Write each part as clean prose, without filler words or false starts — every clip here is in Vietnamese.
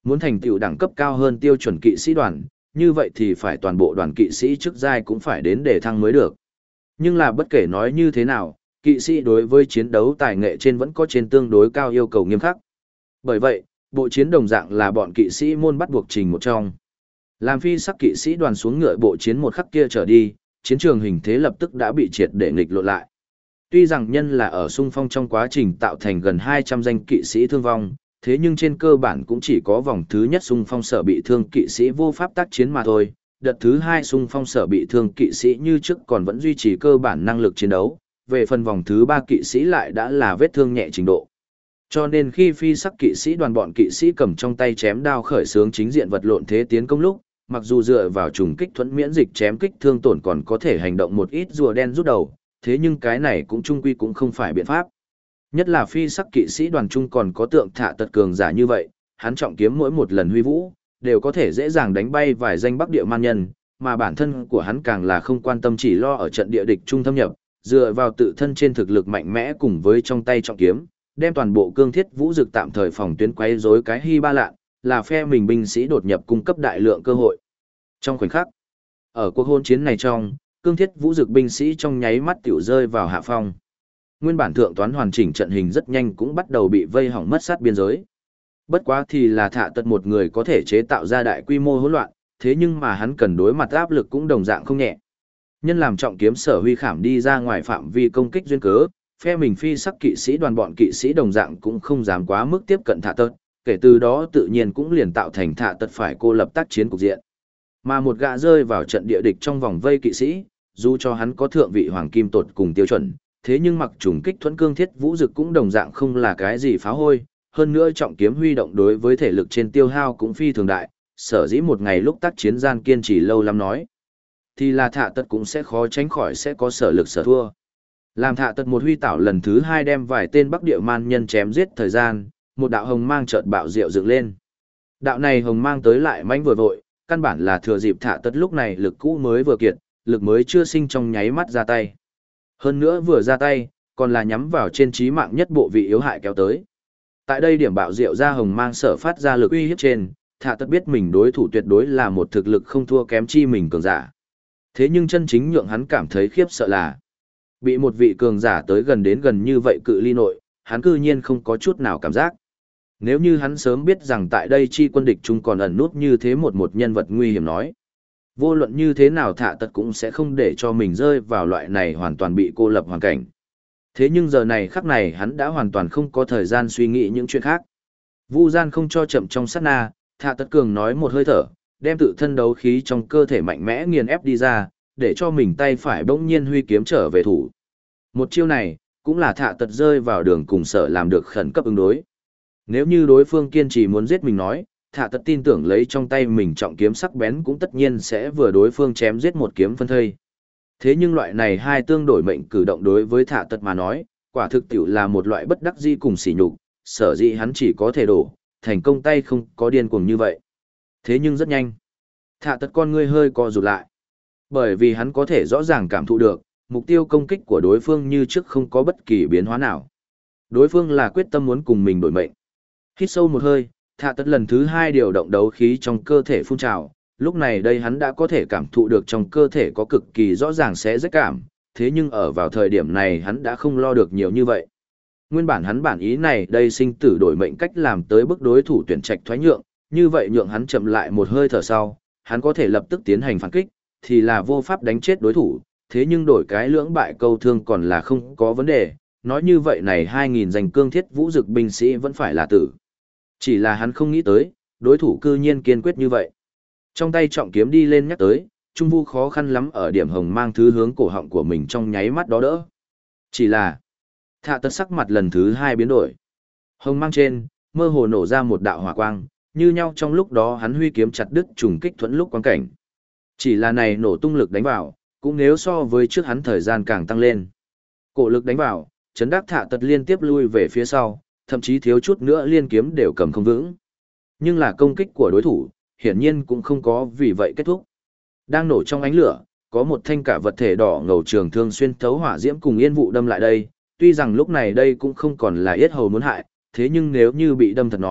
Muốn thành tựu đẳng cấp cao hơn tiêu chuẩn kỵ sĩ đoàn, như vậy thì phải toàn bộ đoàn kỵ sĩ chức giai cũng phải đến để thăng mới được. Nhưng là bất kể nói như thế nào, kỵ sĩ đối với chiến đấu tài nghệ trên vẫn có trên tương đối cao yêu cầu nghiêm khắc. Bởi vậy, bộ chiến đồng dạng là bọn kỵ sĩ môn bắt buộc trình một trong. Làm phi sắc kỵ sĩ đoàn xuống ngựa bộ chiến một khắc kia trở đi, chiến trường hình thế lập tức đã bị triệt để nghịch lộn lại. Tuy rằng nhân là ở xung phong trong quá trình tạo thành gần 200 danh kỵ sĩ thương vong, thế nhưng trên cơ bản cũng chỉ có vòng thứ nhất xung phong sở bị thương kỵ sĩ vô pháp tác chiến mà thôi. Đợt thứ hai xung phong sở bị thương kỵ sĩ như trước còn vẫn duy trì cơ bản năng lực chiến đấu, về phần vòng thứ ba kỵ sĩ lại đã là vết thương nhẹ trình độ. Cho nên khi phi sắc kỵ sĩ đoàn bọn kỵ sĩ cầm trong tay chém đao khởi xướng chính diện vật lộn thế tiến công lúc, mặc dù dựa vào trùng kích thuẫn miễn dịch chém kích thương tổn còn có thể hành động một ít rùa đen rút đầu, thế nhưng cái này cũng trung quy cũng không phải biện pháp. Nhất là phi sắc kỵ sĩ đoàn trung còn có tượng thạ tật cường giả như vậy, hắn trọng kiếm mỗi một lần huy vũ, đều có thể dễ dàng đánh bay vài danh Bắc Địa man nhân, mà bản thân của hắn càng là không quan tâm chỉ lo ở trận địa địch trung thâm nhập, dựa vào tự thân trên thực lực mạnh mẽ cùng với trong tay trọng kiếm, đem toàn bộ cương thiết vũ dực tạm thời phòng tuyến quấy rối cái hy ba lạn, là phe mình binh sĩ đột nhập cung cấp đại lượng cơ hội. Trong khoảnh khắc, ở cuộc hôn chiến này trong, cương thiết vũ dực binh sĩ trong nháy mắt tiểu rơi vào hạ phong. Nguyên bản thượng toán hoàn chỉnh trận hình rất nhanh cũng bắt đầu bị vây hỏng mất sát biên giới. Bất quá thì là thạ tật một người có thể chế tạo ra đại quy mô hỗn loạn, thế nhưng mà hắn cần đối mặt áp lực cũng đồng dạng không nhẹ. Nhân làm trọng kiếm sở huy khảm đi ra ngoài phạm vi công kích duyên cớ, phe mình phi sắc kỵ sĩ đoàn bọn kỵ sĩ đồng dạng cũng không dám quá mức tiếp cận thạ tật, kể từ đó tự nhiên cũng liền tạo thành thạ tật phải cô lập tác chiến cục diện. Mà một gã rơi vào trận địa địch trong vòng vây kỵ sĩ, dù cho hắn có thượng vị hoàng kim tột cùng tiêu chuẩn, thế nhưng mặc trùng kích thuẫn cương thiết vũ dực cũng đồng dạng không là cái gì phá hôi, hơn nữa trọng kiếm huy động đối với thể lực trên tiêu hao cũng phi thường đại, sở dĩ một ngày lúc tác chiến gian kiên trì lâu lắm nói, thì là thạ tật cũng sẽ khó tránh khỏi sẽ có sở lực sở thua. Làm thạ tật một huy tảo lần thứ hai đem vài tên Bắc Địa man nhân chém giết thời gian, một đạo hồng mang chợt bạo diệu dựng lên. Đạo này hồng mang tới lại mãnh vừa vội, căn bản là thừa dịp thạ tật lúc này lực cũ mới vừa kiệt, lực mới chưa sinh trong nháy mắt ra tay. Hơn nữa vừa ra tay, còn là nhắm vào trên chí mạng nhất bộ vị yếu hại kéo tới. Tại đây điểm bạo diệu ra hồng mang sở phát ra lực uy hiếp trên, thạ tật biết mình đối thủ tuyệt đối là một thực lực không thua kém chi mình cường giả. Thế nhưng chân chính nhượng hắn cảm thấy khiếp sợ là bị một vị cường giả tới gần đến gần như vậy cự ly nội, hắn cư nhiên không có chút nào cảm giác. Nếu như hắn sớm biết rằng tại đây chi quân địch chung còn ẩn nút như thế một nhân vật nguy hiểm nói, vô luận như thế nào thạ tật cũng sẽ không để cho mình rơi vào loại này hoàn toàn bị cô lập hoàn cảnh. Thế nhưng giờ này khắc này hắn đã hoàn toàn không có thời gian suy nghĩ những chuyện khác. Vu gian không cho chậm trong sát na, thạ tật cường nói một hơi thở, đem tự thân đấu khí trong cơ thể mạnh mẽ nghiền ép đi ra, để cho mình tay phải bỗng nhiên huy kiếm trở về thủ. Một chiêu này, cũng là thạ tật rơi vào đường cùng sở làm được khẩn cấp ứng đối. Nếu như đối phương kiên trì muốn giết mình nói, thạ tật tin tưởng lấy trong tay mình trọng kiếm sắc bén cũng tất nhiên sẽ vừa đối phương chém giết một kiếm phân thây. Thế nhưng loại này hai tương đổi mệnh cử động đối với thạ tật mà nói, quả thực tiểu là một loại bất đắc dĩ cùng sỉ nhục, sở dĩ hắn chỉ có thể đổ, thành công tay không có điên cuồng như vậy. Thế nhưng rất nhanh, thạ tật con ngươi hơi co rụt lại. Bởi vì hắn có thể rõ ràng cảm thụ được, mục tiêu công kích của đối phương như trước không có bất kỳ biến hóa nào. Đối phương là quyết tâm muốn cùng mình đổi mệnh. Hít sâu một hơi, thạ tật lần thứ hai điều động đấu khí trong cơ thể phun trào, lúc này đây hắn đã có thể cảm thụ được trong cơ thể có cực kỳ rõ ràng sẽ rách cảm, thế nhưng ở vào thời điểm này hắn đã không lo được nhiều như vậy. Nguyên bản hắn bản ý này đây sinh tử đổi mệnh cách làm tới bức đối thủ tuyển trạch thoái nhượng, như vậy nhượng hắn chậm lại một hơi thở sau, hắn có thể lập tức tiến hành phản kích, thì là vô pháp đánh chết đối thủ, thế nhưng đổi cái lưỡng bại câu thương còn là không có vấn đề, nói như vậy này 2.000 danh cương thiết vũ dực binh sĩ vẫn phải là tử. Chỉ là hắn không nghĩ tới, đối thủ cư nhiên kiên quyết như vậy. Trong tay trọng kiếm đi lên nhắc tới, Trung Vu khó khăn lắm ở điểm hồng mang thứ hướng cổ họng của mình trong nháy mắt đó đỡ. Chỉ là, thạ tật sắc mặt lần thứ hai biến đổi. Hồng mang trên, mơ hồ nổ ra một đạo hỏa quang, như nhau trong lúc đó hắn huy kiếm chặt đứt trùng kích thuẫn lúc quang cảnh. Chỉ là này nổ tung lực đánh vào, cũng nếu so với trước hắn thời gian càng tăng lên. Cổ lực đánh vào, chấn đắc thạ tật liên tiếp lui về phía sau, thậm chí thiếu chút nữa liên kiếm đều cầm không vững. Nhưng là công kích của đối thủ, hiển nhiên cũng không có vì vậy kết thúc. Đang nổ trong ánh lửa, có một thanh cả vật thể đỏ ngầu trường thương xuyên thấu hỏa diễm cùng yên vụ đâm lại đây, tuy rằng lúc này đây cũng không còn là yết hầu muốn hại, thế nhưng nếu như bị đâm thật nói,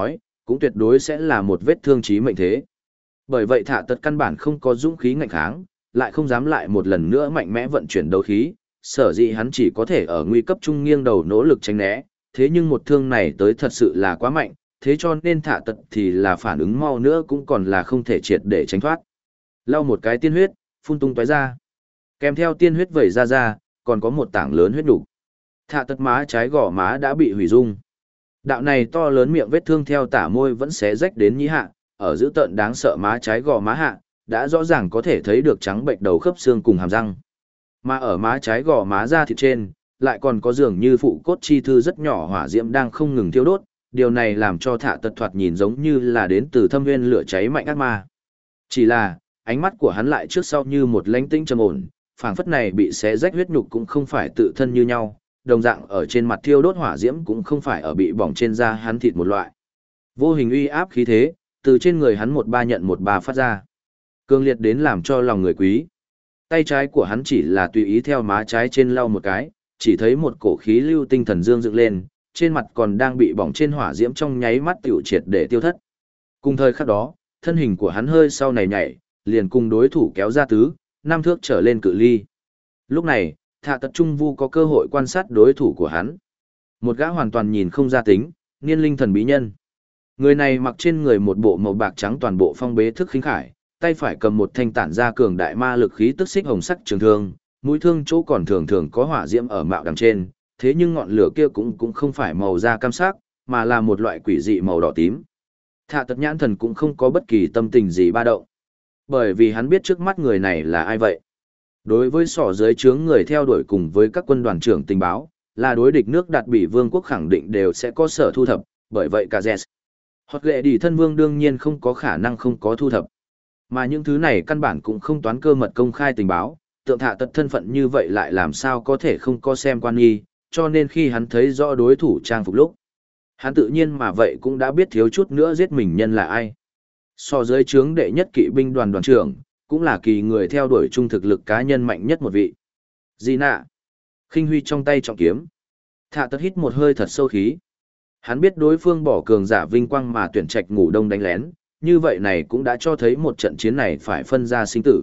cũng tuyệt đối sẽ là một vết thương chí mệnh thế. Bởi vậy Thạ Tật căn bản không có dũng khí ngạnh kháng, lại không dám lại một lần nữa mạnh mẽ vận chuyển đấu khí, sở dĩ hắn chỉ có thể ở nguy cấp trung nghiêng đầu nỗ lực tránh né, thế nhưng một thương này tới thật sự là quá mạnh, thế cho nên Thạ Tật thì là phản ứng mau nữa cũng còn là không thể triệt để tránh thoát. Lau một cái tiên huyết, phun tung tóe ra. Kèm theo tiên huyết vẩy ra, còn có một tảng lớn huyết đủ. Thạ Tật má trái gò má đã bị hủy dung. Đạo này to lớn miệng vết thương theo tả môi vẫn xé rách đến nhĩ hạ, ở giữa tận đáng sợ má trái gò má hạ, đã rõ ràng có thể thấy được trắng bệnh đầu khớp xương cùng hàm răng. Mà ở má trái gò má da thịt trên, lại còn có dường như phụ cốt chi thư rất nhỏ hỏa diễm đang không ngừng thiêu đốt, điều này làm cho Thạ Tật thoạt nhìn giống như là đến từ thâm nguyên lửa cháy mạnh ác ma. Chỉ là, ánh mắt của hắn lại trước sau như một lãnh tĩnh trầm ổn, phảng phất này bị xé rách huyết nhục cũng không phải tự thân như nhau, đồng dạng ở trên mặt thiêu đốt hỏa diễm cũng không phải ở bị bỏng trên da hắn thịt một loại. Vô hình uy áp khí thế, từ trên người hắn một ba nhận một ba phát ra. Cương liệt đến làm cho lòng người quý. Tay trái của hắn chỉ là tùy ý theo má trái trên lau một cái, chỉ thấy một cổ khí lưu tinh thần dương dựng lên, trên mặt còn đang bị bỏng trên hỏa diễm trong nháy mắt tiểu triệt để tiêu thất. Cùng thời khắc đó, thân hình của hắn hơi sau này nhảy, liền cùng đối thủ kéo ra tứ, 5 thước trở lên cự ly. Lúc này, Thạ Tật Trung Vu có cơ hội quan sát đối thủ của hắn. Một gã hoàn toàn nhìn không ra tính, niên linh thần bí nhân. Người này mặc trên người một bộ màu bạc trắng toàn bộ phong bế thức khinh khải, tay phải cầm một thanh tản ra cường đại ma lực khí tức xích hồng sắc trường thương, mũi thương chỗ còn thường thường có hỏa diễm ở mạo đằng trên, thế nhưng ngọn lửa kia cũng không phải màu da cam sắc, mà là một loại quỷ dị màu đỏ tím. Thạ Tật nhãn thần cũng không có bất kỳ tâm tình gì ba động, bởi vì hắn biết trước mắt người này là ai vậy. Đối với sỏ dưới trướng người theo đuổi cùng với các quân đoàn trưởng tình báo, là đối địch nước đạt bị vương quốc khẳng định đều sẽ có sở thu thập, bởi vậy cả Zes. Hoặc lệ đi thân vương đương nhiên không có khả năng không có thu thập. Mà những thứ này căn bản cũng không toán cơ mật công khai tình báo, tượng Thạ Tật thân phận như vậy lại làm sao có thể không có xem quan nghi, cho nên khi hắn thấy rõ đối thủ trang phục lúc, hắn tự nhiên mà vậy cũng đã biết thiếu chút nữa giết mình nhân là ai. So dưới trướng đệ nhất kỵ binh đoàn đoàn trưởng, cũng là kỳ người theo đuổi trung thực lực cá nhân mạnh nhất một vị. Di nạ. Khinh huy trong tay trọng kiếm. Thạ Tật hít một hơi thật sâu khí. Hắn biết đối phương bỏ cường giả vinh quang mà tuyển trạch ngủ đông đánh lén, như vậy này cũng đã cho thấy một trận chiến này phải phân ra sinh tử.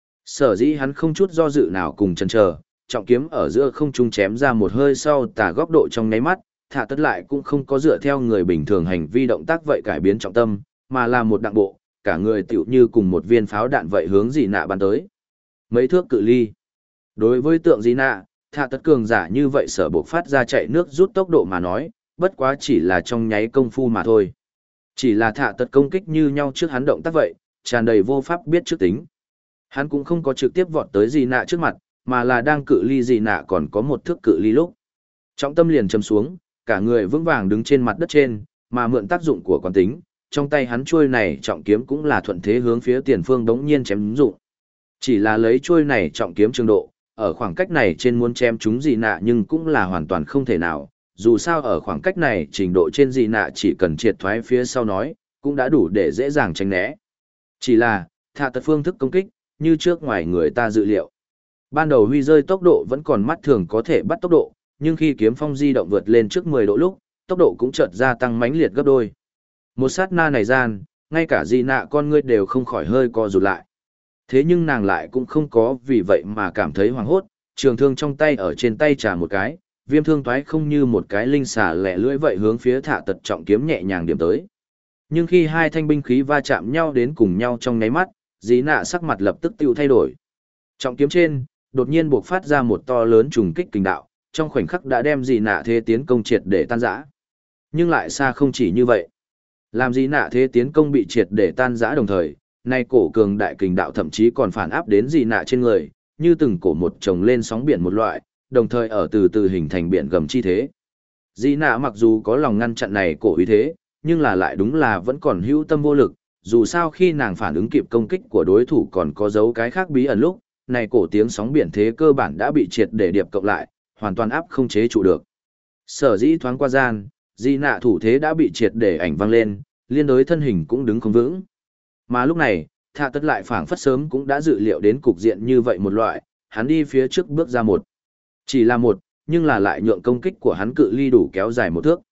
Sở dĩ hắn không chút do dự nào cùng chần chờ, trọng kiếm ở giữa không trung chém ra một hơi sau tà góc độ trong nháy mắt, Thạ Tật lại cũng không có dựa theo người bình thường hành vi động tác vậy cải biến trọng tâm, mà là một đặng bộ, cả người tựu như cùng một viên pháo đạn vậy hướng Dị Nạ bắn tới. Mấy thước cự ly. Đối với tượng Dị Nạ, Thạ Tật cường giả như vậy sở buộc phát ra chạy nước rút tốc độ mà nói, bất quá chỉ là trong nháy công phu mà thôi. Chỉ là Thạ Tật công kích như nhau trước hắn động tác vậy, tràn đầy vô pháp biết trước tính. Hắn cũng không có trực tiếp vọt tới Dị Nạ trước mặt, mà là đang cự ly Dị Nạ còn có một thước cự ly lúc. Trọng tâm liền chầm xuống, cả người vững vàng đứng trên mặt đất trên, mà mượn tác dụng của quán tính, trong tay hắn chuôi này trọng kiếm cũng là thuận thế hướng phía tiền phương đống nhiên chém dụng. Chỉ là lấy chuôi này trọng kiếm trường độ, ở khoảng cách này trên muốn chém chúng Dị Nạ nhưng cũng là hoàn toàn không thể nào, dù sao ở khoảng cách này trình độ trên Dị Nạ chỉ cần triệt thoái phía sau nói, cũng đã đủ để dễ dàng tránh né. Chỉ là, Thạ Tật phương thức công kích, như trước ngoài người ta dự liệu. Ban đầu huy rơi tốc độ vẫn còn mắt thường có thể bắt tốc độ, nhưng khi kiếm phong di động vượt lên trước 10 độ lúc, tốc độ cũng chợt gia tăng mãnh liệt gấp đôi. Một sát na này gian, ngay cả Dị Nạ con ngươi đều không khỏi hơi co rụt lại. Thế nhưng nàng lại cũng không có vì vậy mà cảm thấy hoảng hốt, trường thương trong tay ở trên tay trả một cái, viêm thương toái không như một cái linh xà lẻ lưỡi vậy hướng phía Thạ Tật trọng kiếm nhẹ nhàng điểm tới. Nhưng khi hai thanh binh khí va chạm nhau đến cùng nhau trong nháy mắt, Dị Nạ sắc mặt lập tức tiêu thay đổi. Trọng kiếm trên, đột nhiên buộc phát ra một to lớn trùng kích kình đạo, trong khoảnh khắc đã đem Dị Nạ thế tiến công triệt để tan rã. Nhưng lại xa không chỉ như vậy. Làm Dị Nạ thế tiến công bị triệt để tan rã đồng thời, nay cổ cường đại kình đạo thậm chí còn phản áp đến Dị Nạ trên người, như từng cổ một chồng lên sóng biển một loại, đồng thời ở từ từ hình thành biển gầm chi thế. Dị Nạ mặc dù có lòng ngăn chặn này cổ uy thế, nhưng là lại đúng là vẫn còn hữu tâm vô lực, dù sao khi nàng phản ứng kịp công kích của đối thủ còn có dấu cái khác bí ẩn lúc, này cổ tiếng sóng biển thế cơ bản đã bị triệt để điệp cộng lại, hoàn toàn áp không chế trụ được. Sở dĩ thoáng qua gian, Dị Nạ thủ thế đã bị triệt để ảnh vang lên, liên đối thân hình cũng đứng không vững. Mà lúc này, Thạ Tật lại phảng phất sớm cũng đã dự liệu đến cục diện như vậy một loại, hắn đi phía trước bước ra một. Chỉ là một, nhưng là lại nhượng công kích của hắn cự ly đủ kéo dài một thước.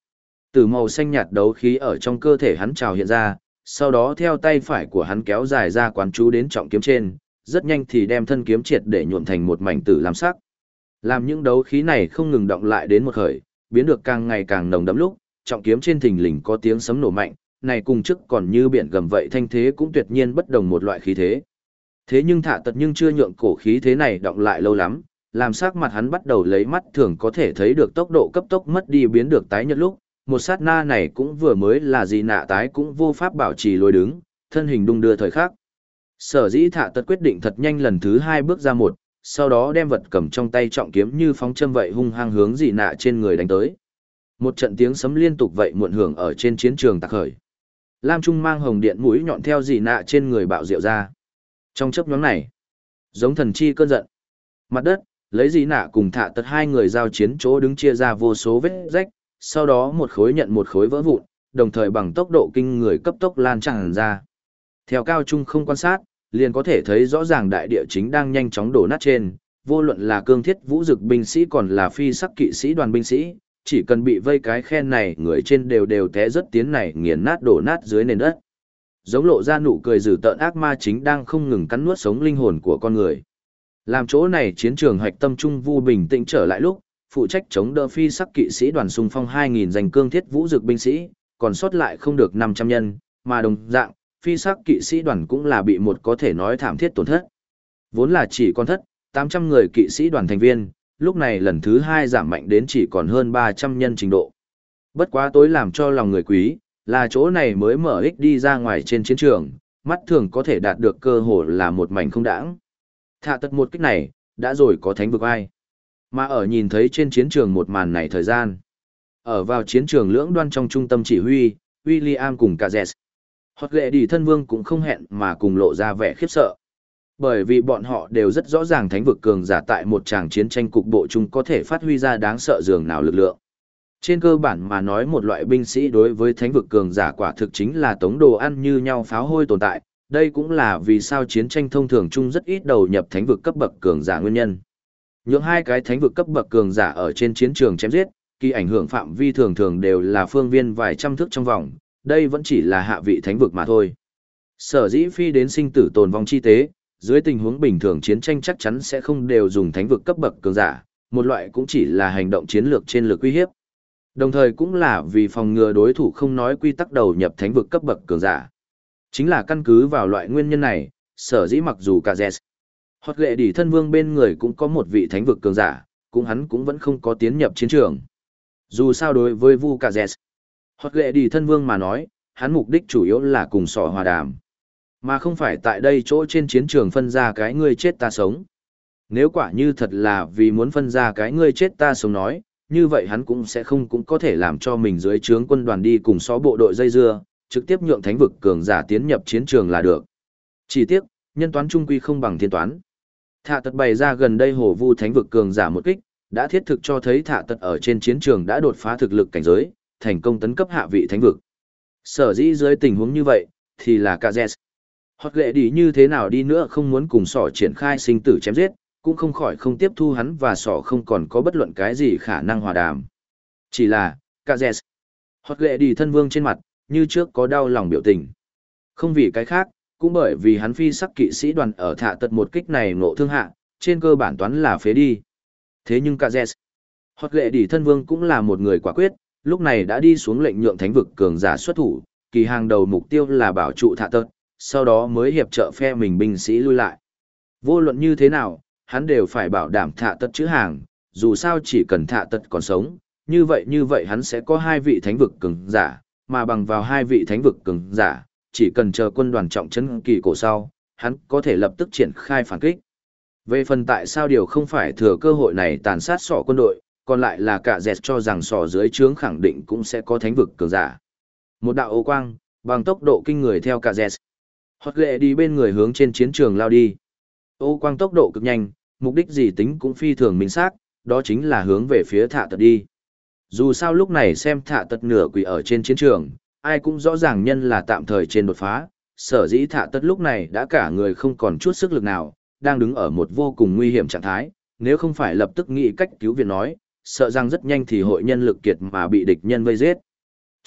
Từ màu xanh nhạt đấu khí ở trong cơ thể hắn trào hiện ra, sau đó theo tay phải của hắn kéo dài ra quán chú đến trọng kiếm trên, rất nhanh thì đem thân kiếm triệt để nhuộm thành một mảnh tử lam sắc. Làm những đấu khí này không ngừng động lại đến một khởi, biến được càng ngày càng nồng đậm lúc, trọng kiếm trên thình lình có tiếng sấm nổ mạnh, này cùng trước còn như biển gầm vậy thanh thế cũng tuyệt nhiên bất đồng một loại khí thế. Thế nhưng Thạ Tật nhưng chưa nhượng cổ khí thế này động lại lâu lắm, làm sắc mặt hắn bắt đầu lấy mắt thường có thể thấy được tốc độ cấp tốc mất đi biến được tái nhợt lúc, một sát na này cũng vừa mới là gì nạ tái cũng vô pháp bảo trì lối đứng, thân hình đung đưa thời khắc. Sở dĩ Thạ Tật quyết định thật nhanh lần thứ hai bước ra một, sau đó đem vật cầm trong tay trọng kiếm như phóng châm vậy hung hăng hướng dị nạ trên người đánh tới. Một trận tiếng sấm liên tục vậy muộn hưởng ở trên chiến trường tạc khởi. Lam Trung mang hồng điện mũi nhọn theo dị nạ trên người bạo diệu ra. Trong chớp nhoáng này, giống thần chi cơn giận. Mặt đất, lấy dị nạ cùng Thạ Tật hai người giao chiến chỗ đứng chia ra vô số vết rách, sau đó một khối nhận một khối vỡ vụn, đồng thời bằng tốc độ kinh người cấp tốc lan tràn ra. Theo cao trung không quan sát, liền có thể thấy rõ ràng đại địa chính đang nhanh chóng đổ nát trên, vô luận là cương thiết vũ dực binh sĩ còn là phi sắc kỵ sĩ đoàn binh sĩ, chỉ cần bị vây cái khen này người trên đều đều té rất tiến này nghiền nát đổ nát dưới nền đất. Giống lộ ra nụ cười dữ tợn ác ma chính đang không ngừng cắn nuốt sống linh hồn của con người. Làm chỗ này chiến trường hạch tâm trung vu bình tĩnh trở lại lúc, phụ trách chống đỡ phi sắc kỵ sĩ đoàn xung phong 2.000 danh cương thiết vũ dực binh sĩ, còn sót lại không được 500 nhân, mà đồng dạng, phi sắc kỵ sĩ đoàn cũng là bị một có thể nói thảm thiết tổn thất. Vốn là chỉ còn thất, 800 người kỵ sĩ đoàn thành viên, lúc này lần thứ 2 giảm mạnh đến chỉ còn hơn 300 nhân trình độ. Bất quá tối làm cho lòng người quý, là chỗ này mới mở ích đi ra ngoài trên chiến trường, mắt thường có thể đạt được cơ hội là một mảnh không đãng. Thạ Tật một kích này, đã rồi có thánh vực ai. Mà ở nhìn thấy trên chiến trường một màn này thời gian. Ở vào chiến trường lưỡng đoan trong trung tâm chỉ huy, William cùng cả Jess. Hoặc lệ đi thân vương cũng không hẹn mà cùng lộ ra vẻ khiếp sợ. Bởi vì bọn họ đều rất rõ ràng thánh vực cường giả tại một tràng chiến tranh cục bộ chung có thể phát huy ra đáng sợ dường nào lực lượng. Trên cơ bản mà nói một loại binh sĩ đối với thánh vực cường giả quả thực chính là tống đồ ăn như nhau pháo hôi tồn tại. Đây cũng là vì sao chiến tranh thông thường chung rất ít đầu nhập thánh vực cấp bậc cường giả nguyên nhân. Những hai cái thánh vực cấp bậc cường giả ở trên chiến trường chém giết, kỳ ảnh hưởng phạm vi thường thường đều là phương viên vài trăm thước trong vòng, đây vẫn chỉ là hạ vị thánh vực mà thôi. Sở dĩ phi đến sinh tử tồn vong chi tế, dưới tình huống bình thường chiến tranh chắc chắn sẽ không đều dùng thánh vực cấp bậc cường giả, một loại cũng chỉ là hành động chiến lược trên lực uy hiếp. Đồng thời cũng là vì phòng ngừa đối thủ không nói quy tắc đầu nhập thánh vực cấp bậc cường giả. Chính là căn cứ vào loại nguyên nhân này, sở dĩ mặc dù cả Jess hoặc lệ đỉ thân vương bên người cũng có một vị thánh vực cường giả, cũng hắn cũng vẫn không có tiến nhập chiến trường. Dù sao đối với Vu Cà Dẹt, hoặc lệ đỉ thân vương mà nói, hắn mục đích chủ yếu là cùng sỏ hòa đàm. Mà không phải tại đây chỗ trên chiến trường phân ra cái ngươi chết ta sống. Nếu quả như thật là vì muốn phân ra cái ngươi chết ta sống nói, như vậy hắn cũng sẽ không cũng có thể làm cho mình dưới trướng quân đoàn đi cùng xó bộ đội dây dưa, trực tiếp nhượng thánh vực cường giả tiến nhập chiến trường là được. Chỉ tiếc, nhân toán trung quy không bằng thiên toán. Thạ Tật bày ra gần đây hồ vu thánh vực cường giả một kích, đã thiết thực cho thấy Thạ Tật ở trên chiến trường đã đột phá thực lực cảnh giới, thành công tấn cấp hạ vị thánh vực. Sở dĩ dưới tình huống như vậy, thì là Kazes. Hoặc lệ đi như thế nào đi nữa không muốn cùng sỏ triển khai sinh tử chém giết, cũng không khỏi không tiếp thu hắn và sỏ không còn có bất luận cái gì khả năng hòa đàm. Chỉ là, Kazes. Hoặc lệ đi thân vương trên mặt, như trước có đau lòng biểu tình. Không vì cái khác, cũng bởi vì hắn phi sắc kỵ sĩ đoàn ở Thạ Tật một kích này ngộ thương hạ, trên cơ bản toán là phế đi. Thế nhưng Kazes, hoặc lệ đỉ thân vương cũng là một người quả quyết, lúc này đã đi xuống lệnh nhượng thánh vực cường giả xuất thủ, kỳ hàng đầu mục tiêu là bảo trụ Thạ Tật, sau đó mới hiệp trợ phe mình binh sĩ lui lại. Vô luận như thế nào, hắn đều phải bảo đảm Thạ Tật chữ hàng, dù sao chỉ cần Thạ Tật còn sống, như vậy hắn sẽ có hai vị thánh vực cường giả, mà bằng vào hai vị thánh vực cường giả, chỉ cần chờ quân đoàn trọng trấn kỳ cổ sau, hắn có thể lập tức triển khai phản kích. Về phần tại sao điều không phải thừa cơ hội này tàn sát sỏ quân đội, còn lại là cả dẹt cho rằng sỏ dưới trướng khẳng định cũng sẽ có thánh vực cường giả. Một đạo ô quang, bằng tốc độ kinh người theo cả dẹt. Hoặc lệ đi bên người hướng trên chiến trường lao đi. Ô quang tốc độ cực nhanh, mục đích gì tính cũng phi thường minh xác, đó chính là hướng về phía Thạ Tật đi. Dù sao lúc này xem Thạ Tật nửa quỷ ở trên chiến trường, ai cũng rõ ràng nhân là tạm thời trên đột phá, sở dĩ Thạ Tật lúc này đã cả người không còn chút sức lực nào, đang đứng ở một vô cùng nguy hiểm trạng thái, nếu không phải lập tức nghĩ cách cứu viện nói, sợ rằng rất nhanh thì hội nhân lực kiệt mà bị địch nhân vây giết.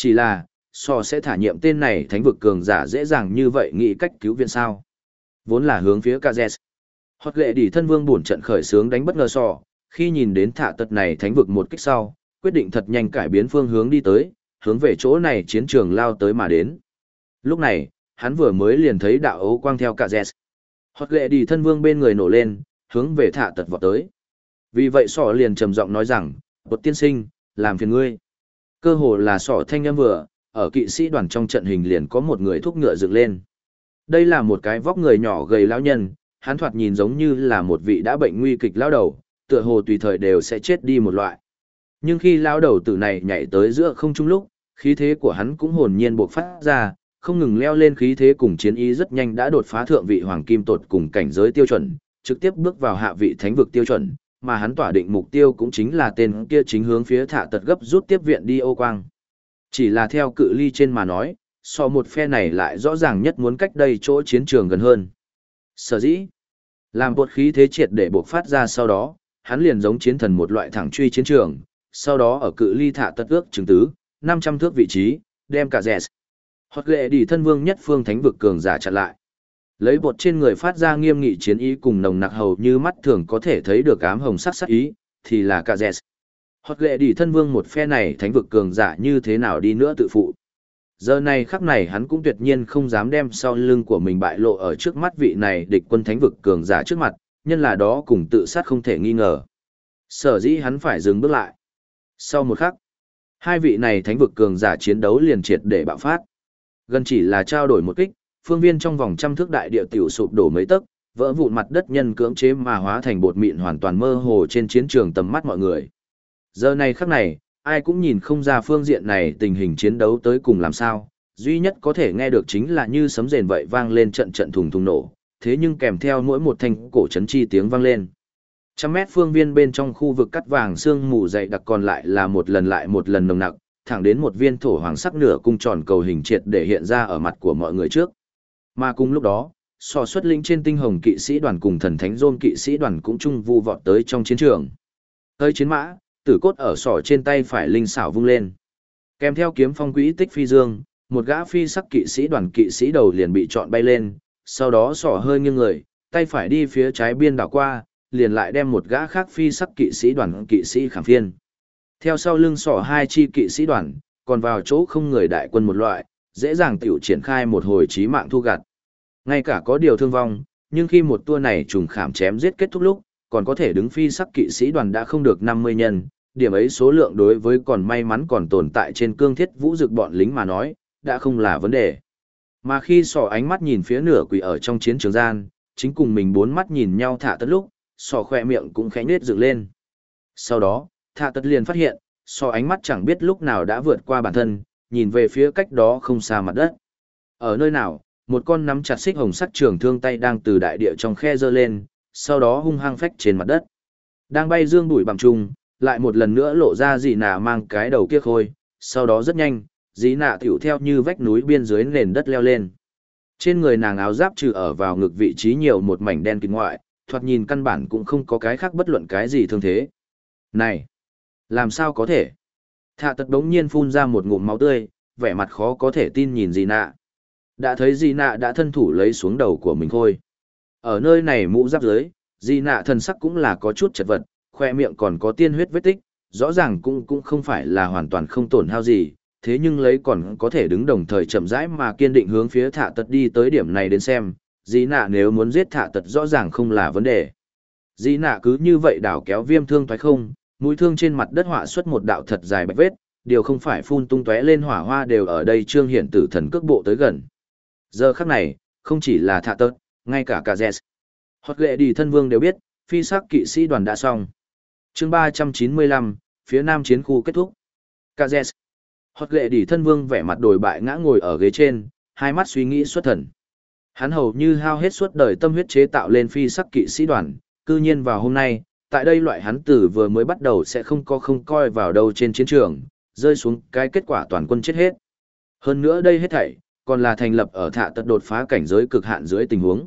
Chỉ là, sò sẽ thả nhiệm tên này thánh vực cường giả dễ dàng như vậy nghĩ cách cứu viện sao. Vốn là hướng phía Kazes. Hoặc lệ đỉ thân vương buồn trận khởi sướng đánh bất ngờ sò, khi nhìn đến thả tật này thánh vực một kích sau, quyết định thật nhanh cải biến phương hướng đi tới, hướng về chỗ này chiến trường lao tới mà đến. Lúc này, hắn vừa mới liền thấy đạo ấu quang theo Kazes. Hoặc lệ đỉ thân vương bên người nổ lên, hướng về thả tật vọt tới. Vì vậy sò liền trầm giọng nói rằng, "Bột tiên sinh, làm phiền ngươi." Cơ hồ là sò thanh âm vừa, ở kỵ sĩ đoàn trong trận hình liền có một người thúc ngựa dựng lên. Đây là một cái vóc người nhỏ gầy lão nhân, hắn thoạt nhìn giống như là một vị đã bệnh nguy kịch lão đầu, tựa hồ tùy thời đều sẽ chết đi một loại. Nhưng khi lão đầu tử này nhảy tới giữa không trung lúc, khí thế của hắn cũng hồn nhiên bộc phát ra, không ngừng leo lên khí thế cùng chiến ý rất nhanh đã đột phá thượng vị hoàng kim tột cùng cảnh giới tiêu chuẩn, trực tiếp bước vào hạ vị thánh vực tiêu chuẩn, mà hắn tỏa định mục tiêu cũng chính là tên kia chính hướng phía thả tật gấp rút tiếp viện đi ô quang. Chỉ là theo cự ly trên mà nói, so một phe này lại rõ ràng nhất muốn cách đây chỗ chiến trường gần hơn. Sở dĩ, làm bột khí thế triệt để bộc phát ra sau đó, hắn liền giống chiến thần một loại thẳng truy chiến trường, sau đó ở cự ly thả tật ước chừng tứ, 500 thước vị trí, đem cả rẻ. Hoặc lệ đi thân vương nhất phương thánh vực cường giả chặn lại. Lấy bột trên người phát ra nghiêm nghị chiến ý cùng nồng nặc hầu như mắt thường có thể thấy được ám hồng sắc sắc ý, thì là cả rẻ. Hoặc lệ đi thân vương một phe này thánh vực cường giả như thế nào đi nữa tự phụ. Giờ này khắc này hắn cũng tuyệt nhiên không dám đem sau lưng của mình bại lộ ở trước mắt vị này địch quân thánh vực cường giả trước mặt, nhân là đó cùng tự sát không thể nghi ngờ. Sở dĩ hắn phải dừng bước lại. Sau một khắc, hai vị này thánh vực cường giả chiến đấu liền triệt để bạo phát. Gần chỉ là trao đổi một kích, phương viên trong vòng trăm thước đại địa tiểu sụp đổ mấy tấc, vỡ vụn mặt đất nhân cưỡng chế mà hóa thành bột mịn hoàn toàn mơ hồ trên chiến trường tầm mắt mọi người. Giờ này khắc này, ai cũng nhìn không ra phương diện này tình hình chiến đấu tới cùng làm sao, duy nhất có thể nghe được chính là như sấm rền vậy vang lên trận trận thùng thùng nổ, thế nhưng kèm theo mỗi một thanh cổ chấn chi tiếng vang lên. Trăm mét phương viên bên trong khu vực cắt vàng sương mù dày đặc còn lại là một lần lại một lần nồng nặc, thẳng đến một viên thổ hoàng sắc nửa cung tròn cầu hình triệt để hiện ra ở mặt của mọi người trước. Mà cùng lúc đó, so xuất lĩnh trên tinh hồng kỵ sĩ đoàn cùng thần thánh rôn kỵ sĩ đoàn cũng chung vu vọt tới trong chiến trường. Tới chiến mã, tử cốt ở sỏ trên tay phải linh xảo vung lên. Kèm theo kiếm phong quỹ tích phi dương, một gã phi sắc kỵ sĩ đoàn kỵ sĩ đầu liền bị chọn bay lên, sau đó sỏ hơi nghiêng người, tay phải đi phía trái biên đảo qua, liền lại đem một gã khác phi sắc kỵ sĩ đoàn kỵ sĩ khảm phiên. Theo sau lưng sỏ hai chi kỵ sĩ đoàn, còn vào chỗ không người đại quân một loại, dễ dàng tiểu triển khai một hồi chí mạng thu gặt. Ngay cả có điều thương vong, nhưng khi một tour này trùng khảm chém giết kết thúc lúc, còn có thể đứng phi sắc kỵ sĩ đoàn đã không được 50 nhân, điểm ấy số lượng đối với còn may mắn còn tồn tại trên cương thiết vũ dực bọn lính mà nói, đã không là vấn đề. Mà khi sỏ ánh mắt nhìn phía nửa quỷ ở trong chiến trường gian, chính cùng mình bốn mắt nhìn nhau thả tất lúc, sỏ khoe miệng cũng khẽ nết dựng lên. Sau đó, thả tất liền phát hiện, sỏ ánh mắt chẳng biết lúc nào đã vượt qua bản thân, nhìn về phía cách đó không xa mặt đất. Ở nơi nào, một con nắm chặt xích hồng sắc trường thương tay đang từ đại địa trong khe giơ lên, sau đó hung hăng phách trên mặt đất. Đang bay dương bụi bằng trùng, lại một lần nữa lộ ra dì nạ mang cái đầu kia khôi, sau đó rất nhanh, dì nạ tiểu theo như vách núi biên dưới nền đất leo lên. Trên người nàng áo giáp trừ ở vào ngực vị trí nhiều một mảnh đen kịt ngoại, thoạt nhìn căn bản cũng không có cái khác bất luận cái gì thương thế. Này! Làm sao có thể? Thạ tật đống nhiên phun ra một ngụm máu tươi, vẻ mặt khó có thể tin nhìn dì nạ. Đã thấy dì nạ đã thân thủ lấy xuống đầu của mình thôi. Ở nơi này mũ giáp dưới, dì nạ thần sắc cũng là có chút chật vật, khoe miệng còn có tiên huyết vết tích, rõ ràng cũng không phải là hoàn toàn không tổn hao gì, thế nhưng lấy còn có thể đứng đồng thời chậm rãi mà kiên định hướng phía thạ tật đi tới điểm này đến xem, dì nạ nếu muốn giết thạ tật rõ ràng không là vấn đề. Dì nạ cứ như vậy đảo kéo viêm thương thoái không, mũi thương trên mặt đất họa xuất một đạo thật dài bạch vết, điều không phải phun tung tóe lên hỏa hoa đều ở đây trương hiện tử thần cước bộ tới gần. Giờ khắc này, không chỉ là thạ tật, ngay cả Kazes, hoặc lệ đi thân vương đều biết, phi sắc kỵ sĩ đoàn đã xong. Chương 395, phía nam chiến khu kết thúc. Kazes, hoặc lệ đi thân vương vẻ mặt đổi bại ngã ngồi ở ghế trên, hai mắt suy nghĩ xuất thần. Hắn hầu như hao hết suốt đời tâm huyết chế tạo lên phi sắc kỵ sĩ đoàn, cư nhiên vào hôm nay, tại đây loại hắn tử vừa mới bắt đầu sẽ không coi vào đâu trên chiến trường, rơi xuống cái kết quả toàn quân chết hết. Hơn nữa đây hết thảy, còn là thành lập ở thạ tật đột phá cảnh giới cực hạn dưới tình huống.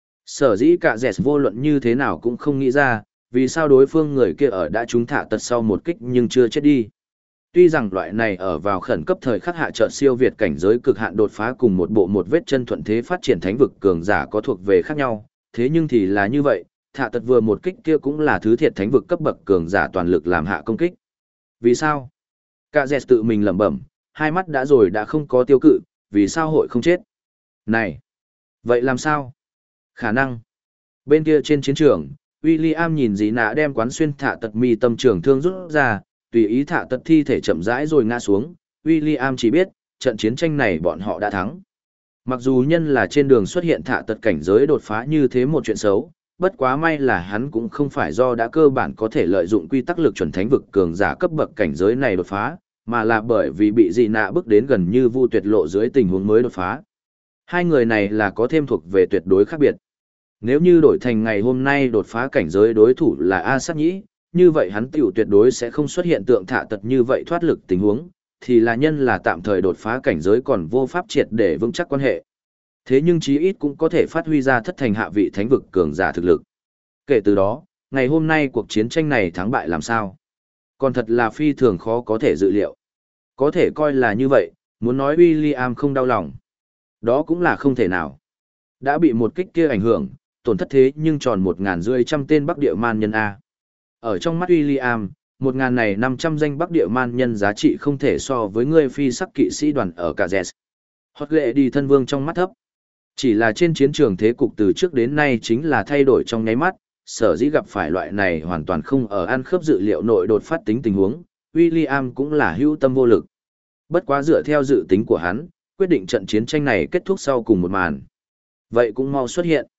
Sở dĩ cả dẹt vô luận như thế nào cũng không nghĩ ra, vì sao đối phương người kia ở đã trúng thạ tật sau một kích nhưng chưa chết đi. Tuy rằng loại này ở vào khẩn cấp thời khắc hạ chợt siêu việt cảnh giới cực hạn đột phá cùng một bộ một vết chân thuận thế phát triển thánh vực cường giả có thuộc về khác nhau, thế nhưng thì là như vậy, Thạ Tật vừa một kích kia cũng là thứ thiệt thánh vực cấp bậc cường giả toàn lực làm hạ công kích. Vì sao? Cả Dẹt tự mình lẩm bẩm, hai mắt đã rồi đã không có tiêu cự, vì sao hội không chết? Này, vậy làm sao? Khả năng. Bên kia trên chiến trường, William nhìn dĩ nã đem quán xuyên Thạ Tật mi tâm trường thương rút ra, tùy ý Thạ Tật thi thể chậm rãi rồi ngã xuống. William chỉ biết, trận chiến tranh này bọn họ đã thắng. Mặc dù nhân là trên đường xuất hiện Thạ Tật cảnh giới đột phá như thế một chuyện xấu, bất quá may là hắn cũng không phải do đã cơ bản có thể lợi dụng quy tắc lực chuẩn thánh vực cường giả cấp bậc cảnh giới này đột phá, mà là bởi vì bị dị nạ bước đến gần như vu tuyệt lộ dưới tình huống mới đột phá. Hai người này là có thêm thuộc về tuyệt đối khác biệt. Nếu như đổi thành ngày hôm nay đột phá cảnh giới đối thủ là A Sát Nhĩ, như vậy hắn tiểu tuyệt đối sẽ không xuất hiện tượng Thạ Tật như vậy thoát lực tình huống, thì là nhân là tạm thời đột phá cảnh giới còn vô pháp triệt để vững chắc quan hệ. Thế nhưng chí ít cũng có thể phát huy ra thất thành hạ vị thánh vực cường giả thực lực. Kể từ đó, ngày hôm nay cuộc chiến tranh này thắng bại làm sao? Còn thật là phi thường khó có thể dự liệu. Có thể coi là như vậy, muốn nói William không đau lòng. Đó cũng là không thể nào. Đã bị một kích kia ảnh hưởng, tổn thất thế nhưng tròn 1.500 tên Bắc Địa Man nhân A. Ở trong mắt William, 1.000 này 500 danh Bắc Địa Man nhân giá trị không thể so với người phi sắc kỵ sĩ đoàn ở cả Zes. Hot lệ đi thân vương trong mắt thấp. Chỉ là trên chiến trường thế cục từ trước đến nay chính là thay đổi trong nháy mắt, sở dĩ gặp phải loại này hoàn toàn không ở ăn khớp dự liệu nội đột phát tính tình huống, William cũng là hữu tâm vô lực. Bất quá dựa theo dự tính của hắn, quyết định trận chiến tranh này kết thúc sau cùng một màn. Vậy cũng mau xuất hiện.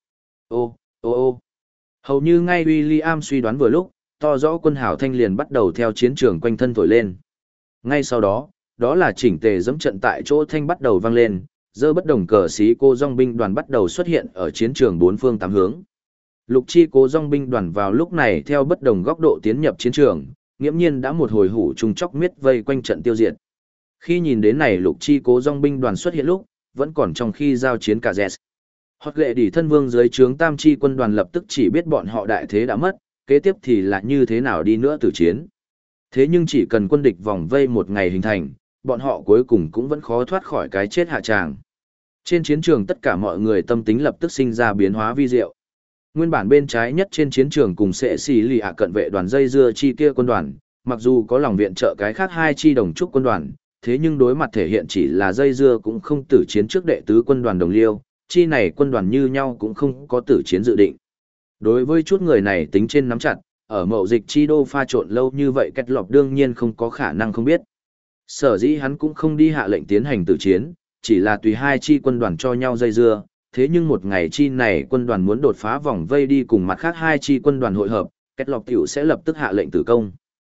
Ô. Hầu như ngay William suy đoán vừa lúc, to rõ quân hào thanh liền bắt đầu theo chiến trường quanh thân thổi lên. Ngay sau đó, đó là chỉnh tề dẫm trận tại chỗ thanh bắt đầu vang lên, dơ bất đồng cờ xí cô dòng binh đoàn bắt đầu xuất hiện ở chiến trường bốn phương tám hướng. Lục chi cố dòng binh đoàn vào lúc này theo bất đồng góc độ tiến nhập chiến trường, nghiễm nhiên đã một hồi hủ trùng chóc miết vây quanh trận tiêu diệt. Khi nhìn đến này lục chi cố dòng binh đoàn xuất hiện lúc, vẫn còn trong khi giao chiến cả Zes. Hot lệ đỉ thân vương dưới trướng tam chi quân đoàn lập tức chỉ biết bọn họ đại thế đã mất, kế tiếp thì là như thế nào đi nữa tử chiến. Thế nhưng chỉ cần quân địch vòng vây một ngày hình thành, bọn họ cuối cùng cũng vẫn khó thoát khỏi cái chết hạ tràng. Trên chiến trường tất cả mọi người tâm tính lập tức sinh ra biến hóa vi diệu. Nguyên bản bên trái nhất trên chiến trường cùng sẽ xì lì hạ cận vệ đoàn dây dưa chi kia quân đoàn, mặc dù có lòng viện trợ cái khác hai chi đồng trúc quân đoàn, thế nhưng đối mặt thể hiện chỉ là dây dưa cũng không tử chiến trước đệ tứ quân đoàn đồng liêu, chi này quân đoàn như nhau cũng không có tử chiến dự định. Đối với chút người này tính trên nắm chặt, ở mậu dịch chi đô pha trộn lâu như vậy Kết Lộc đương nhiên không có khả năng không biết. Sở dĩ hắn cũng không đi hạ lệnh tiến hành tử chiến, chỉ là tùy hai chi quân đoàn cho nhau dây dưa, thế nhưng một ngày chi này quân đoàn muốn đột phá vòng vây đi cùng mặt khác hai chi quân đoàn hội hợp, Kết Lộc tiểu sẽ lập tức hạ lệnh tử công.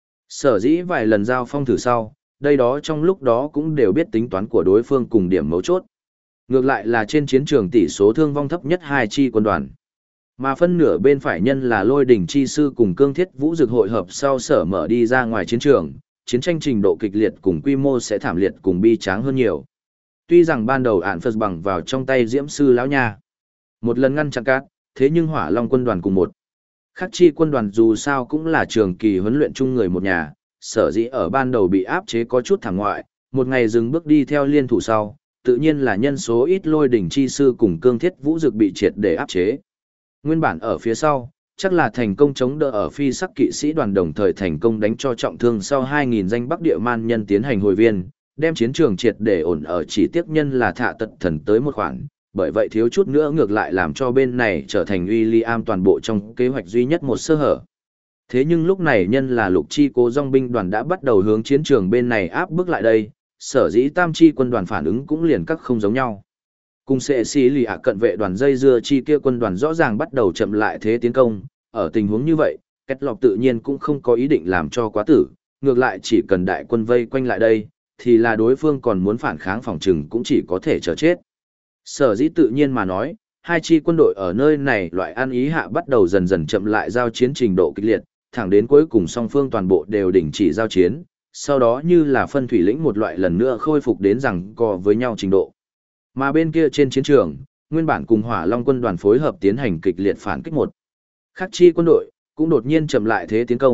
Sở dĩ vài lần giao phong thử sau, đây đó trong lúc đó cũng đều biết tính toán của đối phương cùng điểm mấu chốt. Ngược lại là trên chiến trường tỷ số thương vong thấp nhất hai chi quân đoàn. Mà phân nửa bên phải nhân là Lôi Đỉnh chi sư cùng Cương Thiết Vũ Dực hội hợp sau sở mở đi ra ngoài chiến trường, chiến tranh trình độ kịch liệt cùng quy mô sẽ thảm liệt cùng bi tráng hơn nhiều. Tuy rằng ban đầu ản phật bằng vào trong tay Diễm sư lão nha, một lần ngăn chặn cát, thế nhưng Hỏa Long quân đoàn cùng một khắc chi quân đoàn dù sao cũng là trường kỳ huấn luyện chung người một nhà, sở dĩ ở ban đầu bị áp chế có chút thảm ngoại, một ngày dừng bước đi theo liên thủ sau, tự nhiên là nhân số ít Lôi Đỉnh chi sư cùng Cương Thiết Vũ Dực bị triệt để áp chế. Nguyên bản ở phía sau, chắc là thành công chống đỡ ở phi sắc kỵ sĩ đoàn đồng thời thành công đánh cho trọng thương sau 2.000 danh Bắc Địa Man nhân tiến hành hồi viên, đem chiến trường triệt để ổn ở chỉ tiếc nhân là Thạ Tật thần tới một khoản, bởi vậy thiếu chút nữa ngược lại làm cho bên này trở thành William toàn bộ trong kế hoạch duy nhất một sơ hở. Thế nhưng lúc này nhân là lục chi cố dòng binh đoàn đã bắt đầu hướng chiến trường bên này áp bức lại đây, sở dĩ tam chi quân đoàn phản ứng cũng liền các không giống nhau. Cùng sẽ xí lì hạ cận vệ đoàn dây dưa chi kia quân đoàn rõ ràng bắt đầu chậm lại thế tiến công, ở tình huống như vậy, Kết Lộc tự nhiên cũng không có ý định làm cho quá tử, ngược lại chỉ cần đại quân vây quanh lại đây, thì là đối phương còn muốn phản kháng phòng trừng cũng chỉ có thể chờ chết. Sở dĩ tự nhiên mà nói, hai chi quân đội ở nơi này loại ăn ý hạ bắt đầu dần dần chậm lại giao chiến trình độ kịch liệt, thẳng đến cuối cùng song phương toàn bộ đều đình chỉ giao chiến, sau đó như là phân thủy lĩnh một loại lần nữa khôi phục đến rằng co với nhau trình độ. Mà bên kia trên chiến trường, nguyên bản cùng Hỏa Long quân đoàn phối hợp tiến hành kịch liệt phản kích một. Khắc chi quân đội cũng đột nhiên chậm lại thế tiến công,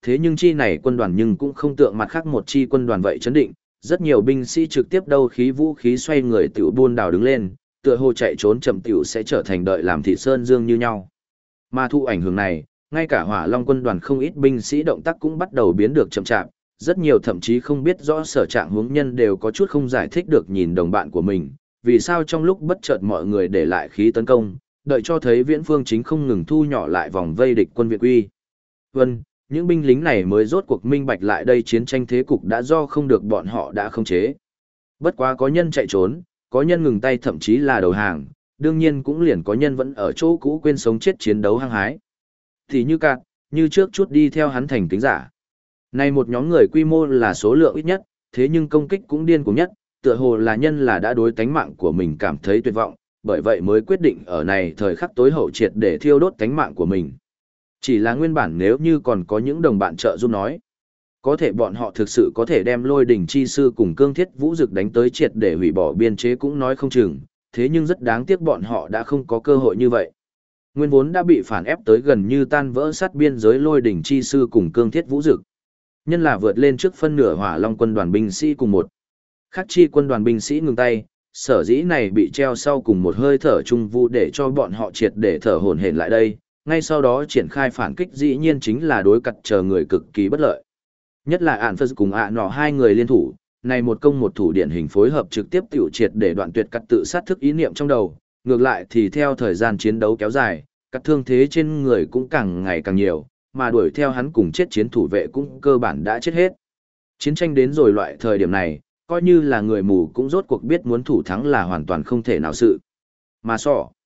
Thế nhưng chi này quân đoàn nhưng cũng không tượng mặt khác một chi quân đoàn vậy chấn định, rất nhiều binh sĩ trực tiếp đâu khí vũ khí xoay người tiểu buôn đảo đứng lên, tựa hồ chạy trốn chậm tiểu sẽ trở thành đợi làm thị sơn dương như nhau. Mà thụ ảnh hưởng này, ngay cả Hỏa Long quân đoàn không ít binh sĩ động tác cũng bắt đầu biến được chậm chạp, rất nhiều thậm chí không biết rõ sở trạng huống nhân đều có chút không giải thích được nhìn đồng bạn của mình, vì sao trong lúc bất chợt mọi người để lại khí tấn công, đợi cho thấy viễn phương chính không ngừng thu nhỏ lại vòng vây địch quân Việt quy. Vâng, những binh lính này mới rốt cuộc minh bạch lại đây chiến tranh thế cục đã do không được bọn họ đã khống chế. Bất quá có nhân chạy trốn, có nhân ngừng tay thậm chí là đầu hàng, đương nhiên cũng liền có nhân vẫn ở chỗ cũ quên sống chết chiến đấu hăng hái. Thì như cạn, như trước chút đi theo hắn thành kính giả. Này một nhóm người quy mô là số lượng ít nhất, thế nhưng công kích cũng điên cuồng nhất, tựa hồ là nhân là đã đối tánh mạng của mình cảm thấy tuyệt vọng, bởi vậy mới quyết định ở này thời khắc tối hậu triệt để thiêu đốt tánh mạng của mình. Chỉ là nguyên bản nếu như còn có những đồng bạn trợ giúp nói, có thể bọn họ thực sự có thể đem Lôi Đỉnh chi sư cùng Cương Thiết Vũ Dực đánh tới triệt để hủy bỏ biên chế cũng nói không chừng, thế nhưng rất đáng tiếc bọn họ đã không có cơ hội như vậy. Nguyên vốn đã bị phản ép tới gần như tan vỡ sát biên giới Lôi Đỉnh chi sư cùng Cương Thiết Vũ Dực. Nhân là vượt lên trước phân nửa Hỏa Long quân đoàn binh sĩ cùng một khắc chi quân đoàn binh sĩ ngừng tay, sở dĩ này bị treo sau cùng một hơi thở trung vu để cho bọn họ triệt để thở hổn hển lại đây, ngay sau đó triển khai phản kích dĩ nhiên chính là đối cặt chờ người cực kỳ bất lợi. Nhất là Ản Phật cùng Nọ hai người liên thủ, này một công một thủ điển hình phối hợp trực tiếp tiểu triệt để đoạn tuyệt cắt tự sát thức ý niệm trong đầu, ngược lại thì theo thời gian chiến đấu kéo dài, cắt thương thế trên người cũng càng ngày càng nhiều, mà đuổi theo hắn cùng chết chiến thủ vệ cũng cơ bản đã chết hết. Chiến tranh đến rồi loại thời điểm này, coi như là người mù cũng rốt cuộc biết muốn thủ thắng là hoàn toàn không thể nào sự. Mà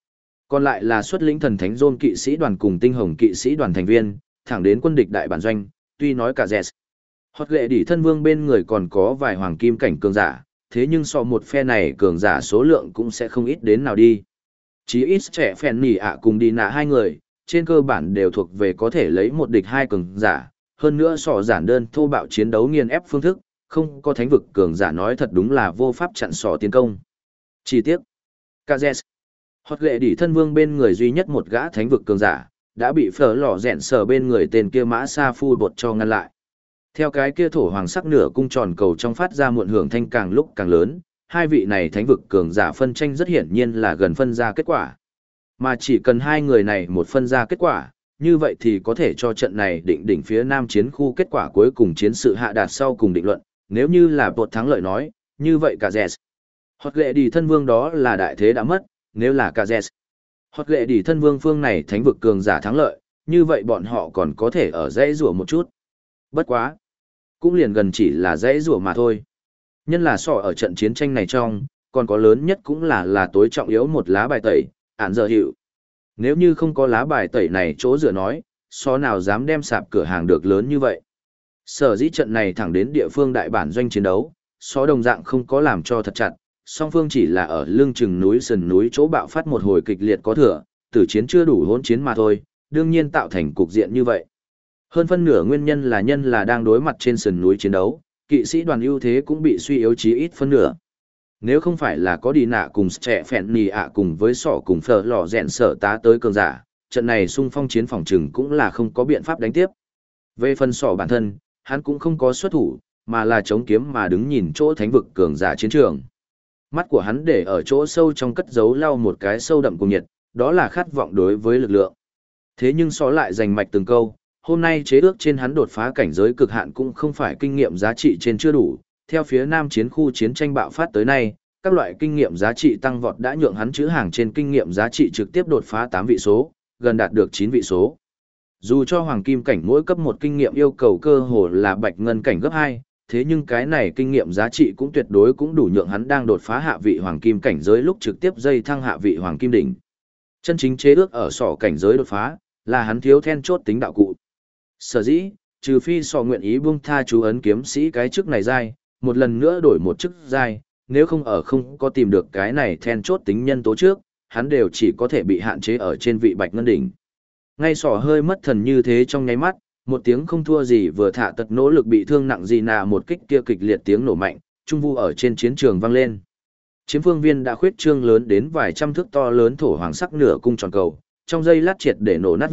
còn lại là xuất lĩnh thần thánh Dôn kỵ sĩ đoàn cùng tinh hồng kỵ sĩ đoàn thành viên, thẳng đến quân địch đại bản doanh, tuy nói cả dẹt. Hoặc lệ đỉ thân vương bên người còn có vài hoàng kim cảnh cường giả, thế nhưng một phe này cường giả số lượng cũng sẽ không ít đến nào đi. Chí ít trẻ phèn nỉ ạ cùng đi nạ hai người, trên cơ bản đều thuộc về có thể lấy một địch hai cường giả, hơn nữa giản đơn thô bạo chiến đấu nghiền ép phương thức, không có thánh vực cường giả nói thật đúng là vô pháp chặn tiến công. Chi tiết, Kazes, hoặc lệ đỉ thân vương bên người duy nhất một gã thánh vực cường giả, đã bị phở lò rẹn sở bên người tên kia mã sa phu bột cho ngăn lại. Theo cái kia thổ hoàng sắc nửa cung tròn cầu trong phát ra muộn hưởng thanh càng lúc càng lớn, hai vị này thánh vực cường giả phân tranh rất hiển nhiên là gần phân ra kết quả. Mà chỉ cần hai người này một phân ra kết quả, như vậy thì có thể cho trận này định đỉnh phía nam chiến khu kết quả cuối cùng chiến sự hạ đạt sau cùng định luận, nếu như là bột thắng lợi nói, như vậy cả Kazes. Hoặc lệ đi thân vương đó là đại thế đã mất, nếu là Kazes. Hoặc lệ đi thân vương phương này thánh vực cường giả thắng lợi, như vậy bọn họ còn có thể ở dãy rủa một chút. Bất quá, cũng liền gần chỉ là dãy rủa mà thôi. Nhân là ở trận chiến tranh này trong, còn có lớn nhất cũng là tối trọng yếu một lá bài tẩy, ản giờ hiệu. Nếu như không có lá bài tẩy này chỗ dựa nói, nào dám đem sạp cửa hàng được lớn như vậy. Sở dĩ trận này thẳng đến địa phương đại bản doanh chiến đấu, đồng dạng không có làm cho thật chặt, song phương chỉ là ở lưng chừng núi sườn núi chỗ bạo phát một hồi kịch liệt có thừa, tử chiến chưa đủ hỗn chiến mà thôi, đương nhiên tạo thành cục diện như vậy. Hơn phân nửa nguyên nhân là đang đối mặt trên sườn núi chiến đấu, kỵ sĩ đoàn ưu thế cũng bị suy yếu chí ít phân nửa. Nếu không phải là có đi nạ cùng trẻ phèn nì ạ cùng với cùng phở lò rèn sở tá tới cường giả, trận này xung phong chiến phòng trừng cũng là không có biện pháp đánh tiếp. Về phần bản thân, hắn cũng không có xuất thủ, mà là chống kiếm mà đứng nhìn chỗ thánh vực cường giả chiến trường. Mắt của hắn để ở chỗ sâu trong cất giấu lau một cái sâu đậm cùng nhiệt, đó là khát vọng đối với lực lượng. Thế nhưng lại giành mạch từng câu, hôm nay chế ước trên hắn đột phá cảnh giới cực hạn cũng không phải kinh nghiệm giá trị trên chưa đủ. Theo phía nam chiến khu chiến tranh bạo phát tới nay, các loại kinh nghiệm giá trị tăng vọt đã nhượng hắn chữ hàng trên kinh nghiệm giá trị trực tiếp đột phá 8 vị số, gần đạt được 9 vị số. Dù cho hoàng kim cảnh mỗi cấp một kinh nghiệm yêu cầu cơ hồ là bạch ngân cảnh gấp 2, thế nhưng cái này kinh nghiệm giá trị cũng tuyệt đối cũng đủ nhượng hắn đang đột phá hạ vị hoàng kim cảnh giới lúc trực tiếp dây thăng hạ vị hoàng kim đỉnh. Chân chính chế ước ở cảnh giới đột phá, là hắn thiếu then chốt tính đạo cụ. Sở dĩ, trừ phi nguyện ý buông tha chú ấn kiếm sĩ cái chức này dai, một lần nữa đổi một chức dai, nếu không không có tìm được cái này then chốt tính nhân tố trước, hắn đều chỉ có thể bị hạn chế ở trên vị bạch ngân đỉnh. Ngay hơi mất thần như thế trong nháy mắt, một tiếng không thua gì vừa thả tật nỗ lực bị thương nặng gì nà một kích kia kịch liệt tiếng nổ mạnh, trung vu ở trên chiến trường vang lên. Chiếm phương viên đã khuyết trương lớn đến vài trăm thước to lớn thổ hoàng sắc nửa cung tròn cầu, trong giây lát triệt để nổ nát vụn,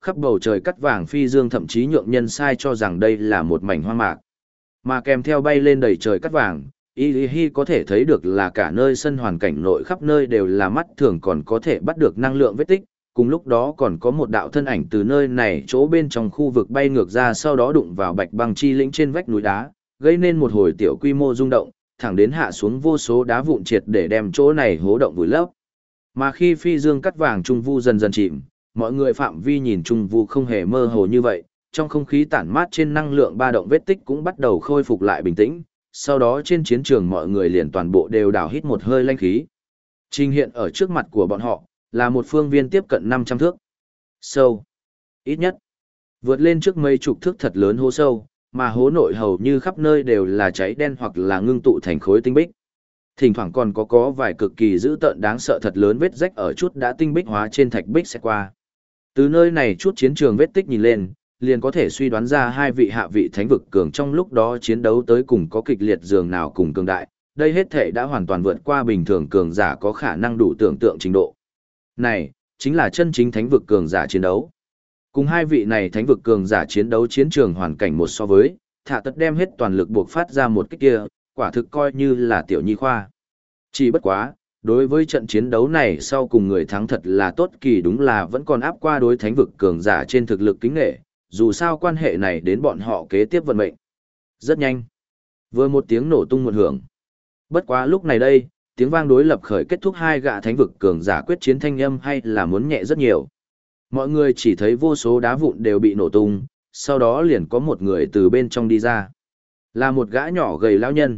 khắp bầu trời cắt vàng phi dương thậm chí nhượng nhân sai cho rằng đây là một mảnh hoang mạc. Mà kèm theo bay lên đầy trời cắt vàng, Y có thể thấy được là cả nơi sân hoàn cảnh nội khắp nơi đều là mắt thường còn có thể bắt được năng lượng vết tích, cùng lúc đó còn có một đạo thân ảnh từ nơi này chỗ bên trong khu vực bay ngược ra sau đó đụng vào bạch băng chi lĩnh trên vách núi đá, gây nên một hồi tiểu quy mô rung động, thẳng đến hạ xuống vô số đá vụn triệt để đem chỗ này hố động vùi lấp. Mà khi phi dương cắt vàng trung vu dần dần chìm, mọi người phạm vi nhìn trung vu không hề mơ hồ như vậy, trong không khí tản mát trên năng lượng ba động vết tích cũng bắt đầu khôi phục lại bình tĩnh, sau đó trên chiến trường mọi người liền toàn bộ đều đảo hít một hơi lanh khí. Trình hiện ở trước mặt của bọn họ, là một phương viên tiếp cận 500 thước. Sâu. Ít nhất. Vượt lên trước mấy chục thước thật lớn hố sâu, mà hố nội hầu như khắp nơi đều là cháy đen hoặc là ngưng tụ thành khối tinh bích. Thỉnh thoảng còn có vài cực kỳ dữ tợn đáng sợ thật lớn vết rách ở chút đã tinh bích hóa trên thạch bích sẽ qua. Từ nơi này chút chiến trường vết tích nhìn lên, liền có thể suy đoán ra hai vị hạ vị thánh vực cường trong lúc đó chiến đấu tới cùng có kịch liệt dường nào cùng cường đại, đây hết thể đã hoàn toàn vượt qua bình thường cường giả có khả năng đủ tưởng tượng trình độ. Này, chính là chân chính thánh vực cường giả chiến đấu. Cùng hai vị này thánh vực cường giả chiến đấu chiến trường hoàn cảnh một so với, Thả Tất đem hết toàn lực buộc phát ra một kích kia, quả thực coi như là tiểu nhi khoa. Chỉ bất quá, đối với trận chiến đấu này sau cùng người thắng thật là tốt kỳ đúng là vẫn còn áp qua đối thánh vực cường giả trên thực lực kính nghệ, dù sao quan hệ này đến bọn họ kế tiếp vận mệnh. Rất nhanh. Vừa một tiếng nổ tung một hưởng. Bất quá lúc này đây, tiếng vang đối lập khởi kết thúc hai gã thánh vực cường giả quyết chiến thanh âm hay là muốn nhẹ rất nhiều. Mọi người chỉ thấy vô số đá vụn đều bị nổ tung, sau đó liền có một người từ bên trong đi ra. Là một gã nhỏ gầy lão nhân.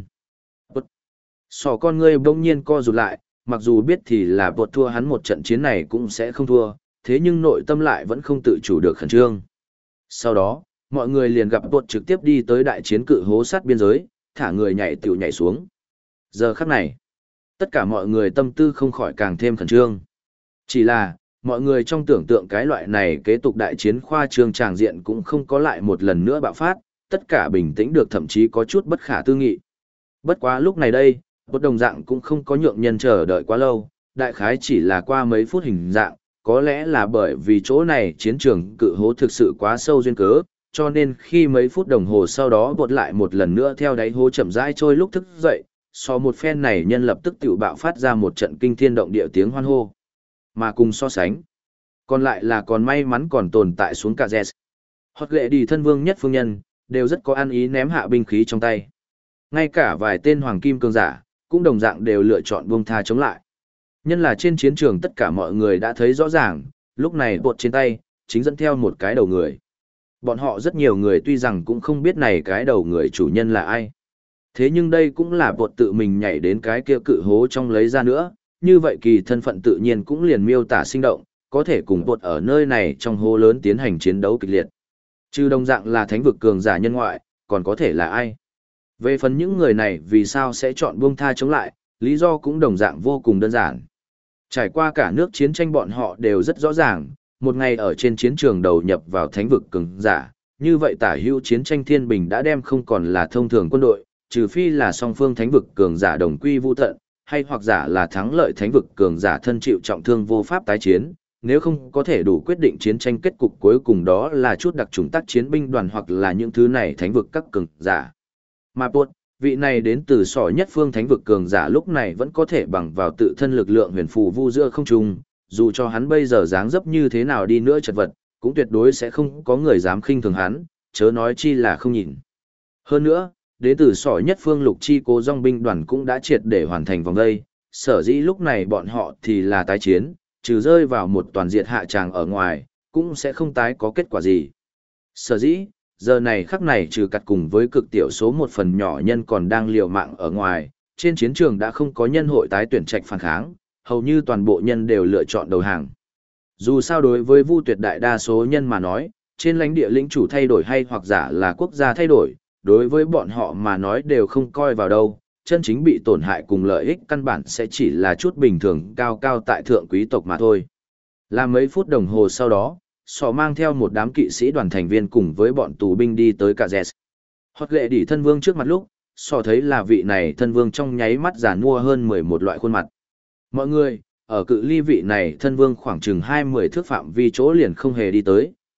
Sỏ con ngươi bỗng nhiên co rụt lại, mặc dù biết thì là bột thua hắn một trận chiến này cũng sẽ không thua, thế nhưng nội tâm lại vẫn không tự chủ được khẩn trương. Sau đó, mọi người liền gặp bột trực tiếp đi tới đại chiến cự hố sát biên giới, thả người nhảy tiểu nhảy xuống. Giờ khắc này, tất cả mọi người tâm tư không khỏi càng thêm khẩn trương. Chỉ là, mọi người trong tưởng tượng cái loại này kế tục đại chiến khoa trương tràng diện cũng không có lại một lần nữa bạo phát, tất cả bình tĩnh được thậm chí có chút bất khả tư nghị. Bất quá lúc này đây, bột đồng dạng cũng không có nhượng nhân chờ đợi quá lâu, đại khái chỉ là qua mấy phút hình dạng, có lẽ là bởi vì chỗ này chiến trường cự hố thực sự quá sâu duyên cớ, cho nên khi mấy phút đồng hồ sau đó bột lại một lần nữa theo đáy hố chậm rãi trôi lúc thức dậy, so một phen này nhân lập tức tự bạo phát ra một trận kinh thiên động địa tiếng hoan hô. Mà cùng so sánh, còn lại là còn may mắn còn tồn tại xuống cả Zes. Hoặc lệ đi thân vương nhất phương nhân, đều rất có ăn ý ném hạ binh khí trong tay. Ngay cả vài tên hoàng kim cường giả, cũng đồng dạng đều lựa chọn buông tha chống lại. Nhân là trên chiến trường tất cả mọi người đã thấy rõ ràng, lúc này bột trên tay, chính dẫn theo một cái đầu người. Bọn họ rất nhiều người tuy rằng cũng không biết này cái đầu người chủ nhân là ai. Thế nhưng đây cũng là bột tự mình nhảy đến cái kia cự hố trong lấy ra nữa, như vậy kỳ thân phận tự nhiên cũng liền miêu tả sinh động, có thể cùng bột ở nơi này trong hố lớn tiến hành chiến đấu kịch liệt. Trừ đồng dạng là thánh vực cường giả nhân ngoại, còn có thể là ai? Về phần những người này vì sao sẽ chọn buông tha chống lại, lý do cũng đồng dạng vô cùng đơn giản. Trải qua cả nước chiến tranh bọn họ đều rất rõ ràng, một ngày ở trên chiến trường đầu nhập vào thánh vực cường giả, như vậy tả hữu chiến tranh thiên bình đã đem không còn là thông thường quân đội, trừ phi là song phương thánh vực cường giả đồng quy vu tận, hay hoặc giả là thắng lợi thánh vực cường giả thân chịu trọng thương vô pháp tái chiến, nếu không có thể đủ quyết định chiến tranh kết cục cuối cùng đó là chút đặc chủng tác chiến binh đoàn hoặc là những thứ này thánh vực các cường giả. Mà buộc, vị này đến từ sỏi nhất phương thánh vực cường giả lúc này vẫn có thể bằng vào tự thân lực lượng huyền phù vu giữa không trung, dù cho hắn bây giờ dáng dấp như thế nào đi nữa chật vật, cũng tuyệt đối sẽ không có người dám khinh thường hắn, chớ nói chi là không nhìn. Hơn nữa, đến từ sỏi nhất phương lục chi cố dòng binh đoàn cũng đã triệt để hoàn thành vòng đây, sở dĩ lúc này bọn họ thì là tái chiến, trừ rơi vào một toàn diện hạ tràng ở ngoài, cũng sẽ không tái có kết quả gì. Sở dĩ, giờ này khắc này trừ cặt cùng với cực tiểu số một phần nhỏ nhân còn đang liều mạng ở ngoài, trên chiến trường đã không có nhân hội tái tuyển trạch phản kháng, hầu như toàn bộ nhân đều lựa chọn đầu hàng. Dù sao đối với Vu Tuyệt đại đa số nhân mà nói, trên lãnh địa lĩnh chủ thay đổi hay hoặc giả là quốc gia thay đổi, đối với bọn họ mà nói đều không coi vào đâu, chân chính bị tổn hại cùng lợi ích căn bản sẽ chỉ là chút bình thường cao cao tại thượng quý tộc mà thôi. Là mấy phút đồng hồ sau đó, sọ mang theo một đám kỵ sĩ đoàn thành viên cùng với bọn tù binh đi tới cả Zes. Hoặc lệ đỉ thân vương trước mặt lúc, sọ thấy là vị này thân vương trong nháy mắt giàn mua hơn 11 loại khuôn mặt. Mọi người, ở cự ly vị này thân vương khoảng chừng 20 thước phạm vi chỗ liền không hề đi tới,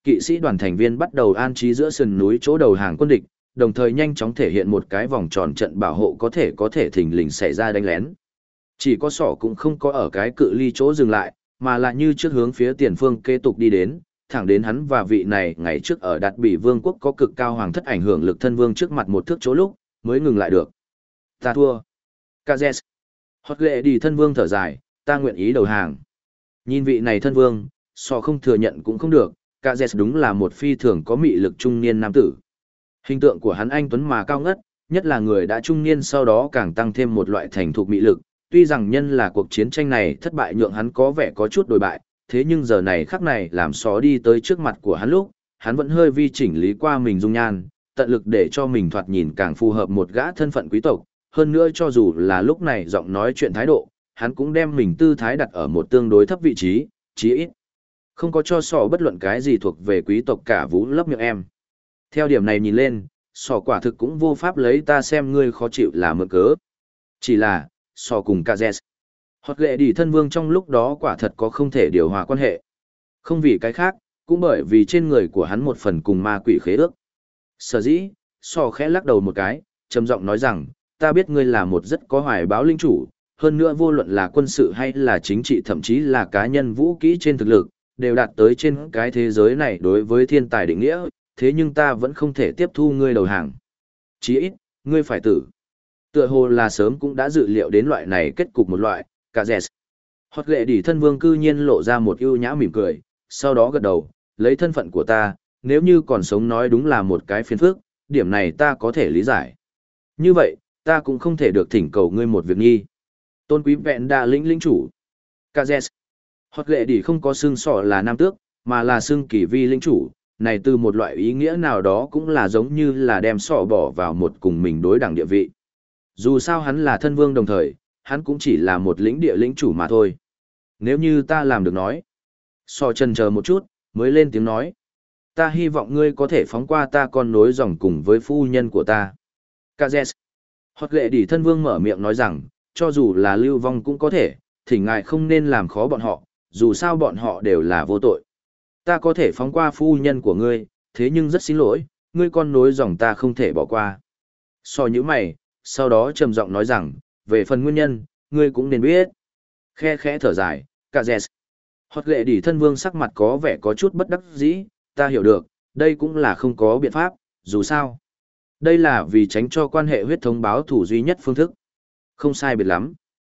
kỵ sĩ đoàn thành viên bắt đầu an trí giữa sườn núi chỗ đầu hàng quân địch, đồng thời nhanh chóng thể hiện một cái vòng tròn trận bảo hộ có thể thình lình xảy ra đánh lén. Chỉ có sỏ cũng không có ở cái cự ly chỗ dừng lại, mà là như trước hướng phía tiền phương kế tục đi đến, thẳng đến hắn và vị này ngày trước ở Đạt Bỉ Vương quốc có cực cao hoàng thất ảnh hưởng lực thân vương trước mặt một thước chỗ lúc, mới ngừng lại được. Ta thua. Cazes. Hót ghệ đi thân vương thở dài, ta nguyện ý đầu hàng. Nhìn vị này thân vương, sỏ không thừa nhận cũng không được, Cazes đúng là một phi thường có mị lực trung niên nam tử. Hình tượng của hắn anh tuấn mà cao ngất, nhất là người đã trung niên sau đó càng tăng thêm một loại thành thục mị lực. Tuy rằng nhân là cuộc chiến tranh này thất bại nhượng hắn có vẻ có chút đồi bại, thế nhưng giờ này khắc này làm xó đi tới trước mặt của hắn lúc, hắn vẫn hơi vi chỉnh lý qua mình dung nhan, tận lực để cho mình thoạt nhìn càng phù hợp một gã thân phận quý tộc. Hơn nữa cho dù là lúc này giọng nói chuyện thái độ, hắn cũng đem mình tư thái đặt ở một tương đối thấp vị trí, chí ít không có cho sỏ bất luận cái gì thuộc về quý tộc cả vú lấp miệng em. Theo điểm này nhìn lên, sỏ quả thực cũng vô pháp lấy ta xem ngươi khó chịu là mượn cớ. Chỉ là, sỏ cùng Cazes. Hót ghệ đi thân vương trong lúc đó quả thật có không thể điều hòa quan hệ. Không vì cái khác, cũng bởi vì trên người của hắn một phần cùng ma quỷ khế ước. Sở dĩ, sỏ khẽ lắc đầu một cái, trầm giọng nói rằng, ta biết ngươi là một rất có hoài báo linh chủ, hơn nữa vô luận là quân sự hay là chính trị thậm chí là cá nhân vũ kỹ trên thực lực, đều đạt tới trên cái thế giới này đối với thiên tài định nghĩa, thế nhưng ta vẫn không thể tiếp thu ngươi đầu hàng. Chí ít, ngươi phải tử. Tựa hồ là sớm cũng đã dự liệu đến loại này kết cục một loại, Cazes. Hót ghệ đi thân vương cư nhiên lộ ra một ưu nhã mỉm cười, sau đó gật đầu, lấy thân phận của ta, nếu như còn sống nói đúng là một cái phiền phức, điểm này ta có thể lý giải. Như vậy, ta cũng không thể được thỉnh cầu ngươi một việc nghi. Tôn quý vẹn đa lĩnh chủ. Cazes. Hót ghệ đi không có xương sọ là nam tước, mà là xương kỳ vi lĩnh chủ, này từ một loại ý nghĩa nào đó cũng là giống như là đem sọ bỏ vào một cùng mình đối đẳng địa vị. Dù sao hắn là thân vương đồng thời, hắn cũng chỉ là một lĩnh địa lĩnh chủ mà thôi. Nếu như ta làm được nói. Sọ chần chờ một chút, mới lên tiếng nói. Ta hy vọng ngươi có thể phóng qua ta con nối dòng cùng với phu nhân của ta. Cazes. Hót ghệ đi thân vương mở miệng nói rằng, cho dù là lưu vong cũng có thể, thỉnh ngài không nên làm khó bọn họ, dù sao bọn họ đều là vô tội. Ta có thể phóng qua phu nhân của ngươi, thế nhưng rất xin lỗi, ngươi con nối dòng ta không thể bỏ qua. So như mày, sau đó trầm giọng nói rằng, về phần nguyên nhân, ngươi cũng nên biết. Khe khẽ thở dài, Cazes. Hót ghệ đi thân vương sắc mặt có vẻ có chút bất đắc dĩ, ta hiểu được, đây cũng là không có biện pháp, dù sao. Đây là vì tránh cho quan hệ huyết thống báo thủ duy nhất phương thức. Không sai biệt lắm.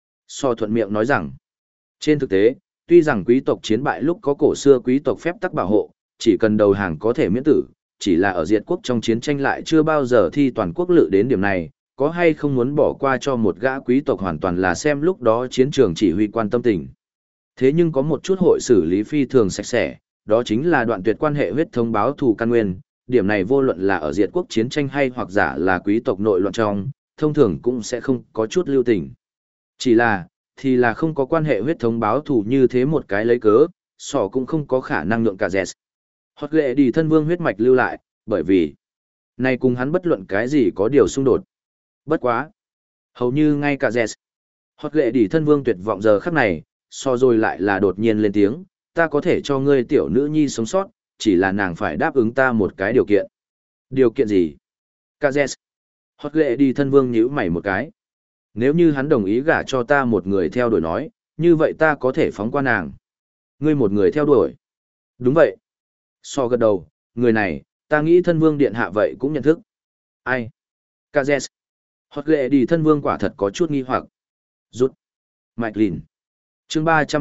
So thuận miệng nói rằng, trên thực tế, tuy rằng quý tộc chiến bại lúc có cổ xưa quý tộc phép tắc bảo hộ, chỉ cần đầu hàng có thể miễn tử, chỉ là ở diệt quốc trong chiến tranh lại chưa bao giờ thi toàn quốc lự đến điểm này, có hay không muốn bỏ qua cho một gã quý tộc hoàn toàn là xem lúc đó chiến trường chỉ huy quan tâm tình. Thế nhưng có một chút hội xử lý phi thường sạch sẽ, đó chính là đoạn tuyệt quan hệ huyết thống báo thù căn nguyên, điểm này vô luận là ở diệt quốc chiến tranh hay hoặc giả là quý tộc nội loạn trong, thông thường cũng sẽ không có chút lưu tình. Chỉ là, thì là không có quan hệ huyết thống báo thù như thế một cái lấy cớ, sỏ cũng không có khả năng nhượng cả dẹt. Hót ghệ đi thân vương huyết mạch lưu lại, bởi vì này cùng hắn bất luận cái gì có điều xung đột. Bất quá. Hầu như ngay cả dẹt. Hót ghệ đi thân vương tuyệt vọng giờ khắc này, so rồi lại là đột nhiên lên tiếng, ta có thể cho ngươi tiểu nữ nhi sống sót, chỉ là nàng phải đáp ứng ta một cái điều kiện. Điều kiện gì? Cazes. Hót ghệ đi thân vương nhíu mày một cái. Nếu như hắn đồng ý gả cho ta một người theo đuổi nói, như vậy ta có thể phóng qua nàng. Ngươi một người theo đuổi. Đúng vậy. So gật đầu, người này, ta nghĩ thân vương điện hạ vậy cũng nhận thức. Ai? Cazes. Hót ghệ đi thân vương quả thật có chút nghi hoặc. Rút. Mạch lìn. Chương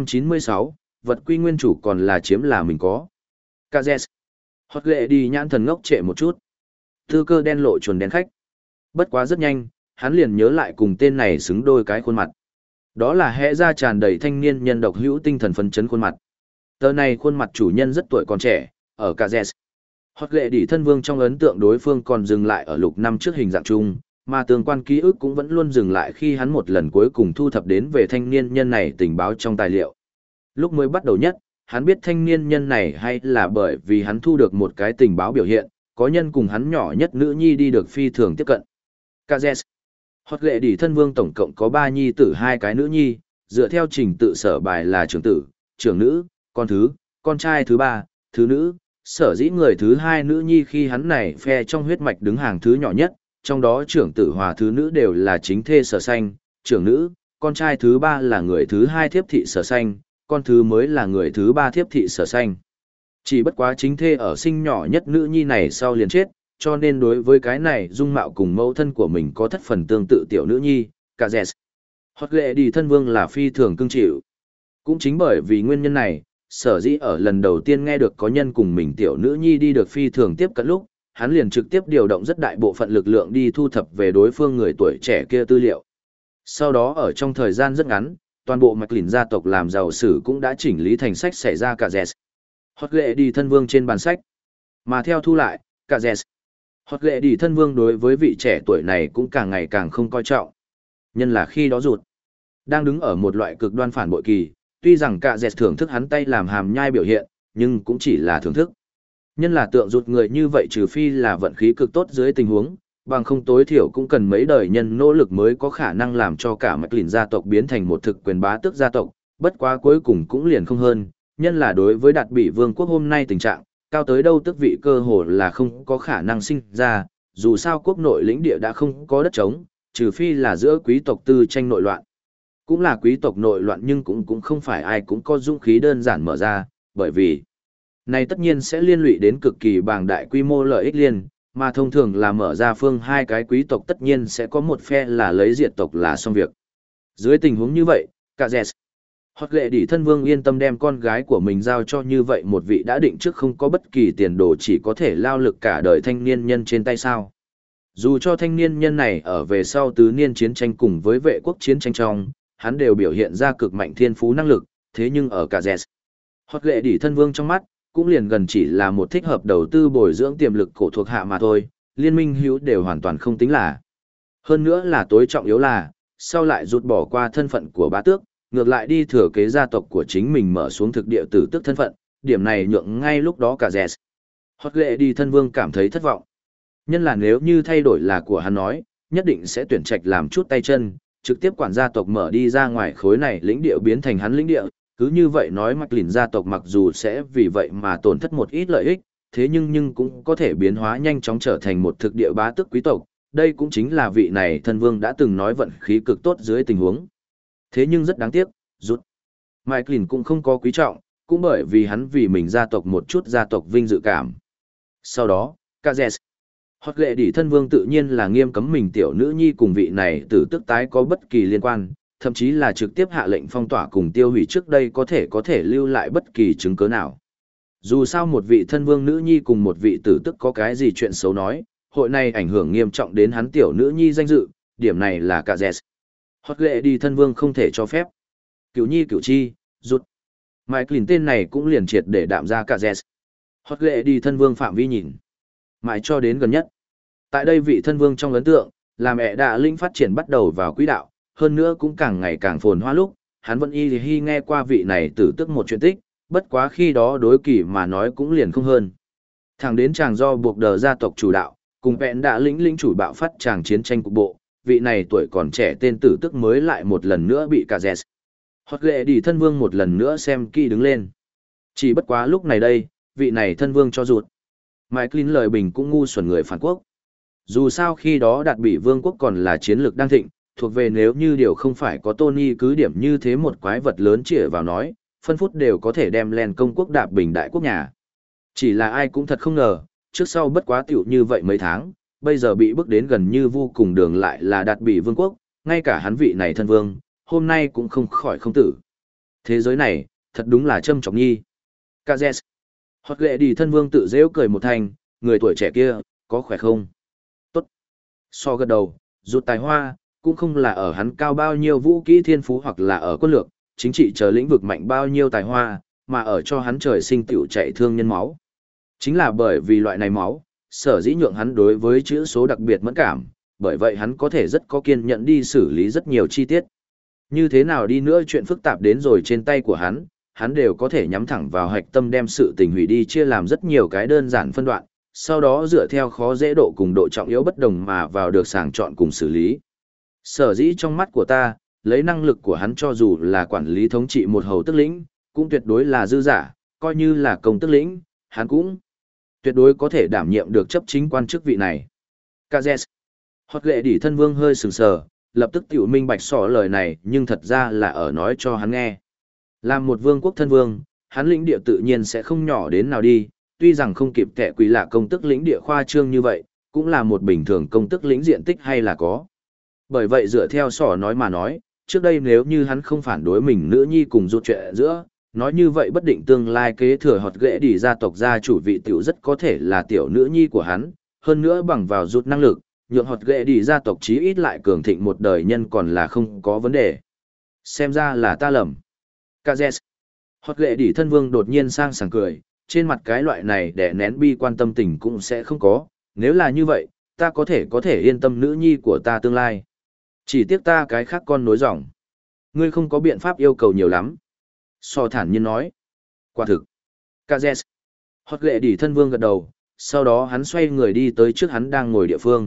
396, vật quy nguyên chủ còn là chiếm là mình có. Cazes. Hót ghệ đi nhãn thần ngốc trệ một chút. Tư cơ đen lộ chuồn đen khách. Bất quá rất nhanh, hắn liền nhớ lại cùng tên này xứng đôi cái khuôn mặt. Đó là hẽ ra tràn đầy thanh niên nhân độc hữu tinh thần phấn chấn khuôn mặt. Tờ này khuôn mặt chủ nhân rất tuổi còn trẻ, ở Cazes. Hót ghệ đi thân vương trong ấn tượng đối phương còn dừng lại ở lục năm trước hình dạng chung, mà tương quan ký ức cũng vẫn luôn dừng lại khi hắn một lần cuối cùng thu thập đến về thanh niên nhân này tình báo trong tài liệu. Lúc mới bắt đầu nhất, hắn biết thanh niên nhân này hay là bởi vì hắn thu được một cái tình báo biểu hiện, có nhân cùng hắn nhỏ nhất nữ nhi đi được phi thường tiếp cận. Cazes. Hót ghệ đi thân vương tổng cộng có 3 nhi tử 2 cái nữ nhi, dựa theo trình tự sở bài là trưởng tử, trưởng nữ, con thứ, con trai thứ 3, thứ nữ, sở dĩ người thứ hai nữ nhi khi hắn này phe trong huyết mạch đứng hàng thứ nhỏ nhất, trong đó trưởng tử hòa thứ nữ đều là chính thê Sở Xanh, trưởng nữ, con trai thứ ba là người thứ hai thiếp thị Sở Xanh, con thứ mới là người thứ ba thiếp thị Sở Xanh. Chỉ bất quá chính thê ở sinh nhỏ nhất nữ nhi này sau liền chết, cho nên đối với cái này dung mạo cùng mẫu thân của mình có thất phần tương tự tiểu nữ nhi, cả dẹt. Hoặc lệ đi thân vương là phi thường cưng chịu. Cũng chính bởi vì nguyên nhân này, sở dĩ ở lần đầu tiên nghe được có nhân cùng mình tiểu nữ nhi đi được phi thường tiếp cận lúc, hắn liền trực tiếp điều động rất đại bộ phận lực lượng đi thu thập về đối phương người tuổi trẻ kia tư liệu. Sau đó ở trong thời gian rất ngắn, toàn bộ mạch lìn gia tộc làm giàu sử cũng đã chỉnh lý thành sách xảy ra cả dẹt. Hoặc lệ đi thân vương trên bàn sách. Mà theo thu lại, cả dẹt. Hoặc lệ đi thân vương đối với vị trẻ tuổi này cũng càng ngày càng không coi trọng. Nhân là khi đó rụt. Đang đứng ở một loại cực đoan phản bội kỳ, tuy rằng cả dẹt thưởng thức hắn tay làm hàm nhai biểu hiện, nhưng cũng chỉ là thưởng thức. Nhân là tượng rụt người như vậy trừ phi là vận khí cực tốt dưới tình huống, bằng không tối thiểu cũng cần mấy đời nhân nỗ lực mới có khả năng làm cho cả mạch lìn gia tộc biến thành một thực quyền bá tước gia tộc, bất quá cuối cùng cũng liền không hơn, nhân là đối với đạt bị vương quốc hôm nay tình trạng, cao tới đâu tước vị cơ hồ là không có khả năng sinh ra, dù sao quốc nội lĩnh địa đã không có đất trống, trừ phi là giữa quý tộc tư tranh nội loạn. Cũng là quý tộc nội loạn nhưng cũng không phải ai cũng có dũng khí đơn giản mở ra, bởi vì này tất nhiên sẽ liên lụy đến cực kỳ bàng đại quy mô lợi ích liên, mà thông thường là mở ra phương hai cái quý tộc tất nhiên sẽ có một phe là lấy diệt tộc là xong việc. Dưới tình huống như vậy, cả dẹt. Hoặc lệ đỉ thân vương yên tâm đem con gái của mình giao cho như vậy một vị đã định trước không có bất kỳ tiền đồ chỉ có thể lao lực cả đời thanh niên nhân trên tay sao. Dù cho thanh niên nhân này ở về sau tứ niên chiến tranh cùng với vệ quốc chiến tranh trong, hắn đều biểu hiện ra cực mạnh thiên phú năng lực, thế nhưng ở cả dẹt. Hoặc lệ đỉ thân vương trong mắt, cũng liền gần chỉ là một thích hợp đầu tư bồi dưỡng tiềm lực cổ thuộc hạ mà thôi, liên minh hữu đều hoàn toàn không tính là. Hơn nữa là tối trọng yếu là, sau lại rút bỏ qua thân phận của bá tước, ngược lại đi thừa kế gia tộc của chính mình mở xuống thực địa tử tước thân phận, điểm này nhượng ngay lúc đó cả dẹt. Hoặc lệ đi thân vương cảm thấy thất vọng. Nhân là nếu như thay đổi là của hắn nói, nhất định sẽ tuyển trạch làm chút tay chân, trực tiếp quản gia tộc mở đi ra ngoài khối này lĩnh địa biến thành hắn lĩnh địa, cứ như vậy nói mạch lìn gia tộc mặc dù sẽ vì vậy mà tổn thất một ít lợi ích, thế nhưng cũng có thể biến hóa nhanh chóng trở thành một thực địa bá tước quý tộc, đây cũng chính là vị này thân vương đã từng nói vận khí cực tốt dưới tình huống. Thế nhưng rất đáng tiếc, rút. Mạch lìn cũng không có quý trọng, cũng bởi vì hắn vì mình gia tộc một chút gia tộc vinh dự cảm. Sau đó, Kazes. Hoặc lệ đỉ thân vương tự nhiên là nghiêm cấm mình tiểu nữ nhi cùng vị này tử tức tái có bất kỳ liên quan, thậm chí là trực tiếp hạ lệnh phong tỏa cùng tiêu hủy trước đây có thể lưu lại bất kỳ chứng cứ nào. Dù sao một vị thân vương nữ nhi cùng một vị tử tức có cái gì chuyện xấu nói, hội này ảnh hưởng nghiêm trọng đến hắn tiểu nữ nhi danh dự, điểm này là cả dẹt. Hoặc lệ đi thân vương không thể cho phép. Cửu nhi cửu chi, rút. Mike Lin tên này cũng liền triệt để đạm ra cả dẹt. Hoặc lệ đi thân vương phạm vi nhìn. Mãi cho đến gần nhất. Tại đây vị thân vương trong ấn tượng, làm ẻ đạ linh phát triển bắt đầu vào quỹ đạo, hơn nữa cũng càng ngày càng phồn hoa lúc, hắn vẫn y nghe qua vị này tử tức một chuyện tích, bất quá khi đó đối kỳ mà nói cũng liền không hơn. Thẳng đến chàng do buộc đờ gia tộc chủ đạo, cùng vẹn đã lĩnh chủ bạo phát chàng chiến tranh cục bộ, vị này tuổi còn trẻ tên tử tức mới lại một lần nữa bị cả dẹt. Hoặc lệ đi thân vương một lần nữa xem kỹ đứng lên. Chỉ bất quá lúc này đây, vị này thân vương cho rụt. Mike Lin lời bình cũng ngu xuẩn người phản quốc. Dù sao khi đó đạt bị vương quốc còn là chiến lược đang thịnh, thuộc về nếu như điều không phải có Tony cứ điểm như thế một quái vật lớn chĩa vào nói, phân phút đều có thể đem lên công quốc đạp bình đại quốc nhà. Chỉ là ai cũng thật không ngờ, trước sau bất quá tiểu như vậy mấy tháng, bây giờ bị bước đến gần như vô cùng đường lại là đạt bị vương quốc, ngay cả hắn vị này thân vương, hôm nay cũng không khỏi không tử. Thế giới này, thật đúng là châm trọng nhi. Kazes. Hoặc lệ đi thân vương tự dễu cười một thành, người tuổi trẻ kia, có khỏe không? Tốt. So gật đầu, rụt tài hoa, cũng không là ở hắn cao bao nhiêu vũ kỹ thiên phú hoặc là ở quân lược, chính trị chờ lĩnh vực mạnh bao nhiêu tài hoa, mà ở cho hắn trời sinh tiểu chạy thương nhân máu. Chính là bởi vì loại này máu, sở dĩ nhượng hắn đối với chữ số đặc biệt mẫn cảm, bởi vậy hắn có thể rất có kiên nhẫn đi xử lý rất nhiều chi tiết. Như thế nào đi nữa chuyện phức tạp đến rồi trên tay của hắn đều có thể nhắm thẳng vào hạch tâm đem sự tình hủy đi chia làm rất nhiều cái đơn giản phân đoạn, sau đó dựa theo khó dễ độ cùng độ trọng yếu bất đồng mà vào được sàng chọn cùng xử lý. Sở dĩ trong mắt của ta, lấy năng lực của hắn cho dù là quản lý thống trị một hầu tức lĩnh, cũng tuyệt đối là dư giả, coi như là công tức lĩnh, hắn cũng Tuyệt đối có thể đảm nhiệm được chấp chính quan chức vị này. Kazes. Hot lệ đỉ thân vương hơi sừng sờ, lập tức tiểu minh bạch sỏ lời này nhưng thật ra là ở nói cho hắn nghe. Làm một vương quốc thân vương, hắn lĩnh địa tự nhiên sẽ không nhỏ đến nào đi, tuy rằng không kịp kẻ quỷ lạ công tức lĩnh địa khoa trương như vậy, cũng là một bình thường công tức lĩnh diện tích hay là có. Bởi vậy dựa theo sỏ nói mà nói, trước đây nếu như hắn không phản đối mình nữ nhi cùng rút chuyện giữa, nói như vậy bất định tương lai kế thừa hột ghệ đỉ gia tộc gia chủ vị tiểu rất có thể là tiểu nữ nhi của hắn, hơn nữa bằng vào rút năng lực, nhượng hột ghệ đỉ gia tộc chí ít lại cường thịnh một đời nhân còn là không có vấn đề. Xem ra là ta lầm. Kazes. Hột ghệ đỉ thân vương đột nhiên sang sảng cười, trên mặt cái loại này để nén bi quan tâm tình cũng sẽ không có, nếu là như vậy, ta có thể yên tâm nữ nhi của ta tương lai. Chỉ tiếc ta cái khác con nối dòng. Ngươi không có biện pháp yêu cầu nhiều lắm. So thản nhiên nói. Quả thực. Kazes. Hot lệ đỉ thân vương gật đầu, sau đó hắn xoay người đi tới trước hắn đang ngồi địa phương.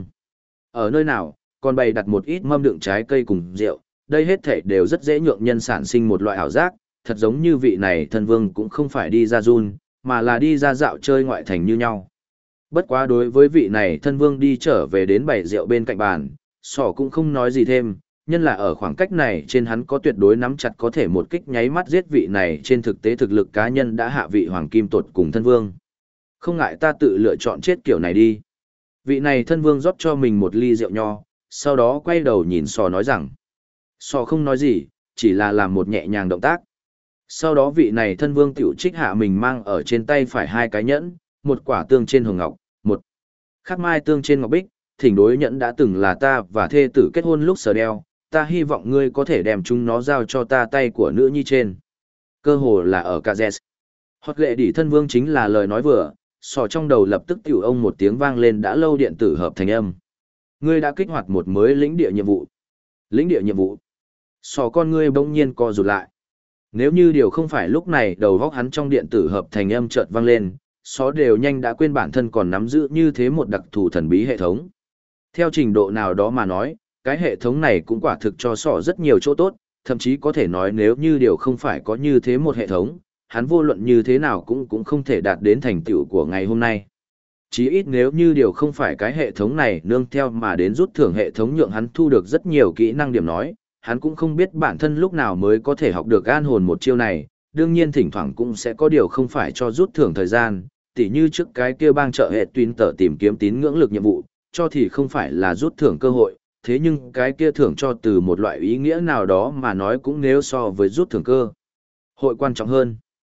Ở nơi nào, còn bày đặt một ít mâm đựng trái cây cùng rượu, đây hết thảy đều rất dễ nhượng nhân sản sinh một loại ảo giác, thật giống như vị này thân vương cũng không phải đi ra run, mà là đi ra dạo chơi ngoại thành như nhau. Bất quá đối với vị này thân vương đi trở về đến bày rượu bên cạnh bàn, sỏ cũng không nói gì thêm, nhân là ở khoảng cách này trên hắn có tuyệt đối nắm chặt có thể một kích nháy mắt giết vị này trên thực tế thực lực cá nhân đã hạ vị hoàng kim tột cùng thân vương. Không ngại ta tự lựa chọn chết kiểu này đi. Vị này thân vương rót cho mình một ly rượu nho, sau đó quay đầu nhìn sò nói rằng. Sò không nói gì, chỉ là làm một nhẹ nhàng động tác. Sau đó vị này thân vương tiểu trích hạ mình mang ở trên tay phải hai cái nhẫn, một quả tương trên hồng ngọc, một khắc mai tương trên ngọc bích, thỉnh đối nhẫn đã từng là ta và thê tử kết hôn lúc sờ đeo, ta hy vọng ngươi có thể đem chúng nó giao cho ta tay của nữ nhi trên. Cơ hồ là ở Kazes. Hot lệ đỉ thân vương chính là lời nói vừa, sò trong đầu lập tức tiểu ông một tiếng vang lên đã lâu điện tử hợp thành âm. Ngươi đã kích hoạt một mới lĩnh địa nhiệm vụ. Lĩnh địa nhiệm vụ. Sò con ngươi bỗng nhiên co rụt lại. Nếu như điều không phải lúc này đầu góc hắn trong điện tử hợp thành âm chợt vang lên, só đều nhanh đã quên bản thân còn nắm giữ như thế một đặc thù thần bí hệ thống. Theo trình độ nào đó mà nói, cái hệ thống này cũng quả thực cho sỏ rất nhiều chỗ tốt, thậm chí có thể nói nếu như điều không phải có như thế một hệ thống, hắn vô luận như thế nào cũng không thể đạt đến thành tựu của ngày hôm nay. Chí ít nếu như điều không phải cái hệ thống này nương theo mà đến rút thưởng hệ thống nhượng hắn thu được rất nhiều kỹ năng điểm nói, hắn cũng không biết bản thân lúc nào mới có thể học được an hồn một chiêu này, đương nhiên thỉnh thoảng cũng sẽ có điều không phải cho rút thưởng thời gian, tỉ như trước cái kia bang trợ hệ tuyến tờ tìm kiếm tín ngưỡng lực nhiệm vụ, cho thì không phải là rút thưởng cơ hội, thế nhưng cái kia thưởng cho từ một loại ý nghĩa nào đó mà nói cũng nếu so với rút thưởng cơ hội quan trọng hơn.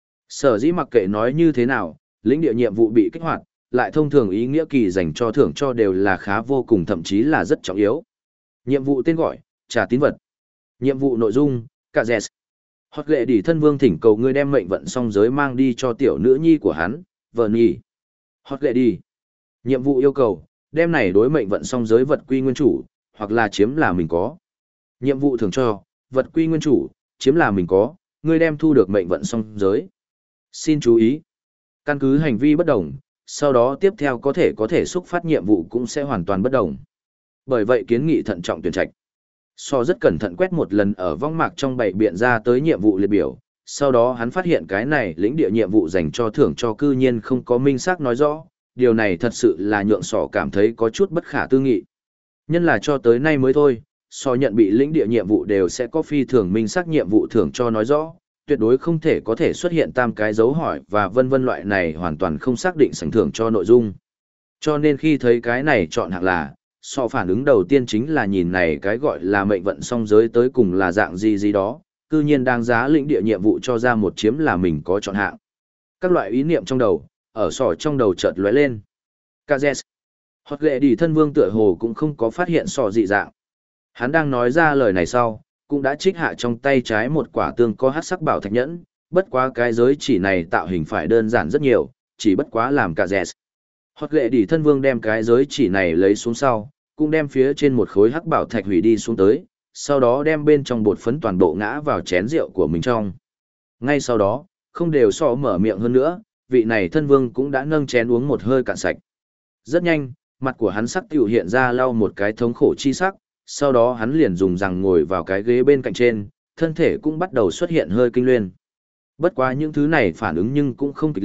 Sở dĩ mặc kệ nói như thế nào, lĩnh địa nhiệm vụ bị kích hoạt, lại thông thường ý nghĩa kỳ dành cho thưởng cho đều là khá vô cùng thậm chí là rất trọng yếu. Nhiệm vụ tên gọi, trả tín vật. Nhiệm vụ nội dung, Kazes. Hot lệ đỉ thân vương thỉnh cầu ngươi đem mệnh vận song giới mang đi cho tiểu nữ nhi của hắn, vợ nhì. Hot lệ đi. Nhiệm vụ yêu cầu, đem này đối mệnh vận song giới vật quy nguyên chủ, hoặc là chiếm là mình có. Nhiệm vụ thưởng cho, vật quy nguyên chủ, chiếm là mình có, ngươi đem thu được mệnh vận song giới. Xin chú ý, căn cứ hành vi bất đồng, sau đó tiếp theo có thể xúc phát nhiệm vụ cũng sẽ hoàn toàn bất đồng. Bởi vậy kiến nghị thận trọng tuyển trạch. So rất cẩn thận quét một lần ở vong mạc trong bảy biện ra tới nhiệm vụ liệt biểu, sau đó hắn phát hiện cái này lĩnh địa nhiệm vụ dành cho thưởng cho cư nhiên không có minh xác nói rõ, điều này thật sự là nhượng sỏ cảm thấy có chút bất khả tư nghị. Nhân là cho tới nay mới thôi, so nhận bị lĩnh địa nhiệm vụ đều sẽ có phi thường minh xác nhiệm vụ thưởng cho nói rõ, tuyệt đối không thể có thể xuất hiện tam cái dấu hỏi và vân vân loại này hoàn toàn không xác định sẵn thưởng cho nội dung. Cho nên khi thấy cái này chọn hạng là, so phản ứng đầu tiên chính là nhìn này cái gọi là mệnh vận song giới tới cùng là dạng gì đó, cư nhiên đang giá lĩnh địa nhiệm vụ cho ra một chiếm là mình có chọn hạng. Các loại ý niệm trong đầu, ở sỏ trong đầu chợt lóe lên. Kazes. Hot lệ đi thân vương tựa hồ cũng không có phát hiện sỏ dị dạng. Hắn đang nói ra lời này sau, cũng đã trích hạ trong tay trái một quả tương có hắc sắc bảo thạch nhẫn, bất quá cái giới chỉ này tạo hình phải đơn giản rất nhiều, chỉ bất quá làm Kazes. Hot lệ đi thân vương đem cái giới chỉ này lấy xuống sau, cũng đem phía trên một khối hắc bảo thạch hủy đi xuống tới, sau đó đem bên trong bột phấn toàn bộ ngã vào chén rượu của mình trong. Ngay sau đó, không đều so mở miệng hơn nữa, vị này thân vương cũng đã nâng chén uống một hơi cạn sạch. Rất nhanh, mặt của hắn sắc tiểu hiện ra lau một cái thống khổ chi sắc, sau đó hắn liền dùng rằng ngồi vào cái ghế bên cạnh trên, thân thể cũng bắt đầu xuất hiện hơi kinh luyên. Bất quá những thứ này phản ứng nhưng cũng không kịch liệt,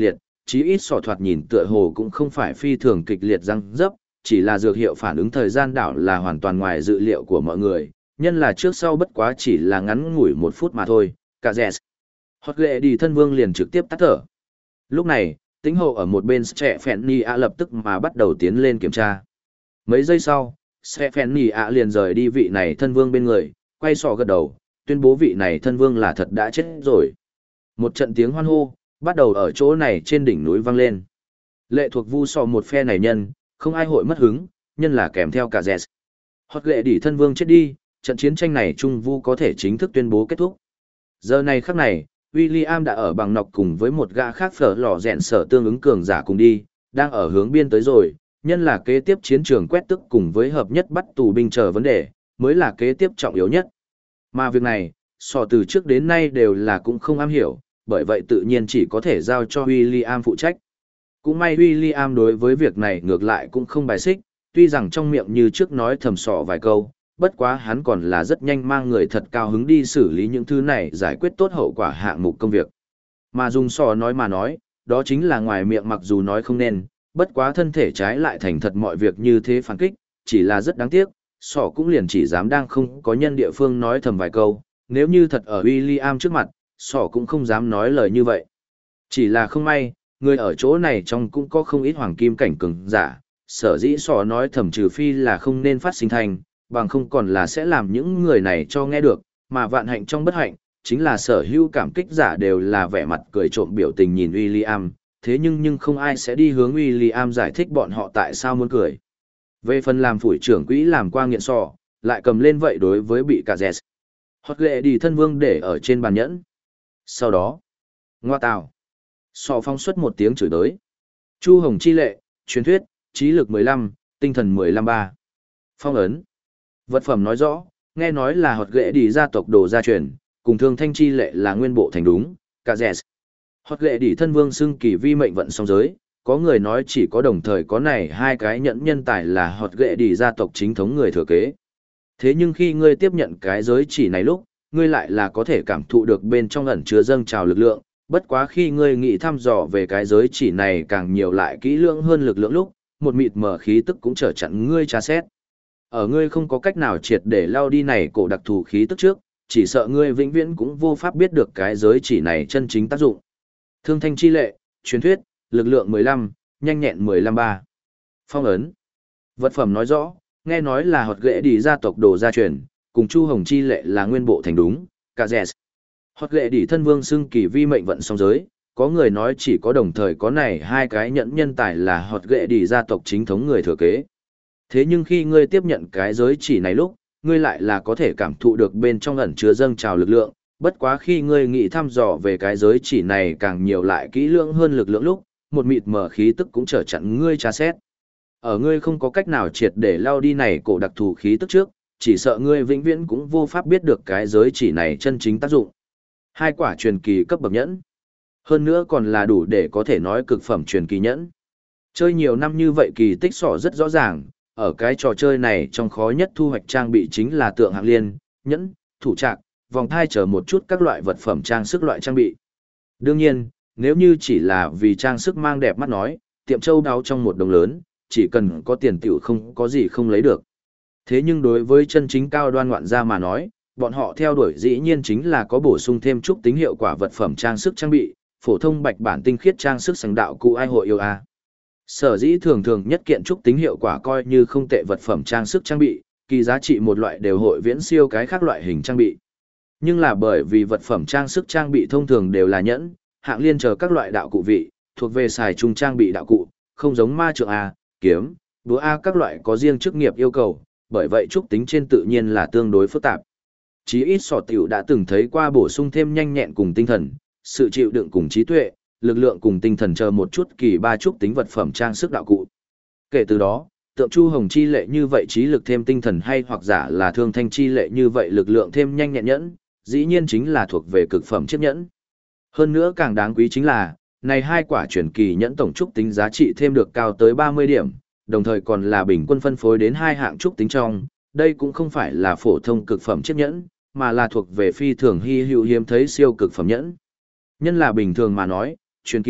chí ít sỏ thoạt nhìn tựa hồ cũng không phải phi thường kịch liệt răng dấp, chỉ là dược hiệu phản ứng thời gian đảo là hoàn toàn ngoài dự liệu của mọi người, nhân là trước sau bất quá chỉ là ngắn ngủi 1 phút mà thôi, cả dẹt. Hot lệ đi thân vương liền trực tiếp tắt thở. Lúc này, tính hậu ở một bên Stephanie lập tức mà bắt đầu tiến lên kiểm tra. Mấy giây sau, Stephanie liền rời đi vị này thân vương bên người, quay sọ gật đầu, tuyên bố vị này thân vương là thật đã chết rồi. Một trận tiếng hoan hô, bắt đầu ở chỗ này trên đỉnh núi vang lên. Lệ thuộc vu sọ một phe này nhân, không ai hội mất hứng, nhân là kèm theo cả dẹt. Hot lệ đi thân vương chết đi, trận chiến tranh này trung vu có thể chính thức tuyên bố kết thúc. Giờ này khắc này, William đã ở bằng nọc cùng với một gã khác phở lò rèn sở tương ứng cường giả cùng đi, đang ở hướng biên tới rồi, nhân là kế tiếp chiến trường quét tức cùng với hợp nhất bắt tù binh chờ vấn đề, mới là kế tiếp trọng yếu nhất. Mà việc này, sò từ trước đến nay đều là cũng không am hiểu, bởi vậy tự nhiên chỉ có thể giao cho William phụ trách. Cũng may William đối với việc này ngược lại cũng không bài xích, tuy rằng trong miệng như trước nói thầm sọ vài câu, bất quá hắn còn là rất nhanh mang người thật cao hứng đi xử lý những thứ này giải quyết tốt hậu quả hạng mục công việc. Mà dùng sọ nói mà nói, đó chính là ngoài miệng mặc dù nói không nên, bất quá thân thể trái lại thành thật mọi việc như thế phản kích, chỉ là rất đáng tiếc, sọ cũng liền chỉ dám đang không có nhân địa phương nói thầm vài câu, nếu như thật ở William trước mặt, sọ cũng không dám nói lời như vậy. Chỉ là không may, người ở chỗ này trong cũng có không ít hoàng kim cảnh cường giả, sở dĩ sọ nói thầm trừ phi là không nên phát sinh thành, bằng không còn là sẽ làm những người này cho nghe được, mà vạn hạnh trong bất hạnh, chính là sở hữu cảm kích giả đều là vẻ mặt cười trộm biểu tình nhìn William, thế nhưng không ai sẽ đi hướng William giải thích bọn họ tại sao muốn cười. Về phần làm phủi trưởng quỹ làm qua nghiện sọ, lại cầm lên vậy đối với bị cả dẹt. Hot lệ đi thân vương để ở trên bàn nhẫn. Sau đó, ngoa tào. Sọ phong xuất một tiếng chửi đới. Chu Hồng chi lệ, truyền thuyết, trí lực 15, tinh thần 15-3. Phong ấn. Vật phẩm nói rõ, nghe nói là hot lệ đi gia tộc đồ gia truyền, cùng thương thanh chi lệ là nguyên bộ thành đúng, cả dẹt. Hot lệ đi thân vương xưng kỳ vi mệnh vận song giới, có người nói chỉ có đồng thời có này hai cái nhẫn nhân tài là hot lệ đi gia tộc chính thống người thừa kế. Thế nhưng khi ngươi tiếp nhận cái giới chỉ này lúc, ngươi lại là có thể cảm thụ được bên trong ẩn chứa dâng trào lực lượng, bất quá khi ngươi nghĩ thăm dò về cái giới chỉ này càng nhiều lại kỹ lưỡng hơn lực lượng lúc, một mịt mờ khí tức cũng trở chặn ngươi tra xét. Ở ngươi không có cách nào triệt để lao đi này cổ đặc thù khí tức trước, chỉ sợ ngươi vĩnh viễn cũng vô pháp biết được cái giới chỉ này chân chính tác dụng. Thương thanh chi lệ, truyền thuyết, lực lượng 15, nhanh nhẹn 15-3. Phong ấn. Vật phẩm nói rõ, nghe nói là hot lệ đi gia tộc đồ gia truyền, cùng Chu Hồng chi lệ là nguyên bộ thành đúng, cả dẹt. Hot lệ đi thân vương xưng kỳ vi mệnh vận song giới, có người nói chỉ có đồng thời có này hai cái nhẫn nhân tài là hot lệ đi gia tộc chính thống người thừa kế. Thế nhưng khi ngươi tiếp nhận cái giới chỉ này lúc, ngươi lại là có thể cảm thụ được bên trong ẩn chứa dâng trào lực lượng, bất quá khi ngươi nghĩ thăm dò về cái giới chỉ này càng nhiều lại kỹ lưỡng hơn lực lượng lúc, một mịt mờ khí tức cũng trở chặn ngươi tra xét. Ở ngươi không có cách nào triệt để lao đi này cổ đặc thù khí tức trước, chỉ sợ ngươi vĩnh viễn cũng vô pháp biết được cái giới chỉ này chân chính tác dụng. Hai quả truyền kỳ cấp bậc nhẫn. Hơn nữa còn là đủ để có thể nói cực phẩm truyền kỳ nhẫn. Chơi nhiều năm như vậy kỳ tích sỏ rất rõ ràng, ở cái trò chơi này trong khó nhất thu hoạch trang bị chính là tượng hạng liên, nhẫn, thủ trạc, vòng thai chờ một chút các loại vật phẩm trang sức loại trang bị. Đương nhiên, nếu như chỉ là vì trang sức mang đẹp mắt nói, tiệm châu đáo trong một đồng lớn, chỉ cần có tiền tiểu không có gì không lấy được. Thế nhưng đối với chân chính cao đoan ngoạn gia mà nói, bọn họ theo đuổi dĩ nhiên chính là có bổ sung thêm chút tính hiệu quả vật phẩm trang sức trang bị, phổ thông bạch bản tinh khiết trang sức sáng đạo cụ ai hội yêu a. Sở dĩ thường thường nhất kiện trúc tính hiệu quả coi như không tệ vật phẩm trang sức trang bị, kỳ giá trị một loại đều hội viễn siêu cái khác loại hình trang bị. Nhưng là bởi vì vật phẩm trang sức trang bị thông thường đều là nhẫn, hạng liên chờ các loại đạo cụ vị, thuộc về xài chung trang bị đạo cụ, không giống ma trượng A, kiếm, búa A các loại có riêng chức nghiệp yêu cầu, bởi vậy trúc tính trên tự nhiên là tương đối phức tạp. Chí ít sọ tiểu đã từng thấy qua bổ sung thêm nhanh nhẹn cùng tinh thần, sự chịu đựng cùng trí tuệ, lực lượng cùng tinh thần chờ một chút kỳ ba trúc tính vật phẩm trang sức đạo cụ. Kể từ đó, tượng Chu Hồng chi lệ như vậy trí lực thêm tinh thần hay hoặc giả là thương thanh chi lệ như vậy lực lượng thêm nhanh nhẹn nhẫn, dĩ nhiên chính là thuộc về cực phẩm chiếc nhẫn. Hơn nữa càng đáng quý chính là, này hai quả chuyển kỳ nhẫn tổng trúc tính giá trị thêm được cao tới 30 điểm, đồng thời còn là bình quân phân phối đến hai hạng trúc tính trong, đây cũng không phải là phổ thông cực phẩm chiếc nhẫn, mà là thuộc về phi thường hy hữu hiếm thấy siêu cực phẩm nhẫn. Nhân là bình thường mà nói, truyền kỳ,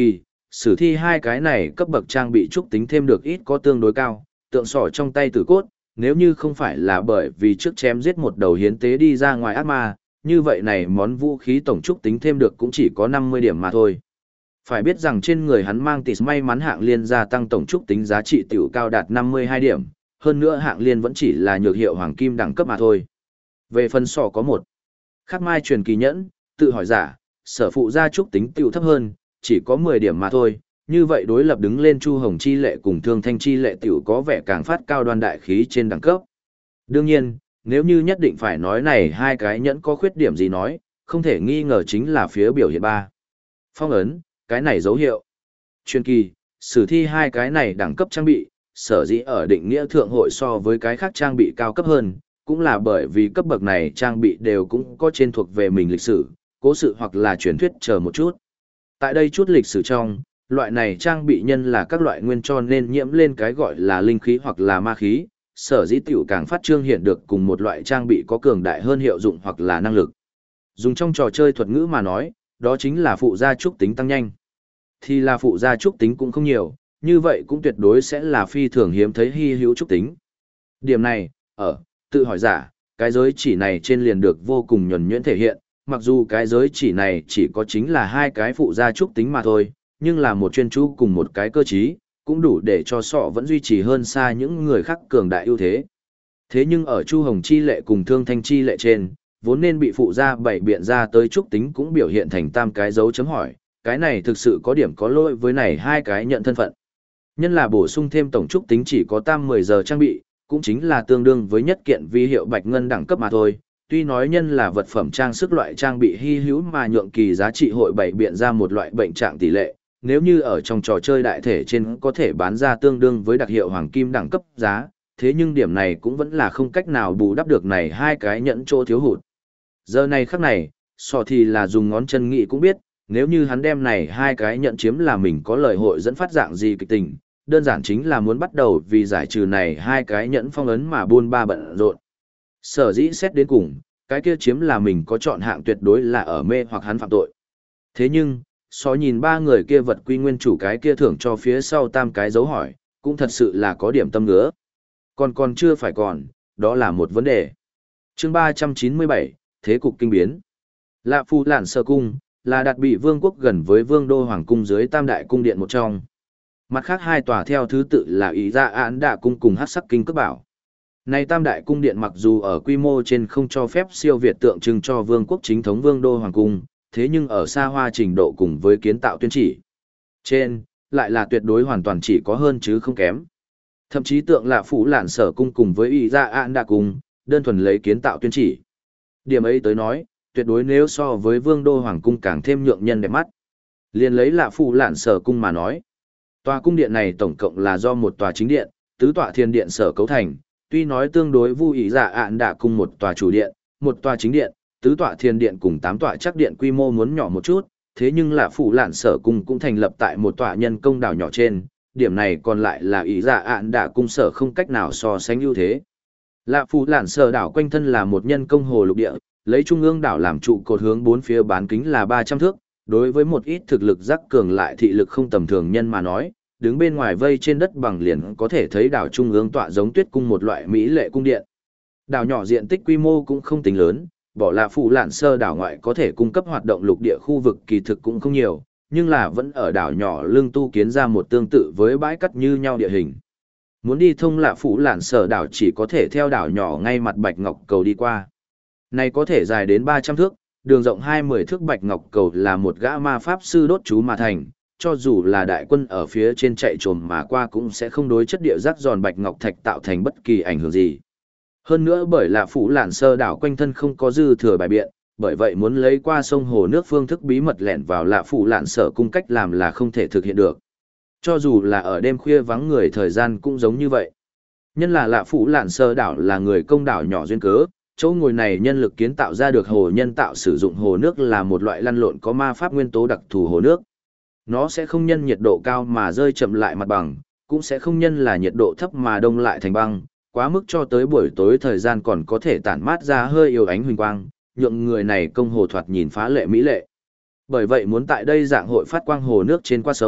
sử thi hai cái này cấp bậc trang bị trúc tính thêm được ít có tương đối cao, tượng sỏ trong tay tử cốt, nếu như không phải là bởi vì trước chém giết một đầu hiến tế đi ra ngoài ác ma, như vậy này món vũ khí tổng trúc tính thêm được cũng chỉ có 50 điểm mà thôi. Phải biết rằng trên người hắn mang tỷ may mắn hạng liên gia tăng tổng trúc tính giá trị tiểu cao đạt 52 điểm, hơn nữa hạng liên vẫn chỉ là nhược hiệu hoàng kim đẳng cấp mà thôi. Về phần sỏ có một khắc mai truyền kỳ nhẫn, tự hỏi giả, sở phụ gia trúc tính tiểu thấp hơn, chỉ có 10 điểm mà thôi, như vậy đối lập đứng lên Chu Hồng chi lệ cùng Thương Thanh chi lệ tiểu có vẻ càng phát cao đoan đại khí trên đẳng cấp. Đương nhiên, nếu như nhất định phải nói này hai cái nhẫn có khuyết điểm gì nói, không thể nghi ngờ chính là phía biểu hiện 3. Phong ấn, cái này dấu hiệu. Truyền kỳ, sử thi hai cái này đẳng cấp trang bị, sở dĩ ở định nghĩa thượng hội so với cái khác trang bị cao cấp hơn, cũng là bởi vì cấp bậc này trang bị đều cũng có trên thuộc về mình lịch sử, cố sự hoặc là truyền thuyết chờ một chút. Tại đây chút lịch sử trong, loại này trang bị nhân là các loại nguyên cho nên nhiễm lên cái gọi là linh khí hoặc là ma khí, sở dĩ tiểu càng phát trương hiện được cùng một loại trang bị có cường đại hơn hiệu dụng hoặc là năng lực. Dùng trong trò chơi thuật ngữ mà nói, đó chính là phụ gia trúc tính tăng nhanh. Thì là phụ gia trúc tính cũng không nhiều, như vậy cũng tuyệt đối sẽ là phi thường hiếm thấy hy hữu trúc tính. Điểm này, tự hỏi giả, cái giới chỉ này trên liền được vô cùng nhuần nhuyễn thể hiện, mặc dù cái giới chỉ này chỉ có chính là hai cái phụ gia trúc tính mà thôi, nhưng là một chuyên chú cùng một cái cơ trí, cũng đủ để cho sọ vẫn duy trì hơn xa những người khác cường đại ưu thế. Thế nhưng ở Chu Hồng chi lệ cùng Thương Thanh chi lệ trên, vốn nên bị phụ gia bảy biện ra tới trúc tính cũng biểu hiện thành tam cái dấu chấm hỏi, cái này thực sự có điểm có lỗi với này hai cái nhận thân phận. Nhân là bổ sung thêm tổng trúc tính chỉ có tam 10 giờ trang bị, cũng chính là tương đương với nhất kiện vi hiệu bạch ngân đẳng cấp mà thôi. Tuy nói nhân là vật phẩm trang sức loại trang bị hy hữu mà nhượng kỳ giá trị hội bảy biện ra một loại bệnh trạng tỷ lệ, nếu như ở trong trò chơi đại thể trên có thể bán ra tương đương với đặc hiệu hoàng kim đẳng cấp giá, thế nhưng điểm này cũng vẫn là không cách nào bù đắp được này hai cái nhẫn chỗ thiếu hụt. Giờ này khắc này, sò thì là dùng ngón chân nghĩ cũng biết, nếu như hắn đem này hai cái nhận chiếm là mình có lời hội dẫn phát dạng gì kịch tình, đơn giản chính là muốn bắt đầu vì giải trừ này hai cái nhẫn phong ấn mà buôn ba bận rộn. Sở dĩ xét đến cùng, cái kia chiếm là mình có chọn hạng tuyệt đối là ở mê hoặc hắn phạm tội. Thế nhưng, so nhìn ba người kia vật quy nguyên chủ cái kia thưởng cho phía sau tam cái dấu hỏi, cũng thật sự là có điểm tâm ngứa. Còn chưa phải còn, đó là một vấn đề. Chương 397, Thế cục kinh biến. Lạ Phu Lạn Sơ Cung, là đặt bị vương quốc gần với vương đô hoàng cung dưới tam đại cung điện một trong. Mặt khác hai tòa theo thứ tự là Ý Dạ Án Đạ Cung cùng Hắc Sắc Kinh Cước Bảo. Này tam đại cung điện mặc dù ở quy mô trên không cho phép siêu việt tượng trưng cho vương quốc chính thống vương đô hoàng cung, thế nhưng ở xa hoa trình độ cùng với kiến tạo tuyên chỉ trên, lại là tuyệt đối hoàn toàn chỉ có hơn chứ không kém. Thậm chí tượng là Phủ Lạn Sở Cung cùng với Ý Dạ Án Đạ Cung, đơn thuần lấy kiến tạo tuyên chỉ. Điểm ấy tới nói, tuyệt đối nếu so với vương đô hoàng cung càng thêm nhượng nhân đẹp mắt. Liên lấy là Phủ Lạn Sở Cung mà nói. Tòa cung điện này tổng cộng là do một tòa chính điện, tứ tọa thiên điện sở cấu thành, tuy nói tương đối vu ý dạ ạn đạ cung một tòa chủ điện, một tòa chính điện, tứ tọa thiên điện cùng 8 tọa chắc điện quy mô muốn nhỏ một chút, thế nhưng là Phủ Lạn Sở Cung cũng thành lập tại một tọa nhân công đảo nhỏ trên, điểm này còn lại là ý dạ ạn đạ cung sở không cách nào so sánh ưu thế. Lạ Phủ Lạn Sở đảo quanh thân là một nhân công hồ lục địa, lấy trung ương đảo làm trụ cột hướng bốn phía bán kính là 300 thước, đối với một ít thực lực giác cường lại thị lực không tầm thường nhân mà nói, đứng bên ngoài vây trên đất bằng liền có thể thấy đảo trung ương tọa giống tuyết cung một loại mỹ lệ cung điện. Đảo nhỏ diện tích quy mô cũng không tính lớn, bỏ là Phủ Lạn Sơ đảo ngoại có thể cung cấp hoạt động lục địa khu vực kỳ thực cũng không nhiều, nhưng là vẫn ở đảo nhỏ lưng tu kiến ra một tương tự với bãi cắt như nhau địa hình. Muốn đi thông là Phủ Lạn Sơ đảo chỉ có thể theo đảo nhỏ ngay mặt Bạch Ngọc Cầu đi qua. Này có thể dài đến 300 thước, đường rộng 20 thước Bạch Ngọc Cầu là một gã ma pháp sư đốt chú mà thành, cho dù là đại quân ở phía trên chạy trồm mà qua cũng sẽ không đối chất địa rác giòn Bạch Ngọc Thạch tạo thành bất kỳ ảnh hưởng gì. Hơn nữa bởi là Phủ Lạn Sơ đảo quanh thân không có dư thừa bài biện, bởi vậy muốn lấy qua sông hồ nước phương thức bí mật lẻn vào là Phủ Lạn Sở cung cách làm là không thể thực hiện được. Cho dù là ở đêm khuya vắng người thời gian cũng giống như vậy. Nhân là Lạ Phủ Lạn Sơ đảo là người công đảo nhỏ duyên cớ, chỗ ngồi này nhân lực kiến tạo ra được hồ nhân tạo sử dụng hồ nước là một loại lăn lộn có ma pháp nguyên tố đặc thù hồ nước. Nó sẽ không nhân nhiệt độ cao mà rơi chậm lại mặt bằng, cũng sẽ không nhân là nhiệt độ thấp mà đông lại thành băng, quá mức cho tới buổi tối thời gian còn có thể tản mát ra hơi yếu ánh huỳnh quang, nhượng người này công hồ thoạt nhìn phá lệ mỹ lệ. Bởi vậy muốn tại đây dạng hội phát quang hồ nước trên qua sông,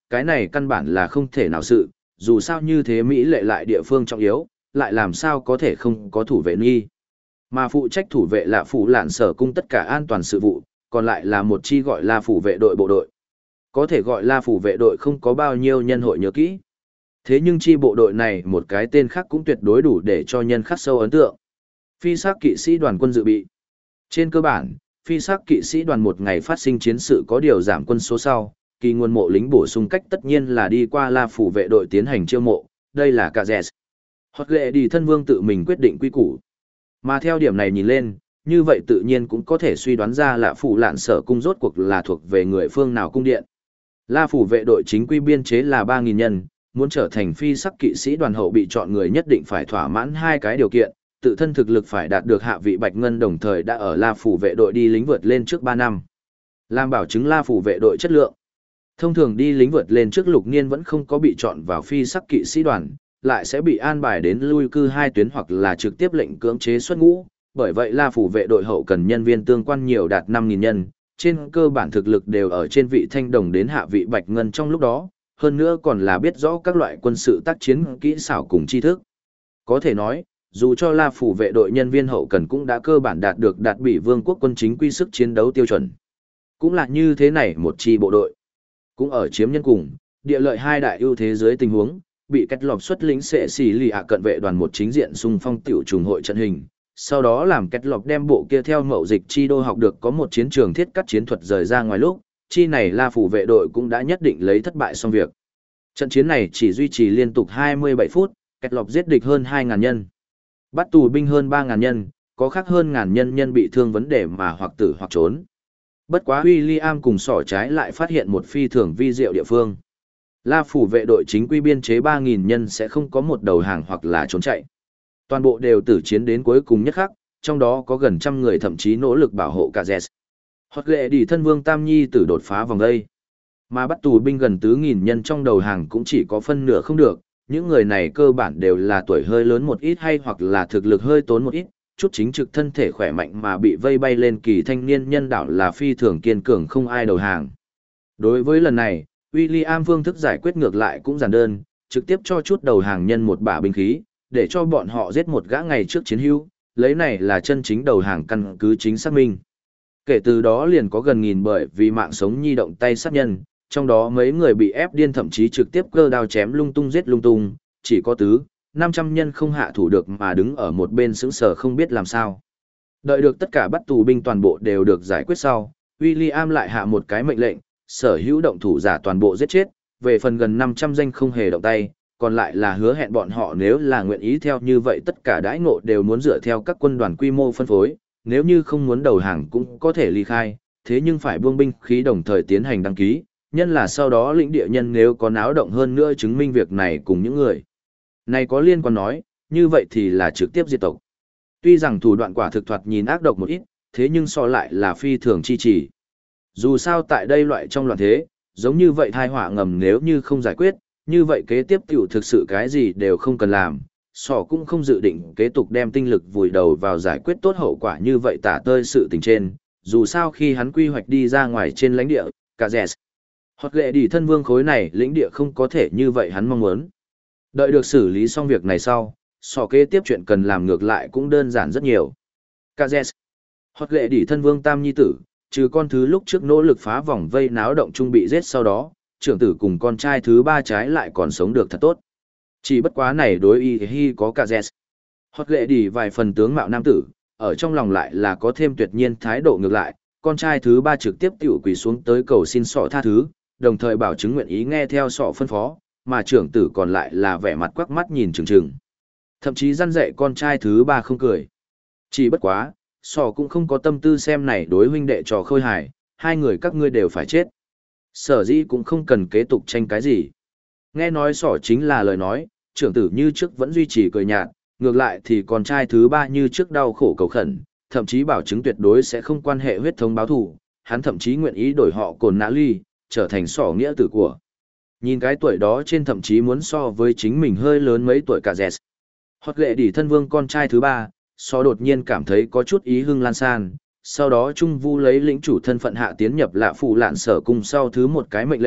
Cái này căn bản là không thể nào sự, dù sao như thế Mỹ lệ lại địa phương trọng yếu, lại làm sao có thể không có thủ vệ nghi. Mà phụ trách thủ vệ là phủ lạn sở cung tất cả an toàn sự vụ, còn lại là một chi gọi là phủ vệ đội bộ đội. Có thể gọi là phủ vệ đội không có bao nhiêu nhân hội nhớ kỹ. Thế nhưng chi bộ đội này một cái tên khác cũng tuyệt đối đủ để cho nhân khắc sâu ấn tượng. Phi sắc kỵ sĩ đoàn quân dự bị. Trên cơ bản, phi sắc kỵ sĩ đoàn một ngày phát sinh chiến sự có điều giảm quân số sau, kỳ nguồn mộ lính bổ sung cách tất nhiên là đi qua la phủ vệ đội tiến hành chiêu mộ, đây là cả dẹt. Hoặc lệ đi thân vương tự mình quyết định quy củ. Mà theo điểm này nhìn lên, như vậy tự nhiên cũng có thể suy đoán ra là phủ lạn sở cung rốt cuộc là thuộc về người phương nào cung điện. La phủ vệ đội chính quy biên chế là 3.000 nhân, muốn trở thành phi sắc kỵ sĩ đoàn hậu bị chọn người nhất định phải thỏa mãn hai cái điều kiện, tự thân thực lực phải đạt được hạ vị bạch ngân đồng thời đã ở La phủ vệ đội đi lính vượt lên trước 3 năm. Làm bảo chứng La phủ vệ đội chất lượng. Thông thường đi lính vượt lên trước lục niên vẫn không có bị chọn vào phi sắc kỵ sĩ đoàn, lại sẽ bị an bài đến lui cư hai tuyến hoặc là trực tiếp lệnh cưỡng chế xuất ngũ, bởi vậy La phủ vệ đội hậu cần nhân viên tương quan nhiều đạt 5.000 nhân, trên cơ bản thực lực đều ở trên vị thanh đồng đến hạ vị bạch ngân trong lúc đó, hơn nữa còn là biết rõ các loại quân sự tác chiến kỹ xảo cùng tri thức. Có thể nói, dù cho La phủ vệ đội nhân viên hậu cần cũng đã cơ bản đạt được đạt bị vương quốc quân chính quy sức chiến đấu tiêu chuẩn. Cũng là như thế này một chi bộ đội. Cũng ở chiếm nhân cùng, địa lợi hai đại ưu thế dưới tình huống, bị cách lọc xuất lính sẽ xì lì hạ cận vệ đoàn một chính diện xung phong tiểu trùng hội trận hình. Sau đó làm cách lọc đem bộ kia theo mậu dịch chi đô học được có một chiến trường thiết cắt chiến thuật rời ra ngoài lúc, chi này La phủ vệ đội cũng đã nhất định lấy thất bại xong việc. Trận chiến này chỉ duy trì liên tục 27 phút, cách lọc giết địch hơn 2.000 nhân. Bắt tù binh hơn 3.000 nhân, có khác hơn ngàn nhân bị thương vấn đề mà hoặc tử hoặc trốn. Bất quá William cùng sỏ trái lại phát hiện một phi thường vi diệu địa phương. La phủ vệ đội chính quy biên chế 3.000 nhân sẽ không có một đầu hàng hoặc là trốn chạy. Toàn bộ đều tử chiến đến cuối cùng nhất khắc, trong đó có gần 100 người thậm chí nỗ lực bảo hộ cả Zes. Hoặc lệ đi thân vương Tam Nhi tử đột phá vòng đây. Mà bắt tù binh gần 4.000 nhân trong đầu hàng cũng chỉ có phân nửa không được, những người này cơ bản đều là tuổi hơi lớn một ít hay hoặc là thực lực hơi tốn một ít, chút chính trực thân thể khỏe mạnh mà bị vây bay lên kỳ thanh niên nhân đảo là phi thường kiên cường không ai đầu hàng. Đối với lần này, William phương thức giải quyết ngược lại cũng giản đơn, trực tiếp cho chút đầu hàng nhân một bả binh khí, để cho bọn họ giết một gã ngày trước chiến hữu, lấy này là chân chính đầu hàng căn cứ chính xác minh. Kể từ đó liền có gần nghìn bởi vì mạng sống nhi động tay sát nhân, trong đó mấy người bị ép điên thậm chí trực tiếp cơ đao chém lung tung giết lung tung, chỉ có 500 nhân không hạ thủ được mà đứng ở một bên sững sờ không biết làm sao. Đợi được tất cả bắt tù binh toàn bộ đều được giải quyết sau, William lại hạ một cái mệnh lệnh, sở hữu động thủ giả toàn bộ giết chết, về phần gần 500 danh không hề động tay, còn lại là hứa hẹn bọn họ nếu là nguyện ý theo như vậy tất cả đãi ngộ đều muốn dựa theo các quân đoàn quy mô phân phối, nếu như không muốn đầu hàng cũng có thể ly khai, thế nhưng phải buông binh khí đồng thời tiến hành đăng ký, nhân là sau đó lĩnh địa nhân nếu có náo động hơn nữa chứng minh việc này cùng những người này có liên quan nói, như vậy thì là trực tiếp diệt tộc. Tuy rằng thủ đoạn quả thực thoạt nhìn ác độc một ít, thế nhưng so lại là phi thường chi trì. Dù sao tại đây loại trong loạn thế, giống như vậy thai họa ngầm nếu như không giải quyết, như vậy kế tiếp tiểu thực sự cái gì đều không cần làm, sỏ cũng không dự định kế tục đem tinh lực vùi đầu vào giải quyết tốt hậu quả như vậy tả tơi sự tình trên, dù sao khi hắn quy hoạch đi ra ngoài trên lãnh địa, cả Zes. Hoặc lệ đi thân vương khối này lĩnh địa không có thể như vậy hắn mong muốn. Đợi được xử lý xong việc này sau, sỏ kế tiếp chuyện cần làm ngược lại cũng đơn giản rất nhiều. Cả Zes. Hoặc lệ đi thân vương Tam Nhi tử, trừ con thứ lúc trước nỗ lực phá vòng vây náo động trung bị giết sau đó, trưởng tử cùng con trai thứ 3 trái lại còn sống được thật tốt. Chỉ bất quá này đối y hi có cả Zes. Hoặc lệ đi vài phần tướng mạo nam tử, ở trong lòng lại là có thêm tuyệt nhiên thái độ ngược lại, con trai thứ 3 trực tiếp tiểu quỳ xuống tới cầu xin sọ tha thứ, đồng thời bảo chứng nguyện ý nghe theo sọ phân phó, mà trưởng tử còn lại là vẻ mặt quắc mắt nhìn chừng chừng. Thậm chí răn dạy con trai thứ 3 không cười. Chỉ bất quá, sọ cũng không có tâm tư xem này đối huynh đệ trò khôi hài, hai người các ngươi đều phải chết. Sở dĩ cũng không cần kế tục tranh cái gì. Nghe nói sỏ chính là lời nói, trưởng tử như trước vẫn duy trì cười nhạt, ngược lại thì con trai thứ 3 như trước đau khổ cầu khẩn, thậm chí bảo chứng tuyệt đối sẽ không quan hệ huyết thống báo thù, hắn thậm chí nguyện ý đổi họ Cồn Nã Ly, trở thành sỏ nghĩa tử của. Nhìn cái tuổi đó trên thậm chí muốn so với chính mình hơi lớn mấy tuổi cả Zes. Hoặc lệ đỉ thân vương con trai thứ 3, so đột nhiên cảm thấy có chút ý hưng lan san, sau đó Trung Vu lấy lĩnh chủ thân phận hạ tiến nhập lạ phụ lạn sở cung sau thứ một cái mệnh lệnh,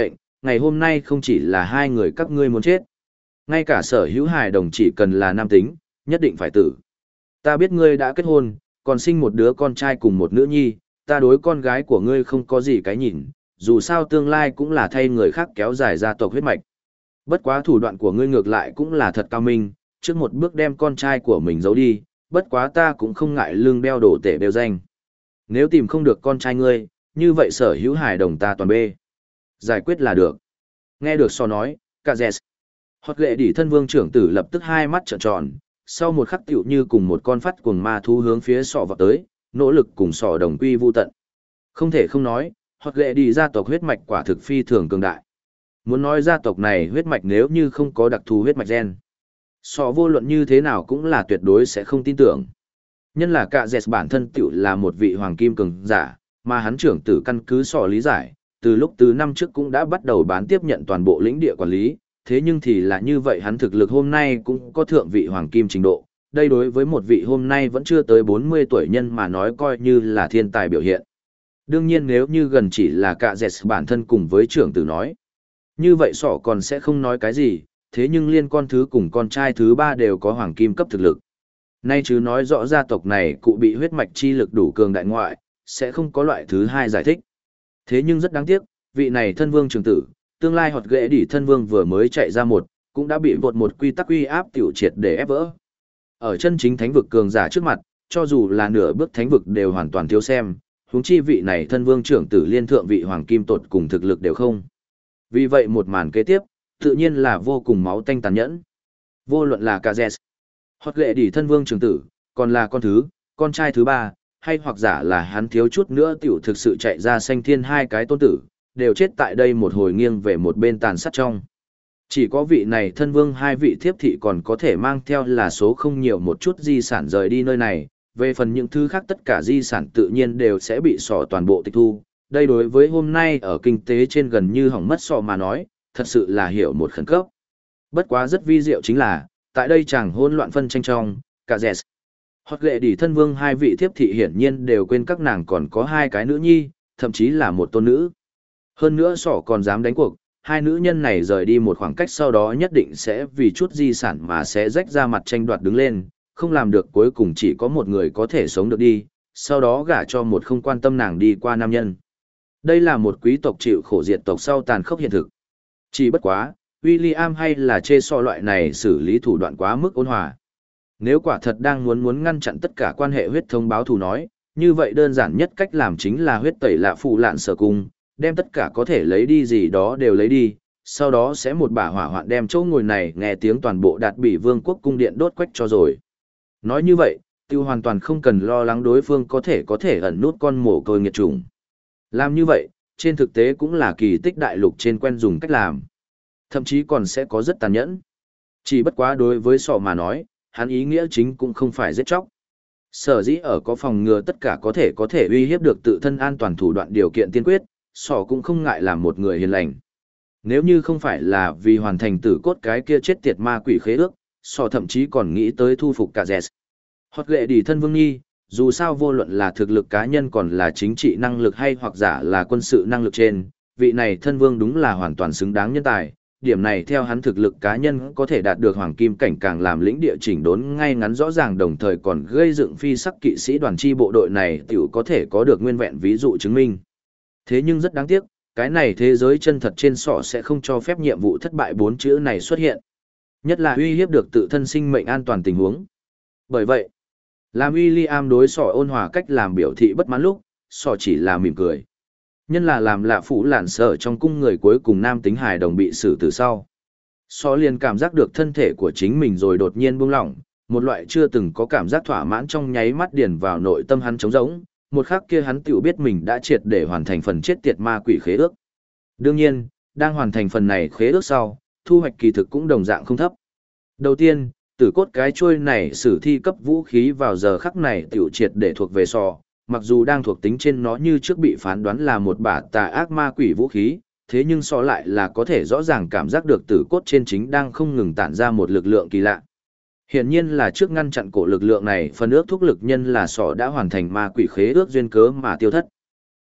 ngày hôm nay không chỉ là hai người các ngươi muốn chết. Ngay cả sở hữu hài đồng chỉ cần là nam tính, nhất định phải tử. Ta biết ngươi đã kết hôn, còn sinh một đứa con trai cùng một nữ nhi, ta đối con gái của ngươi không có gì cái nhìn, dù sao tương lai cũng là thay người khác kéo dài gia tộc huyết mạch. Bất quá thủ đoạn của ngươi ngược lại cũng là thật cao minh, trước một bước đem con trai của mình giấu đi, bất quá ta cũng không ngại lương đeo đổ tể đeo danh. Nếu tìm không được con trai ngươi, như vậy sở hữu hài đồng ta toàn bê. Giải quyết là được. Nghe được so nói, cả dẹt. Hoặc lệ đỉ thân vương trưởng tử lập tức hai mắt trợn tròn, sau một khắc tựu như cùng một con phát cuồng ma thú hướng phía sọ vào tới, nỗ lực cùng sọ đồng quy vu tận. Không thể không nói, hoặc lệ đỉ gia tộc huyết mạch quả thực phi thường cường đại. Muốn nói gia tộc này huyết mạch nếu như không có đặc thù huyết mạch gen, sọ vô luận như thế nào cũng là tuyệt đối sẽ không tin tưởng. Nhân là cả dẹt bản thân tựu là một vị hoàng kim cường giả, mà hắn trưởng tử căn cứ sọ lý giải, từ lúc từ năm trước cũng đã bắt đầu bán tiếp nhận toàn bộ lĩnh địa quản lý, thế nhưng thì là như vậy hắn thực lực hôm nay cũng có thượng vị hoàng kim trình độ, đây đối với một vị hôm nay vẫn chưa tới 40 tuổi nhân mà nói coi như là thiên tài biểu hiện. Đương nhiên nếu như gần chỉ là cả dẹt bản thân cùng với trưởng tử nói, như vậy sọ còn sẽ không nói cái gì, thế nhưng liên con thứ cùng con trai thứ ba đều có hoàng kim cấp thực lực. Nay chứ nói rõ gia tộc này cụ bị huyết mạch chi lực đủ cường đại ngoại, sẽ không có loại thứ hai giải thích. Thế nhưng rất đáng tiếc, vị này thân vương trưởng tử, tương lai hột ghệ đỉ thân vương vừa mới chạy ra cũng đã bị vột một quy tắc uy áp tiểu triệt để ép vỡ. Ở chân chính thánh vực cường giả trước mặt, cho dù là nửa bước thánh vực đều hoàn toàn thiếu xem, huống chi vị này thân vương trưởng tử liên thượng vị hoàng kim tột cùng thực lực đều không. Vì vậy một màn kế tiếp, tự nhiên là vô cùng máu tanh tàn nhẫn. Vô luận là Kazes, hột ghệ đỉ thân vương trưởng tử, còn là con trai thứ ba, hay hoặc giả là hắn thiếu chút nữa tiểu thực sự chạy ra sanh thiên hai cái tôn tử, đều chết tại đây một hồi nghiêng về một bên tàn sát trong. Chỉ có vị này thân vương hai vị thiếp thị còn có thể mang theo là số không nhiều một chút di sản rời đi nơi này, về phần những thứ khác tất cả di sản tự nhiên đều sẽ bị sọ toàn bộ tịch thu. Đây đối với hôm nay ở kinh tế trên gần như hỏng mất sọ mà nói, thật sự là hiểu một khẩn cấp. Bất quá rất vi diệu chính là, tại đây chẳng hỗn loạn phân tranh trong, cả dẹt. Hoặc lệ đỉ thân vương hai vị thiếp thị hiển nhiên đều quên các nàng còn có hai cái nữ nhi, thậm chí là một tôn nữ. Hơn nữa sỏ còn dám đánh cuộc, hai nữ nhân này rời đi một khoảng cách sau đó nhất định sẽ vì chút di sản mà sẽ rách ra mặt tranh đoạt đứng lên, không làm được cuối cùng chỉ có một người có thể sống được đi, sau đó gả cho một không quan tâm nàng đi qua nam nhân. Đây là một quý tộc chịu khổ diệt tộc sau tàn khốc hiện thực. Chỉ bất quá, William hay là chê so loại này xử lý thủ đoạn quá mức ôn hòa. Nếu quả thật đang muốn ngăn chặn tất cả quan hệ huyết thống báo thù nói, như vậy đơn giản nhất cách làm chính là huyết tẩy lạ phụ lạn sở cung, đem tất cả có thể lấy đi gì đó đều lấy đi, sau đó sẽ một bả hỏa hoạn đem chỗ ngồi này nghe tiếng toàn bộ đạt bị vương quốc cung điện đốt quách cho rồi. Nói như vậy, tiêu hoàn toàn không cần lo lắng đối phương có thể ẩn nút con mồ côi nghiệt chủng. Làm như vậy, trên thực tế cũng là kỳ tích đại lục trên quen dùng cách làm. Thậm chí còn sẽ có rất tàn nhẫn. Chỉ bất quá đối với sọ mà nói, hắn ý nghĩa chính cũng không phải giết chóc. Sở dĩ ở có phòng ngừa tất cả có thể uy hiếp được tự thân an toàn thủ đoạn điều kiện tiên quyết, sọ cũng không ngại làm một người hiền lành. Nếu như không phải là vì hoàn thành tử cốt cái kia chết tiệt ma quỷ khế ước, sọ thậm chí còn nghĩ tới thu phục cả Dẹt. Hoặc lệ đỉ thân vương nhi, dù sao vô luận là thực lực cá nhân còn là chính trị năng lực hay hoặc giả là quân sự năng lực trên, vị này thân vương đúng là hoàn toàn xứng đáng nhân tài. Điểm này theo hắn thực lực cá nhân có thể đạt được hoàng kim cảnh càng làm lĩnh địa chỉnh đốn ngay ngắn rõ ràng, đồng thời còn gây dựng phi sắc kỵ sĩ đoàn chi bộ đội này tiểu có thể có được nguyên vẹn ví dụ chứng minh. Thế nhưng rất đáng tiếc, cái này thế giới chân thật trên sọ sẽ không cho phép nhiệm vụ thất bại 4 chữ này xuất hiện. Nhất là uy hiếp được tự thân sinh mệnh an toàn tình huống. Bởi vậy, làm William đối sọ ôn hòa cách làm biểu thị bất mãn lúc, sọ chỉ là mỉm cười. Nhân là làm lạ phụ lạn sợ trong cung người cuối cùng nam tính hài đồng bị xử từ sau. Sọ liền cảm giác được thân thể của chính mình rồi đột nhiên buông lỏng, một loại chưa từng có cảm giác thỏa mãn trong nháy mắt điền vào nội tâm hắn trống rỗng, một khắc kia hắn tiểu biết mình đã triệt để hoàn thành phần chết tiệt ma quỷ khế ước. Đương nhiên, đang hoàn thành phần này khế ước sau, thu hoạch kỳ thực cũng đồng dạng không thấp. Đầu tiên, tử cốt cái chuôi này sử thi cấp vũ khí vào giờ khắc này tiểu triệt để thuộc về sọ, mặc dù đang thuộc tính trên nó như trước bị phán đoán là một bả tà ác ma quỷ vũ khí, thế nhưng sọ lại là có thể rõ ràng cảm giác được tử cốt trên chính đang không ngừng tản ra một lực lượng kỳ lạ. Hiển nhiên là trước ngăn chặn cổ lực lượng này, phần ước thúc lực nhân là sọ đã hoàn thành ma quỷ khế ước duyên cớ mà tiêu thất.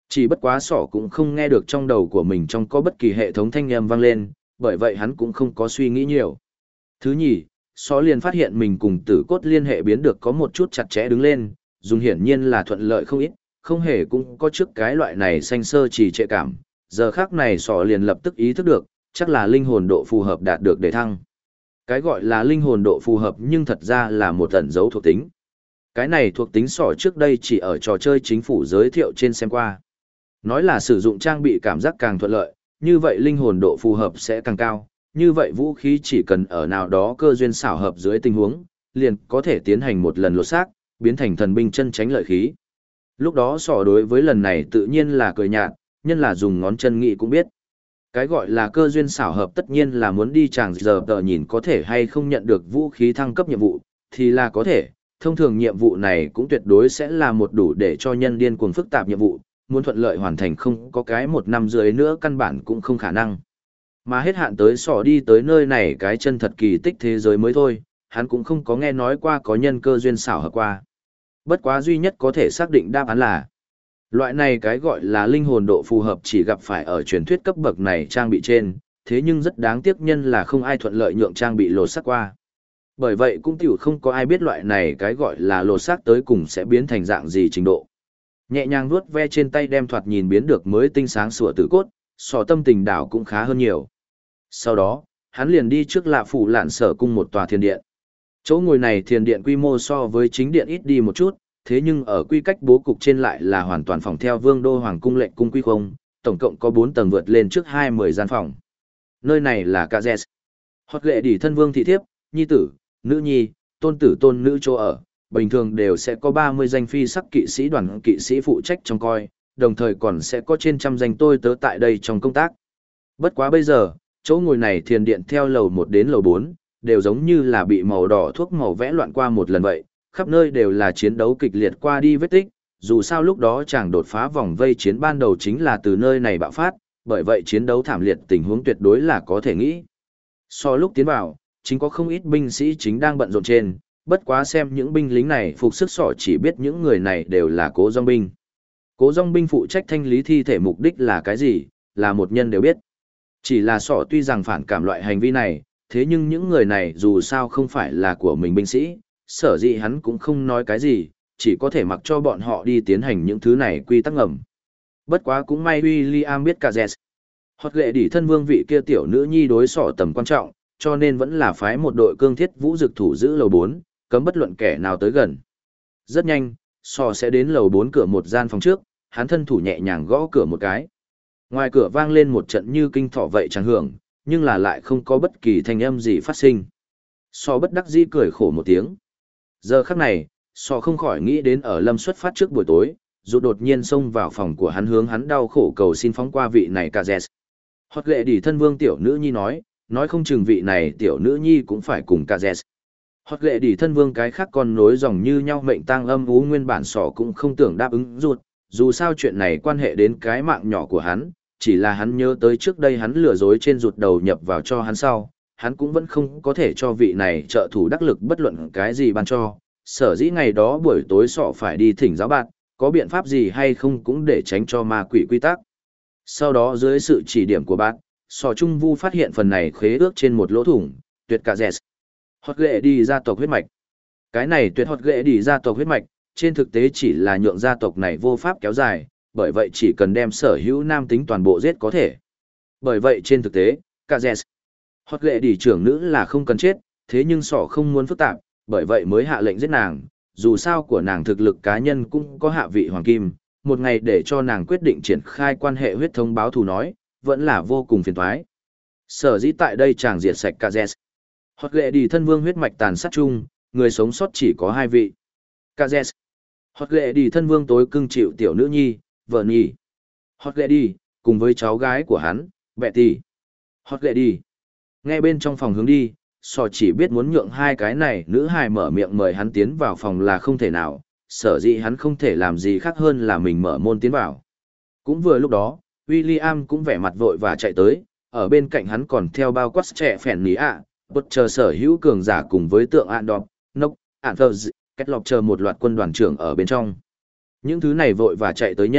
Chỉ bất quá sỏ cũng không nghe được trong đầu của mình trong có bất kỳ hệ thống thanh âm vang lên, bởi vậy hắn cũng không có suy nghĩ nhiều. Thứ nhì, sỏ liền phát hiện mình cùng tử cốt liên hệ biến được có một chút chặt chẽ đứng lên, dùng hiển nhiên là thuận lợi không ít, không hề cũng có trước cái loại này xanh sơ trì trệ cảm. Giờ khác này sỏ liền lập tức ý thức được, chắc là linh hồn độ phù hợp đạt được để thăng. Cái gọi là linh hồn độ phù hợp nhưng thật ra là một ẩn dấu thuộc tính. Cái này thuộc tính sỏ trước đây chỉ ở trò chơi chính phủ giới thiệu trên xem qua. Nói là sử dụng trang bị cảm giác càng thuận lợi, như vậy linh hồn độ phù hợp sẽ càng cao, như vậy vũ khí chỉ cần ở nào đó cơ duyên xảo hợp dưới tình huống, liền có thể tiến hành một lần lột xác, biến thành thần binh chân tránh lợi khí. Lúc đó sỏ đối với lần này tự nhiên là cười nhạt, nhân là dùng ngón chân nghĩ cũng biết. Cái gọi là cơ duyên xảo hợp tất nhiên là muốn đi chàng giờ tờ nhìn có thể hay không nhận được vũ khí thăng cấp nhiệm vụ, thì là có thể, thông thường nhiệm vụ này cũng tuyệt đối sẽ là một đủ để cho nhân điên cuồng phức tạp nhiệm vụ, muốn thuận lợi hoàn thành không có cái 1 năm rưỡi nữa căn bản cũng không khả năng. Mà hết hạn tới sỏ đi tới nơi này cái chân thật kỳ tích thế giới mới thôi, hắn cũng không có nghe nói qua có nhân cơ duyên xảo hợp qua. Bất quá duy nhất có thể xác định đáp án là loại này cái gọi là linh hồn độ phù hợp chỉ gặp phải ở truyền thuyết cấp bậc này trang bị trên, thế nhưng rất đáng tiếc nhân là không ai thuận lợi nhượng trang bị lột xác qua. Bởi vậy cũng tiểu không có ai biết loại này cái gọi là lột xác tới cùng sẽ biến thành dạng gì trình độ. Nhẹ nhàng vuốt ve trên tay đem thoạt nhìn biến được mới tinh sáng sủa tử cốt, sọ tâm tình đảo cũng khá hơn nhiều. Sau đó, hắn liền đi trước Lạ Phủ Lạn Sở cung một tòa thiền điện. Chỗ ngồi này thiền điện quy mô so với chính điện ít đi một chút, thế nhưng ở quy cách bố cục trên lại là hoàn toàn phòng theo Vương đô hoàng cung lệnh cung quy không, tổng cộng có 4 tầng vượt lên trước 20 gian phòng. Nơi này là Kazes. Hoặc lệ đỉ thân vương thị thiếp, nhi tử, nữ nhi, tôn tử tôn nữ chỗ ở, bình thường đều sẽ có 30 danh phi sắc kỵ sĩ đoàn kỵ sĩ phụ trách trông coi, đồng thời còn sẽ có trên trăm danh tôi tớ tại đây trong công tác. Bất quá bây giờ, chỗ ngồi này thiền điện theo lầu 1 đến lầu 4, đều giống như là bị màu đỏ thuốc màu vẽ loạn qua một lần vậy, khắp nơi đều là chiến đấu kịch liệt qua đi vết tích, dù sao lúc đó chàng đột phá vòng vây chiến ban đầu chính là từ nơi này bạo phát, bởi vậy chiến đấu thảm liệt tình huống tuyệt đối là có thể nghĩ. So lúc tiến vào, chính có không ít binh sĩ chính đang bận rộn trên, bất quá xem những binh lính này phục sức sỏ chỉ biết những người này đều là cố dòng binh. Cố dòng binh phụ trách thanh lý thi thể mục đích là cái gì, là một nhân đều biết. Chỉ là sỏ tuy rằng phản cảm loại hành vi này, thế nhưng những người này dù sao không phải là của mình binh sĩ, sở dĩ hắn cũng không nói cái gì, chỉ có thể mặc cho bọn họ đi tiến hành những thứ này quy tắc ngầm. Bất quá cũng may William biết cả Jess. Hoặc lệ đỉ thân vương vị kia tiểu nữ nhi đối sỏ tầm quan trọng, cho nên vẫn là phái một đội cương thiết vũ dực thủ giữ lầu 4, cấm bất luận kẻ nào tới gần. Rất nhanh, sỏ sẽ đến lầu 4 cửa một gian phòng trước, hắn thân thủ nhẹ nhàng gõ cửa một cái. Ngoài cửa vang lên một trận như kinh thọ vậy chẳng hưởng, nhưng là lại không có bất kỳ thanh âm gì phát sinh. Sỏ bất đắc dĩ cười khổ một tiếng. Giờ khắc này, sỏ không khỏi nghĩ đến ở Lâm xuất phát trước buổi tối, dù đột nhiên xông vào phòng của hắn hướng hắn đau khổ cầu xin phóng qua vị này cả Jess. Hoặc lệ đỉ thân vương tiểu nữ nhi nói không chừng vị này tiểu nữ nhi cũng phải cùng cả Jess. Hoặc lệ đỉ thân vương cái khác còn nối dòng như nhau mệnh tang âm ú nguyên bản sỏ cũng không tưởng đáp ứng ruột, dù sao chuyện này quan hệ đến cái mạng nhỏ của hắn, chỉ là hắn nhớ tới trước đây hắn lừa dối trên ruột đầu nhập vào cho hắn sau, hắn cũng vẫn không có thể cho vị này trợ thủ đắc lực bất luận cái gì ban cho, sở dĩ ngày đó buổi tối sọ phải đi thỉnh giáo bạn, có biện pháp gì hay không cũng để tránh cho ma quỷ quy tắc. Sau đó dưới sự chỉ điểm của bạn, sọ trung vu phát hiện phần này khế ước trên một lỗ thủng, tuyệt cả dẹt. Hot ghệ đi gia tộc huyết mạch. Cái này tuyệt hot ghệ đi gia tộc huyết mạch, trên thực tế chỉ là nhượng gia tộc này vô pháp kéo dài, bởi vậy chỉ cần đem sở hữu nam tính toàn bộ giết có thể. Bởi vậy trên thực tế, cả dẹt. Hot ghệ đi trưởng nữ là không cần chết, thế nhưng sọ không muốn phức tạp, bởi vậy mới hạ lệnh giết nàng, dù sao của nàng thực lực cá nhân cũng có hạ vị hoàng kim, một ngày để cho nàng quyết định triển khai quan hệ huyết thống báo thù nói, vẫn là vô cùng phiền toái. Sở dĩ tại đây chàng diệt sạch Kazes. Hoặc lệ đi thân vương huyết mạch tàn sát chung, người sống sót chỉ có 2 vị. Kazes. Hoặc lệ đi thân vương tối cưng chịu tiểu nữ nhi, vợ nhi. Hoặc lệ đi, cùng với cháu gái của hắn, Betty. Hoặc lệ đi. Nghe bên trong phòng hướng đi, sò chỉ biết muốn nhượng 2 cái này nữ hài mở miệng mời hắn tiến vào phòng là không thể nào, sở dĩ hắn không thể làm gì khác hơn là mình mở môn tiến vào. Cũng vừa lúc đó, William cũng vẻ mặt vội và chạy tới, ở bên cạnh hắn còn theo bao quát trẻ phèn ní ạ, bất chờ sở hữu cường giả cùng với tượng ạn đọc, nốc, ạn thờ kết lọc chờ một loạt quân đoàn trưởng ở bên trong. Những thứ này vội và chạy tới nhân,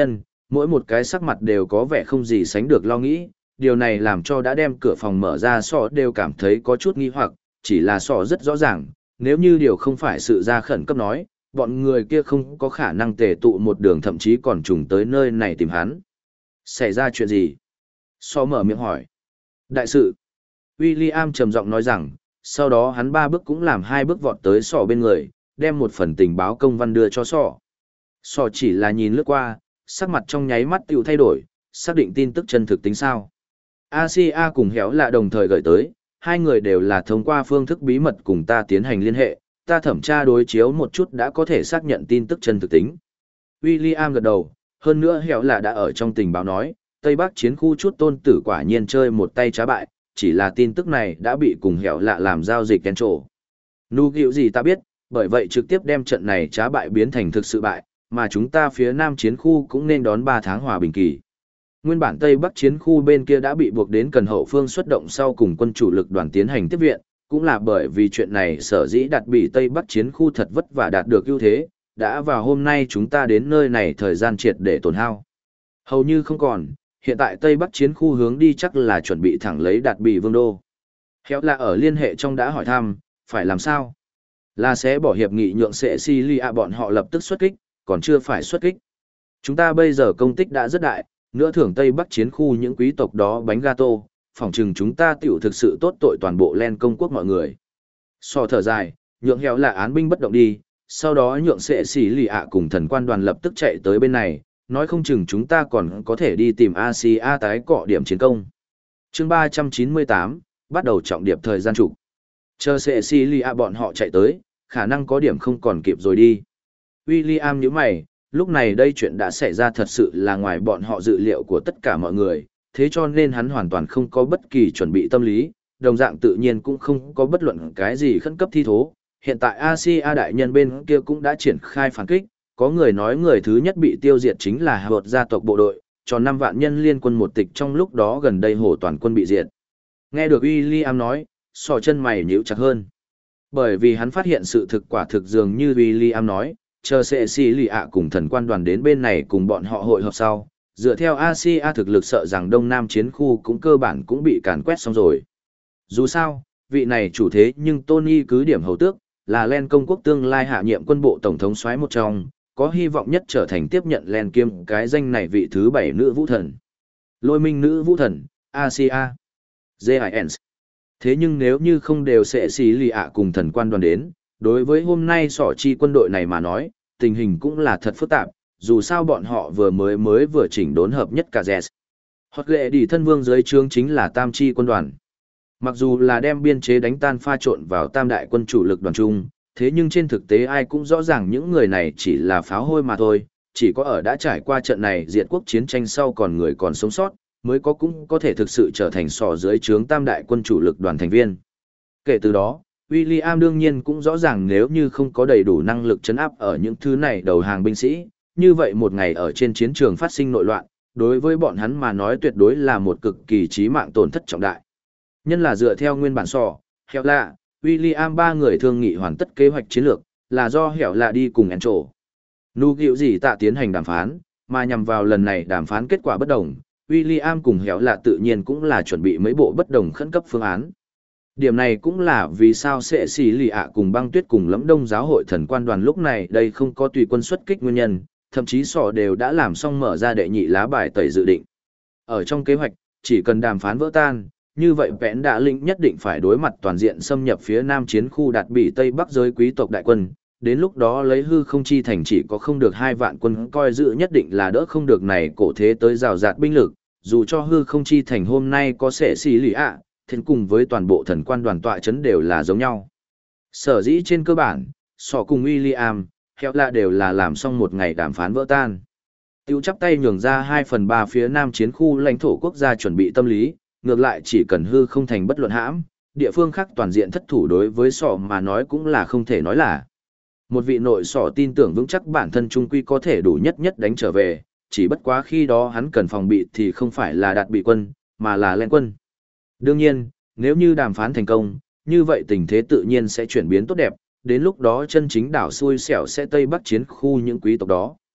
Mỗi một cái sắc mặt đều có vẻ không gì sánh được lo nghĩ, điều này làm cho đã đem cửa phòng mở ra sọ đều cảm thấy có chút nghi hoặc, chỉ là sọ rất rõ ràng, nếu như điều không phải sự ra khẩn cấp nói, bọn người kia không có khả năng tề tụ một đường thậm chí còn trùng tới nơi này tìm hắn. Xảy ra chuyện gì? Sọ mở miệng hỏi. Đại sự. William trầm giọng nói rằng, sau đó hắn 3 bước cũng làm 2 bước vọt tới sọ bên người, đem một phần tình báo công văn đưa cho sọ. Sọ chỉ là nhìn lướt qua, sắc mặt trong nháy mắt tiểu thay đổi, xác định tin tức chân thực tính sao. Asia cùng Héo Lạ đồng thời gửi tới, hai người đều là thông qua phương thức bí mật cùng ta tiến hành liên hệ, ta thẩm tra đối chiếu một chút đã có thể xác nhận tin tức chân thực tính. William gật đầu, hơn nữa Héo Lạ đã ở trong tình báo nói, Tây Bắc chiến khu chút tôn tử quả nhiên chơi một tay trá bại, chỉ là tin tức này đã bị cùng Héo Lạ làm giao dịch đen trổ. Nu gịu gì ta biết, bởi vậy trực tiếp đem trận này trá bại biến thành thực sự bại, mà chúng ta phía Nam chiến khu cũng nên đón 3 tháng hòa bình kỳ. Nguyên bản Tây Bắc chiến khu bên kia đã bị buộc đến cần hậu phương xuất động sau cùng quân chủ lực đoàn tiến hành tiếp viện, cũng là bởi vì chuyện này sở dĩ đạt bị Tây Bắc chiến khu thật vất vả đạt được ưu thế, đã vào hôm nay chúng ta đến nơi này thời gian triệt để tổn hao. Hầu như không còn, hiện tại Tây Bắc chiến khu hướng đi chắc là chuẩn bị thẳng lấy đạt bị vương đô. Khéo là ở liên hệ trong đã hỏi thăm, phải làm sao? Là sẽ bỏ hiệp nghị nhượng sẽ Silia bọn họ lập tức xuất kích, còn chưa phải xuất kích. Chúng ta bây giờ công tích đã rất đại, nữa thưởng Tây Bắc chiến khu những quý tộc đó bánh gato, phỏng chừng chúng ta tiểu thực sự tốt tội toàn bộ len công quốc mọi người. So thở dài, nhượng heo là án binh bất động đi, sau đó nhượng sẽ xỉ lì ạ cùng thần quan đoàn lập tức chạy tới bên này, nói không chừng chúng ta còn có thể đi tìm Asia tái cọ điểm chiến công. Chương 398, bắt đầu trọng điệp thời gian trục. Chờ sẽ xỉ lì ạ bọn họ chạy tới, khả năng có điểm không còn kịp rồi đi. William nhíu mày, lúc này đây chuyện đã xảy ra thật sự là ngoài bọn họ dự liệu của tất cả mọi người, thế cho nên hắn hoàn toàn không có bất kỳ chuẩn bị tâm lý, đồng dạng tự nhiên cũng không có bất luận cái gì khẩn cấp thi thố. Hiện tại Asia đại nhân bên kia cũng đã triển khai phản kích, có người nói người thứ nhất bị tiêu diệt chính là Howard gia tộc bộ đội, cho 5 vạn nhân liên quân một tịch trong lúc đó gần đây hổ toàn quân bị diệt. Nghe được William nói, sọ chân mày nhíu chặt hơn. Bởi vì hắn phát hiện sự thực quả thực dường như William nói, chờ sẽ xì lì ạ cùng thần quan đoàn đến bên này cùng bọn họ hội họp sau, dựa theo Asia thực lực sợ rằng Đông Nam chiến khu cũng cơ bản cũng bị càn quét xong rồi. Dù sao, vị này chủ thế nhưng Tony cứ điểm hầu tước, là Len công quốc tương lai hạ nhiệm quân bộ tổng thống soái một trong, có hy vọng nhất trở thành tiếp nhận Len kiêm cái danh này vị thứ 7 nữ vũ thần. Lôi minh nữ vũ thần, Asia. Giants. Thế nhưng nếu như không đều sẽ xì lì ạ cùng thần quan đoàn đến, đối với hôm nay sỏ chi quân đội này mà nói, tình hình cũng là thật phức tạp, dù sao bọn họ vừa chỉnh đốn hợp nhất cả Jets. Hoặc lệ đi thân vương dưới trướng chính là tam chi quân đoàn. Mặc dù là đem biên chế đánh tan pha trộn vào tam đại quân chủ lực đoàn chung, thế nhưng trên thực tế ai cũng rõ ràng những người này chỉ là pháo hôi mà thôi, chỉ có ở đã trải qua trận này diệt quốc chiến tranh sau còn người còn sống sót, mới cũng có thể thực sự trở thành sỏ dưới trướng tam đại quân chủ lực đoàn thành viên. Kể từ đó, William đương nhiên cũng rõ ràng nếu như không có đầy đủ năng lực chấn áp ở những thứ này đầu hàng binh sĩ, như vậy một ngày ở trên chiến trường phát sinh nội loạn, đối với bọn hắn mà nói tuyệt đối là một cực kỳ chí mạng tổn thất trọng đại. Nhân là dựa theo nguyên bản sò, Hẻo Lạ, William 3 người thương nghị hoàn tất kế hoạch chiến lược, là do Hẻo Lạ đi cùng Encho. Nu gịu gì tạ tiến hành đàm phán, mà nhằm vào lần này đàm phán kết quả bất đồng, William cùng Hẻo Lạ tự nhiên cũng là chuẩn bị mấy bộ bất đồng khẩn cấp phương án. Điểm này cũng là vì sao sẽ xì lì ạ cùng băng tuyết cùng lẫm đông giáo hội thần quan đoàn lúc này đây không có tùy quân xuất kích nguyên nhân, thậm chí sọ đều đã làm xong mở ra đệ nhị lá bài tẩy dự định. Ở trong kế hoạch, chỉ cần đàm phán vỡ tan, như vậy vẽn đã lĩnh nhất định phải đối mặt toàn diện xâm nhập phía nam chiến khu đạt bị Tây Bắc giới quý tộc đại quân, đến lúc đó lấy hư không chi thành chỉ có không được 2 vạn quân coi dự nhất định là đỡ không được này cổ thế tới rào rạt binh lực, dù cho hư không chi thành hôm nay có sẽ xì lì ạ, thiên cùng với toàn bộ thần quan đoàn tọa chấn đều là giống nhau. Sở dĩ trên cơ bản, sọ cùng William, Hẻo Lạ đều là làm xong một ngày đàm phán vỡ tan. Tiêu chắp tay nhường ra 2/3 phía nam chiến khu lãnh thổ quốc gia chuẩn bị tâm lý, ngược lại chỉ cần hư không thành bất luận hãm, địa phương khác toàn diện thất thủ đối với sọ mà nói cũng là không thể nói là. Một vị nội sọ tin tưởng vững chắc bản thân trung quy có thể đủ nhất đánh trở về, chỉ bất quá khi đó hắn cần phòng bị thì không phải là đạt bị quân, mà là Len quân. Đương nhiên, nếu như đàm phán thành công, như vậy tình thế tự nhiên sẽ chuyển biến tốt đẹp, đến lúc đó chân chính đảo xui xẻo sẽ Tây Bắc chiến khu những quý tộc đó.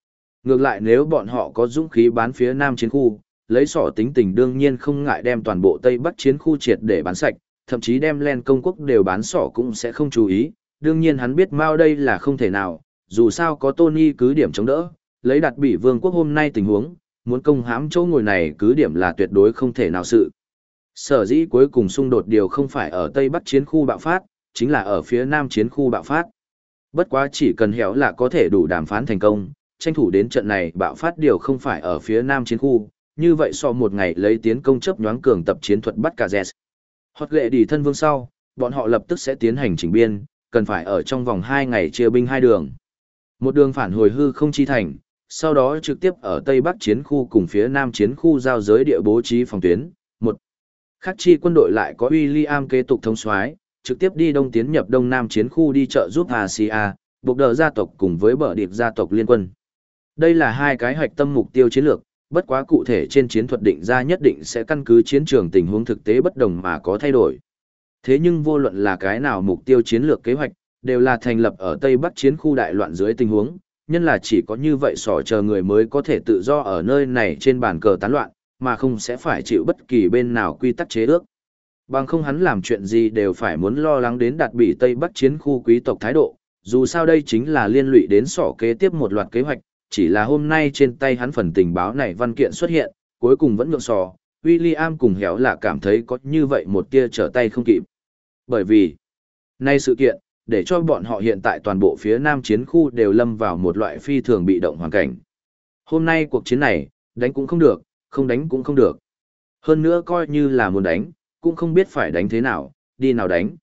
Ngược lại nếu bọn họ có dũng khí bán phía Nam chiến khu, lấy sỏ tính tình đương nhiên không ngại đem toàn bộ Tây Bắc chiến khu triệt để bán sạch, thậm chí đem Len công quốc đều bán sỏ cũng sẽ không chú ý. Đương nhiên hắn biết Mao đây là không thể nào, dù sao có Tony cứ điểm chống đỡ, lấy Đạt Bỉ Vương quốc hôm nay tình huống, muốn công hãm chỗ ngồi này cứ điểm là tuyệt đối không thể nào sự. Sở dĩ cuối cùng xung đột điều không phải ở Tây Bắc chiến khu bạo phát, chính là ở phía Nam chiến khu bạo phát. Bất quá chỉ cần héo là có thể đủ đàm phán thành công, tranh thủ đến trận này bạo phát điều không phải ở phía Nam chiến khu, như vậy so một ngày lấy tiến công chấp nhoáng cường tập chiến thuật bắt cả Zs. Hoặc lệ đi thân vương sau, bọn họ lập tức sẽ tiến hành chỉnh biên, cần phải ở trong vòng 2 ngày chia binh 2 đường. Một đường phản hồi hư không chi thành, sau đó trực tiếp ở Tây Bắc chiến khu cùng phía Nam chiến khu giao giới địa bố trí phòng tuyến. Một khác chi quân đội lại có William kế tục thống soái, trực tiếp đi đông tiến nhập Đông Nam chiến khu đi trợ giúp Asia, buộc đỡ gia tộc cùng với bờ điệp gia tộc liên quân. Đây là hai cái hạch tâm mục tiêu chiến lược, bất quá cụ thể trên chiến thuật định ra nhất định sẽ căn cứ chiến trường tình huống thực tế bất đồng mà có thay đổi. Thế nhưng vô luận là cái nào mục tiêu chiến lược kế hoạch, đều là thành lập ở Tây Bắc chiến khu đại loạn dưới tình huống, nhân là chỉ có như vậy sỏ chờ người mới có thể tự do ở nơi này trên bàn cờ tán loạn, mà không sẽ phải chịu bất kỳ bên nào quy tắc chế ước. Bằng không hắn làm chuyện gì đều phải muốn lo lắng đến Đạt Bỉ Tây Bắc chiến khu quý tộc thái độ, dù sao đây chính là liên lụy đến sỏ kế tiếp một loạt kế hoạch, chỉ là hôm nay trên tay hắn phần tình báo này văn kiện xuất hiện, cuối cùng vẫn nhượng sò, William cùng héo là cảm thấy có như vậy một tia trở tay không kịp. Bởi vì, nay sự kiện, để cho bọn họ hiện tại toàn bộ phía Nam chiến khu đều lâm vào một loại phi thường bị động hoàn cảnh. Hôm nay cuộc chiến này, đánh cũng không được, không đánh cũng không được. Hơn nữa coi như là muốn đánh, cũng không biết phải đánh thế nào, đi nào đánh.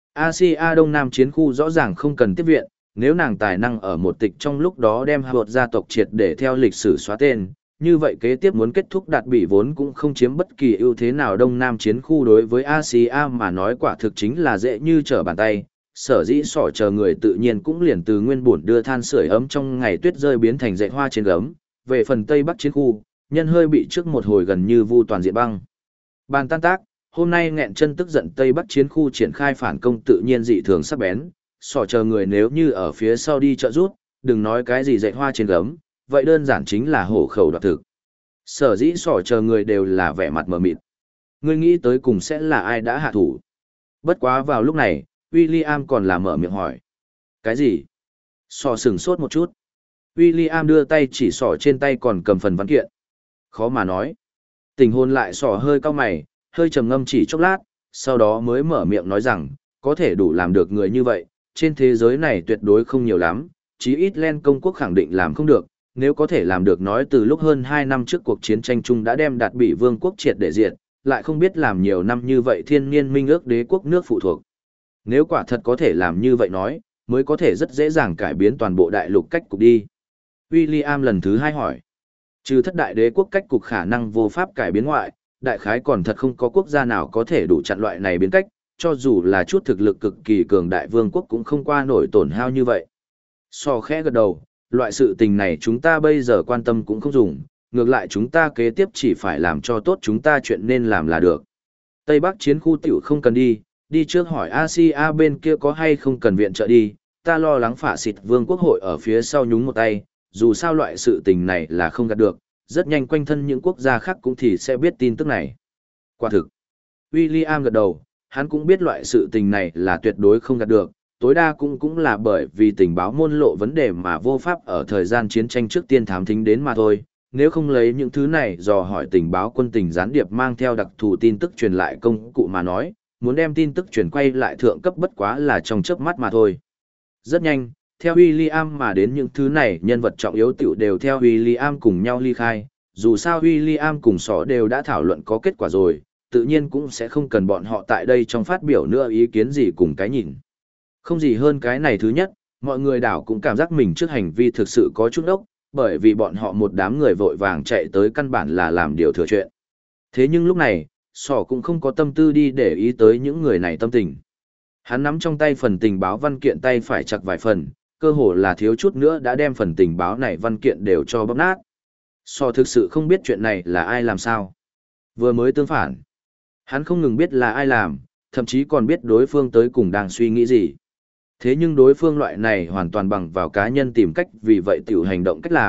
Asia Đông Nam chiến khu rõ ràng không cần tiếp viện, nếu nàng tài năng ở một tịch trong lúc đó đem Howard gia tộc triệt để theo lịch sử xóa tên, như vậy kế tiếp muốn kết thúc Đạt Bỉ vốn cũng không chiếm bất kỳ ưu thế nào Đông Nam chiến khu đối với Asia mà nói quả thực chính là dễ như trở bàn tay. Sở dĩ sỏ chờ người tự nhiên cũng liền từ nguyên bổn đưa than sưởi ấm trong ngày tuyết rơi biến thành dãy hoa trên gấm. Về phần Tây Bắc chiến khu, nhân hơi bị trước một hồi gần như vu toàn diện băng. Bàn tan tác, hôm nay nghẹn chân tức giận Tây Bắc chiến khu triển khai phản công tự nhiên dị thường sắc bén, sỏ chờ người nếu như ở phía sau đi trợ rút, đừng nói cái gì dạy hoa trên gấm, vậy đơn giản chính là hổ khẩu đoạt thực. Sở dĩ sỏ chờ người đều là vẻ mặt mờ mịt. Ngươi nghĩ tới cùng sẽ là ai đã hạ thủ. Bất quá vào lúc này, William còn là mở miệng hỏi. Cái gì? Sỏ sửng sốt một chút. William đưa tay chỉ sỏ trên tay còn cầm phần văn kiện. Khó mà nói. Tình hôn lại sỏ hơi cau mày, hơi trầm ngâm chỉ chốc lát, sau đó mới mở miệng nói rằng, có thể đủ làm được người như vậy, trên thế giới này tuyệt đối không nhiều lắm, chí ít Len công quốc khẳng định làm không được, nếu có thể làm được nói từ lúc hơn 2 năm trước cuộc chiến tranh chung đã đem Đạt Bỉ Vương quốc triệt để diệt, lại không biết làm nhiều năm như vậy thiên niên minh ước đế quốc nước phụ thuộc. Nếu quả thật có thể làm như vậy nói, mới có thể rất dễ dàng cải biến toàn bộ đại lục cách cục đi. William lần thứ 2 hỏi, trừ thất đại đế quốc cách cục khả năng vô pháp cải biến ngoại, đại khái còn thật không có quốc gia nào có thể đủ chặn loại này biến cách, cho dù là chút thực lực cực kỳ cường đại vương quốc cũng không qua nổi tổn hao như vậy. So khẽ gật đầu, loại sự tình này chúng ta bây giờ quan tâm cũng không dùng, ngược lại chúng ta kế tiếp chỉ phải làm cho tốt chúng ta chuyện nên làm là được. Tây Bắc chiến khu tiểu không cần đi, đi trước hỏi Asia bên kia có hay không cần viện trợ đi, ta lo lắng phả xịt vương quốc hội ở phía sau nhúng một tay, dù sao loại sự tình này là không gạt được, rất nhanh quanh thân những quốc gia khác cũng thì sẽ biết tin tức này. Quả thực, William gật đầu, hắn cũng biết loại sự tình này là tuyệt đối không gạt được, tối đa cũng là bởi vì tình báo môn lộ vấn đề mà vô pháp ở thời gian chiến tranh trước tiên thám thính đến mà thôi. Nếu không lấy những thứ này dò hỏi tình báo quân tình gián điệp mang theo đặc thù tin tức truyền lại công cụ mà nói, muốn đem tin tức truyền quay lại thượng cấp bất quá là trong chớp mắt mà thôi. Rất nhanh, theo William mà đến những thứ này nhân vật trọng yếu tiểu đều theo William cùng nhau ly khai, dù sao William cùng sỏ đều đã thảo luận có kết quả rồi, tự nhiên cũng sẽ không cần bọn họ tại đây trong phát biểu nữa ý kiến gì cùng cái nhìn. Không gì hơn cái này thứ nhất, mọi người đảo cũng cảm giác mình trước hành vi thực sự có chút ốc, bởi vì bọn họ một đám người vội vàng chạy tới căn bản là làm điều thừa chuyện. Thế nhưng lúc này, sỏ cũng không có tâm tư đi để ý tới những người này tâm tình. Hắn nắm trong tay phần tình báo văn kiện tay phải chặt vài phần, cơ hồ là thiếu chút nữa đã đem phần tình báo này văn kiện đều cho bóp nát. Sỏ thực sự không biết chuyện này là ai làm sao. Vừa mới tương phản. Hắn không ngừng biết là ai làm, thậm chí còn biết đối phương tới cùng đang suy nghĩ gì. Thế nhưng đối phương loại này hoàn toàn bằng vào cá nhân tìm cách vì vậy tiểu hành động cách làm,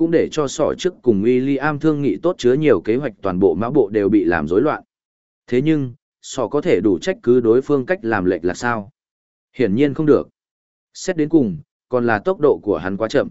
cũng để cho sỏ trước cùng William thương nghị tốt chứa nhiều kế hoạch toàn bộ mã bộ đều bị làm rối loạn. Thế nhưng, sỏ có thể đủ trách cứ đối phương cách làm lệch là sao? Hiển nhiên không được. Xét đến cùng, còn là tốc độ của hắn quá chậm.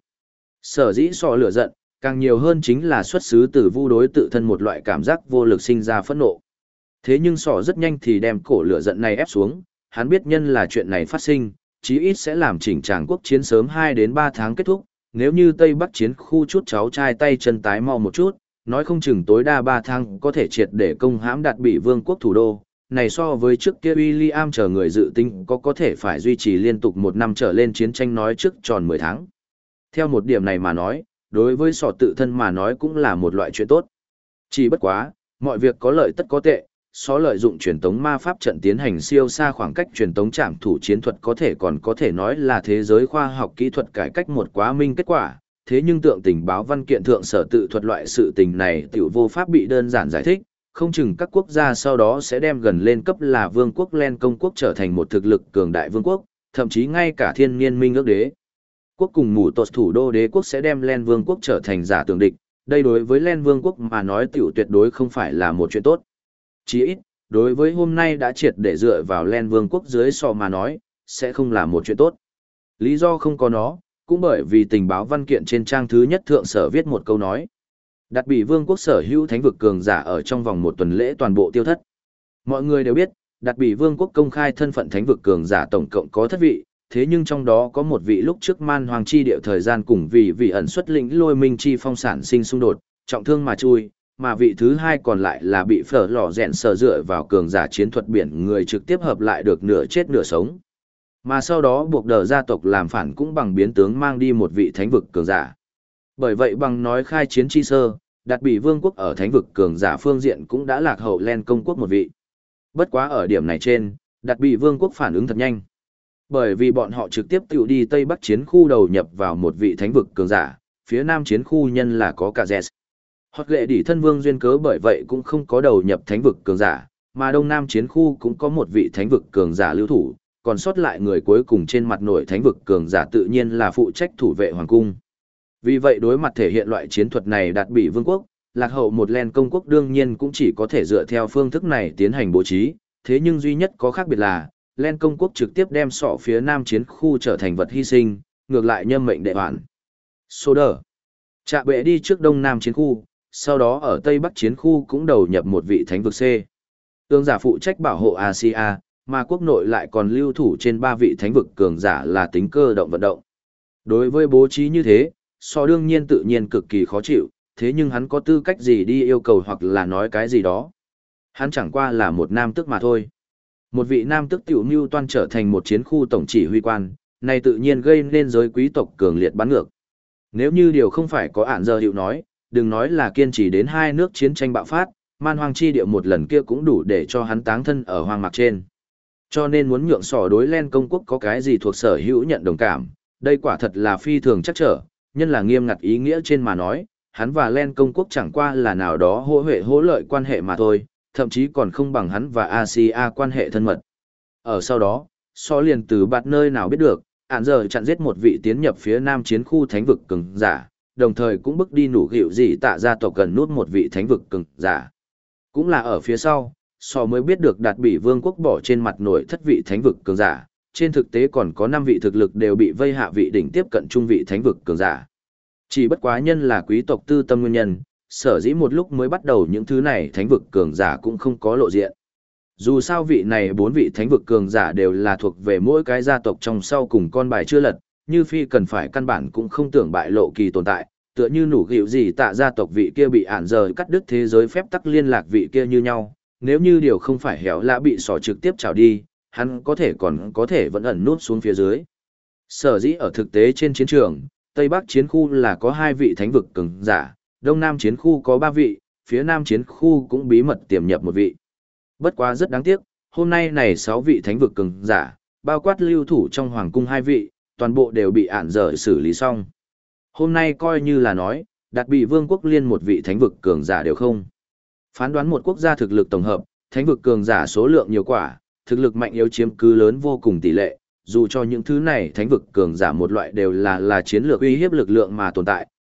Sở dĩ sỏ lửa giận, càng nhiều hơn chính là xuất xứ từ vu đối tự thân một loại cảm giác vô lực sinh ra phẫn nộ. Thế nhưng sỏ rất nhanh thì đem cổ lửa giận này ép xuống, hắn biết nhân là chuyện này phát sinh, chí ít sẽ làm chỉnh tràng quốc chiến sớm 2 đến 3 tháng kết thúc, nếu như Tây Bắc chiến khu chút cháu trai tay chân tái mau một chút, nói không chừng tối đa 3 tháng có thể triệt để công hãm Đạt Bị Vương quốc thủ đô. Này so với trước kia William chờ người dự tính có thể phải duy trì liên tục 1 năm trở lên chiến tranh nói trước tròn 10 tháng. Theo một điểm này mà nói, đối với sọ tự thân mà nói cũng là một loại chuyện tốt. Chỉ bất quá, mọi việc có lợi tất có tệ, sọ lợi dụng truyền tống ma pháp trận tiến hành siêu xa khoảng cách truyền tống trảm thủ chiến thuật còn có thể nói là thế giới khoa học kỹ thuật cải cách một quá minh kết quả. Thế nhưng tượng tình báo văn kiện thượng sở tự thuật loại sự tình này tiểu vô pháp bị đơn giản giải thích, không chừng các quốc gia sau đó sẽ đem gần lên cấp là vương quốc Len công quốc trở thành một thực lực cường đại vương quốc, thậm chí ngay cả thiên niên minh ước đế quốc cùng mù tột thủ đô đế quốc sẽ đem Len vương quốc trở thành giả tưởng địch, đây đối với Len vương quốc mà nói tiểu tuyệt đối không phải là một chuyện tốt. Chỉ ít, đối với hôm nay đã triệt để dựa vào Len vương quốc dưới sọ mà nói, sẽ không là một chuyện tốt. Lý do không có nó, cũng bởi vì tình báo văn kiện trên trang thứ nhất thượng sở viết một câu nói. Đạt Bị Vương quốc sở hữu thánh vực cường giả ở trong vòng 1 tuần lễ toàn bộ tiêu thất. Mọi người đều biết, Đạt Bị Vương quốc công khai thân phận thánh vực cường giả tổng cộng có 7 vị, thế nhưng trong đó có một vị lúc trước man hoàng chi địa thời gian cùng vị ẩn xuất lĩnh lôi minh chi phong sản sinh xung đột, trọng thương mà chui, mà vị thứ 2 còn lại là bị phở lò rèn sở dựa vào cường giả chiến thuật biển người trực tiếp hợp lại được nửa chết nửa sống. Mà sau đó buộc đờ gia tộc làm phản cũng bằng biến tướng mang đi một vị thánh vực cường giả. Bởi vậy bằng nói khai chiến chi sơ, Đạt Bị Vương quốc ở thánh vực cường giả phương diện cũng đã lạc hậu Len công quốc một vị. Bất quá ở điểm này trên, Đạt Bị Vương quốc phản ứng thật nhanh. Bởi vì bọn họ trực tiếp tự đi Tây Bắc chiến khu đầu nhập vào một vị thánh vực cường giả, phía Nam chiến khu nhân là có cả Zes. Hoặc lệ đỉ thân vương duyên cớ bởi vậy cũng không có đầu nhập thánh vực cường giả, mà Đông Nam chiến khu cũng có một vị thánh vực cường giả lưu thủ, còn sót lại người cuối cùng trên mặt nổi thánh vực cường giả tự nhiên là phụ trách thủ vệ hoàng cung. Vì vậy đối mặt thể hiện loại chiến thuật này Đạt Bị Vương quốc, lạc hậu một Len công quốc đương nhiên cũng chỉ có thể dựa theo phương thức này tiến hành bố trí, thế nhưng duy nhất có khác biệt là, Len công quốc trực tiếp đem sọ phía Nam chiến khu trở thành vật hy sinh, ngược lại nhâm mệnh đệ hoàn. Số đờ. Trạ bệ đi trước Đông Nam chiến khu, sau đó ở Tây Bắc chiến khu cũng đầu nhập một vị thánh vực C. Tương giả phụ trách bảo hộ Asia, mà quốc nội lại còn lưu thủ trên 3 vị thánh vực cường giả là tính cơ động vận động. Đối với bố trí như thế, so đương nhiên tự nhiên cực kỳ khó chịu, thế nhưng hắn có tư cách gì đi yêu cầu hoặc là nói cái gì đó. Hắn chẳng qua là một nam tước mà thôi. Một vị nam tước tiểu mưu toan trở thành một chiến khu tổng chỉ huy quan, này tự nhiên gây nên giới quý tộc cường liệt bắn ngược. Nếu như điều không phải có ản giờ hiệu nói, đừng nói là kiên trì đến 2 nước chiến tranh bạo phát, man hoang chi địa một lần kia cũng đủ để cho hắn táng thân ở hoang mạc trên. Cho nên muốn nhượng sỏ đối Len công quốc có cái gì thuộc sở hữu nhận đồng cảm, đây quả thật là phi thường chắc trở, nhân là nghiêm ngặt ý nghĩa trên mà nói, hắn và Len công quốc chẳng qua là nào đó hỗ huệ hỗ lợi quan hệ mà thôi, thậm chí còn không bằng hắn và Asia quan hệ thân mật. Ở sau đó, so liền từ bạt nơi nào biết được, ản giờ chặn giết một vị tiến nhập phía Nam chiến khu thánh vực cường giả, đồng thời cũng bức đi nủ gịu gì tạ gia tộc gần nút một vị thánh vực cường giả. Cũng là ở phía sau, so mới biết được Đạt Bị Vương quốc bỏ trên mặt nổi thất vị thánh vực cường giả, trên thực tế còn có 5 vị thực lực đều bị vây hạ vị đỉnh tiếp cận trung vị thánh vực cường giả. Chỉ bất quá nhân là quý tộc tư tâm nguyên nhân, sở dĩ một lúc mới bắt đầu những thứ này thánh vực cường giả cũng không có lộ diện. Dù sao vị này 4 vị thánh vực cường giả đều là thuộc về mỗi cái gia tộc trong sau cùng con bài chưa lật, như phi cần phải căn bản cũng không tưởng bại lộ kỳ tồn tại, tựa như nủ gịu gì tạ gia tộc vị kia bị ản giờ cắt đứt thế giới phép tắc liên lạc vị kia như nhau, nếu như điều không phải héo lã bị sỏ trực tiếp trào đi, hắn còn có thể vẫn ẩn nút xuống phía dưới. Sở dĩ ở thực tế trên chiến trường, Tây Bắc chiến khu là có 2 vị thánh vực cường giả, Đông Nam chiến khu có 3 vị, phía Nam chiến khu cũng bí mật tiềm nhập một vị. Bất quá rất đáng tiếc, hôm nay này 6 vị thánh vực cường giả, bao quát lưu thủ trong hoàng cung 2 vị, toàn bộ đều bị ản dở xử lý xong. Hôm nay coi như là nói, Đạt Bị Vương quốc liên một vị thánh vực cường giả đều không. Phán đoán một quốc gia thực lực tổng hợp, thánh vực cường giả số lượng nhiều quả, thực lực mạnh yếu chiếm cứ lớn vô cùng tỷ lệ, dù cho những thứ này thánh vực cường giả một loại đều là chiến lược uy hiếp lực lượng mà tồn tại,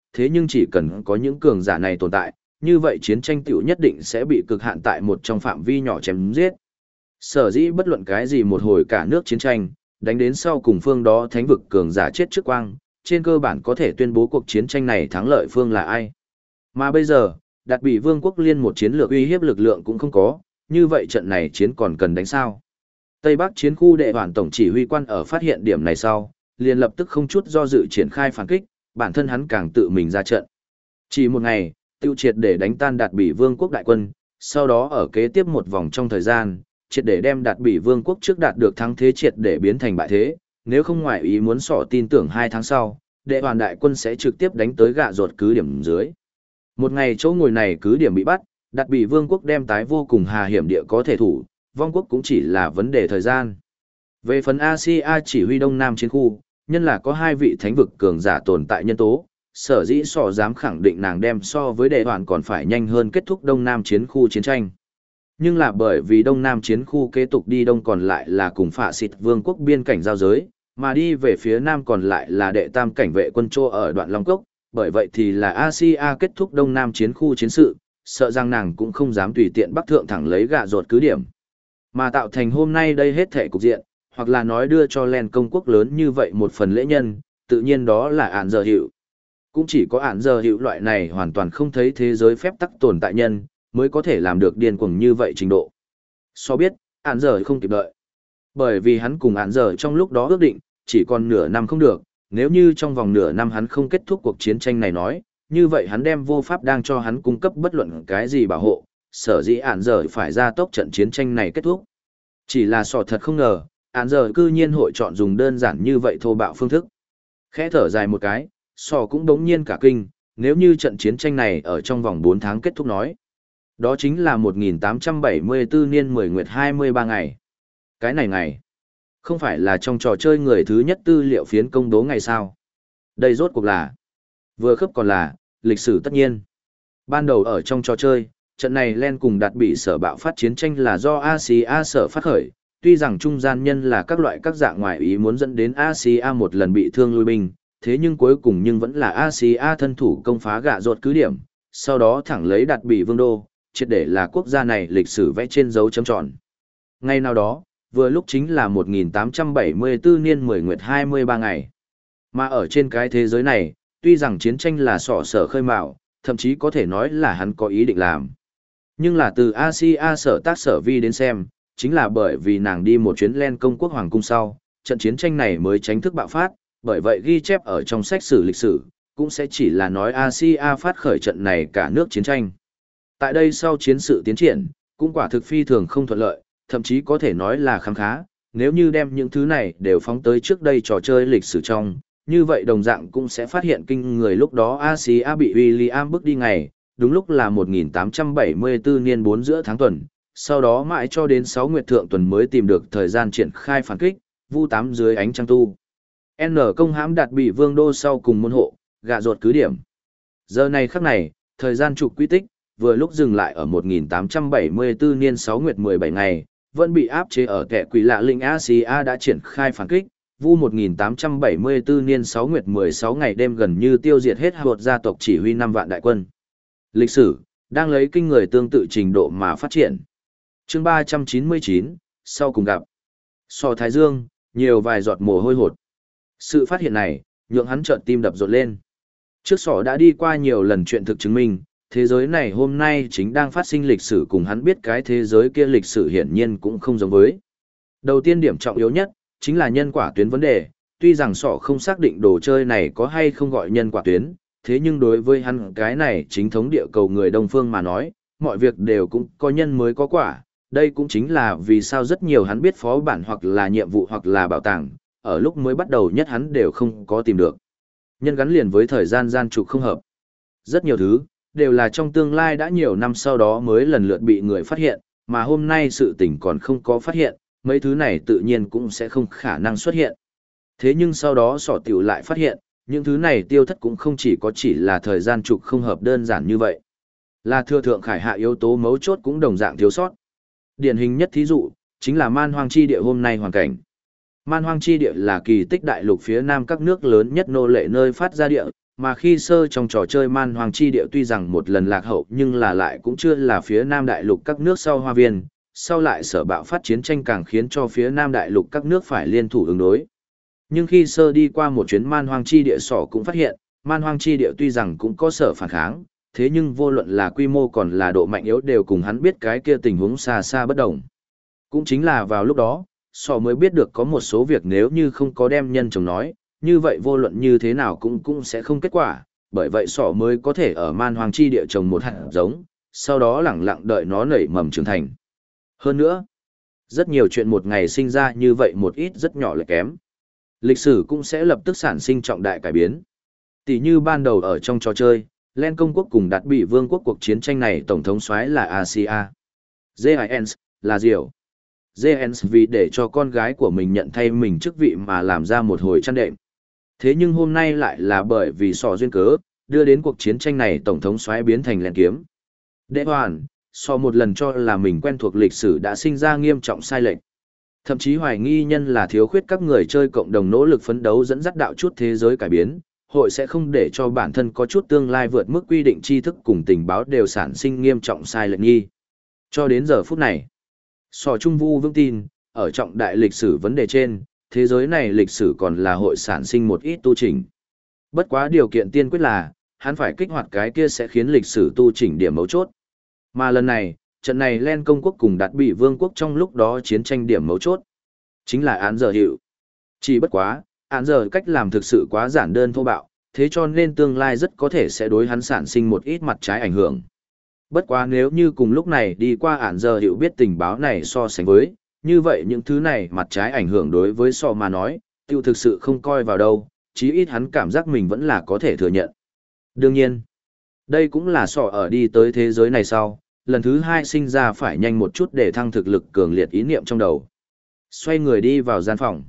thế nhưng chỉ cần có những cường giả này tồn tại, như vậy chiến tranh tiểu nhất định sẽ bị cực hạn tại một trong phạm vi nhỏ chém giết. Sở dĩ bất luận cái gì một hồi cả nước chiến tranh, đánh đến sau cùng phương đó thánh vực cường giả chết trước quang, trên cơ bản có thể tuyên bố cuộc chiến tranh này thắng lợi phương là ai. Mà bây giờ, Đạt Bị Vương quốc liên một chiến lược uy hiếp lực lượng cũng không có, như vậy trận này chiến còn cần đánh sao? Tây Bắc chiến khu đệ hoàn tổng chỉ huy quan ở phát hiện điểm này sau, liền lập tức không chút do dự triển khai phản kích, bản thân hắn càng tự mình ra trận. Chỉ một ngày, tiêu triệt để đánh tan Đạt Bị Vương quốc đại quân, sau đó ở kế tiếp một vòng trong thời gian, triệt để đem Đạt Bị Vương quốc trước đạt được thắng thế triệt để biến thành bại thế, nếu không ngoại ý muốn sỏ tin tưởng 2 tháng sau, đệ hoàn đại quân sẽ trực tiếp đánh tới gạ ruột cứ điểm dưới. Một ngày chỗ ngồi này cứ điểm bị bắt, Đạt Bị Vương quốc đem tái vô cùng hà hiểm địa có thể thủ, vong quốc cũng chỉ là vấn đề thời gian. Về phần Asia chỉ huy Đông Nam chiến khu, nhân là có 2 vị thánh vực cường giả tồn tại nhân tố, sở dĩ sỏ dám khẳng định nàng đem so với đệ hoàn còn phải nhanh hơn kết thúc Đông Nam chiến khu chiến tranh. Nhưng là bởi vì Đông Nam chiến khu kế tục đi đông còn lại là cùng Phạ Xịt Vương quốc biên cảnh giao giới, mà đi về phía nam còn lại là đệ tam cảnh vệ quân Trô ở đoạn Long Cốc, bởi vậy thì là Asia kết thúc Đông Nam chiến khu chiến sự, sợ rằng nàng cũng không dám tùy tiện bắc thượng thẳng lấy gạ ruột cứ điểm. Mà tạo thành hôm nay đây hết thể cục diện, hoặc là nói đưa cho Len công quốc lớn như vậy một phần lễ nhân, tự nhiên đó là ản giờ hiệu. Cũng chỉ có ản giờ hiệu loại này hoàn toàn không thấy thế giới phép tắc tồn tại nhân, mới có thể làm được điên cuồng như vậy trình độ. So biết, ản giờ không kịp đợi. Bởi vì hắn cùng ản giờ trong lúc đó ước định, chỉ còn nửa năm không được, nếu như trong vòng nửa năm hắn không kết thúc cuộc chiến tranh này nói, như vậy hắn đem vô pháp đang cho hắn cung cấp bất luận cái gì bảo hộ, sở dĩ ản giờ phải ra tốc trận chiến tranh này kết thúc. Chỉ là sọ thật không ngờ, ản giờ cư nhiên hội chọn dùng đơn giản như vậy thô bạo phương thức. Khẽ thở dài một cái, sọ cũng đống nhiên cả kinh, nếu như trận chiến tranh này ở trong vòng 4 tháng kết thúc nói. Đó chính là 1874 niên 10 nguyệt 23 ngày. Cái này ngày, không phải là trong trò chơi người thứ nhất tư liệu phiến công đố ngày sao. Đây rốt cuộc là, vừa khớp còn là, lịch sử tất nhiên. Ban đầu ở trong trò chơi, trận này Len cùng Đạt Bị sở bạo phát chiến tranh là do Asia sở phát khởi, tuy rằng trung gian nhân là các loại các dạng ngoại ý muốn dẫn đến Asia một lần bị thương lui binh, thế nhưng cuối cùng nhưng vẫn là Asia thân thủ công phá gạ ruột cứ điểm, sau đó thẳng lấy Đạt Bị vương đô, triệt để là quốc gia này lịch sử vẽ trên dấu chấm tròn. Ngày nào đó, vừa lúc chính là 1874 niên 10 nguyệt 23 ngày. Mà ở trên cái thế giới này, tuy rằng chiến tranh là sọ sở khơi mào, thậm chí có thể nói là hắn có ý định làm. Nhưng là từ Asia sở tác sở vi đến xem, chính là bởi vì nàng đi một chuyến Len công quốc hoàng cung sau, trận chiến tranh này mới tránh thức bạo phát, bởi vậy ghi chép ở trong sách sử lịch sử, cũng sẽ chỉ là nói Asia phát khởi trận này cả nước chiến tranh. Tại đây sau chiến sự tiến triển, cũng quả thực phi thường không thuận lợi, thậm chí có thể nói là khá khá, nếu như đem những thứ này đều phóng tới trước đây trò chơi lịch sử trong, như vậy đồng dạng cũng sẽ phát hiện kinh người lúc đó Asia bị William bước đi ngày, đúng lúc là 1874 niên 4 giữa tháng tuần, sau đó mãi cho đến 6 nguyệt thượng tuần mới tìm được thời gian triển khai phản kích, vu 8 dưới ánh trăng tu. N công hãm Đạt Bị vương đô sau cùng môn hộ, gạ ruột cứ điểm. Giờ này khắc này, thời gian trục quy tích, vừa lúc dừng lại ở 1874 niên 6 nguyệt 17 ngày, vẫn bị áp chế ở kẻ quỷ lạ lĩnh Asia đã triển khai phản kích, vu 1874 niên 6 nguyệt 16 ngày đêm gần như tiêu diệt hết Hột gia tộc chỉ huy 5 vạn đại quân. Lịch sử, đang lấy kinh người tương tự trình độ mà phát triển. Chương 399, sau cùng gặp. So Thái Dương, nhiều vài giọt mồ hôi hột. Sự phát hiện này, nhượng hắn chợt tim đập rộn lên. Trước sỏ đã đi qua nhiều lần chuyện thực chứng minh, thế giới này hôm nay chính đang phát sinh lịch sử cùng hắn biết cái thế giới kia lịch sử hiển nhiên cũng không giống với. Đầu tiên điểm trọng yếu nhất, chính là nhân quả tuyến vấn đề, tuy rằng sọ không xác định đồ chơi này có hay không gọi nhân quả tuyến, thế nhưng đối với hắn cái này chính thống địa cầu người Đông Phương mà nói, mọi việc đều cũng có nhân mới có quả, đây cũng chính là vì sao rất nhiều hắn biết phó bản hoặc là nhiệm vụ hoặc là bảo tàng, ở lúc mới bắt đầu nhất hắn đều không có tìm được. Nhân gắn liền với thời gian gian trục không hợp. Rất nhiều thứ, đều là trong tương lai đã nhiều năm sau đó mới lần lượt bị người phát hiện, mà hôm nay sự tình còn không có phát hiện, mấy thứ này tự nhiên cũng sẽ không khả năng xuất hiện. Thế nhưng sau đó sỏ tiểu lại phát hiện, những thứ này tiêu thất cũng không chỉ là thời gian trục không hợp đơn giản như vậy. Là thừa thượng khải hạ yếu tố mấu chốt cũng đồng dạng thiếu sót. Điển hình nhất thí dụ, chính là man hoang chi địa hôm nay hoàn cảnh. Man hoang chi địa là kỳ tích đại lục phía nam các nước lớn nhất nô lệ nơi phát ra địa, Mà khi sơ trong trò chơi man hoang chi địa tuy rằng một lần lạc hậu nhưng là lại cũng chưa là phía Nam Đại lục các nước sau Hoa Viên, sau lại sở bạo phát chiến tranh càng khiến cho phía Nam Đại lục các nước phải liên thủ ứng đối. Nhưng khi sơ đi qua một chuyến man hoang chi địa sỏ cũng phát hiện, man hoang chi địa tuy rằng cũng có sở phản kháng, thế nhưng vô luận là quy mô còn là độ mạnh yếu đều cùng hắn biết cái kia tình huống xa xa bất đồng. Cũng chính là vào lúc đó, sỏ mới biết được có một số việc nếu như không có đem nhân chồng nói, như vậy vô luận như thế nào cũng sẽ không kết quả, bởi vậy sỏ mới có thể ở man hoang chi địa trồng một hạt giống, sau đó lẳng lặng đợi nó nảy mầm trưởng thành. Hơn nữa, rất nhiều chuyện một ngày sinh ra như vậy một ít rất nhỏ lại kém. Lịch sử cũng sẽ lập tức sản sinh trọng đại cải biến. Tỷ như ban đầu ở trong trò chơi, Len công quốc cùng Đạt Bị vương quốc cuộc chiến tranh này tổng thống soái là Asia. Giants là Diều. Giants vì để cho con gái của mình nhận thay mình chức vị mà làm ra một hồi chăn đệm. Thế nhưng hôm nay lại là bởi vì sò duyên cớ, đưa đến cuộc chiến tranh này tổng thống soái biến thành Len kiếm. Đệ hoàn, so một lần cho là mình quen thuộc lịch sử đã sinh ra nghiêm trọng sai lệch. Thậm chí hoài nghi nhân là thiếu khuyết các người chơi cộng đồng nỗ lực phấn đấu dẫn dắt đạo chút thế giới cải biến, hội sẽ không để cho bản thân có chút tương lai vượt mức quy định tri thức cùng tình báo đều sản sinh nghiêm trọng sai lệch nghi. Cho đến giờ phút này, Sò Trung Vu vững tin, ở trọng đại lịch sử vấn đề trên, thế giới này lịch sử còn là hội sản sinh một ít tu chỉnh. Bất quá điều kiện tiên quyết là, hắn phải kích hoạt cái kia sẽ khiến lịch sử tu chỉnh điểm mấu chốt. Mà lần này, trận này Len công quốc cùng Đạt Bị vương quốc trong lúc đó chiến tranh điểm mấu chốt, chính là án giờ hiệu. Chỉ bất quá, án giờ cách làm thực sự quá giản đơn thô bạo, thế cho nên tương lai rất có thể sẽ đối hắn sản sinh một ít mặt trái ảnh hưởng. Bất quá nếu như cùng lúc này đi qua án giờ hiệu biết tình báo này so sánh với, như vậy những thứ này mặt trái ảnh hưởng đối với sò mà nói, tiêu thực sự không coi vào đâu, chí ít hắn cảm giác mình vẫn là có thể thừa nhận. Đương nhiên, đây cũng là sò ở đi tới thế giới này sau, lần thứ hai sinh ra phải nhanh một chút để thăng thực lực cường liệt ý niệm trong đầu. Xoay người đi vào gian phòng.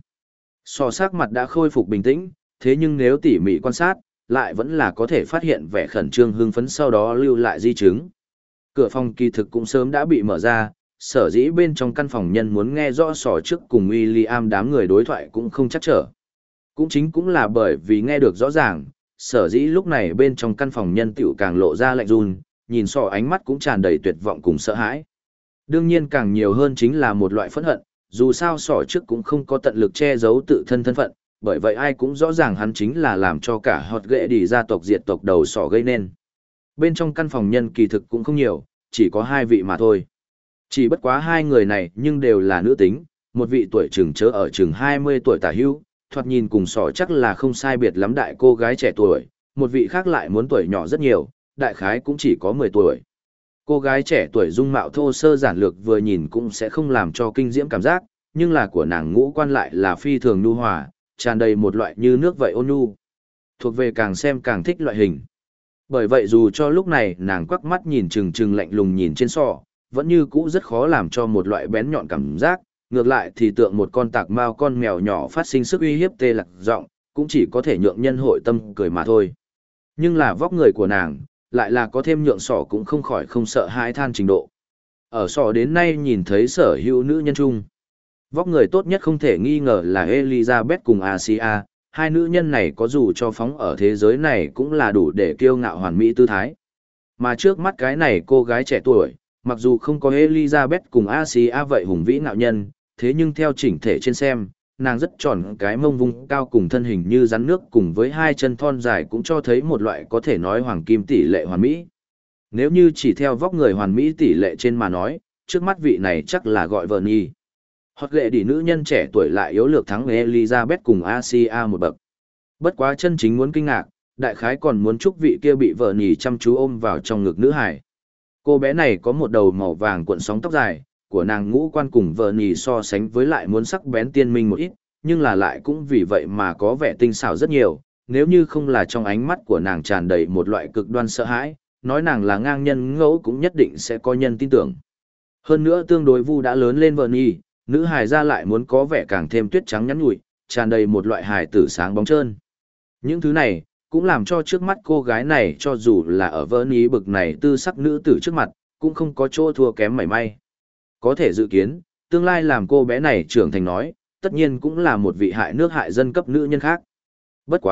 Sò sắc mặt đã khôi phục bình tĩnh, thế nhưng nếu tỉ mỉ quan sát, lại vẫn là có thể phát hiện vẻ khẩn trương hưng phấn sau đó lưu lại di chứng. Cửa phòng kỳ thực cũng sớm đã bị mở ra, sở dĩ bên trong căn phòng nhân muốn nghe rõ sò trước cùng William đám người đối thoại cũng không chắc trở. Cũng là bởi vì nghe được rõ ràng, sở dĩ lúc này bên trong căn phòng nhân tiểu càng lộ ra lạnh run, nhìn sò ánh mắt cũng tràn đầy tuyệt vọng cùng sợ hãi. Đương nhiên càng nhiều hơn chính là một loại phẫn hận, dù sao sò trước cũng không có tận lực che giấu tự thân thân phận, bởi vậy ai cũng rõ ràng hắn chính là làm cho cả hột ghệ đi gia tộc diệt tộc đầu sò gây nên. Bên trong căn phòng nhân kỳ thực cũng không nhiều, chỉ có 2 vị mà thôi. Chỉ bất quá 2 người này nhưng đều là nữ tính, một vị tuổi chừng chớ ở chừng 20 tuổi tả hữu, thoạt nhìn cùng sò chắc là không sai biệt lắm đại cô gái trẻ tuổi, một vị khác lại muốn tuổi nhỏ rất nhiều, đại khái cũng chỉ có 10 tuổi. Cô gái trẻ tuổi dung mạo thô sơ giản lược vừa nhìn cũng sẽ không làm cho kinh diễm cảm giác, nhưng là của nàng ngũ quan lại là phi thường nhu hòa, tràn đầy một loại như nước vậy ôn nhu. Thuộc về càng xem càng thích loại hình. Bởi vậy dù cho lúc này nàng quắc mắt nhìn chừng chừng lạnh lùng nhìn trên sọ, vẫn như cũ rất khó làm cho một loại bén nhọn cảm giác, ngược lại thì tượng một con tạc mao con mèo nhỏ phát sinh sức uy hiếp tê lạc giọng, cũng chỉ có thể nhượng nhân hội tâm cười mà thôi. Nhưng là vóc người của nàng, lại là có thêm nhượng sọ cũng không khỏi không sợ hãi than trình độ. Ở sọ đến nay nhìn thấy sở hữu nữ nhân chung. Vóc người tốt nhất không thể nghi ngờ là Elizabeth cùng Asia, 2 nữ nhân này có dù cho phóng ở thế giới này cũng là đủ để kiêu ngạo hoàn mỹ tư thái. Mà trước mắt cái này cô gái trẻ tuổi, mặc dù không có Elizabeth cùng Asia vậy hùng vĩ ngạo nhân, thế nhưng theo chỉnh thể trên xem, nàng rất tròn cái mông vung cao cùng thân hình như rắn nước cùng với 2 chân thon dài cũng cho thấy một loại có thể nói hoàng kim tỷ lệ hoàn mỹ. Nếu như chỉ theo vóc người hoàn mỹ tỷ lệ trên mà nói, trước mắt vị này chắc là gọi vợ nhi. Hoặc lệ đỉ nữ nhân trẻ tuổi lại yếu lược thắng Elizabeth cùng Asia một bậc. Bất quá chân chính muốn kinh ngạc, đại khái còn muốn chúc vị kia bị vợ nhì chăm chú ôm vào trong ngực nữ hải. Cô bé này có một đầu màu vàng cuộn sóng tóc dài, của nàng ngũ quan cùng vợ nhì so sánh với lại muốn sắc bén tiên minh một ít, nhưng là lại cũng vì vậy mà có vẻ tinh xảo rất nhiều, nếu như không là trong ánh mắt của nàng tràn đầy một loại cực đoan sợ hãi, nói nàng là ngang nhân ngẫu cũng nhất định sẽ có nhân tin tưởng. Hơn nữa tương đối vu đã lớn lên vợ nhì, nữ hài ra lại muốn có vẻ càng thêm tuyết trắng nhắn nhủi, tràn đầy một loại hài tử sáng bóng trơn. Những thứ này, cũng làm cho trước mắt cô gái này cho dù là ở vỡ ní bực này tư sắc nữ tử trước mặt, cũng không có chỗ thua kém mảy may. Có thể dự kiến, tương lai làm cô bé này trưởng thành nói, tất nhiên cũng là một vị hại nước hại dân cấp nữ nhân khác. Bất quá,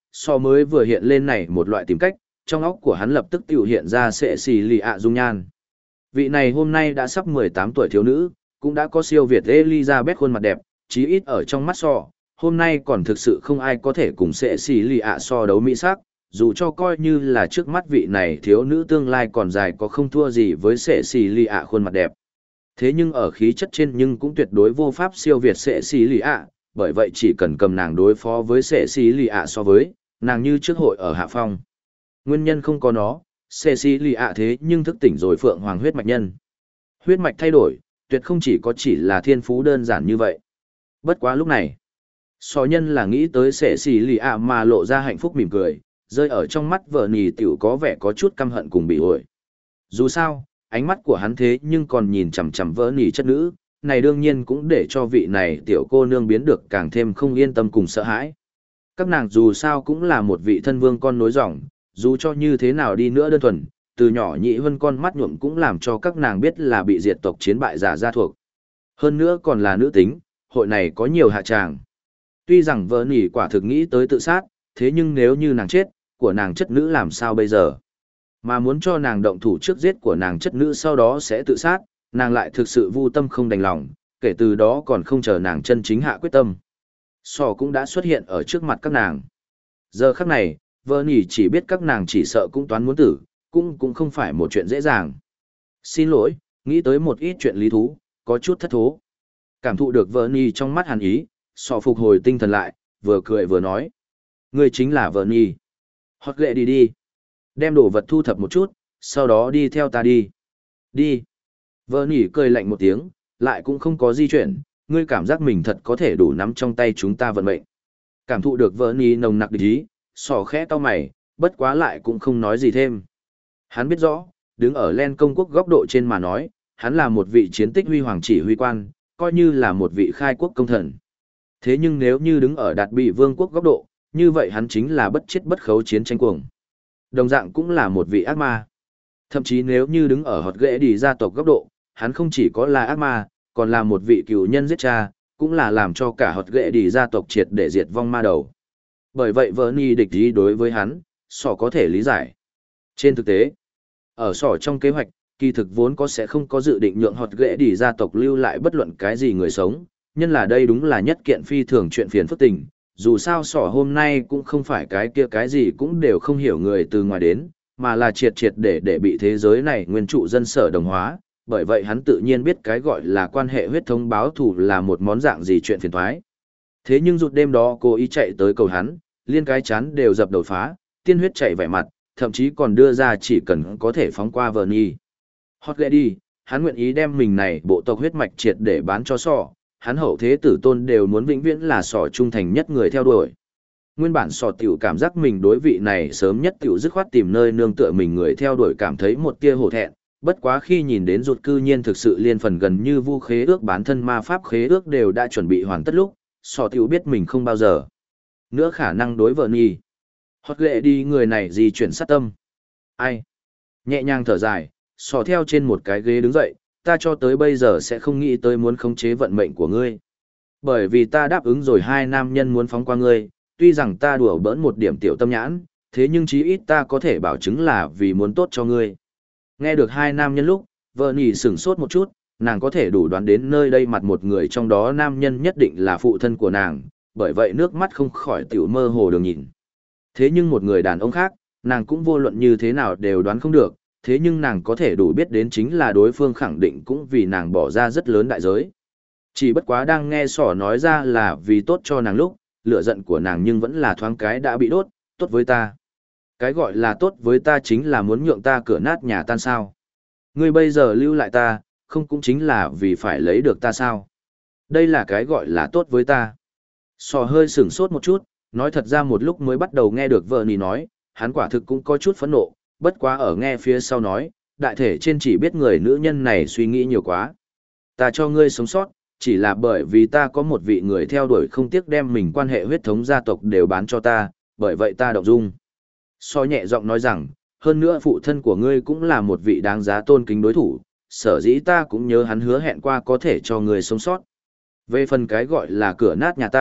so mới vừa hiện lên này một loại tìm cách, trong óc của hắn lập tức tiểu hiện ra sệ xì lì ạ dung nhan. Vị này hôm nay đã sắp 18 tuổi thiếu nữ, cũng đã có siêu việt Elizabeth khuôn mặt đẹp, chí ít ở trong mắt so, hôm nay còn thực sự không ai có thể cùng sệ xì lì ạ so đấu mỹ sắc, dù cho coi như là trước mắt vị này thiếu nữ tương lai còn dài có không thua gì với sệ xì lì ạ khuôn mặt đẹp. Thế nhưng ở khí chất trên nhưng cũng tuyệt đối vô pháp siêu việt sệ xì lì ạ, bởi vậy chỉ cần cầm nàng đối phó với sệ xì lì ạ so với, nàng như trước hội ở hạ phong. Nguyên nhân không có nó, sệ xì lì ạ thế nhưng thức tỉnh rồi phượng hoàng huyết mạch nhân. Huyết mạch thay đổi, tuyệt không chỉ là thiên phú đơn giản như vậy. Bất quá lúc này, so nhân là nghĩ tới sệ xì lì ạ mà lộ ra hạnh phúc mỉm cười, rơi ở trong mắt vợ nì tiểu có vẻ có chút căm hận cùng bị ổi. Dù sao, ánh mắt của hắn thế nhưng còn nhìn chằm chằm vợ nì chất nữ, này đương nhiên cũng để cho vị này tiểu cô nương biến được càng thêm không yên tâm cùng sợ hãi. Các nàng dù sao cũng là một vị thân vương con nối dòng, dù cho như thế nào đi nữa đơn thuần, từ nhỏ nhị hơn con mắt nhuộm cũng làm cho các nàng biết là bị diệt tộc chiến bại giả gia thuộc. Hơn nữa còn là nữ tính, hội này có nhiều hạ tràng. Tuy rằng vợ nỉ quả thực nghĩ tới tự sát, thế nhưng nếu như nàng chết, của nàng chất nữ làm sao bây giờ? Mà muốn cho nàng động thủ trước giết của nàng chất nữ sau đó sẽ tự sát, nàng lại thực sự vu tâm không đành lòng, kể từ đó còn không chờ nàng chân chính hạ quyết tâm. Sò cũng đã xuất hiện ở trước mặt các nàng. Giờ khắc này, vợ nỉ chỉ biết các nàng chỉ sợ cũng toán muốn tử, cũng không phải một chuyện dễ dàng. Xin lỗi, nghĩ tới một ít chuyện lý thú, có chút thất thố. Cảm thụ được vợ nỉ trong mắt hàn ý, sò phục hồi tinh thần lại, vừa cười vừa nói. Ngươi chính là vợ nỉ. Hót ghệ đi đi. Đem đồ vật thu thập một chút, sau đó đi theo ta đi. Đi. Vợ nỉ cười lạnh một tiếng, lại cũng không có di chuyển, ngươi cảm giác mình thật có thể đủ nắm trong tay chúng ta vận mệnh. Cảm thụ được vợ nỉ nồng nặc địch ý, sò khẽ cau mày, bất quá lại cũng không nói gì thêm. Hắn biết rõ, đứng ở Len công quốc góc độ trên mà nói, hắn là một vị chiến tích huy hoàng chỉ huy quan, coi như là một vị khai quốc công thần. Thế nhưng nếu như đứng ở Đạt Bị vương quốc góc độ, như vậy hắn chính là bất chết bất khấu chiến tranh cuồng. Đồng dạng cũng là một vị ác ma. Thậm chí nếu như đứng ở Hột Ghệ Đi gia tộc góc độ, hắn không chỉ có là ác ma, còn là một vị cựu nhân giết cha, cũng là làm cho cả Hột Ghệ Đi gia tộc triệt để diệt vong ma đầu. Bởi vậy vợ ni địch ý đối với hắn, sỏ có thể lý giải. Trên thực tế, ở sỏ trong kế hoạch, kỳ thực vốn có sẽ không có dự định nhượng Hột Ghệ Đi gia tộc lưu lại bất luận cái gì người sống, nhân là đây đúng là nhất kiện phi thường chuyện phiền phức tình. Dù sao sỏ hôm nay cũng không phải cái kia cái gì cũng đều không hiểu người từ ngoài đến, mà là triệt để bị thế giới này nguyên trụ dân sở đồng hóa, bởi vậy hắn tự nhiên biết cái gọi là quan hệ huyết thống báo thù là một món dạng gì chuyện phiền toái. Thế nhưng rụt đêm đó cô ý chạy tới cầu hắn, liên cái chán đều dập đầu phá, tiên huyết chảy vẻ mặt, thậm chí còn đưa ra chỉ cần có thể phóng qua vờ nhi. Hot ghệ đi, hắn nguyện ý đem mình này bộ tộc huyết mạch triệt để bán cho sỏ, hắn hậu thế tử tôn đều muốn vĩnh viễn là sỏ trung thành nhất người theo đuổi. Nguyên bản sỏ tiểu cảm giác mình đối vị này sớm nhất tiểu dứt khoát tìm nơi nương tựa mình người theo đuổi cảm thấy một tia hổ thẹn, bất quá khi nhìn đến rụt cư nhiên thực sự liên phần gần như vu khế ước bán thân ma pháp khế ước đều đã chuẩn bị hoàn tất lúc, sỏ tiểu biết mình không bao giờ nữa khả năng đối vợ nhi. Hót ghệ đi người này gì chuyển sát tâm. Ai? Nhẹ nhàng thở dài, sỏ theo trên một cái ghế đứng dậy, ta cho tới bây giờ sẽ không nghĩ tới muốn khống chế vận mệnh của ngươi. Bởi vì ta đáp ứng rồi hai nam nhân muốn phóng qua ngươi, tuy rằng ta đùa bỡn một điểm tiểu tâm nhãn, thế nhưng chí ít ta có thể bảo chứng là vì muốn tốt cho ngươi. Nghe được hai nam nhân lúc, vợ nỉ sửng sốt một chút, nàng có thể đủ đoán đến nơi đây mặt một người trong đó nam nhân nhất định là phụ thân của nàng, bởi vậy nước mắt không khỏi tiểu mơ hồ đường nhìn. Thế nhưng một người đàn ông khác, nàng cũng vô luận như thế nào đều đoán không được, thế nhưng nàng có thể đủ biết đến chính là đối phương khẳng định cũng vì nàng bỏ ra rất lớn đại giới. Chỉ bất quá đang nghe sỏ nói ra là vì tốt cho nàng lúc, lửa giận của nàng nhưng vẫn là thoáng cái đã bị đốt, tốt với ta. Cái gọi là tốt với ta chính là muốn nhượng ta cửa nát nhà tan sao. Ngươi bây giờ lưu lại ta, không cũng chính là vì phải lấy được ta sao. Đây là cái gọi là tốt với ta. Sỏ hơi sửng sốt một chút, nói thật ra một lúc mới bắt đầu nghe được vợ nì nói, hắn quả thực cũng có chút phẫn nộ, bất quá ở nghe phía sau nói, đại thể trên chỉ biết người nữ nhân này suy nghĩ nhiều quá. Ta cho ngươi sống sót, chỉ là bởi vì ta có một vị người theo đuổi không tiếc đem mình quan hệ huyết thống gia tộc đều bán cho ta, bởi vậy ta động dung. So nhẹ giọng nói rằng, hơn nữa phụ thân của ngươi cũng là một vị đáng giá tôn kính đối thủ, sở dĩ ta cũng nhớ hắn hứa hẹn qua có thể cho ngươi sống sót. Về phần cái gọi là cửa nát nhà tan,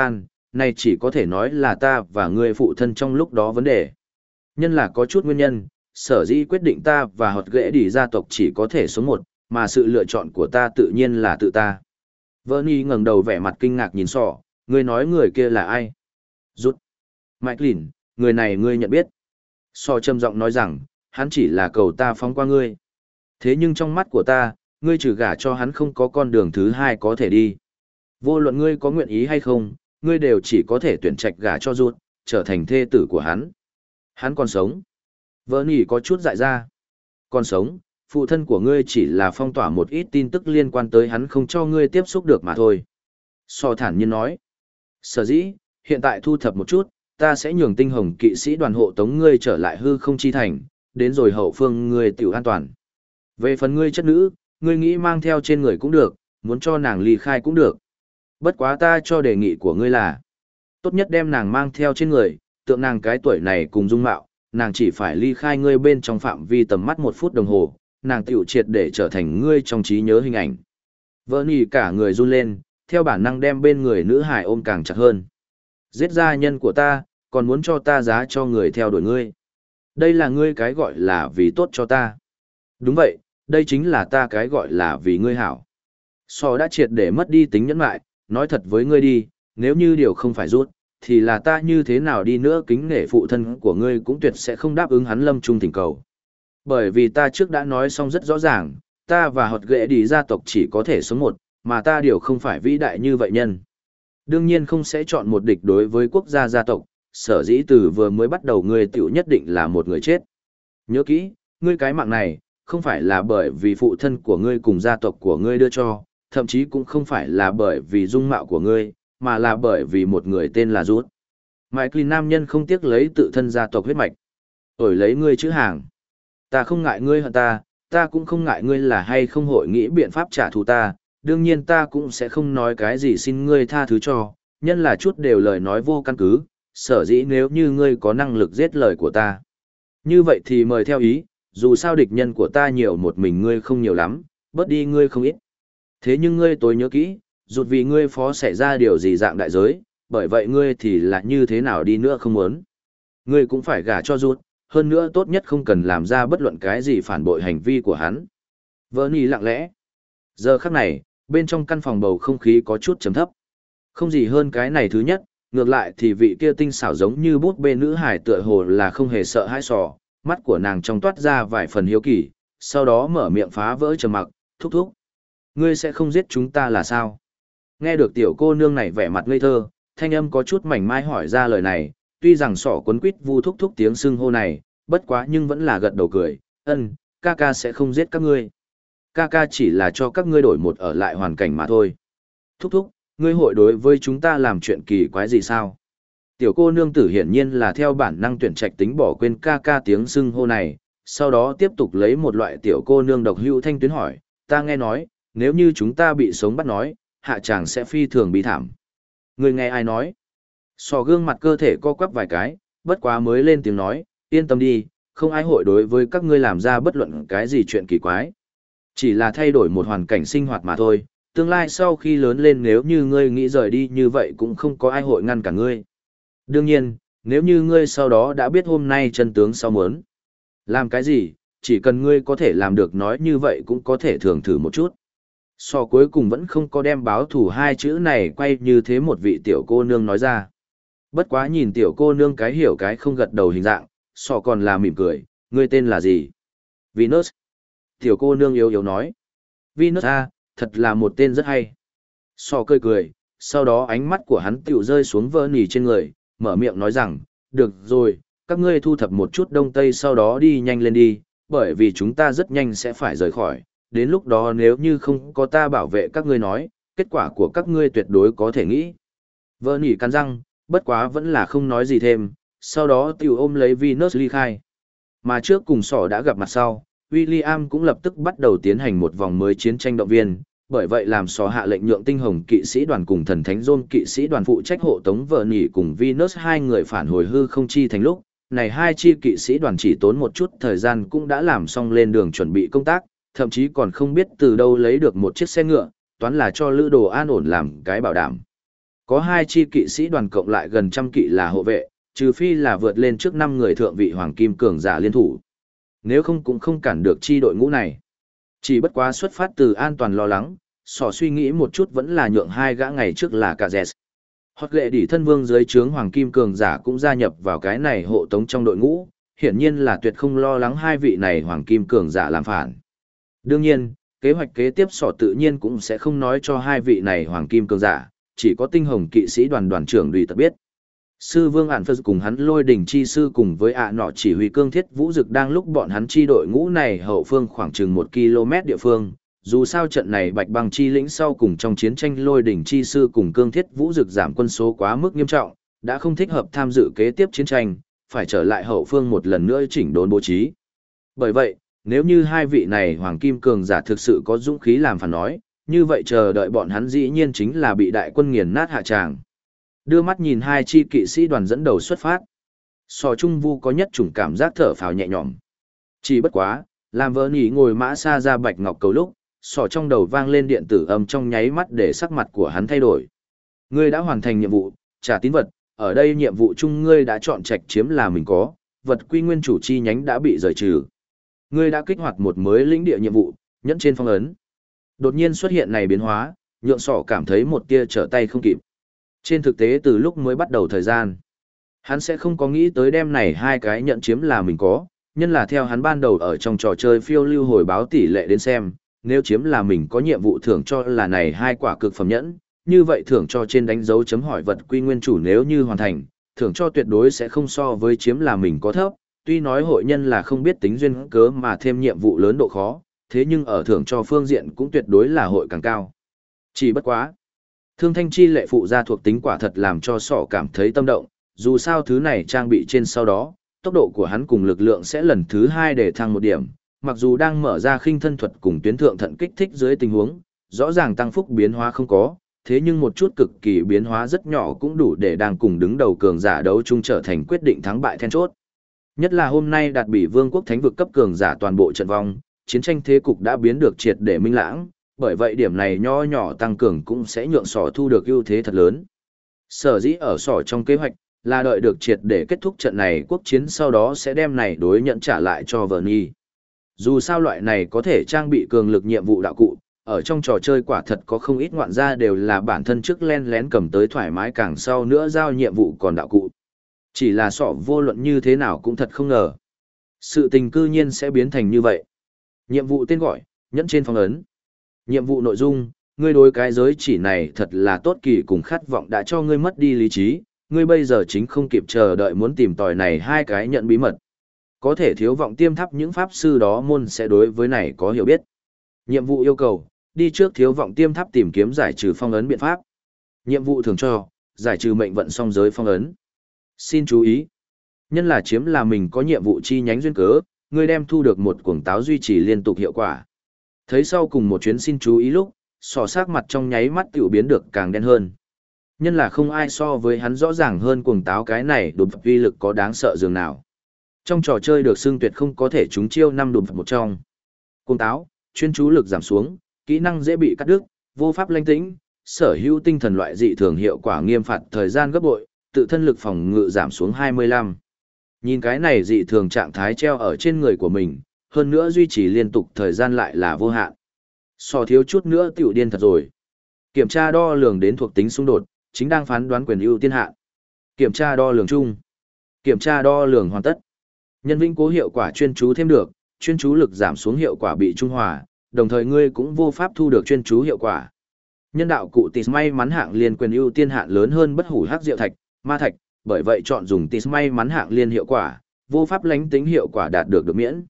này chỉ có thể nói là ta và ngươi phụ thân trong lúc đó vấn đề. Nhân là có chút nguyên nhân, sở dĩ quyết định ta và hột ghệ đi gia tộc chỉ có thể số một, mà sự lựa chọn của ta tự nhiên là tự ta. Vernie ngẩng đầu vẻ mặt kinh ngạc nhìn sọ, ngươi nói người kia là ai? Rút. Mike Lin, người này ngươi nhận biết. Sọ trầm giọng nói rằng, hắn chỉ là cầu ta phóng qua ngươi. Thế nhưng trong mắt của ta, ngươi trừ gả cho hắn không có con đường thứ hai có thể đi. Vô luận ngươi có nguyện ý hay không, ngươi đều chỉ có thể tuyển trạch gả cho Rút, trở thành thê tử của hắn. Hắn còn sống. Vernie có chút dại ra. Còn sống, phụ thân của ngươi chỉ là phong tỏa một ít tin tức liên quan tới hắn không cho ngươi tiếp xúc được mà thôi. So thản nhiên nói. Sở dĩ, hiện tại thu thập một chút, ta sẽ nhường tinh hồng kỵ sĩ đoàn hộ tống ngươi trở lại hư không chi thành, đến rồi hậu phương ngươi tiểu an toàn. Về phần ngươi chất nữ, ngươi nghĩ mang theo trên người cũng được, muốn cho nàng ly khai cũng được. Bất quá ta cho đề nghị của ngươi là, tốt nhất đem nàng mang theo trên người, tượng nàng cái tuổi này cùng dung mạo, nàng chỉ phải ly khai ngươi bên trong phạm vi tầm mắt 1 phút đồng hồ, nàng tiểu triệt để trở thành ngươi trong trí nhớ hình ảnh. Vernie cả người run lên, theo bản năng đem bên người nữ hải ôm càng chặt hơn. Giết gia nhân của ta, còn muốn cho ta giá cho người theo đuổi ngươi. Đây là ngươi cái gọi là vì tốt cho ta. Đúng vậy, đây chính là ta cái gọi là vì ngươi hảo. So đã triệt để mất đi tính nhẫn lại, nói thật với ngươi đi, nếu như điều không phải rút, thì là ta như thế nào đi nữa kính nể phụ thân của ngươi cũng tuyệt sẽ không đáp ứng hắn lâm trung thỉnh cầu. Bởi vì ta trước đã nói xong rất rõ ràng, ta và hột ghệ đi gia tộc chỉ có thể sống một, mà ta điều không phải vĩ đại như vậy nhân. Đương nhiên không sẽ chọn một địch đối với quốc gia gia tộc, sở dĩ từ vừa mới bắt đầu ngươi tiểu nhất định là một người chết. Nhớ kỹ, ngươi cái mạng này, không phải là bởi vì phụ thân của ngươi cùng gia tộc của ngươi đưa cho, thậm chí cũng không phải là bởi vì dung mạo của ngươi, mà là bởi vì một người tên là Rút. Mike Lin nam nhân không tiếc lấy tự thân gia tộc huyết mạch. Đổi lấy ngươi chữ hàng. Ta không ngại ngươi hận ta, ta cũng không ngại ngươi là hay không hội nghĩ biện pháp trả thù ta, đương nhiên ta cũng sẽ không nói cái gì xin ngươi tha thứ cho, nhân là chút đều lời nói vô căn cứ, sở dĩ nếu như ngươi có năng lực giết lời của ta. Như vậy thì mời theo ý, dù sao địch nhân của ta nhiều một mình ngươi không nhiều lắm, bớt đi ngươi không ít. Thế nhưng ngươi tối nhớ kỹ, rụt vì ngươi phó xảy ra điều gì dạng đại giới, bởi vậy ngươi thì là như thế nào đi nữa không muốn. Ngươi cũng phải gả cho rụt, hơn nữa tốt nhất không cần làm ra bất luận cái gì phản bội hành vi của hắn. Vernie lặng lẽ. Giờ khắc này, bên trong căn phòng bầu không khí có chút trầm thấp. Không gì hơn cái này thứ nhất, ngược lại thì vị kia tinh xảo giống như bút bê nữ hải tựa hồ là không hề sợ hãi sò, mắt của nàng trong toát ra vài phần hiếu kỳ, sau đó mở miệng phá vỡ trầm mặc, thúc thúc. Ngươi sẽ không giết chúng ta là sao? Nghe được tiểu cô nương này vẻ mặt ngây thơ, thanh âm có chút mảnh mai hỏi ra lời này, tuy rằng sỏ quấn quýt vu thúc thúc tiếng xưng hô này, bất quá nhưng vẫn là gật đầu cười, ca ca sẽ không giết các ngươi. Ca ca chỉ là cho các ngươi đổi một ở lại hoàn cảnh mà thôi. Thúc thúc, ngươi hội đối với chúng ta làm chuyện kỳ quái gì sao? Tiểu cô nương tử hiển nhiên là theo bản năng tuyển trạch tính bỏ quên ca ca tiếng xưng hô này, sau đó tiếp tục lấy một loại tiểu cô nương độc hữu thanh tuyến hỏi, ta nghe nói, nếu như chúng ta bị sống bắt nói, hạ chàng sẽ phi thường bị thảm. Người nghe ai nói? Sò gương mặt cơ thể co quắp vài cái, bất quá mới lên tiếng nói, yên tâm đi, không ai hội đối với các ngươi làm ra bất luận cái gì chuyện kỳ quái. Chỉ là thay đổi một hoàn cảnh sinh hoạt mà thôi, tương lai sau khi lớn lên nếu như ngươi nghĩ rời đi như vậy cũng không có ai hội ngăn cả ngươi. Đương nhiên, nếu như ngươi sau đó đã biết hôm nay chân tướng sau muốn làm cái gì, chỉ cần ngươi có thể làm được nói như vậy cũng có thể thường thử một chút. So cuối cùng vẫn không có đem báo thủ hai chữ này quay như thế một vị tiểu cô nương nói ra. Bất quá nhìn tiểu cô nương cái hiểu cái không gật đầu hình dạng, so còn là mỉm cười, ngươi tên là gì? Venus. Tiểu cô nương yếu yếu nói. Venus A, thật là một tên rất hay. So cười cười, sau đó ánh mắt của hắn tiểu rơi xuống Vernie trên người, mở miệng nói rằng, được rồi, các ngươi thu thập một chút đông tây sau đó đi nhanh lên đi, bởi vì chúng ta rất nhanh sẽ phải rời khỏi, đến lúc đó nếu như không có ta bảo vệ các ngươi nói, kết quả của các ngươi tuyệt đối có thể nghĩ. Vernie cắn răng, bất quá vẫn là không nói gì thêm, sau đó tiểu ôm lấy Venus ly khai. Mà trước cùng sỏ đã gặp mặt sau, William cũng lập tức bắt đầu tiến hành một vòng mới chiến tranh động viên, bởi vậy làm sỏ hạ lệnh nhượng tinh hồng kỵ sĩ đoàn cùng thần thánh John kỵ sĩ đoàn phụ trách hộ tống Vernie cùng Venus hai người phản hồi hư không chi thành lúc. Này hai chi kỵ sĩ đoàn chỉ tốn một chút thời gian cũng đã làm xong lên đường chuẩn bị công tác, thậm chí còn không biết từ đâu lấy được một chiếc xe ngựa, toán là cho lữ đồ an ổn làm cái bảo đảm. Có 2 chi kỵ sĩ đoàn cộng lại gần trăm kỵ là hộ vệ, trừ phi là vượt lên trước 5 người thượng vị hoàng kim cường giả liên thủ. Nếu không cũng không cản được chi đội ngũ này. Chỉ bất quá xuất phát từ an toàn lo lắng, Sỏ suy nghĩ một chút vẫn là nhượng 2 gã ngày trước là cả Dẹt. Hoặc lệ đỉ thân vương dưới trướng hoàng kim cường giả cũng gia nhập vào cái này hộ tống trong đội ngũ, hiển nhiên là tuyệt không lo lắng 2 vị này hoàng kim cường giả làm phản. Đương nhiên, kế hoạch kế tiếp Sỏ tự nhiên cũng sẽ không nói cho 2 vị này hoàng kim cường giả, chỉ có tinh hồng kỵ sĩ đoàn đoàn trưởng Đùy Tật biết. Sư vương ản phật cùng hắn lôi đỉnh chi sư cùng với nọ chỉ huy cương thiết vũ dực đang lúc bọn hắn chi đội ngũ này hậu phương khoảng chừng 1 km địa phương. Dù sao trận này bạch băng chi lĩnh sau cùng trong chiến tranh lôi đỉnh chi sư cùng cương thiết vũ dực giảm quân số quá mức nghiêm trọng, đã không thích hợp tham dự kế tiếp chiến tranh, phải trở lại hậu phương một lần nữa chỉnh đốn bố trí. Bởi vậy, nếu như 2 vị này hoàng kim cường giả thực sự có dũng khí làm phản nói, như vậy chờ đợi bọn hắn dĩ nhiên chính là bị đại quân nghiền nát hạ tràng. Đưa mắt nhìn 2 chi kỵ sĩ đoàn dẫn đầu xuất phát. Sò Trung Vu có nhất chủng cảm giác thở phào nhẹ nhõm. Chỉ bất quá, làm vợ nhỉ ngồi mã xa ra bạch ngọc cầu lúc, sò trong đầu vang lên điện tử âm trong nháy mắt để sắc mặt của hắn thay đổi. Ngươi đã hoàn thành nhiệm vụ, trả tín vật, ở đây nhiệm vụ chung ngươi đã chọn trạch chiếm là mình có, vật quy nguyên chủ chi nhánh đã bị rời trừ. Ngươi đã kích hoạt một mới lĩnh địa nhiệm vụ, nhẫn trên phong ấn. Đột nhiên xuất hiện này biến hóa, nhượng sỏ cảm thấy một tia trở tay không kịp. Trên thực tế từ lúc mới bắt đầu thời gian, hắn sẽ không có nghĩ tới đem này 2 cái nhận chiếm là mình có, nhân là theo hắn ban đầu ở trong trò chơi phiêu lưu hồi báo tỷ lệ đến xem, nếu chiếm là mình có nhiệm vụ thưởng cho là này 2 quả cực phẩm nhẫn, như vậy thưởng cho trên đánh dấu chấm hỏi vật quy nguyên chủ nếu như hoàn thành, thưởng cho tuyệt đối sẽ không so với chiếm là mình có thấp, tuy nói hội nhân là không biết tính duyên cớ mà thêm nhiệm vụ lớn độ khó, thế nhưng ở thưởng cho phương diện cũng tuyệt đối là hội càng cao. Chỉ bất quá. Thương thanh chi lệ phụ gia thuộc tính quả thật làm cho sọ cảm thấy tâm động, dù sao thứ này trang bị trên sau đó, tốc độ của hắn cùng lực lượng sẽ lần thứ 2 để thăng 1 điểm, mặc dù đang mở ra khinh thân thuật cùng tuyến thượng thận kích thích dưới tình huống, rõ ràng tăng phúc biến hóa không có, thế nhưng một chút cực kỳ biến hóa rất nhỏ cũng đủ để đang cùng đứng đầu cường giả đấu chung trở thành quyết định thắng bại then chốt. Nhất là hôm nay đạt bị vương quốc thánh vực cấp cường giả toàn bộ trận vong, chiến tranh thế cục đã biến được triệt để minh lãng, bởi vậy điểm này nho nhỏ tăng cường cũng sẽ nhượng sỏ thu được ưu thế thật lớn. Sở dĩ ở sỏ trong kế hoạch là đợi được triệt để kết thúc trận này quốc chiến sau đó sẽ đem này đối nhận trả lại cho Verny. Dù sao loại này có thể trang bị cường lực nhiệm vụ đạo cụ, ở trong trò chơi quả thật có không ít ngoạn gia đều là bản thân trước len lén cầm tới thoải mái càng sau nữa giao nhiệm vụ còn đạo cụ. Chỉ là sọ vô luận như thế nào cũng thật không ngờ. Sự tình cư nhiên sẽ biến thành như vậy. Nhiệm vụ tên gọi, nhẫn trên phong ấn. Nhiệm vụ nội dung, ngươi đối cái giới chỉ này thật là tốt kỳ cùng khát vọng đã cho ngươi mất đi lý trí, ngươi bây giờ chính không kịp chờ đợi muốn tìm tòi này 2 cái nhận bí mật. Có thể thiếu vọng tiêm tháp những pháp sư đó môn sẽ đối với này có hiểu biết. Nhiệm vụ yêu cầu, đi trước thiếu vọng tiêm tháp tìm kiếm giải trừ phong ấn biện pháp. Nhiệm vụ thường cho, giải trừ mệnh vận song giới phong ấn. Xin chú ý, nhân là chiếm là mình có nhiệm vụ chi nhánh duyên cớ, ngươi đem thu được một cuồng táo duy trì liên tục hiệu quả. Thấy sau cùng một chuyến xin chú ý lúc, sò sắc mặt trong nháy mắt tiểu biến được càng đen hơn. Nhân là không ai so với hắn rõ ràng hơn cuồng táo cái này đột vi lực có đáng sợ dường nào. Trong trò chơi được xưng tuyệt không có thể trúng chiêu 5 đột một trong. Cuồng táo, chuyên chú lực giảm xuống, kỹ năng dễ bị cắt đứt, vô pháp linh tĩnh, sở hữu tinh thần loại dị thường hiệu quả nghiêm phạt thời gian gấp bội, tự thân lực phòng ngự giảm xuống 25. Nhìn cái này dị thường trạng thái treo ở trên người của mình, hơn nữa duy trì liên tục thời gian lại là vô hạn. So thiếu chút nữa tiểu điên thật rồi. Kiểm tra đo lường đến thuộc tính xung đột, chính đang phán đoán quyền ưu tiên hạn. Kiểm tra đo lường chung. Kiểm tra đo lường hoàn tất. Nhân vĩnh cố hiệu quả chuyên chú thêm được, chuyên chú lực giảm xuống hiệu quả bị trung hòa, đồng thời ngươi cũng vô pháp thu được chuyên chú hiệu quả. Nhân đạo cụ tịt may mắn hạng liên quyền ưu tiên hạn lớn hơn bất hủ hắc diệu thạch, ma thạch, bởi vậy chọn dùng tịt may mắn hạng liên hiệu quả, vô pháp lánh tính hiệu quả đạt được miễn.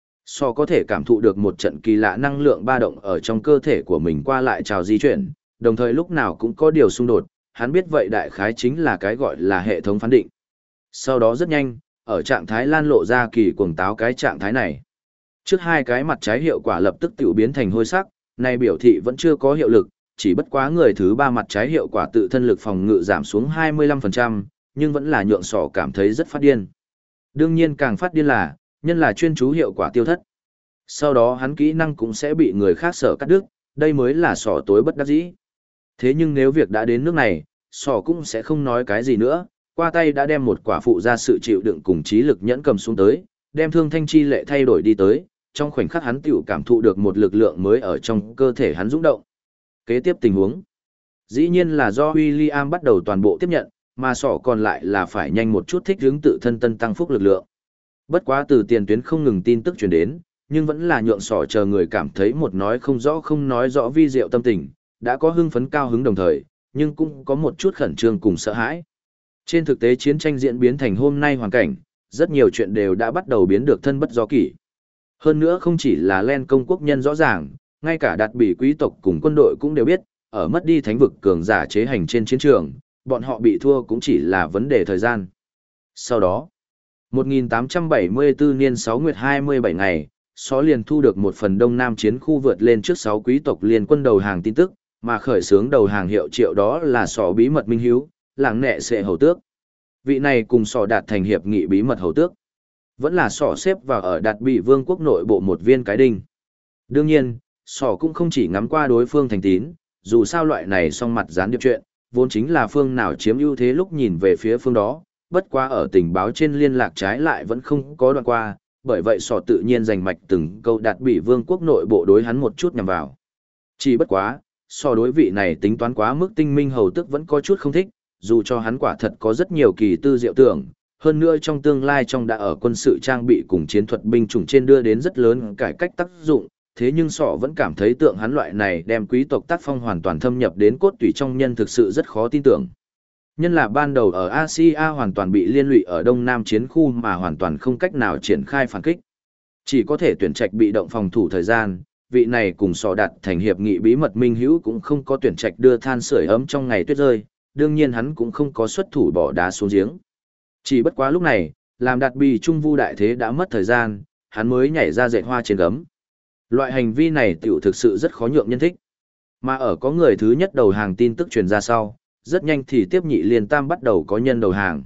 So có thể cảm thụ được một trận kỳ lạ năng lượng ba động ở trong cơ thể của mình qua lại trào di chuyển, đồng thời lúc nào cũng có điều xung đột, hắn biết vậy đại khái chính là cái gọi là hệ thống phán định. Sau đó rất nhanh, ở trạng thái lan lộ ra kỳ cuồng táo cái trạng thái này. Trước 2 cái mặt trái hiệu quả lập tức tiểu biến thành hôi sắc, này biểu thị vẫn chưa có hiệu lực, chỉ bất quá người thứ 3 mặt trái hiệu quả tự thân lực phòng ngự giảm xuống 25%, nhưng vẫn là nhượng sỏ cảm thấy rất phát điên. Đương nhiên càng phát điên là, nhân là chuyên chú hiệu quả tiêu thất. Sau đó hắn kỹ năng cũng sẽ bị người khác sở cắt đứt, đây mới là sỏ tối bất đắc dĩ. Thế nhưng nếu việc đã đến nước này, sò cũng sẽ không nói cái gì nữa, qua tay đã đem một quả phụ ra sự chịu đựng cùng trí lực nhẫn cầm xuống tới, đem thương thanh chi lệ thay đổi đi tới, trong khoảnh khắc hắn tiểu cảm thụ được một lực lượng mới ở trong cơ thể hắn dũng động. Kế tiếp tình huống, dĩ nhiên là do William bắt đầu toàn bộ tiếp nhận, mà sỏ còn lại là phải nhanh một chút thích hướng tự thân tân tăng phúc lực lượng. Bất quá từ tiền tuyến không ngừng tin tức truyền đến, nhưng vẫn là nhượng sỏ chờ người cảm thấy một nói không rõ không nói rõ vi diệu tâm tình, đã có hưng phấn cao hứng đồng thời, nhưng cũng có một chút khẩn trương cùng sợ hãi. Trên thực tế chiến tranh diễn biến thành hôm nay hoàn cảnh, rất nhiều chuyện đều đã bắt đầu biến được thân bất do kỷ. Hơn nữa không chỉ là Len công quốc nhân rõ ràng, ngay cả đạt bị quý tộc cùng quân đội cũng đều biết, ở mất đi thánh vực cường giả chế hành trên chiến trường, bọn họ bị thua cũng chỉ là vấn đề thời gian. Sau đó, 1874 niên 6 nguyệt 27 ngày, Xó liền thu được một phần Đông Nam chiến khu vượt lên trước 6 quý tộc liên quân đầu hàng tin tức, mà khởi xướng đầu hàng hiệu triệu đó là Xó bí mật minh hiếu, làng nệ sệ hầu tước. Vị này cùng Xó đạt thành hiệp nghị bí mật hầu tước. Vẫn là Xó xếp vào ở đạt bị vương quốc nội bộ một viên cái đinh. Đương nhiên, Xó cũng không chỉ ngắm qua đối phương thành tín, dù sao loại này song mặt gián điệp chuyện, vốn chính là phương nào chiếm ưu thế lúc nhìn về phía phương đó, bất quá ở tình báo trên liên lạc trái lại vẫn không có đoạn qua, bởi vậy Sọ tự nhiên giành mạch từng câu đạt bị vương quốc nội bộ đối hắn một chút nhằm vào. Chỉ bất quá, Sọ đối vị này tính toán quá mức tinh minh hầu tức vẫn có chút không thích, dù cho hắn quả thật có rất nhiều kỳ tư diệu tưởng, hơn nữa trong tương lai trong đã ở quân sự trang bị cùng chiến thuật binh chủng trên đưa đến rất lớn cải cách tác dụng, thế nhưng Sọ vẫn cảm thấy tượng hắn loại này đem quý tộc tác phong hoàn toàn thâm nhập đến cốt tủy trong nhân thực sự rất khó tin tưởng. Nhân là ban đầu ở Asia hoàn toàn bị liên lụy ở Đông Nam chiến khu mà hoàn toàn không cách nào triển khai phản kích. Chỉ có thể tuyển trạch bị động phòng thủ thời gian, vị này cùng Sọ đạt thành hiệp nghị bí mật minh hữu cũng không có tuyển trạch đưa than sưởi ấm trong ngày tuyết rơi, đương nhiên hắn cũng không có xuất thủ bỏ đá xuống giếng. Chỉ bất quá lúc này, làm đạt bị trung vu đại thế đã mất thời gian, hắn mới nhảy ra dệt hoa trên gấm. Loại hành vi này tiểu thực sự rất khó nhượng nhân thích. Mà ở có người thứ nhất đầu hàng tin tức truyền ra sau, rất nhanh thì tiếp nhị liên tam bắt đầu có nhân đầu hàng.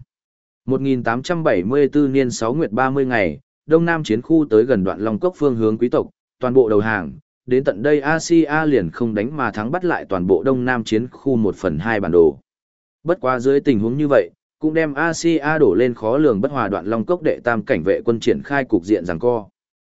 1874 niên 6 nguyệt 30 ngày, Đông Nam chiến khu tới gần đoạn Long Cốc phương hướng quý tộc, toàn bộ đầu hàng, đến tận đây Asia liền không đánh mà thắng bắt lại toàn bộ Đông Nam chiến khu 1/2 bản đồ. Bất quá dưới tình huống như vậy, cũng đem Asia đổ lên khó lường bất hòa đoạn Long Cốc đệ tam cảnh vệ quân triển khai cục diện giằng co.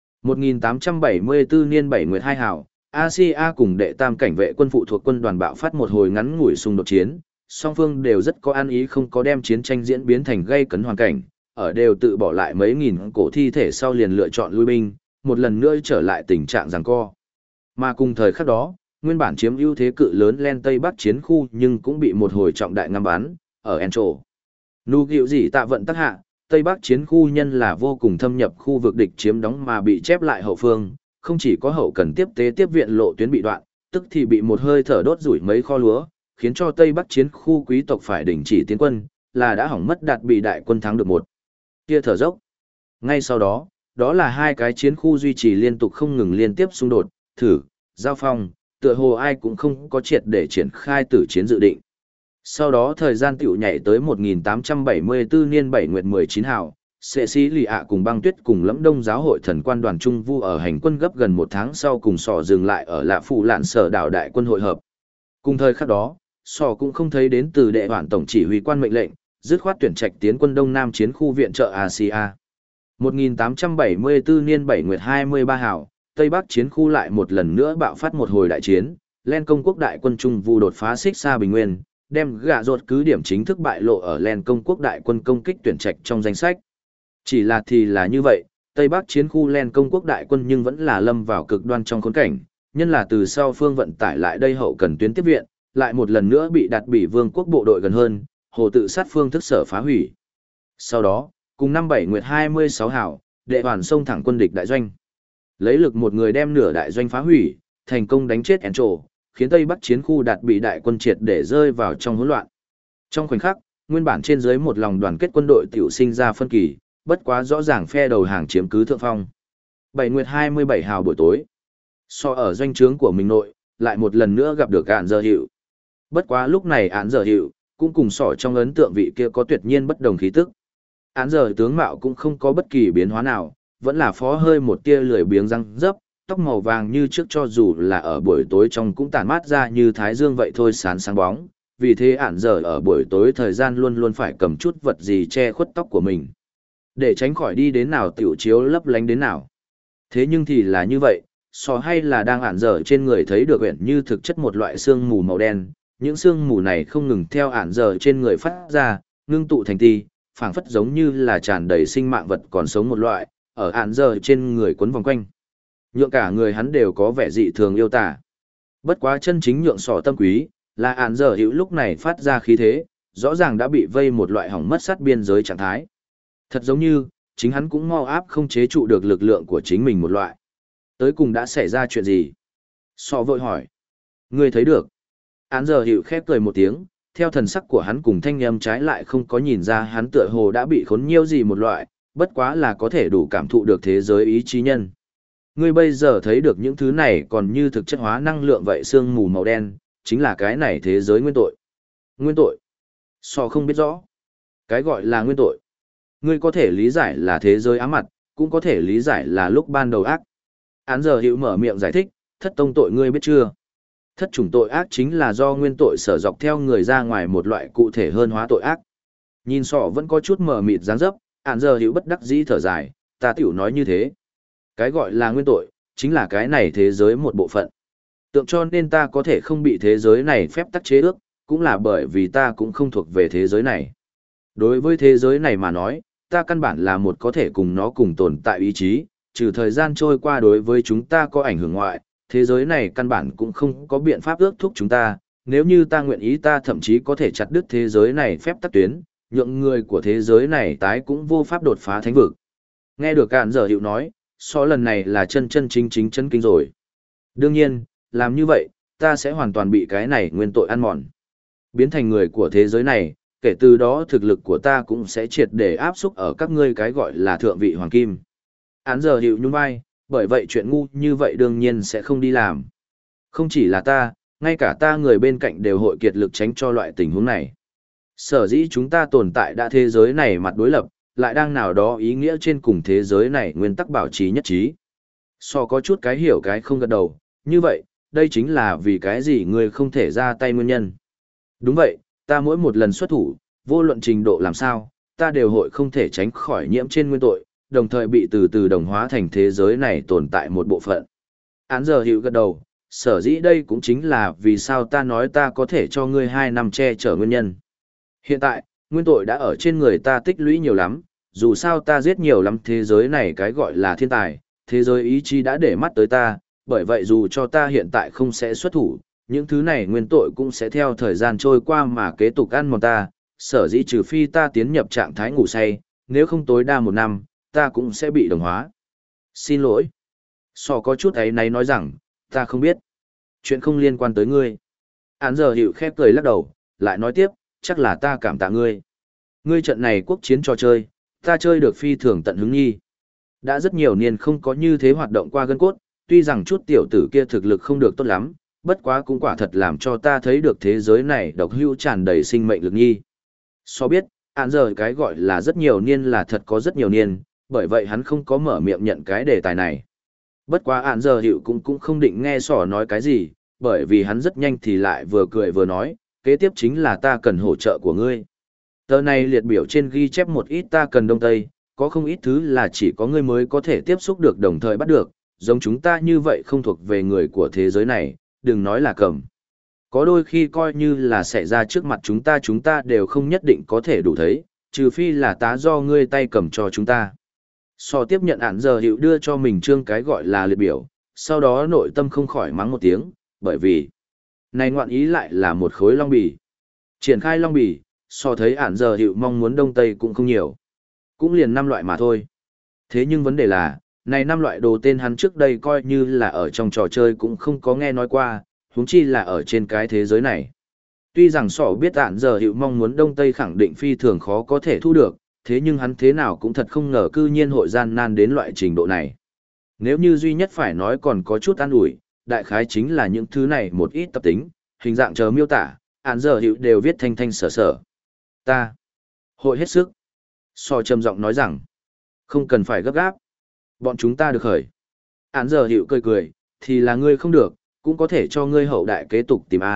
1874 niên 7 nguyệt 2 hào, Asia cùng đệ tam cảnh vệ quân phụ thuộc quân đoàn bạo phát một hồi ngắn ngủi xung đột chiến, song phương đều rất có ăn ý không có đem chiến tranh diễn biến thành gây cấn hoàn cảnh, ở đều tự bỏ lại mấy nghìn cổ thi thể sau liền lựa chọn lui binh, một lần nữa trở lại tình trạng giằng co. Mà cùng thời khắc đó, nguyên bản chiếm ưu thế cự lớn len Tây Bắc chiến khu nhưng cũng bị một hồi trọng đại ngắm bắn, ở Encho. Nụ gịu gì tạ vận tác hạ, Tây Bắc chiến khu nhân là vô cùng thâm nhập khu vực địch chiếm đóng mà bị chép lại hậu phương, không chỉ có hậu cần tiếp tế tiếp viện lộ tuyến bị đoạn, tức thì bị một hơi thở đốt rủi mấy kho lúa, khiến cho Tây Bắc chiến khu quý tộc phải đình chỉ tiến quân, là đã hỏng mất đạt bị đại quân thắng được một kia thở dốc. Ngay sau đó, đó là hai cái chiến khu duy trì liên tục không ngừng liên tiếp xung đột, thử, giao phong, tựa hồ ai cũng không có triệt để triển khai tử chiến dự định. Sau đó thời gian tiểu nhảy tới 1874 niên 7 nguyệt 19 hào, Sệ Sĩ Lì ạ cùng Băng Tuyết cùng Lẫm Đông giáo hội thần quan đoàn Trung Vu ở hành quân gấp gần một tháng sau cùng Sọ dừng lại ở Lạ Phụ Lạn Sở đảo đại quân hội hợp. Cùng thời khắc đó, Sọ cũng không thấy đến từ đệ hoạn tổng chỉ huy quan mệnh lệnh, dứt khoát tuyển trạch tiến quân Đông Nam chiến khu viện trợ Asia. 1874 niên 7 nguyệt 23 hào, Tây Bắc chiến khu lại một lần nữa bạo phát một hồi đại chiến, Len công quốc đại quân Trung Vu đột phá xích xa bình nguyên, đem gạ rột cứ điểm chính thức bại lộ ở Len công quốc đại quân công kích tuyển trạch trong danh sách. Chỉ là thì là như vậy, Tây Bắc chiến khu Len công quốc đại quân nhưng vẫn là lâm vào cực đoan trong khốn cảnh, nhân là từ sau phương vận tải lại đây hậu cần tuyến tiếp viện, lại một lần nữa bị đặt bị vương quốc bộ đội gần hơn, hồ tự sát phương thức sở phá hủy. Sau đó, cùng năm 7 nguyệt 26 hảo, đệ hoàn sông thẳng quân địch đại doanh. Lấy lực một người đem nửa đại doanh phá hủy, thành công đánh chết Encho, khiến Tây Bắc chiến khu đạt bị đại quân triệt để rơi vào trong hỗn loạn. Trong khoảnh khắc, nguyên bản trên dưới một lòng đoàn kết quân đội tiểu sinh ra phân kỳ, bất quá rõ ràng phe đầu hàng chiếm cứ thượng phong. 7 nguyệt 27 hào buổi tối, so ở doanh trướng của mình nội, lại một lần nữa gặp được Án Giờ Hiệu. Bất quá lúc này Án Giờ Hiệu cũng cùng sỏ trong ấn tượng vị kia có tuyệt nhiên bất đồng khí tức. Án Giờ tướng mạo cũng không có bất kỳ biến hóa nào, vẫn là phó hơi một tia lười biếng răng dấp, tóc màu vàng như trước cho dù là ở buổi tối trong cũng tản mát ra như thái dương vậy thôi sáng sáng bóng, vì thế ản giờ ở buổi tối thời gian luôn luôn phải cầm chút vật gì che khuất tóc của mình. Để tránh khỏi đi đến nào tiểu chiếu lấp lánh đến nào. Thế nhưng thì là như vậy, sò hay là đang ản giờ trên người thấy được huyện như thực chất một loại sương mù màu đen, những sương mù này không ngừng theo ản giờ trên người phát ra, ngưng tụ thành ti, phảng phất giống như là tràn đầy sinh mạng vật còn sống một loại, ở ản giờ trên người quấn vòng quanh. Nhượng cả người hắn đều có vẻ dị thường yêu tả. Bất quá chân chính nhượng sò tâm quý, là ản giờ hữu lúc này phát ra khí thế, rõ ràng đã bị vây một loại hỏng mất sát biên giới trạng thái. Thật giống như, chính hắn cũng mau áp không chế trụ được lực lượng của chính mình một loại. Tới cùng đã xảy ra chuyện gì? Sò vội hỏi. Ngươi thấy được. Án giờ hiệu khép cười một tiếng, theo thần sắc của hắn cùng thanh âm trái lại không có nhìn ra hắn tựa hồ đã bị khốn nhiêu gì một loại, bất quá là có thể đủ cảm thụ được thế giới ý chí nhân. Ngươi bây giờ thấy được những thứ này còn như thực chất hóa năng lượng vậy sương mù màu đen, chính là cái này thế giới nguyên tội. Nguyên tội? Sò không biết rõ. Cái gọi là nguyên tội. Ngươi có thể lý giải là thế giới ám mặt, cũng có thể lý giải là lúc ban đầu ác. Án giờ hiệu mở miệng giải thích, thất tông tội ngươi biết chưa? Thất chủng tội ác chính là do nguyên tội sở dọc theo người ra ngoài một loại cụ thể hơn hóa tội ác. Nhìn sọ vẫn có chút mờ mịt dáng dấp, án giờ hiệu bất đắc dĩ thở dài, ta tiểu nói như thế. Cái gọi là nguyên tội, chính là cái này thế giới một bộ phận. Tượng cho nên ta có thể không bị thế giới này phép tắc chế ước, cũng là bởi vì ta cũng không thuộc về thế giới này. Đối với thế giới này mà nói, ta căn bản là một có thể cùng nó cùng tồn tại ý chí, trừ thời gian trôi qua đối với chúng ta có ảnh hưởng ngoại, thế giới này căn bản cũng không có biện pháp ước thúc chúng ta, nếu như ta nguyện ý ta thậm chí có thể chặt đứt thế giới này phép tắc tuyến, nhượng người của thế giới này tái cũng vô pháp đột phá thánh vực. Nghe được cạn giờ hiệu nói, so lần này là chân chân chính chính chân kinh rồi. Đương nhiên, làm như vậy, ta sẽ hoàn toàn bị cái này nguyên tội ăn mòn. Biến thành người của thế giới này, kể từ đó thực lực của ta cũng sẽ triệt để áp xúc ở các ngươi cái gọi là thượng vị hoàng kim. Án giờ hiệu nhún vai, bởi vậy chuyện ngu như vậy đương nhiên sẽ không đi làm. Không chỉ là ta, ngay cả ta người bên cạnh đều hội kiệt lực tránh cho loại tình huống này. Sở dĩ chúng ta tồn tại đã thế giới này mặt đối lập, lại đang nào đó ý nghĩa trên cùng thế giới này nguyên tắc bảo trì nhất trí. So có chút cái hiểu cái không gật đầu, như vậy, đây chính là vì cái gì người không thể ra tay nguyên nhân. Đúng vậy, ta mỗi một lần xuất thủ, vô luận trình độ làm sao, ta đều hội không thể tránh khỏi nhiễm trên nguyên tội, đồng thời bị từ từ đồng hóa thành thế giới này tồn tại một bộ phận. Án giờ hiệu gật đầu, sở dĩ đây cũng chính là vì sao ta nói ta có thể cho ngươi 2 năm che chở nguyên nhân. Hiện tại, nguyên tội đã ở trên người ta tích lũy nhiều lắm, dù sao ta giết nhiều lắm thế giới này cái gọi là thiên tài, thế giới ý chí đã để mắt tới ta, bởi vậy dù cho ta hiện tại không sẽ xuất thủ, những thứ này nguyên tội cũng sẽ theo thời gian trôi qua mà kế tục ăn mòn ta, sở dĩ trừ phi ta tiến nhập trạng thái ngủ say, nếu không tối đa 1 năm, ta cũng sẽ bị đồng hóa. Xin lỗi. Sò có chút ấy náy nói rằng, ta không biết. Chuyện không liên quan tới ngươi. Án giờ hiệu khép cười lắc đầu, lại nói tiếp, chắc là ta cảm tạ ngươi. Ngươi trận này quốc chiến trò chơi, ta chơi được phi thường tận hứng nghi. Đã rất nhiều niên không có như thế hoạt động qua gân cốt, tuy rằng chút tiểu tử kia thực lực không được tốt lắm, bất quá cũng quả thật làm cho ta thấy được thế giới này độc hữu tràn đầy sinh mệnh lực nghi. So biết, án giờ cái gọi là rất nhiều niên là thật có rất nhiều niên, bởi vậy hắn không có mở miệng nhận cái đề tài này. Bất quá án giờ hiệu cũng không định nghe sỏ nói cái gì, bởi vì hắn rất nhanh thì lại vừa cười vừa nói, kế tiếp chính là ta cần hỗ trợ của ngươi. Tờ này liệt biểu trên ghi chép một ít ta cần đông tây, có không ít thứ là chỉ có ngươi mới có thể tiếp xúc được đồng thời bắt được, giống chúng ta như vậy không thuộc về người của thế giới này, đừng nói là cầm. Có đôi khi coi như là xảy ra trước mặt chúng ta đều không nhất định có thể đủ thấy, trừ phi là tá do ngươi tay cầm cho chúng ta. So tiếp nhận án giờ hiệu đưa cho mình trương cái gọi là liệt biểu, sau đó nội tâm không khỏi mắng một tiếng, bởi vì này ngoạn ý lại là một khối long bì. Triển khai long bì, so thấy án giờ hiệu mong muốn đông tây cũng không nhiều. Cũng liền 5 loại mà thôi. Thế nhưng vấn đề là, này 5 loại đồ tên hắn trước đây coi như là ở trong trò chơi cũng không có nghe nói qua, huống chi là ở trên cái thế giới này. Tuy rằng sỏ biết án giờ hiệu mong muốn đông tây khẳng định phi thường khó có thể thu được, thế nhưng hắn thế nào cũng thật không ngờ cư nhiên hội gian nan đến loại trình độ này. Nếu như duy nhất phải nói còn có chút an ủi, đại khái chính là những thứ này một ít tập tính, hình dạng chờ miêu tả, án giờ hiệu đều viết thanh thanh sở sở. Ta hội hết sức. So trầm giọng nói rằng, không cần phải gấp gáp. Bọn chúng ta được khởi. Án giờ hiệu cười cười, thì là ngươi không được, cũng có thể cho ngươi hậu đại kế tục tìm A,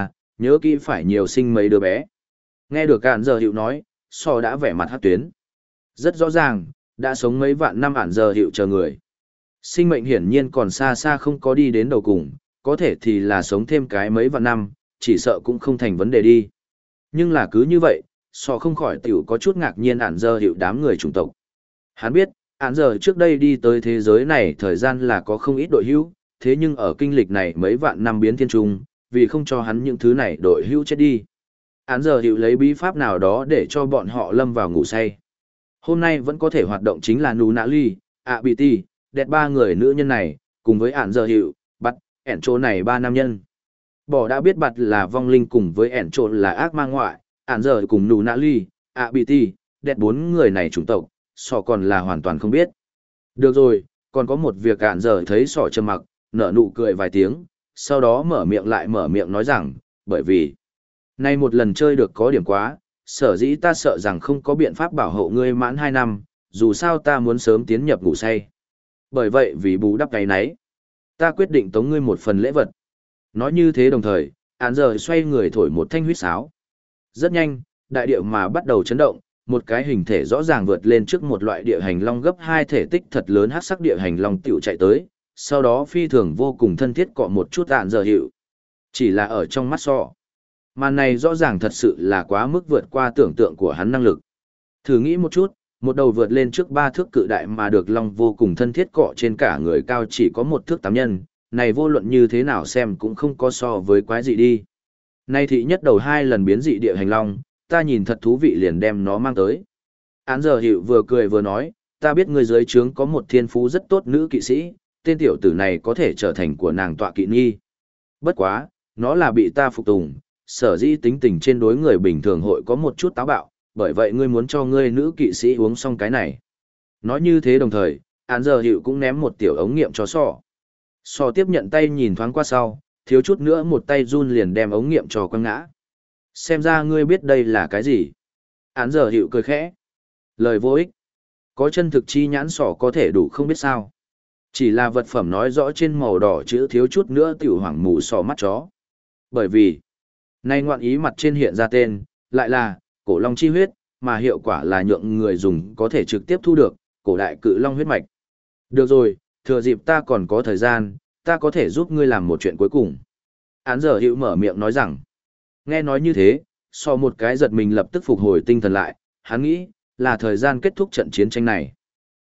nhớ kỹ phải nhiều sinh mấy đứa bé. Nghe được Ản Giờ Hiệu nói, Sò đã vẻ mặt hắc tuyến. Rất rõ ràng, đã sống mấy vạn năm Ản Giờ Hiệu chờ người. Sinh mệnh hiển nhiên còn xa xa không có đi đến đầu cùng, có thể thì là sống thêm cái mấy vạn năm, chỉ sợ cũng không thành vấn đề đi. Nhưng là cứ như vậy, Sò không khỏi tiểu có chút ngạc nhiên Ản Giờ Hiệu đám người chủng tộc. Hắn biết, Ản Giờ trước đây đi tới thế giới này thời gian là có không ít đội hữu, thế nhưng ở kinh lịch này mấy vạn năm biến thiên trung, vì không cho hắn những thứ này đội hữu chết đi. Ản Giờ Hiệu lấy bí pháp nào đó để cho bọn họ lâm vào ngủ say. Hôm nay vẫn có thể hoạt động chính là Nú Nã Ly, ạ Bì Ti, đẹp ba người nữ nhân này, cùng với Ản Giờ Hiệu, bắt, ẻn chỗ này ba nam nhân. Bỏ đã biết bặt là vong linh cùng với ẻn chỗ là ác ma ngoại, Ản Giờ cùng Nú Nã Ly, ạ Bì Ti, đẹp bốn người này chủng tộc, Sọ còn là hoàn toàn không biết. Được rồi, còn có một việc Ản Giờ thấy Sọ trầm mặc, nở nụ cười vài tiếng, sau đó mở miệng nói rằng, bởi vì nay một lần chơi được có điểm quá, sở dĩ ta sợ rằng không có biện pháp bảo hộ ngươi mãn 2 năm, dù sao ta muốn sớm tiến nhập ngủ say. Bởi vậy vì bù đắp cái nấy, ta quyết định tống ngươi một phần lễ vật. Nói như thế đồng thời, Ản Giờ xoay người thổi một thanh huýt sáo. Rất nhanh, đại địa mà bắt đầu chấn động, một cái hình thể rõ ràng vượt lên trước một loại địa hành long gấp 2 thể tích thật lớn hắc sắc địa hành long tiểu chạy tới, sau đó phi thường vô cùng thân thiết cọ một chút Ản Giờ Hiệu. Chỉ là ở trong mắt Sọ. Màn này rõ ràng thật sự là quá mức vượt qua tưởng tượng của hắn năng lực. Thử nghĩ một chút, một đầu vượt lên trước 3 thước cự đại mà được long vô cùng thân thiết cọ trên cả người cao chỉ có 1 thước 8 nhân, này vô luận như thế nào xem cũng không có so với quái dị đi. Nay thị nhất đầu 2 lần biến dị địa hành long, ta nhìn thật thú vị liền đem nó mang tới. Ản Giờ Hiệu vừa cười vừa nói, ta biết người dưới trướng có một thiên phú rất tốt nữ kỵ sĩ, tên tiểu tử này có thể trở thành của nàng tọa kỵ nghi. Bất quá, nó là bị ta phục tùng, sở dĩ tính tình trên đối người bình thường hội có một chút táo bạo, bởi vậy ngươi muốn cho ngươi nữ kỵ sĩ uống xong cái này. Nói như thế đồng thời, Ản Giờ Hiệu cũng ném một tiểu ống nghiệm cho Sọ. Sọ tiếp nhận tay nhìn thoáng qua sau, thiếu chút nữa một tay run liền đem ống nghiệm cho quăng ngã. Xem ra ngươi biết đây là cái gì. Ản Giờ Hiệu cười khẽ. Lời vô ích. Có chân thực chi nhãn Sọ có thể đủ không biết sao. Chỉ là vật phẩm nói rõ trên màu đỏ chữ thiếu chút nữa tiểu hoảng mù Sọ mắt chó. Bởi vì, nay ngoạn ý mặt trên hiện ra tên, lại là, cổ long chi huyết, mà hiệu quả là nhượng người dùng có thể trực tiếp thu được, cổ đại cự long huyết mạch. Được rồi, thừa dịp ta còn có thời gian, ta có thể giúp ngươi làm một chuyện cuối cùng. Ản Giờ Hiệu mở miệng nói rằng, nghe nói như thế, Sọ một cái giật mình lập tức phục hồi tinh thần lại, hắn nghĩ, là thời gian kết thúc trận chiến tranh này.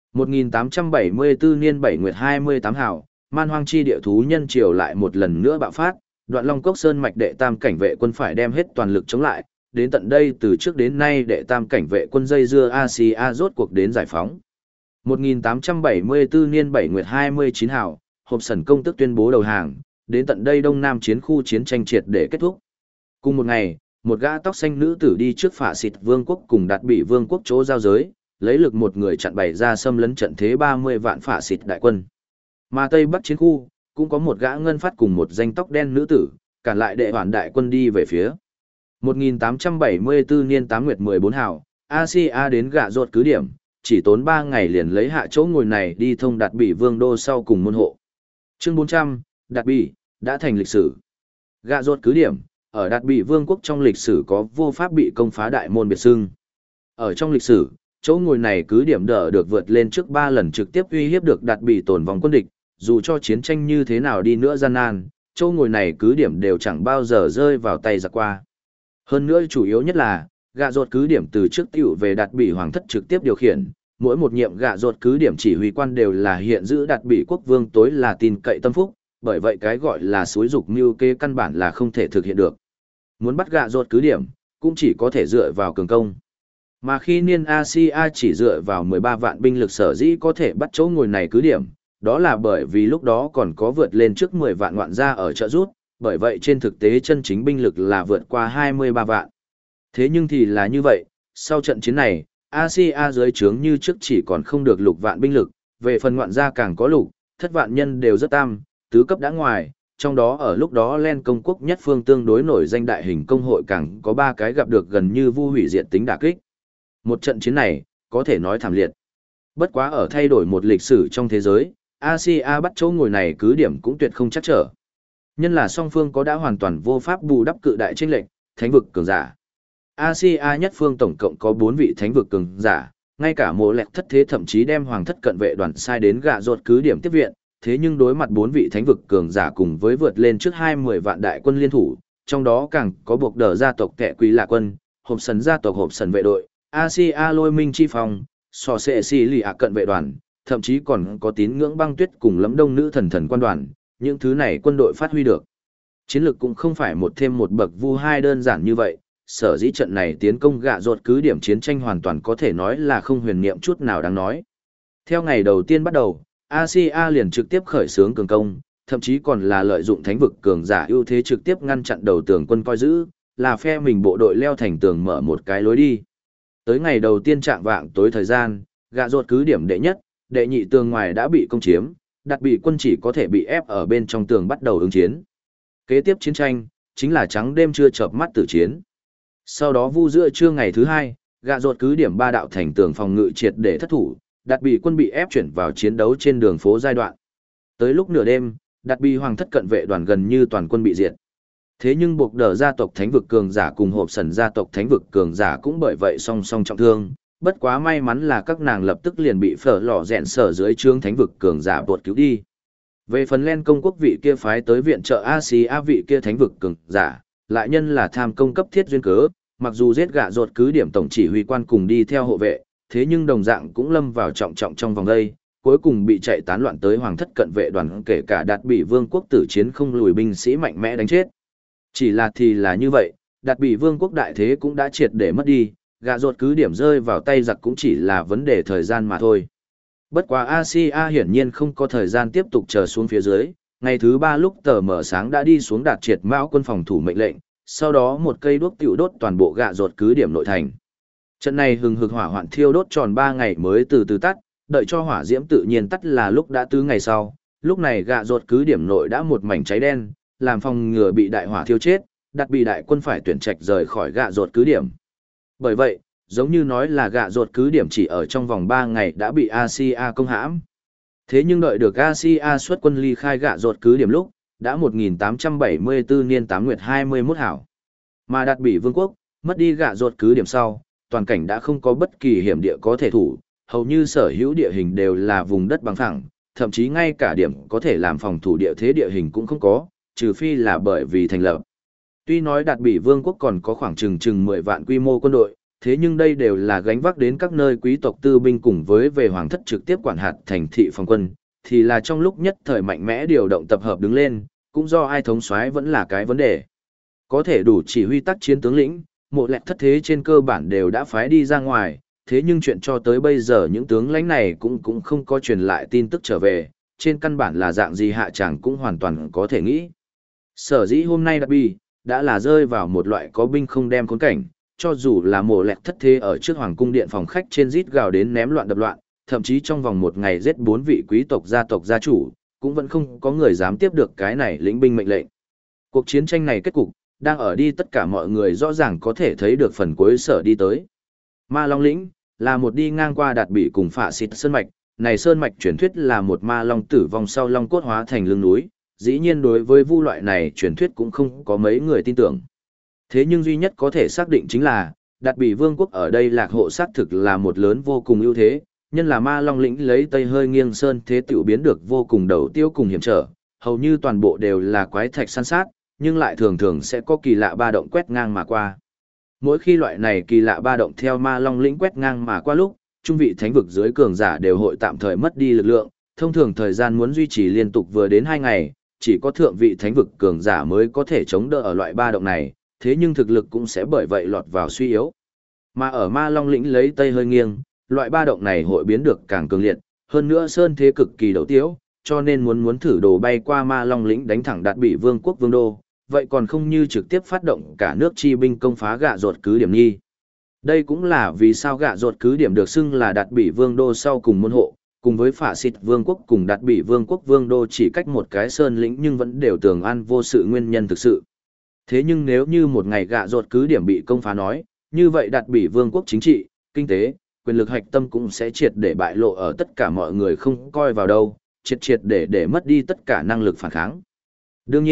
1874 niên 7 nguyệt 28 hào, man hoang chi địa thú nhân triều lại một lần nữa bạo phát, Đoạn Long Cốc Sơn mạch đệ tam cảnh vệ quân phải đem hết toàn lực chống lại, đến tận đây từ trước đến nay đệ tam cảnh vệ quân dây dưa Asia rốt cuộc đến giải phóng. 1874 niên 7 nguyệt 29 hào, Hộp Sẩn công tức tuyên bố đầu hàng, đến tận đây Đông Nam chiến khu chiến tranh triệt để kết thúc. Cùng một ngày, một gã tóc xanh nữ tử đi trước Phả Xịt Vương quốc cùng Đạt Bị Vương quốc chỗ giao giới, lấy lực một người chặn bày ra xâm lấn trận thế 30 vạn Phả Xịt đại quân. Mà Tây Bắc chiến khu cũng có một gã ngân phát cùng một danh tóc đen nữ tử, cản lại đệ hoàn đại quân đi về phía. 1874 niên 8 nguyệt 14 hào, Asia đến Gạ Rột cứ điểm, chỉ tốn 3 ngày liền lấy hạ chỗ ngồi này đi thông Đạt Bị Vương đô sau cùng môn hộ. Chương 400, Đạt Bị, đã thành lịch sử. Gạ Rột cứ điểm, ở Đạt Bị Vương quốc trong lịch sử có vô pháp bị công phá đại môn biệt xưng. Ở trong lịch sử, chỗ ngồi này cứ điểm đỡ được vượt lên trước 3 lần trực tiếp uy hiếp được Đạt Bị tổn vòng quân địch, dù cho chiến tranh như thế nào đi nữa gian nan, chỗ ngồi này cứ điểm đều chẳng bao giờ rơi vào tay giặc qua. Hơn nữa chủ yếu nhất là, Gạ Rột cứ điểm từ trước tiểu về Đạt Bị hoàng thất trực tiếp điều khiển, mỗi một nhiệm Gạ Rột cứ điểm chỉ huy quan đều là hiện giữ Đạt Bị quốc vương tối là tin cậy tâm phúc, bởi vậy cái gọi là xúi dục mưu kê căn bản là không thể thực hiện được. Muốn bắt Gạ Rột cứ điểm, cũng chỉ có thể dựa vào cường công. Mà khi niên Asia chỉ dựa vào 13 vạn binh lực sở dĩ có thể bắt chỗ ngồi này cứ điểm, đó là bởi vì lúc đó còn có vượt lên trước 10 vạn ngoạn gia ở trợ rút, bởi vậy trên thực tế chân chính binh lực là vượt qua 23 vạn. Thế nhưng thì là như vậy, sau trận chiến này, Asia dưới trướng như trước chỉ còn không được lục vạn binh lực, về phần ngoạn gia càng có lục, thất vạn nhân đều rất tam, tứ cấp đã ngoài, trong đó ở lúc đó Len công quốc nhất phương tương đối nổi danh đại hình công hội càng có 3 cái gặp được gần như vu hủy diệt tính đả kích. Một trận chiến này, có thể nói thảm liệt. Bất quá ở thay đổi một lịch sử trong thế giới, Asia bắt chỗ ngồi này cứ điểm cũng tuyệt không chắc trở. Nhân là song phương có đã hoàn toàn vô pháp bù đắp cự đại chênh lệch, thánh vực cường giả. Asia nhất phương tổng cộng có 4 vị thánh vực cường giả, ngay cả mộ lẹt thất thế thậm chí đem hoàng thất cận vệ đoàn sai đến gạ rột cứ điểm tiếp viện, thế nhưng đối mặt 4 vị thánh vực cường giả cùng với vượt lên trước 20 vạn đại quân liên thủ, trong đó càng có buộc đờ gia tộc kẻ quý lạ quân, hộp sần gia tộc hộp sần vệ đội, Asia lôi minh chi phòng, sò sệ xì lì ạ cận vệ đoàn, thậm chí còn có tín ngưỡng băng tuyết cùng lẫm đông nữ thần thần quan đoàn, những thứ này quân đội phát huy được. Chiến lược cũng không phải một thêm một bậc vu hai đơn giản như vậy, sở dĩ trận này tiến công gạ rột cứ điểm chiến tranh hoàn toàn có thể nói là không huyền niệm chút nào đáng nói. Theo ngày đầu tiên bắt đầu, Asia liền trực tiếp khởi xướng cường công, thậm chí còn là lợi dụng thánh vực cường giả ưu thế trực tiếp ngăn chặn đầu tường quân coi giữ, là phe mình bộ đội leo thành tường mở một cái lối đi. Tới ngày đầu tiên trạng vạng tối thời gian, gạ rột cứ điểm đệ nhất, đệ nhị tường ngoài đã bị công chiếm, đặt bị quân chỉ có thể bị ép ở bên trong tường bắt đầu ứng chiến. Kế tiếp chiến tranh, chính là trắng đêm chưa chợp mắt tử chiến. Sau đó vu giữa trưa ngày thứ hai, gạ rột cứ điểm ba đạo thành tường phòng ngự triệt để thất thủ, đặt bị quân bị ép chuyển vào chiến đấu trên đường phố giai đoạn. Tới lúc nửa đêm, đặt bị hoàng thất cận vệ đoàn gần như toàn quân bị diệt. Thế nhưng buộc đờ gia tộc thánh vực cường giả cùng hộp sần gia tộc thánh vực cường giả cũng bởi vậy song song trọng thương. Bất quá may mắn là các nàng lập tức liền bị phở lò rèn sở dưới trướng thánh vực cường giả bột cứu đi. Về phần len công quốc vị kia phái tới viện trợ Asia vị kia thánh vực cường giả, lại nhân là tham công cấp thiết duyên cớ, mặc dù giết gạ rột cứ điểm tổng chỉ huy quan cùng đi theo hộ vệ, thế nhưng đồng dạng cũng lâm vào trọng trọng trong vòng đây, cuối cùng bị chạy tán loạn tới hoàng thất cận vệ đoàn kể cả đạt bị vương quốc tử chiến không lùi binh sĩ mạnh mẽ đánh chết. Chỉ là thì là như vậy, đạt bị vương quốc đại thế cũng đã triệt để mất đi, gạ rột cứ điểm rơi vào tay giặc cũng chỉ là vấn đề thời gian mà thôi. Bất quá Asia hiển nhiên không có thời gian tiếp tục chờ xuống phía dưới, ngày thứ 3 lúc tờ mở sáng đã đi xuống đạt triệt mão quân phòng thủ mệnh lệnh, sau đó một cây đuốc tiểu đốt toàn bộ gạ rột cứ điểm nội thành. Trận này hừng hực hỏa hoạn thiêu đốt tròn 3 ngày mới từ từ tắt, đợi cho hỏa diễm tự nhiên tắt là lúc đã 4 ngày sau, lúc này gạ rột cứ điểm nội đã một mảnh cháy đen, làm phòng ngừa bị đại hỏa thiêu chết, đặt bị đại quân phải tuyển trạch rời khỏi gạ rột cứ điểm. Bởi vậy, giống như nói là gạ rột cứ điểm chỉ ở trong vòng 3 ngày đã bị Asia công hãm. Thế nhưng đợi được Asia xuất quân ly khai gạ rột cứ điểm lúc, đã 1874 niên 8 nguyệt 21 hảo. Mà đạt bị vương quốc, mất đi gạ rột cứ điểm sau, toàn cảnh đã không có bất kỳ hiểm địa có thể thủ, hầu như sở hữu địa hình đều là vùng đất bằng phẳng, thậm chí ngay cả điểm có thể làm phòng thủ địa thế địa hình cũng không có, trừ phi là bởi vì thành lập. Tuy nói đạt bị vương quốc còn có khoảng chừng 10 vạn quy mô quân đội, thế nhưng đây đều là gánh vác đến các nơi quý tộc tư binh cùng với về hoàng thất trực tiếp quản hạt thành thị phòng quân, thì là trong lúc nhất thời mạnh mẽ điều động tập hợp đứng lên, cũng do ai thống soái vẫn là cái vấn đề. Có thể đủ chỉ huy tác chiến tướng lĩnh, mộ lẹt thất thế trên cơ bản đều đã phái đi ra ngoài, thế nhưng chuyện cho tới bây giờ những tướng lãnh này cũng không có truyền lại tin tức trở về, trên căn bản là dạng gì hạ chẳng cũng hoàn toàn có thể nghĩ. Sở dĩ hôm nay đặc biệt đã là rơi vào một loại có binh không đem khốn cảnh, cho dù là mộ lẹt thất thế ở trước hoàng cung điện phòng khách trên rít gào đến ném loạn đập loạn, thậm chí trong vòng một ngày giết 4 vị quý tộc gia chủ, cũng vẫn không có người dám tiếp được cái này lĩnh binh mệnh lệnh. Cuộc chiến tranh này kết cục, đang ở đi tất cả mọi người rõ ràng có thể thấy được phần cuối sở đi tới. Ma Long lĩnh là một đi ngang qua đạt bị cùng phạ xịt sơn mạch, này sơn mạch truyền thuyết là một ma long tử vong sau long cốt hóa thành lưng núi, dĩ nhiên đối với vu loại này truyền thuyết cũng không có mấy người tin tưởng. Thế nhưng duy nhất có thể xác định chính là, đạt bị vương quốc ở đây lạc hộ xác thực là một lớn vô cùng ưu thế, nhân là ma long lĩnh lấy tây hơi nghiêng sơn thế tiểu biến được vô cùng đầu tiêu cùng hiểm trở, hầu như toàn bộ đều là quái thạch san sát, nhưng lại thường thường sẽ có kỳ lạ ba động quét ngang mà qua. Mỗi khi loại này kỳ lạ ba động theo ma long lĩnh quét ngang mà qua lúc, trung vị thánh vực dưới cường giả đều hội tạm thời mất đi lực lượng, thông thường thời gian muốn duy trì liên tục vừa đến 2 ngày, chỉ có thượng vị thánh vực cường giả mới có thể chống đỡ ở loại ba động này, thế nhưng thực lực cũng sẽ bởi vậy lọt vào suy yếu. Mà ở ma long lĩnh lấy tây hơi nghiêng, loại ba động này hội biến được càng cường liệt, hơn nữa sơn thế cực kỳ đầu tiếu, cho nên muốn thử đồ bay qua ma long lĩnh đánh thẳng đạt bị vương quốc vương đô, vậy còn không như trực tiếp phát động cả nước chi binh công phá gạ rột cứ điểm nghi. Đây cũng là vì sao gạ rột cứ điểm được xưng là đạt bị vương đô sau cùng môn hộ, cùng với phả xịt vương quốc cùng đạt bị vương quốc vương đô chỉ cách một cái sơn lĩnh nhưng vẫn đều tường an vô sự nguyên nhân thực sự. Thế nhưng nếu như một ngày gạ rột cứ điểm bị công phá nói, như vậy đạt bị vương quốc chính trị, kinh tế, quyền lực hạch tâm cũng sẽ triệt để bại lộ ở tất cả mọi người không coi vào đâu, triệt để mất đi tất cả năng lực phản kháng. Đương nhiên,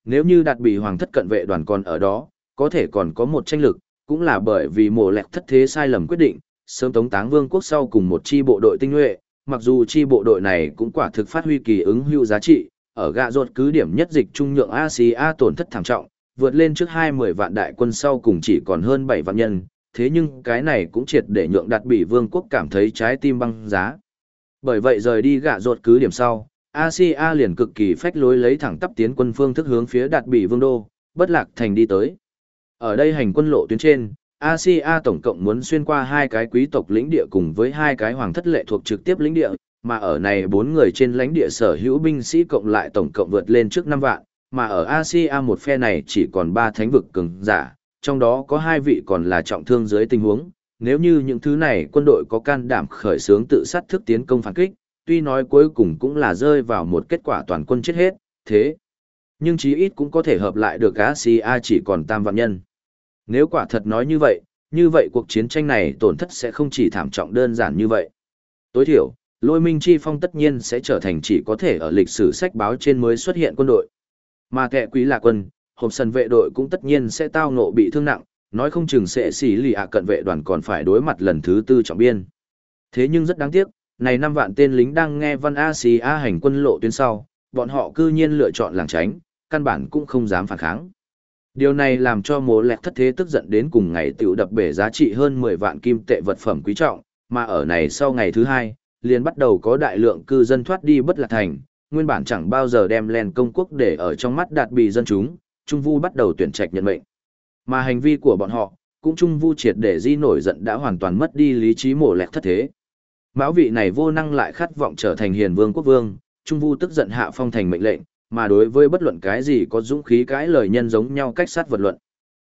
nếu như đạt bị hoàng thất cận vệ đoàn còn ở đó, có thể còn có một tranh lực, cũng là bởi vì mộ lẹt thất thế sai lầm quyết định, sớm tống táng vương quốc sau cùng một chi bộ đội tinh nhuệ, mặc dù chi bộ đội này cũng quả thực phát huy kỳ ứng hữu giá trị, ở gạ ruột cứ điểm nhất dịch trung nhượng Asia tổn thất thảm trọng, vượt lên trước 20 vạn đại quân sau cùng chỉ còn hơn 7 vạn nhân, thế nhưng cái này cũng triệt để nhượng đạt bị vương quốc cảm thấy trái tim băng giá. Bởi vậy rời đi gạ ruột cứ điểm sau, Asia liền cực kỳ phách lối lấy thẳng tắp tiến quân phương thức hướng phía đạt bị vương đô, bất lạc thành đi tới. Ở đây hành quân lộ tuyến trên, Asia tổng cộng muốn xuyên qua 2 cái quý tộc lĩnh địa cùng với 2 cái hoàng thất lệ thuộc trực tiếp lĩnh địa, mà ở này 4 người trên lãnh địa sở hữu binh sĩ cộng lại tổng cộng vượt lên trước 5 vạn, mà ở Asia một phe này chỉ còn 3 thánh vực cường giả, trong đó có 2 vị còn là trọng thương dưới tình huống. Nếu như những thứ này quân đội có can đảm khởi xướng tự sát thức tiến công phản kích, tuy nói cuối cùng cũng là rơi vào một kết quả toàn quân chết hết, thế nhưng chí ít cũng có thể hợp lại được Asia chỉ còn tam vạn nhân. Nếu quả thật nói như vậy cuộc chiến tranh này tổn thất sẽ không chỉ thảm trọng đơn giản như vậy. Tối thiểu, Lôi Minh Chi Phong tất nhiên sẽ trở thành chỉ có thể ở lịch sử sách báo trên mới xuất hiện quân đội. Mà kẻ quý là quân, hộp sần vệ đội cũng tất nhiên sẽ tao ngộ bị thương nặng, nói không chừng sẽ xỉ lì cận vệ đoàn còn phải đối mặt lần thứ 4 trọng biên. Thế nhưng rất đáng tiếc, này 5 vạn tên lính đang nghe Văn Asia hành quân lộ tuyến sau, bọn họ cư nhiên lựa chọn lảng tránh, căn bản cũng không dám phản kháng. Điều này làm cho Mộ Lẹt thất thế tức giận đến cùng ngày tiểu đập bể giá trị hơn 10 vạn kim tệ vật phẩm quý trọng, mà ở này sau ngày thứ 2, liền bắt đầu có đại lượng cư dân thoát đi bất lạc thành, nguyên bản chẳng bao giờ đem len công quốc để ở trong mắt đạt bị dân chúng, Trung Vu bắt đầu tuyển trạch nhận mệnh. Mà hành vi của bọn họ, cũng Trung Vu triệt để di nổi giận đã hoàn toàn mất đi lý trí Mộ Lẹt thất thế. Mão vị này vô năng lại khát vọng trở thành hiền vương quốc vương, Trung Vu tức giận hạ phong thành mệnh lệnh, mà đối với bất luận cái gì có dũng khí cãi lời nhân giống nhau cách sát vật luận.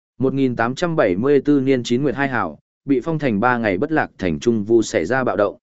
1874 niên 9 nguyệt 2 hảo, bị phong thành 3 ngày bất lạc thành Trung Vu xảy ra bạo động.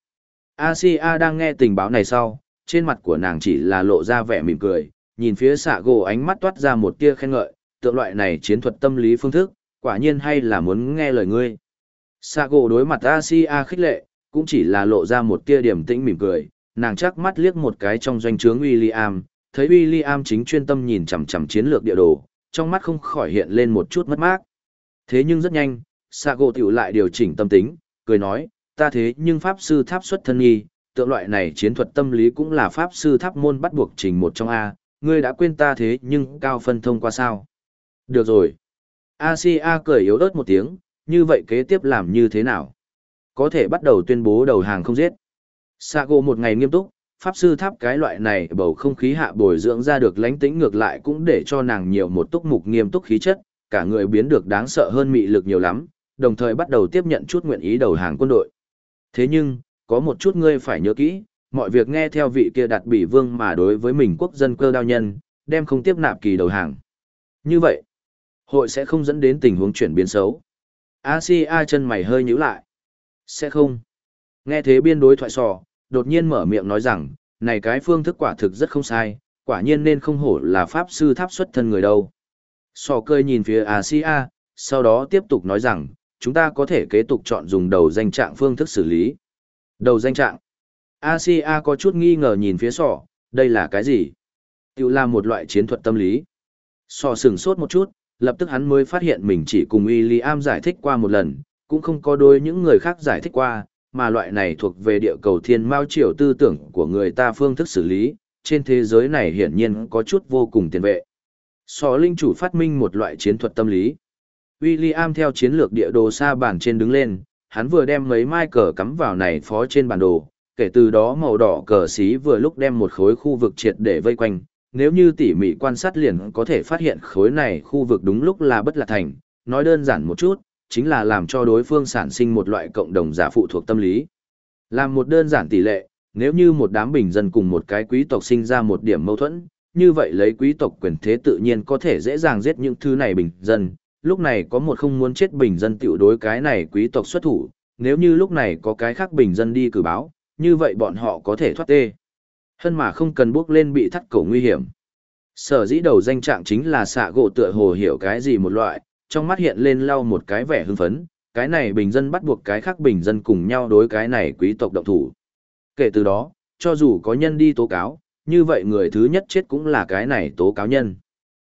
Asia đang nghe tình báo này sau, trên mặt của nàng chỉ là lộ ra vẻ mỉm cười, nhìn phía xạ gỗ ánh mắt toát ra một tia khen ngợi, tượng loại này chiến thuật tâm lý phương thức, quả nhiên hay là muốn nghe lời ngươi. Xạ gỗ đối mặt Asia khích lệ, cũng chỉ là lộ ra một tia điềm tĩnh mỉm cười, nàng chắc mắt liếc một cái trong doanh trướng William, thấy William chính chuyên tâm nhìn chằm chằm chiến lược địa đồ, trong mắt không khỏi hiện lên một chút mất mát. Thế nhưng rất nhanh, Sago tiểu lại điều chỉnh tâm tính, cười nói, ta thế nhưng Pháp Sư Tháp xuất thân nghi, tượng loại này chiến thuật tâm lý cũng là Pháp Sư Tháp môn bắt buộc trình một trong A, ngươi đã quên ta thế nhưng cao phân thông qua sao. Được rồi. Asia cười yếu ớt một tiếng, như vậy kế tiếp làm như thế nào? Có thể bắt đầu tuyên bố đầu hàng không giết. Sago một ngày nghiêm túc, Pháp Sư Tháp cái loại này bầu không khí hạ bồi dưỡng ra được lánh tĩnh ngược lại cũng để cho nàng nhiều một túc mục nghiêm túc khí chất, cả người biến được đáng sợ hơn mị lực nhiều lắm, đồng thời bắt đầu tiếp nhận chút nguyện ý đầu hàng quân đội. Thế nhưng, có một chút ngươi phải nhớ kỹ, mọi việc nghe theo vị kia đặt bỉ vương mà đối với mình quốc dân cơ đao nhân, đem không tiếp nạp kỳ đầu hàng. Như vậy, hội sẽ không dẫn đến tình huống chuyển biến xấu. Asia chân mày hơi nhíu lại. Sẽ không. Nghe thế biên đối thoại sò, đột nhiên mở miệng nói rằng, này cái phương thức quả thực rất không sai, quả nhiên nên không hổ là Pháp Sư Tháp xuất thân người đâu. Sò cười nhìn phía Asia, sau đó tiếp tục nói rằng, chúng ta có thể kế tục chọn dùng đầu danh trạng phương thức xử lý. Đầu danh trạng. Asia có chút nghi ngờ nhìn phía sò, đây là cái gì? Tiểu là một loại chiến thuật tâm lý. Sò sửng sốt một chút, lập tức hắn mới phát hiện mình chỉ cùng William giải thích qua một lần, cũng không có đối những người khác giải thích qua, mà loại này thuộc về địa cầu thiên mao triều tư tưởng của người ta phương thức xử lý, trên thế giới này hiển nhiên có chút vô cùng tiền vệ. Sò linh chủ phát minh một loại chiến thuật tâm lý. William theo chiến lược địa đồ xa bản trên đứng lên, hắn vừa đem mấy mai cờ cắm vào này phó trên bản đồ, kể từ đó màu đỏ cờ xí vừa lúc đem một khối khu vực triệt để vây quanh, nếu như tỉ mỉ quan sát liền có thể phát hiện khối này khu vực đúng lúc là bất lạc thành, nói đơn giản một chút, chính là làm cho đối phương sản sinh một loại cộng đồng giả phụ thuộc tâm lý. Làm một đơn giản tỷ lệ, nếu như một đám bình dân cùng một cái quý tộc sinh ra một điểm mâu thuẫn, như vậy lấy quý tộc quyền thế tự nhiên có thể dễ dàng giết những thứ này bình dân, lúc này có một không muốn chết bình dân tiểu đối cái này quý tộc xuất thủ, nếu như lúc này có cái khác bình dân đi cử báo, như vậy bọn họ có thể thoát tê. Hơn mà không cần bước lên bị thắt cổ nguy hiểm. Sở dĩ đầu danh trạng chính là xạ gỗ tựa hồ hiểu cái gì một loại, trong mắt hiện lên lau một cái vẻ hưng phấn, cái này bình dân bắt buộc cái khác bình dân cùng nhau đối cái này quý tộc động thủ. Kể từ đó, cho dù có nhân đi tố cáo, như vậy người thứ nhất chết cũng là cái này tố cáo nhân.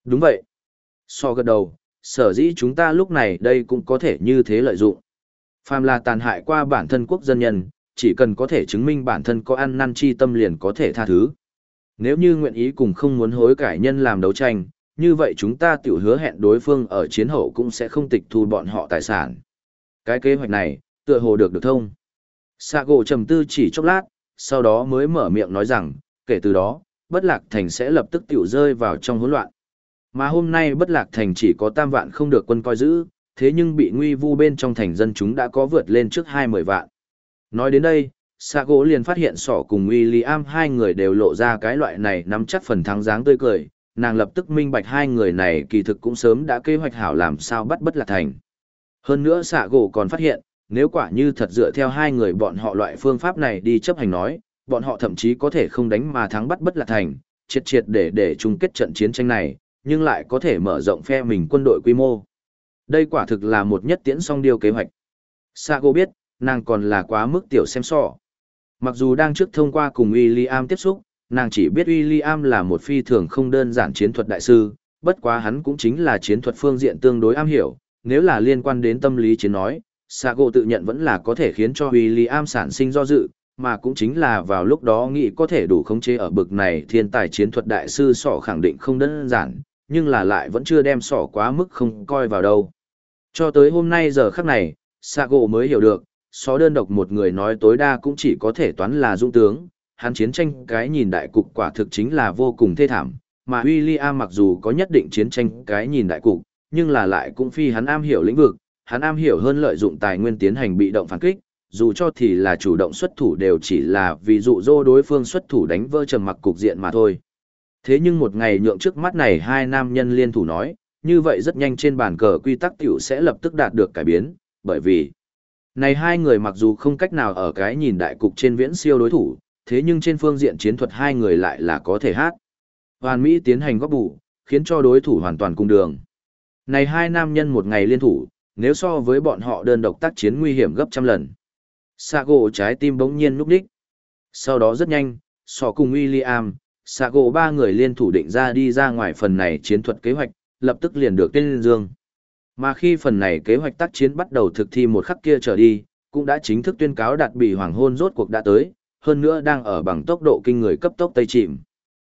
Đúng vậy. So gật đầu, sở dĩ chúng ta lúc này đây cũng có thể như thế lợi dụng. Phàm là tàn hại qua bản thân quốc dân nhân, chỉ cần có thể chứng minh bản thân có ăn năn chi tâm liền có thể tha thứ. Nếu như nguyện ý cùng không muốn hối cải nhân làm đấu tranh, như vậy chúng ta tiểu hứa hẹn đối phương ở chiến hậu cũng sẽ không tịch thu bọn họ tài sản. Cái kế hoạch này, tựa hồ được thông. Sago trầm tư chỉ chốc lát, sau đó mới mở miệng nói rằng, kể từ đó, Bất Lạc Thành sẽ lập tức tiểu rơi vào trong hỗn loạn. Mà hôm nay Bất Lạc Thành chỉ có 3 vạn không được quân coi giữ, thế nhưng bị nguy vu bên trong thành dân chúng đã có vượt lên trước 20 vạn. Nói đến đây, Sago liền phát hiện Sỏ cùng William hai người đều lộ ra cái loại này nắm chắc phần thắng dáng tươi cười, nàng lập tức minh bạch hai người này kỳ thực cũng sớm đã kế hoạch hảo làm sao bắt Bất Lạc Thành. Hơn nữa Sago còn phát hiện, nếu quả như thật dựa theo hai người bọn họ loại phương pháp này đi chấp hành nói, bọn họ thậm chí có thể không đánh mà thắng bắt Bất Lạc Thành, triệt triệt để chung kết trận chiến tranh này, nhưng lại có thể mở rộng phe mình quân đội quy mô. Đây quả thực là một nhất tiễn song điều kế hoạch. Sago biết, nàng còn là quá mức tiểu xem sỏ. Mặc dù đang trước thông qua cùng William tiếp xúc, nàng chỉ biết William là một phi thường không đơn giản chiến thuật đại sư, bất quá hắn cũng chính là chiến thuật phương diện tương đối am hiểu, nếu là liên quan đến tâm lý chiến nói, Sago tự nhận vẫn là có thể khiến cho William sản sinh do dự, mà cũng chính là vào lúc đó nghĩ có thể đủ khống chế ở bực này thiên tài chiến thuật đại sư sỏ khẳng định không đơn giản, nhưng là lại vẫn chưa đem sỏ quá mức không coi vào đâu. Cho tới hôm nay giờ khắc này, Sago mới hiểu được, só đơn độc một người nói tối đa cũng chỉ có thể toán là dũng tướng, hắn chiến tranh cái nhìn đại cục quả thực chính là vô cùng thê thảm, mà William mặc dù có nhất định chiến tranh cái nhìn đại cục, nhưng là lại cũng phi hắn am hiểu lĩnh vực, hắn am hiểu hơn lợi dụng tài nguyên tiến hành bị động phản kích, dù cho thì là chủ động xuất thủ đều chỉ là vì dụ dỗ đối phương xuất thủ đánh vỡ trầm mặc cục diện mà thôi. Thế nhưng một ngày nhượng trước mắt này hai nam nhân liên thủ nói, như vậy rất nhanh trên bàn cờ quy tắc tiểu sẽ lập tức đạt được cải biến, bởi vì này hai người mặc dù không cách nào ở cái nhìn đại cục trên viễn siêu đối thủ, thế nhưng trên phương diện chiến thuật hai người lại là có thể hát. Hoàn Mỹ tiến hành góp bù, khiến cho đối thủ hoàn toàn cung đường. Này hai nam nhân một ngày liên thủ, nếu so với bọn họ đơn độc tác chiến nguy hiểm gấp trăm lần. Sago trái tim bỗng nhiên núp đích. Sau đó rất nhanh, Sọ cùng William, Sago ba người liên thủ định ra đi ra ngoài phần này chiến thuật kế hoạch, lập tức liền được tên dương. Mà khi phần này kế hoạch tác chiến bắt đầu thực thi một khắc kia trở đi, cũng đã chính thức tuyên cáo đạt bị hoàng hôn rốt cuộc đã tới, hơn nữa đang ở bằng tốc độ kinh người cấp tốc tây chìm.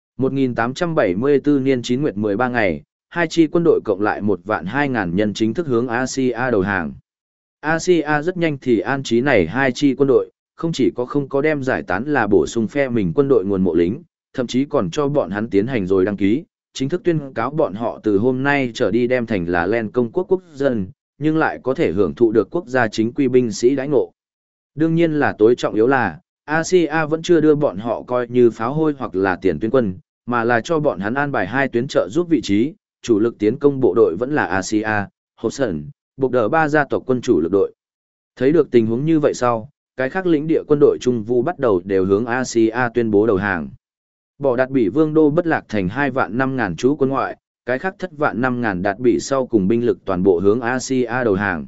1874 niên 9 nguyệt 13 ngày, hai chi quân đội cộng lại 1.200.000 nhân chính thức hướng Asia đầu hàng. Asia rất nhanh thì an trí này hai chi quân đội, không chỉ có không có đem giải tán là bổ sung phe mình quân đội nguồn mộ lính, thậm chí còn cho bọn hắn tiến hành rồi đăng ký, chính thức tuyên cáo bọn họ từ hôm nay trở đi đem thành là Len công quốc quốc dân, nhưng lại có thể hưởng thụ được quốc gia chính quy binh sĩ đãi ngộ. Đương nhiên là tối trọng yếu là, Asia vẫn chưa đưa bọn họ coi như pháo hôi hoặc là tiền tuyến quân, mà là cho bọn hắn an bài hai tuyến trợ giúp vị trí, chủ lực tiến công bộ đội vẫn là Asia, Hobson, buộc đỡ ba gia tộc quân chủ lực đội. Thấy được tình huống như vậy sau, cái khác lĩnh địa quân đội Trung Vu bắt đầu đều hướng Asia tuyên bố đầu hàng. Bỏ Đạt Bỉ Vương đô Bất Lạc Thành 2.500.000 trú quân ngoại, cái khác 7.500.000 Đạt Bỉ sau cùng binh lực toàn bộ hướng Asia đầu hàng.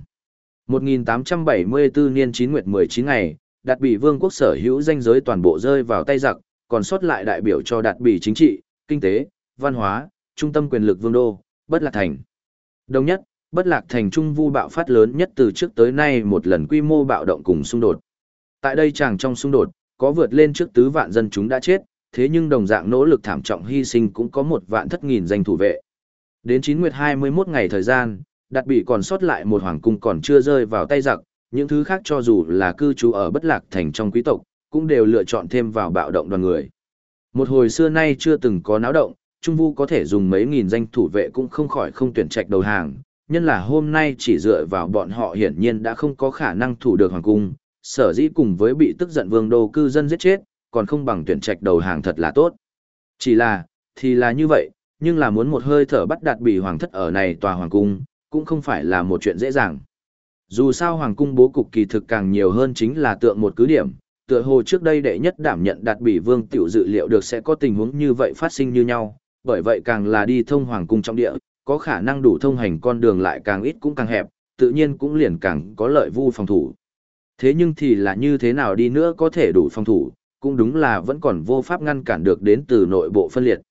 1874 niên 9 nguyệt 19 ngày, Đạt Bỉ Vương quốc sở hữu danh giới toàn bộ rơi vào tay giặc, còn sót lại đại biểu cho Đạt Bỉ chính trị, kinh tế, văn hóa, trung tâm quyền lực vương đô, Bất Lạc Thành. Đồng nhất, Bất Lạc Thành Trung Vu bạo phát lớn nhất từ trước tới nay một lần quy mô bạo động cùng xung đột. Tại đây chàng trong xung đột, có vượt lên trước tứ vạn dân chúng đã chết, thế nhưng đồng dạng nỗ lực thảm trọng hy sinh cũng có 1.000.000 danh thủ vệ. Đến 9 nguyệt 21 ngày thời gian, Đạt Bỉ còn sót lại một hoàng cung còn chưa rơi vào tay giặc, những thứ khác cho dù là cư trú ở Bất Lạc Thành trong quý tộc, cũng đều lựa chọn thêm vào bạo động đoàn người. Một hồi xưa nay chưa từng có náo động, Trung Vu có thể dùng mấy nghìn danh thủ vệ cũng không khỏi không tuyển trạch đầu hàng, nhân là hôm nay chỉ dựa vào bọn họ hiển nhiên đã không có khả năng thủ được hoàng cung, sở dĩ cùng với bị tức giận vương đô cư dân giết chết, còn không bằng tuyển trạch đầu hàng thật là tốt. Chỉ là, thì là như vậy, nhưng là muốn một hơi thở bắt Đạt Bỉ hoàng thất ở này tòa hoàng cung, cũng không phải là một chuyện dễ dàng. Dù sao hoàng cung bố cục kỳ thực càng nhiều hơn chính là tượng một cứ điểm, tựa hồ trước đây đệ nhất đảm nhận Đạt Bỉ vương tiểu dự liệu được sẽ có tình huống như vậy phát sinh như nhau, bởi vậy càng là đi thông hoàng cung trong địa, có khả năng đủ thông hành con đường lại càng ít cũng càng hẹp, tự nhiên cũng liền càng có lợi vu phòng thủ. Thế nhưng thì là như thế nào đi nữa có thể đủ phòng thủ, cũng đúng là vẫn còn vô pháp ngăn cản được đến từ nội bộ phân liệt.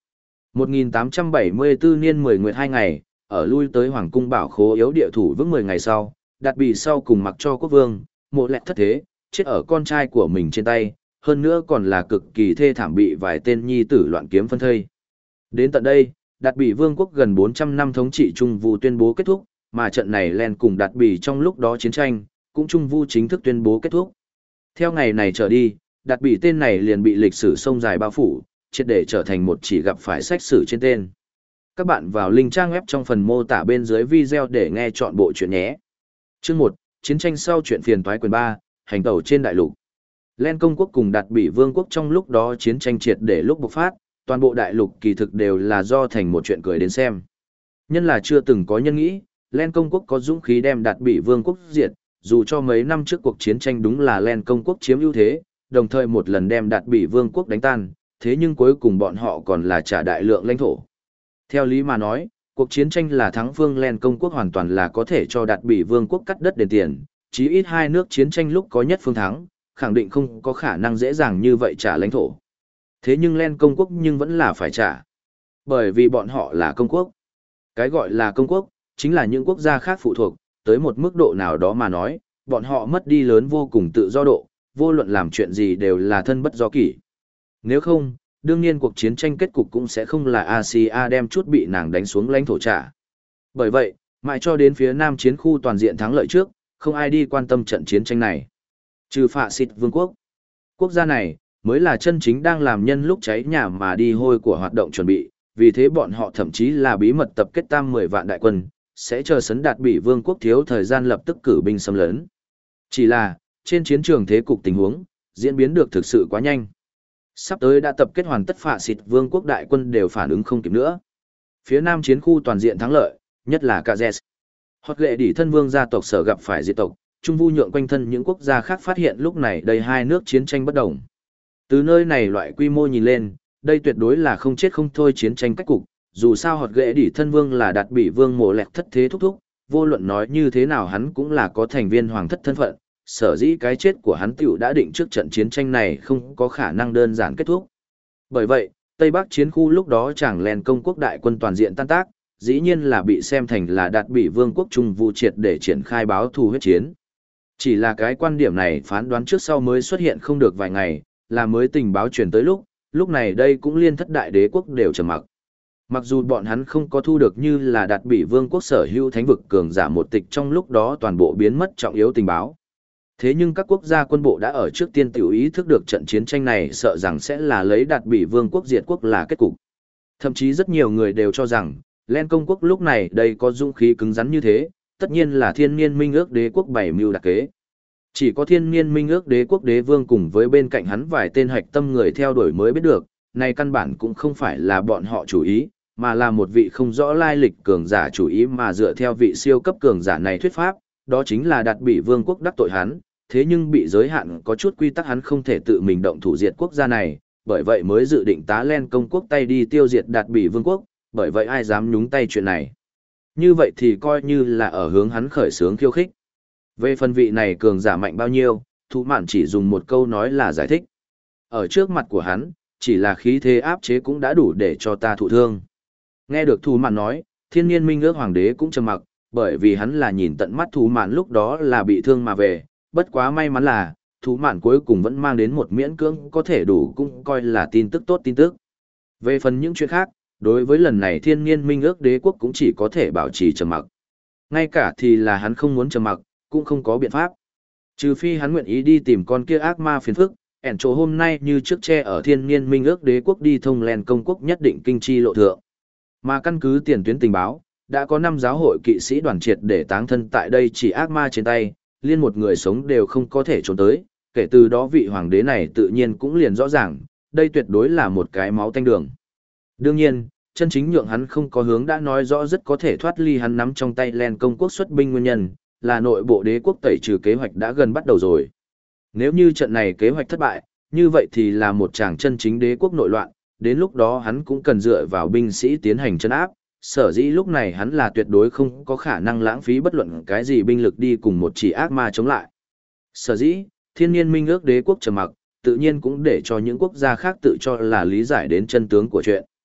1874 niên 10 nguyệt 2 ngày, ở lui tới Hoàng cung bảo khố yếu địa thủ vững 10 ngày sau, Đạt Bỉ sau cùng mặc cho quốc vương, Mộ Lẹt thất thế, chết ở con trai của mình trên tay, hơn nữa còn là cực kỳ thê thảm bị vài tên nhi tử loạn kiếm phân thây. Đến tận đây, Đạt Bỉ vương quốc gần 400 năm thống trị Trung Vu tuyên bố kết thúc, mà trận này len cùng Đạt Bỉ trong lúc đó chiến tranh, cũng Trung Vu chính thức tuyên bố kết thúc. Theo ngày này trở đi, Đạt Bỉ tên này liền bị lịch sử sông dài bao phủ, triệt để trở thành một chỉ gặp phải sách sử trên tên. Các bạn vào link trang web trong phần mô tả bên dưới video để nghe chọn bộ chuyện nhé. Chương 1, Chiến tranh sau chuyện phiền toái quyền 3, hành tẩu trên đại lục. Len công quốc cùng Đạt Bỉ vương quốc trong lúc đó chiến tranh triệt để lúc bộc phát, toàn bộ đại lục kỳ thực đều là do thành một chuyện cười đến xem. Nhân là chưa từng có nhân nghĩ, Len công quốc có dũng khí đem Đạt Bỉ vương quốc diệt, dù cho mấy năm trước cuộc chiến tranh đúng là Len công quốc chiếm ưu thế, đồng thời một lần đem Đạt Bỉ vương quốc đánh tan, thế nhưng cuối cùng bọn họ còn là trả đại lượng lãnh thổ. Theo lý mà nói, cuộc chiến tranh là thắng phương Len công quốc hoàn toàn là có thể cho Đạt Bỉ vương quốc cắt đất đền tiền, chí ít hai nước chiến tranh lúc có nhất phương thắng, khẳng định không có khả năng dễ dàng như vậy trả lãnh thổ. Thế nhưng Len công quốc nhưng vẫn là phải trả. Bởi vì bọn họ là công quốc. Cái gọi là công quốc, chính là những quốc gia khác phụ thuộc, tới một mức độ nào đó mà nói, bọn họ mất đi lớn vô cùng tự do độ, vô luận làm chuyện gì đều là thân bất do kỷ. Nếu không, đương nhiên cuộc chiến tranh kết cục cũng sẽ không là Asia đem chút bị nàng đánh xuống lãnh thổ trả. Bởi vậy, mãi cho đến phía Nam chiến khu toàn diện thắng lợi trước, không ai đi quan tâm trận chiến tranh này. Trừ Phạ Xịt vương quốc. Quốc gia này, mới là chân chính đang làm nhân lúc cháy nhà mà đi hôi của hoạt động chuẩn bị, vì thế bọn họ thậm chí là bí mật tập kết tam 10 vạn đại quân, sẽ chờ sấn Đạt Bỉ vương quốc thiếu thời gian lập tức cử binh xâm lấn. Chỉ là, trên chiến trường thế cục tình huống, diễn biến được thực sự quá nhanh. Sắp tới đã tập kết hoàn tất Phạ Xịt vương quốc đại quân đều phản ứng không kịp nữa. Phía Nam chiến khu toàn diện thắng lợi, nhất là Kazes. Hoặc lệ đỉ thân vương gia tộc sở gặp phải diệt tộc, Trung Vu nhượng quanh thân những quốc gia khác phát hiện lúc này đây hai nước chiến tranh bất đồng. Từ nơi này loại quy mô nhìn lên, đây tuyệt đối là không chết không thôi chiến tranh cách cục, dù sao Hoặc lệ đỉ thân vương là Đạt Bỉ vương Mộ Lẹt thất thế thúc thúc, vô luận nói như thế nào hắn cũng là có thành viên hoàng thất thân phận, sở dĩ cái chết của hắn tiểu đã định trước trận chiến tranh này không có khả năng đơn giản kết thúc. Bởi vậy, Tây Bắc chiến khu lúc đó chẳng Len công quốc đại quân toàn diện tan tác, dĩ nhiên là bị xem thành là Đạt Bỉ vương quốc Trung Vu triệt để triển khai báo thù huyết chiến. Chỉ là cái quan điểm này phán đoán trước sau mới xuất hiện không được vài ngày, là mới tình báo truyền tới lúc này đây cũng liên thất đại đế quốc đều trầm mặc. Mặc dù bọn hắn không có thu được như là Đạt Bỉ vương quốc sở hữu thánh vực cường giả một tịch trong lúc đó toàn bộ biến mất trọng yếu tình báo. Thế nhưng các quốc gia quân bộ đã ở trước tiên tiểu ý thức được trận chiến tranh này sợ rằng sẽ là lấy Đạt Bỉ vương quốc diệt quốc là kết cục. Thậm chí rất nhiều người đều cho rằng, Len công quốc lúc này đây có dũng khí cứng rắn như thế, tất nhiên là thiên niên minh ước đế quốc bảy mưu đặc kế. Chỉ có thiên niên minh ước đế quốc đế vương cùng với bên cạnh hắn vài tên hạch tâm người theo đuổi mới biết được, này căn bản cũng không phải là bọn họ chủ ý, mà là một vị không rõ lai lịch cường giả chủ ý mà dựa theo vị siêu cấp cường giả này thuyết pháp, đó chính là Đạt Bỉ vương quốc đắc tội hắn, thế nhưng bị giới hạn có chút quy tắc hắn không thể tự mình động thủ diệt quốc gia này, bởi vậy mới dự định tá Len công quốc tay đi tiêu diệt Đạt Bỉ vương quốc, bởi vậy ai dám nhúng tay chuyện này. Như vậy thì coi như là ở hướng hắn khởi xướng khiêu khích. Về phần vị này cường giả mạnh bao nhiêu, Thú Mạn chỉ dùng một câu nói là giải thích. Ở trước mặt của hắn, chỉ là khí thế áp chế cũng đã đủ để cho ta thụ thương. Nghe được Thú Mạn nói, thiên niên minh ước hoàng đế cũng trầm mặc, bởi vì hắn là nhìn tận mắt Thú Mạn lúc đó là bị thương mà về, bất quá may mắn là, Thú Mạn cuối cùng vẫn mang đến một miễn cưỡng có thể đủ cũng coi là tin tức tốt tin tức. Về phần những chuyện khác, đối với lần này thiên niên minh ước đế quốc cũng chỉ có thể bảo trì trầm mặc. Ngay cả thì là hắn không muốn trầm mặc, cũng không có biện pháp. Trừ phi hắn nguyện ý đi tìm con kia ác ma phiền phức, ẻn chỗ hôm nay như trước che ở thiên niên minh ước đế quốc đi thông Len công quốc nhất định kinh chi lộ thượng. Mà căn cứ tiền tuyến tình báo, đã có 5 giáo hội kỵ sĩ đoàn triệt để táng thân tại đây chỉ ác ma trên tay, liên một người sống đều không có thể trốn tới, kể từ đó vị hoàng đế này tự nhiên cũng liền rõ ràng, đây tuyệt đối là một cái máu tanh đường. Đương nhiên, chân chính nhượng hắn không có hướng đã nói rõ rất có thể thoát ly hắn nắm trong tay Len công quốc xuất binh nguyên nhân, là nội bộ đế quốc tẩy trừ kế hoạch đã gần bắt đầu rồi. Nếu như trận này kế hoạch thất bại, như vậy thì là một tràng chân chính đế quốc nội loạn, đến lúc đó hắn cũng cần dựa vào binh sĩ tiến hành trấn áp, sở dĩ lúc này hắn là tuyệt đối không có khả năng lãng phí bất luận cái gì binh lực đi cùng một chỉ ác ma chống lại. Sở dĩ, thiên niên minh ước đế quốc trầm mặc, tự nhiên cũng để cho những quốc gia khác tự cho là lý giải đến chân tướng của chuyện.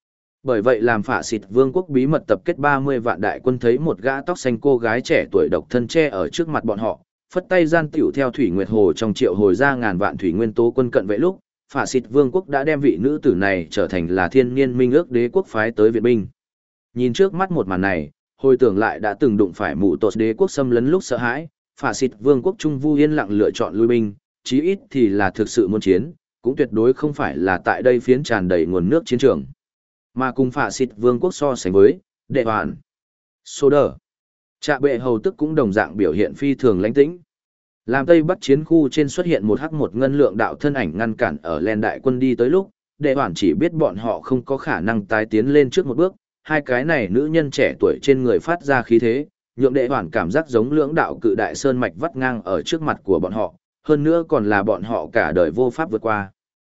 Bởi vậy làm phả xịt vương quốc bí mật tập kết 30 vạn đại quân thấy một gã tóc xanh cô gái trẻ tuổi độc thân che ở trước mặt bọn họ, phất tay gian tiểu theo Thủy Nguyệt Hồ trong triệu hồi ra ngàn vạn thủy nguyên tố quân cận vệ lúc, phả xịt vương quốc đã đem vị nữ tử này trở thành là thiên niên minh ước đế quốc phái tới viện binh. Nhìn trước mắt một màn này, hồi tưởng lại đã từng đụng phải mụ tột đế quốc xâm lấn lúc sợ hãi, phả xịt vương quốc Trung Vu yên lặng lựa chọn lui binh, chí ít thì là thực sự muốn chiến, cũng tuyệt đối không phải là tại đây phiến tràn đầy nguồn nước chiến trường. Mà cùng phả xịt vương quốc so sánh với, đệ hoàn, sô đờ, trạ bệ hầu tức cũng đồng dạng biểu hiện phi thường lãnh tĩnh. Làm Tây Bắc chiến khu trên xuất hiện một hắc một ngân lượng đạo thân ảnh ngăn cản ở len đại quân đi tới lúc, đệ hoàn chỉ biết bọn họ không có khả năng tái tiến lên trước một bước, hai cái này nữ nhân trẻ tuổi trên người phát ra khí thế, nhượng đệ hoàn cảm giác giống lưỡng đạo cự đại sơn mạch vắt ngang ở trước mặt của bọn họ, hơn nữa còn là bọn họ cả đời vô pháp vượt qua.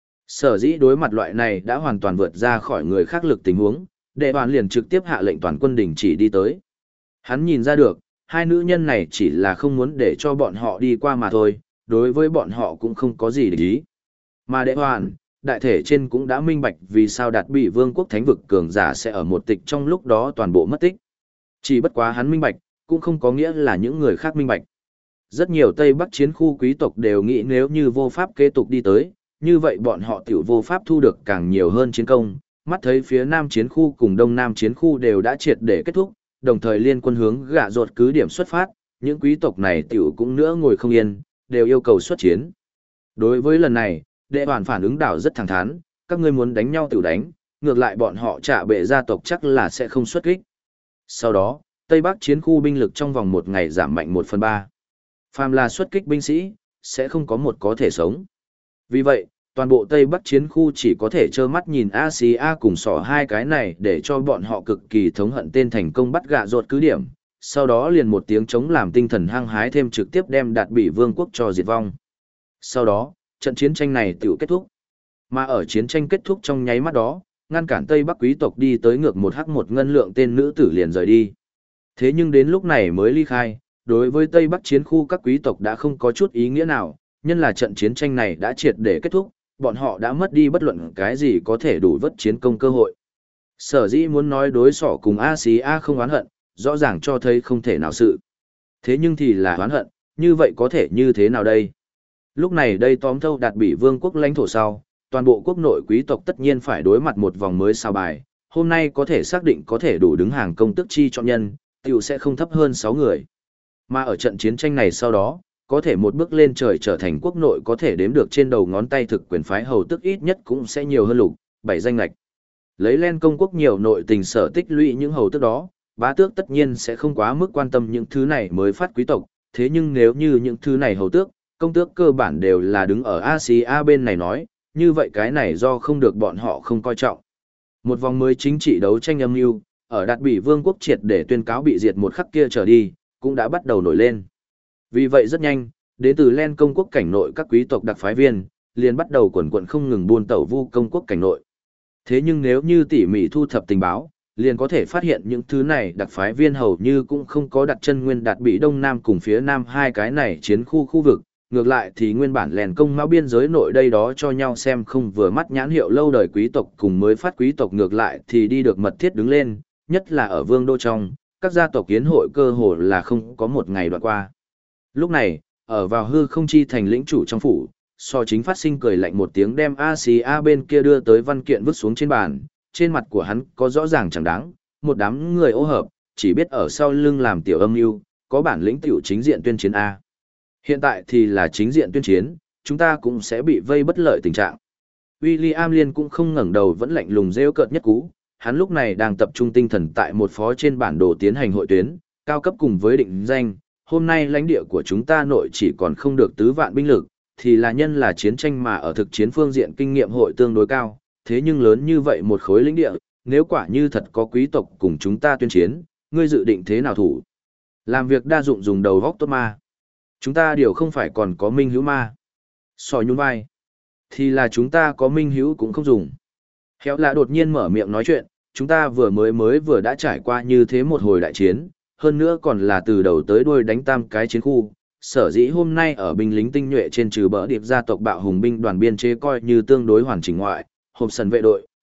Sở dĩ đối mặt loại này đã hoàn toàn vượt ra khỏi người khác lực tình huống, đệ hoàn liền trực tiếp hạ lệnh toàn quân đình chỉ đi tới. Hắn nhìn ra được, hai nữ nhân này chỉ là không muốn để cho bọn họ đi qua mà thôi, đối với bọn họ cũng không có gì để ý. Mà đệ hoàn, đại thể trên cũng đã minh bạch vì sao đạt bị vương quốc thánh vực cường giả sẽ ở một tịch trong lúc đó toàn bộ mất tích. Chỉ bất quá hắn minh bạch, cũng không có nghĩa là những người khác minh bạch. Rất nhiều Tây Bắc chiến khu quý tộc đều nghĩ nếu như vô pháp kế tục đi tới, như vậy bọn họ tiểu vô pháp thu được càng nhiều hơn chiến công. Mắt thấy phía Nam chiến khu cùng Đông Nam chiến khu đều đã triệt để kết thúc, đồng thời liên quân hướng gạ rột cứ điểm xuất phát, những quý tộc này tiểu cũng nữa ngồi không yên, đều yêu cầu xuất chiến. Đối với lần này, đệ hoàn phản ứng đảo rất thẳng thắn, các ngươi muốn đánh nhau tiểu đánh, ngược lại bọn họ trả bệ gia tộc chắc là sẽ không xuất kích. Sau đó, Tây Bắc chiến khu binh lực trong vòng một ngày giảm mạnh 1/3. Phàm là xuất kích binh sĩ, sẽ không có một có thể sống. Vì vậy, toàn bộ Tây Bắc chiến khu chỉ có thể trơ mắt nhìn Asia cùng sỏ hai cái này để cho bọn họ cực kỳ thống hận tên thành công bắt gạ rột cứ điểm. Sau đó liền một tiếng chống làm tinh thần hăng hái thêm trực tiếp đem đạt bị vương quốc cho diệt vong. Sau đó, trận chiến tranh này tiểu kết thúc. Mà ở chiến tranh kết thúc trong nháy mắt đó, ngăn cản Tây Bắc quý tộc đi tới ngược một hắc một ngân lượng tên nữ tử liền rời đi. Thế nhưng đến lúc này mới ly khai, đối với Tây Bắc chiến khu các quý tộc đã không có chút ý nghĩa nào, nhân là trận chiến tranh này đã triệt để kết thúc, bọn họ đã mất đi bất luận cái gì có thể đủ vất chiến công cơ hội. Sở dĩ muốn nói đối xỏ cùng Asia không oán hận, rõ ràng cho thấy không thể nào sự. Thế nhưng thì là oán hận, như vậy có thể như thế nào đây? Lúc này đây tóm thâu đạt bị vương quốc lãnh thổ sau, toàn bộ quốc nội quý tộc tất nhiên phải đối mặt một vòng mới sao bài, hôm nay có thể xác định có thể đủ đứng hàng công tước chi chọn nhân, tiểu sẽ không thấp hơn 6 người. Mà ở trận chiến tranh này sau đó, có thể một bước lên trời trở thành quốc nội có thể đếm được trên đầu ngón tay thực quyền phái hầu tức ít nhất cũng sẽ nhiều hơn lục, 7 danh lạch. Lấy lên công quốc nhiều nội tình sở tích lũy những hầu tước đó, bá tước tất nhiên sẽ không quá mức quan tâm những thứ này mới phát quý tộc, thế nhưng nếu như những thứ này hầu tước, công tước cơ bản đều là đứng ở Asia bên này nói, như vậy cái này do không được bọn họ không coi trọng. Một vòng mới chính trị đấu tranh âm mưu ở đạt bị vương quốc triệt để tuyên cáo bị diệt một khắc kia trở đi, cũng đã bắt đầu nổi lên. Vì vậy rất nhanh, đến từ Len công quốc cảnh nội các quý tộc đặc phái viên, liền bắt đầu quần quận không ngừng buôn tẩu vu công quốc cảnh nội. Thế nhưng nếu như tỉ mỉ thu thập tình báo, liền có thể phát hiện những thứ này đặc phái viên hầu như cũng không có đặt chân nguyên đạt bị Đông Nam cùng phía Nam hai cái này chiến khu vực, ngược lại thì nguyên bản Len công mão biên giới nội đây đó cho nhau xem không vừa mắt nhãn hiệu lâu đời quý tộc cùng mới phát quý tộc ngược lại thì đi được mật thiết đứng lên, nhất là ở vương đô trong, các gia tộc kiến hội cơ hồ là không có một ngày đoạn qua. Lúc này, ở vào hư không chi thành lĩnh chủ trong phủ, so chính phát sinh cười lạnh một tiếng đem Asia bên kia đưa tới văn kiện vứt xuống trên bàn, trên mặt của hắn có rõ ràng chẳng đáng, một đám người ô hợp, chỉ biết ở sau lưng làm tiểu âm mưu, có bản lĩnh tiểu chính diện tuyên chiến A. Hiện tại thì là chính diện tuyên chiến, chúng ta cũng sẽ bị vây bất lợi tình trạng. William Liên cũng không ngẩng đầu vẫn lạnh lùng rêu cợt nhất cú, hắn lúc này đang tập trung tinh thần tại một phó trên bản đồ tiến hành hội tuyến, cao cấp cùng với định danh, hôm nay lãnh địa của chúng ta nội chỉ còn không được 4 vạn binh lực, thì là nhân là chiến tranh mà ở thực chiến phương diện kinh nghiệm hội tương đối cao, thế nhưng lớn như vậy một khối lãnh địa, nếu quả như thật có quý tộc cùng chúng ta tuyên chiến, ngươi dự định thế nào thủ? Làm việc đa dụng dùng đầu góc tốt ma. Chúng ta điều không phải còn có minh hữu ma. Sò nhún vai. Thì là chúng ta có minh hữu cũng không dùng. Khéo là đột nhiên mở miệng nói chuyện, chúng ta vừa đã trải qua như thế một hồi đại chiến, hơn nữa còn là từ đầu tới đuôi đánh tam cái chiến khu. Sở dĩ hôm nay ở binh lính tinh nhuệ trên trừ bỡ điệp gia tộc bạo hùng binh đoàn biên chế coi như tương đối hoàn chỉnh ngoại, hộp sần vệ đội,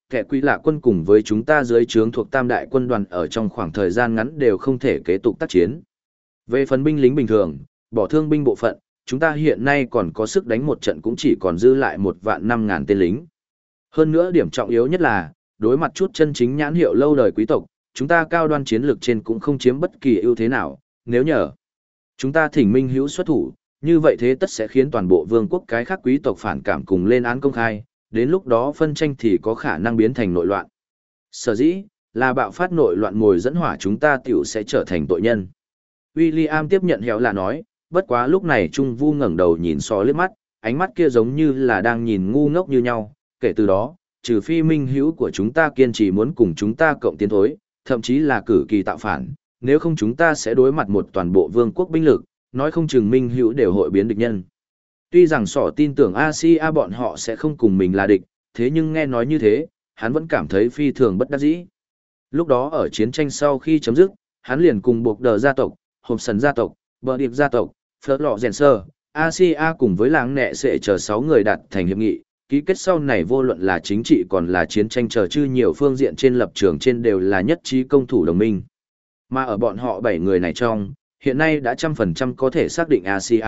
kẻ quỷ lạ quân cùng với chúng ta dưới trướng thuộc tam đại quân đoàn ở trong khoảng thời gian ngắn đều không thể kế tục tác chiến. Về phần binh lính bình thường, bỏ thương binh bộ phận, chúng ta hiện nay còn có sức đánh một trận cũng chỉ còn dư lại 1.500.000 tên lính. Hơn nữa điểm trọng yếu nhất là, đối mặt chút chân chính nhãn hiệu lâu đời quý tộc, chúng ta cao đoan chiến lược trên cũng không chiếm bất kỳ ưu thế nào, nếu nhờ chúng ta thỉnh minh hữu xuất thủ, như vậy thế tất sẽ khiến toàn bộ vương quốc cái khác quý tộc phản cảm cùng lên án công khai, đến lúc đó phân tranh thì có khả năng biến thành nội loạn. Sở dĩ, là bạo phát nội loạn mồi dẫn hỏa chúng ta tiểu sẽ trở thành tội nhân. William tiếp nhận héo là nói, bất quá lúc này Trung Vu ngẩng đầu nhìn so liếc mắt, ánh mắt kia giống như là đang nhìn ngu ngốc như nhau, kể từ đó, trừ phi minh hữu của chúng ta kiên trì muốn cùng chúng ta cộng tiến thối, thậm chí là cử kỳ tạo phản, nếu không chúng ta sẽ đối mặt một toàn bộ vương quốc binh lực, nói không chừng minh hữu đều hội biến địch nhân. Tuy rằng sỏ tin tưởng Asia bọn họ sẽ không cùng mình là địch, thế nhưng nghe nói như thế, hắn vẫn cảm thấy phi thường bất đắc dĩ. Lúc đó ở chiến tranh sau khi chấm dứt, hắn liền cùng buộc đờ gia tộc, hộp sần gia tộc, bờ điệp gia tộc, phớt lọ rèn sơ, Asia cùng với làng nẹ sẽ chờ 6 người đạt thành hiệp nghị, ký kết sau này vô luận là chính trị còn là chiến tranh chờ chư nhiều phương diện trên lập trường trên đều là nhất trí công thủ đồng minh. Mà ở bọn họ 7 người này trong, hiện nay đã 100% có thể xác định Asia,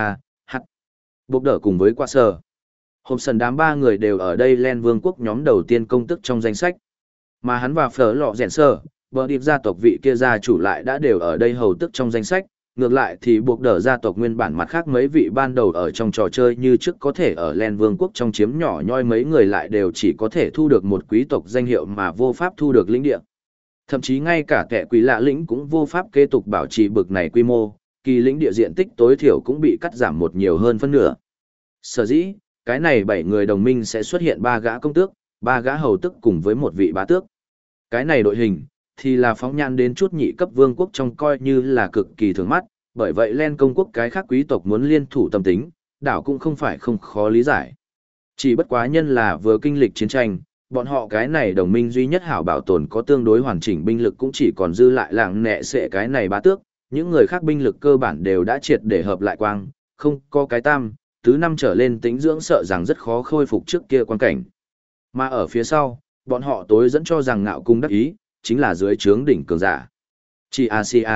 buộc đỡ cùng với qua sở. Hôm sần đám 3 người đều ở đây Len Vương quốc nhóm đầu tiên công tức trong danh sách. Mà hắn và phở lọ rèn sơ, bờ điệp gia tộc vị kia gia chủ lại đã đều ở đây hầu tức trong danh sách. Ngược lại thì buộc đỡ gia tộc nguyên bản mặt khác mấy vị ban đầu ở trong trò chơi như trước có thể ở Len Vương quốc trong chiếm nhỏ nhoi mấy người lại đều chỉ có thể thu được một quý tộc danh hiệu mà vô pháp thu được lĩnh địa. Thậm chí ngay cả kẻ quý lạ lĩnh cũng vô pháp kế tục bảo trì bực này quy mô, kỳ lĩnh địa diện tích tối thiểu cũng bị cắt giảm một nhiều hơn phân nửa. Sở dĩ, cái này 7 người đồng minh sẽ xuất hiện 3 gã công tước, 3 gã hầu tức cùng với một vị bá tước. Cái này đội hình, thì là phóng nhan đến chút nhị cấp vương quốc trong coi như là cực kỳ thường mắt, bởi vậy Len công quốc cái khác quý tộc muốn liên thủ tâm tính, đảo cũng không phải không khó lý giải. Chỉ bất quá nhân là vừa kinh lịch chiến tranh, bọn họ cái này đồng minh duy nhất hảo bảo tồn có tương đối hoàn chỉnh binh lực cũng chỉ còn dư lại làng nẹ sẽ cái này bá tước, những người khác binh lực cơ bản đều đã triệt để hợp lại quang, không có cái tam, tứ năm trở lên tính dưỡng sợ rằng rất khó khôi phục trước kia quan cảnh. Mà ở phía sau, bọn họ tối dẫn cho rằng ngạo cung đắc ý, chính là dưới trướng đỉnh cường giả. Chỉ Asia,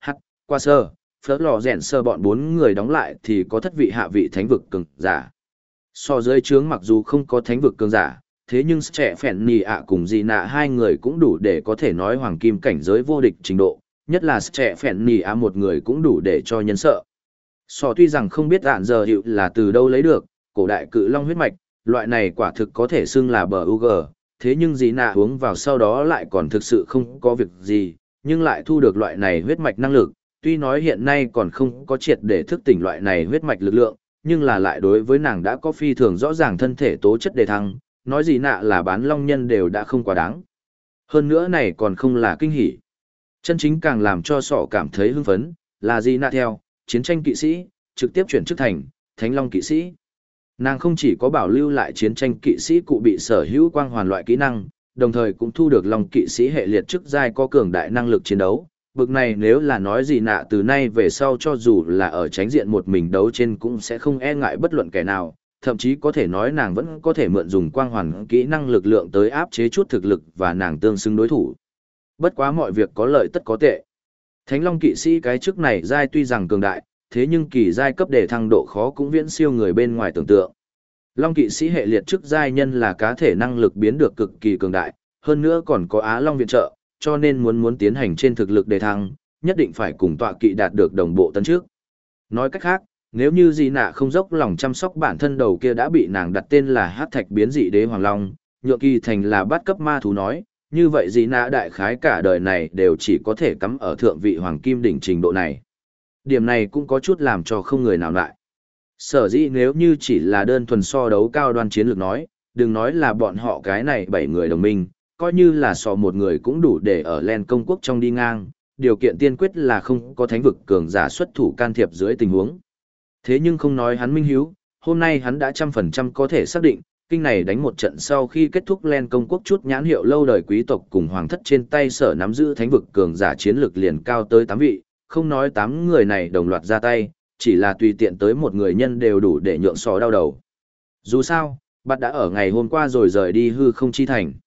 qua sơ, phớt lò rèn sơ bọn 4 người đóng lại thì có thất vị hạ vị thánh vực cường giả. So dưới trướng mặc dù không có thánh vực cường giả, thế nhưng trẻ phèn nì ạ cùng gì nạ 2 người cũng đủ để có thể nói hoàng kim cảnh giới vô địch trình độ, nhất là trẻ phèn nì ạ một người cũng đủ để cho nhân sợ. So tuy rằng không biết ạn giờ hiệu là từ đâu lấy được, cổ đại cự long huyết mạch, loại này quả thực có thể xưng là bờ UG, thế nhưng gì nạ uống vào sau đó lại còn thực sự không có việc gì, nhưng lại thu được loại này huyết mạch năng lực, tuy nói hiện nay còn không có triệt để thức tỉnh loại này huyết mạch lực lượng, nhưng là lại đối với nàng đã có phi thường rõ ràng thân thể tố chất đề thăng, nói gì nạ là bán long nhân đều đã không quá đáng. Hơn nữa này còn không là kinh hỉ. Chân chính càng làm cho sọ cảm thấy hưng phấn, là gì nạ theo, chiến tranh kỵ sĩ, trực tiếp chuyển chức thành, thánh long kỵ sĩ. Nàng không chỉ có bảo lưu lại chiến tranh kỵ sĩ cụ bị sở hữu quang hoàn loại kỹ năng, đồng thời cũng thu được long kỵ sĩ hệ liệt chức giai có cường đại năng lực chiến đấu. Bực này nếu là nói gì nạ từ nay về sau cho dù là ở tránh diện một mình đấu trên cũng sẽ không e ngại bất luận kẻ nào, thậm chí có thể nói nàng vẫn có thể mượn dùng quang hoàn kỹ năng lực lượng tới áp chế chút thực lực và nàng tương xứng đối thủ. Bất quá mọi việc có lợi tất có tệ. Thánh long kỵ sĩ cái chức này giai tuy rằng cường đại, thế nhưng kỳ giai cấp để thăng độ khó cũng viễn siêu người bên ngoài tưởng tượng. Long kỵ sĩ hệ liệt chức giai nhân là cá thể năng lực biến được cực kỳ cường đại, hơn nữa còn có Á Long viện trợ, cho nên muốn tiến hành trên thực lực đề thăng, nhất định phải cùng tọa kỵ đạt được đồng bộ tấn trước. Nói cách khác, nếu như Di Nạ không dốc lòng chăm sóc bản thân đầu kia đã bị nàng đặt tên là Hắc Thạch biến dị đế hoàng long, nhượng kỳ thành là bắt cấp ma thú nói, như vậy Di Nạ đại khái cả đời này đều chỉ có thể cắm ở thượng vị hoàng kim đỉnh trình độ này. Điểm này cũng có chút làm cho không người nào lại. Sở dĩ nếu như chỉ là đơn thuần so đấu cao đoan chiến lược nói, đừng nói là bọn họ cái này 7 người đồng minh, coi như là so một người cũng đủ để ở Len công quốc trong đi ngang, điều kiện tiên quyết là không có thánh vực cường giả xuất thủ can thiệp dưới tình huống. Thế nhưng không nói hắn minh hiếu, hôm nay hắn đã 100% có thể xác định, kinh này đánh một trận sau khi kết thúc Len công quốc chút nhãn hiệu lâu đời quý tộc cùng hoàng thất trên tay sở nắm giữ thánh vực cường giả chiến lược liền cao tới 8 vị, không nói 8 người này đồng loạt ra tay, chỉ là tùy tiện tới một người nhân đều đủ để nhượng sò đau đầu. Dù sao, bạn đã ở ngày hôm qua rồi rời đi hư không chi thành.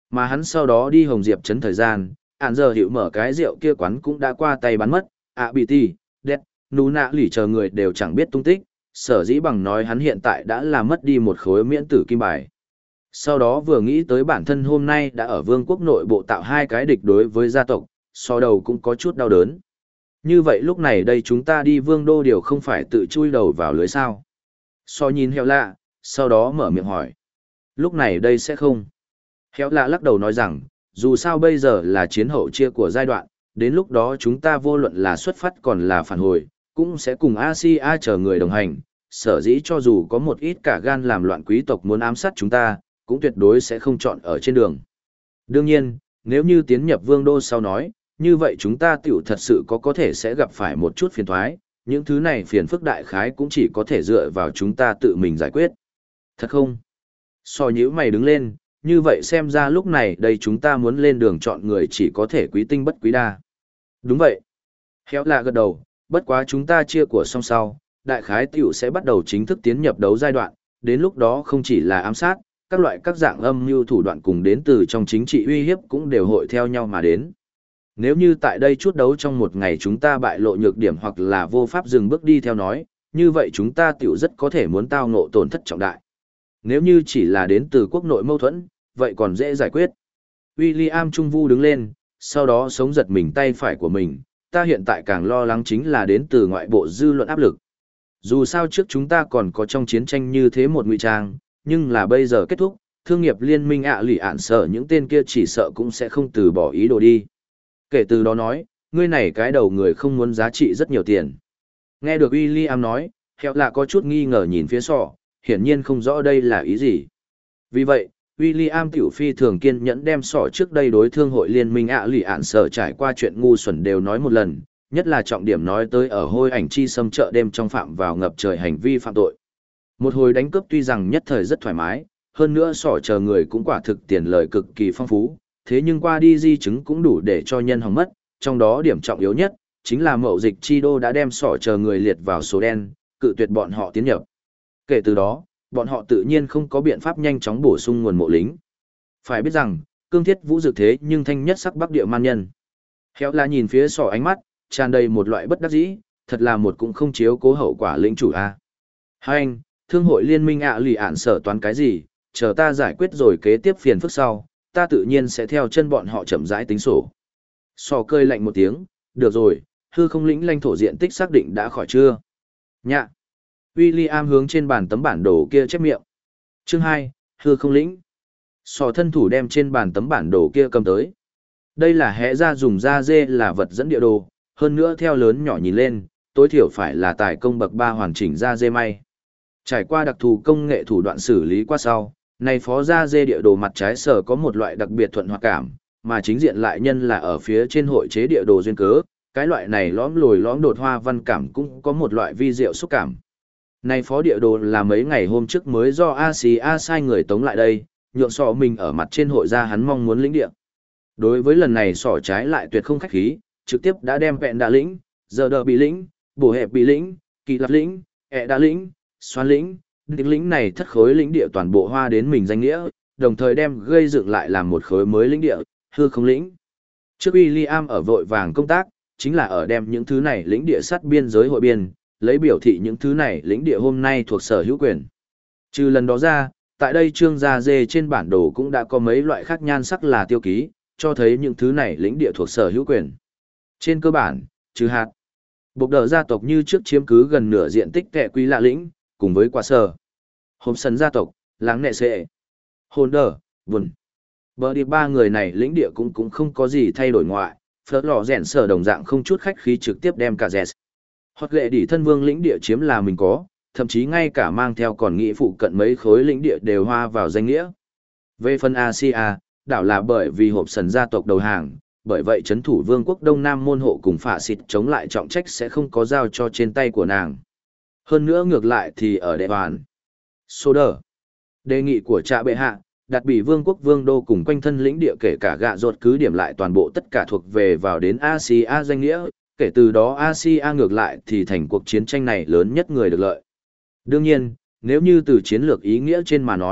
Mà hắn sau đó đi Hồng Diệp trấn thời gian, ản giờ hiệu mở cái rượu kia quán cũng đã qua tay bán mất, bị ti, đẹp, nú nạ lỉ chờ người đều chẳng biết tung tích, sở dĩ bằng nói hắn hiện tại đã làm mất đi một khối miễn tử kim bài. Sau đó vừa nghĩ tới bản thân hôm nay đã ở vương quốc nội bộ tạo hai cái địch đối với gia tộc, so đầu cũng có chút đau đớn. Như vậy lúc này đây chúng ta đi vương đô điều không phải tự chui đầu vào lưới sao. So nhìn heo lạ, sau đó mở miệng hỏi. Lúc này đây sẽ không. Heo lạ lắc đầu nói rằng, dù sao bây giờ là chiến hậu chia của giai đoạn, đến lúc đó chúng ta vô luận là xuất phát còn là phản hồi, cũng sẽ cùng Asia chờ người đồng hành, sở dĩ cho dù có một ít cả gan làm loạn quý tộc muốn ám sát chúng ta, cũng tuyệt đối sẽ không chọn ở trên đường. Đương nhiên, nếu như tiến nhập vương đô sau nói, như vậy chúng ta tiểu thật sự có thể sẽ gặp phải một chút phiền thoái, những thứ này phiền phức đại khái cũng chỉ có thể dựa vào chúng ta tự mình giải quyết. Thật không? So nhíu mày đứng lên, như vậy xem ra lúc này đây chúng ta muốn lên đường chọn người chỉ có thể quý tinh bất quý đa. Đúng vậy. Khéo lạ gật đầu, bất quá chúng ta chia của xong sau, đại khái tiểu sẽ bắt đầu chính thức tiến nhập đấu giai đoạn, đến lúc đó không chỉ là ám sát, các loại các dạng âm mưu thủ đoạn cùng đến từ trong chính trị uy hiếp cũng đều hội theo nhau mà đến. Nếu như tại đây chút đấu trong một ngày chúng ta bại lộ nhược điểm hoặc là vô pháp dừng bước đi theo nói, như vậy chúng ta tiểu rất có thể muốn tao ngộ tổn thất trọng đại. Nếu như chỉ là đến từ quốc nội mâu thuẫn, vậy còn dễ giải quyết. William Trung Vu đứng lên, sau đó sống giật mình tay phải của mình, ta hiện tại càng lo lắng chính là đến từ ngoại bộ dư luận áp lực. Dù sao trước chúng ta còn có trong chiến tranh như thế một ngụy trang, nhưng là bây giờ kết thúc, thương nghiệp liên minh lì ạn sợ những tên kia chỉ sợ cũng sẽ không từ bỏ ý đồ đi. Kể từ đó nói, ngươi này cái đầu người không muốn giá trị rất nhiều tiền. Nghe được William nói, Hẹo lạ có chút nghi ngờ nhìn phía sọ, hiển nhiên không rõ đây là ý gì. Vì vậy, William tiểu phi thường kiên nhẫn đem sọ trước đây đối thương hội liên minh lì ạn sợ trải qua chuyện ngu xuẩn đều nói một lần, nhất là trọng điểm nói tới ở hôi ảnh chi xâm chợ đêm trong phạm vào ngập trời hành vi phạm tội. Một hồi đánh cướp tuy rằng nhất thời rất thoải mái, hơn nữa sỏ chờ người cũng quả thực tiền lời cực kỳ phong phú, thế nhưng qua đi di chứng cũng đủ để cho nhân hỏng mất, trong đó điểm trọng yếu nhất, chính là mậu dịch chi đô đã đem sỏ chờ người liệt vào số đen, cự tuyệt bọn họ tiến nhập. Kể từ đó, bọn họ tự nhiên không có biện pháp nhanh chóng bổ sung nguồn mộ lính. Phải biết rằng, cương thiết vũ dực thế nhưng thanh nhất sắc bắc địa man nhân. Khéo là nhìn phía sỏ ánh mắt, tràn đầy một loại bất đắc dĩ, thật là một cũng không chiếu cố hậu quả lĩnh chủ a. Hai anh, thương hội liên minh lì ạn sở toán cái gì, chờ ta giải quyết rồi kế tiếp phiền phức sau, ta tự nhiên sẽ theo chân bọn họ chậm rãi tính sổ. Sò cơi lạnh một tiếng, được rồi, hư không lĩnh lãnh thổ diện tích xác định đã khỏi chưa? Nhạ. William hướng trên bàn tấm bản đồ kia chép miệng. Chương 2, hư không lĩnh. Sò thân thủ đem trên bàn tấm bản đồ kia cầm tới. Đây là hẽ ra dùng da dê là vật dẫn địa đồ, hơn nữa theo lớn nhỏ nhìn lên, tối thiểu phải là tài công bậc 3 hoàn chỉnh da dê may. Trải qua đặc thù công nghệ thủ đoạn xử lý qua sau, này phó da dê địa đồ mặt trái sở có một loại đặc biệt thuận hoạt cảm, mà chính diện lại nhân là ở phía trên hội chế địa đồ duyên cớ, cái loại này lõm lồi lõm đột hoa văn cảm cũng có một loại vi diệu xúc cảm. Này phó địa đồ là mấy ngày hôm trước mới do Asia sai người tống lại đây, nhượng sọ mình ở mặt trên hội ra hắn mong muốn lĩnh địa. Đối với lần này sọ trái lại tuyệt không khách khí, trực tiếp đã đem vẹn đà lĩnh, giờ đờ bị lĩnh, bổ hẹp bị lĩnh, kỳ lạc lĩnh, đà lĩnh, xoan lĩnh, những lĩnh này thất khối lĩnh địa toàn bộ hoa đến mình danh nghĩa, đồng thời đem gây dựng lại làm một khối mới lĩnh địa, hư không lĩnh. Trước William ở vội vàng công tác, chính là ở đem những thứ này lĩnh địa sát biên giới hội biên, lấy biểu thị những thứ này lĩnh địa hôm nay thuộc sở hữu quyền. Trừ lần đó ra, tại đây trương gia dê trên bản đồ cũng đã có mấy loại khác nhan sắc là tiêu ký, cho thấy những thứ này lĩnh địa thuộc sở hữu quyền. Trên cơ bản, trừ hạt, bộc đờ gia tộc như trước chiếm cứ gần nửa diện tích kẹ quý lạ lĩnh, cùng với quả sở. Hôm sân gia tộc, láng nệ sệ, hồn đờ, vùn. Bờ đi ba người này lĩnh địa cũng không có gì thay đổi ngoại, phớt lò rèn sở đồng dạng không chút khách khí trực tiếp đem cả dẹt. Hoặc lệ đỉ thân vương lĩnh địa chiếm là mình có, thậm chí ngay cả mang theo còn nghị phụ cận mấy khối lĩnh địa đều hoa vào danh nghĩa. Về phần Asia, đảo là bởi vì hộp sần gia tộc đầu hàng, bởi vậy chấn thủ vương quốc Đông Nam môn hộ cùng phạ xịt chống lại trọng trách sẽ không có giao cho trên tay của nàng. Hơn nữa ngược lại thì ở đệ bàn. Sô đờ. Đề nghị của trạ bệ hạ, đặt bị vương quốc vương đô cùng quanh thân lĩnh địa kể cả gạ ruột cứ điểm lại toàn bộ tất cả thuộc về vào đến Asia danh nghĩa, kể từ đó Asia ngược lại thì thành cuộc chiến tranh này lớn nhất người được lợi. Đương nhiên, nếu như từ chiến lược ý nghĩa trên mà nói,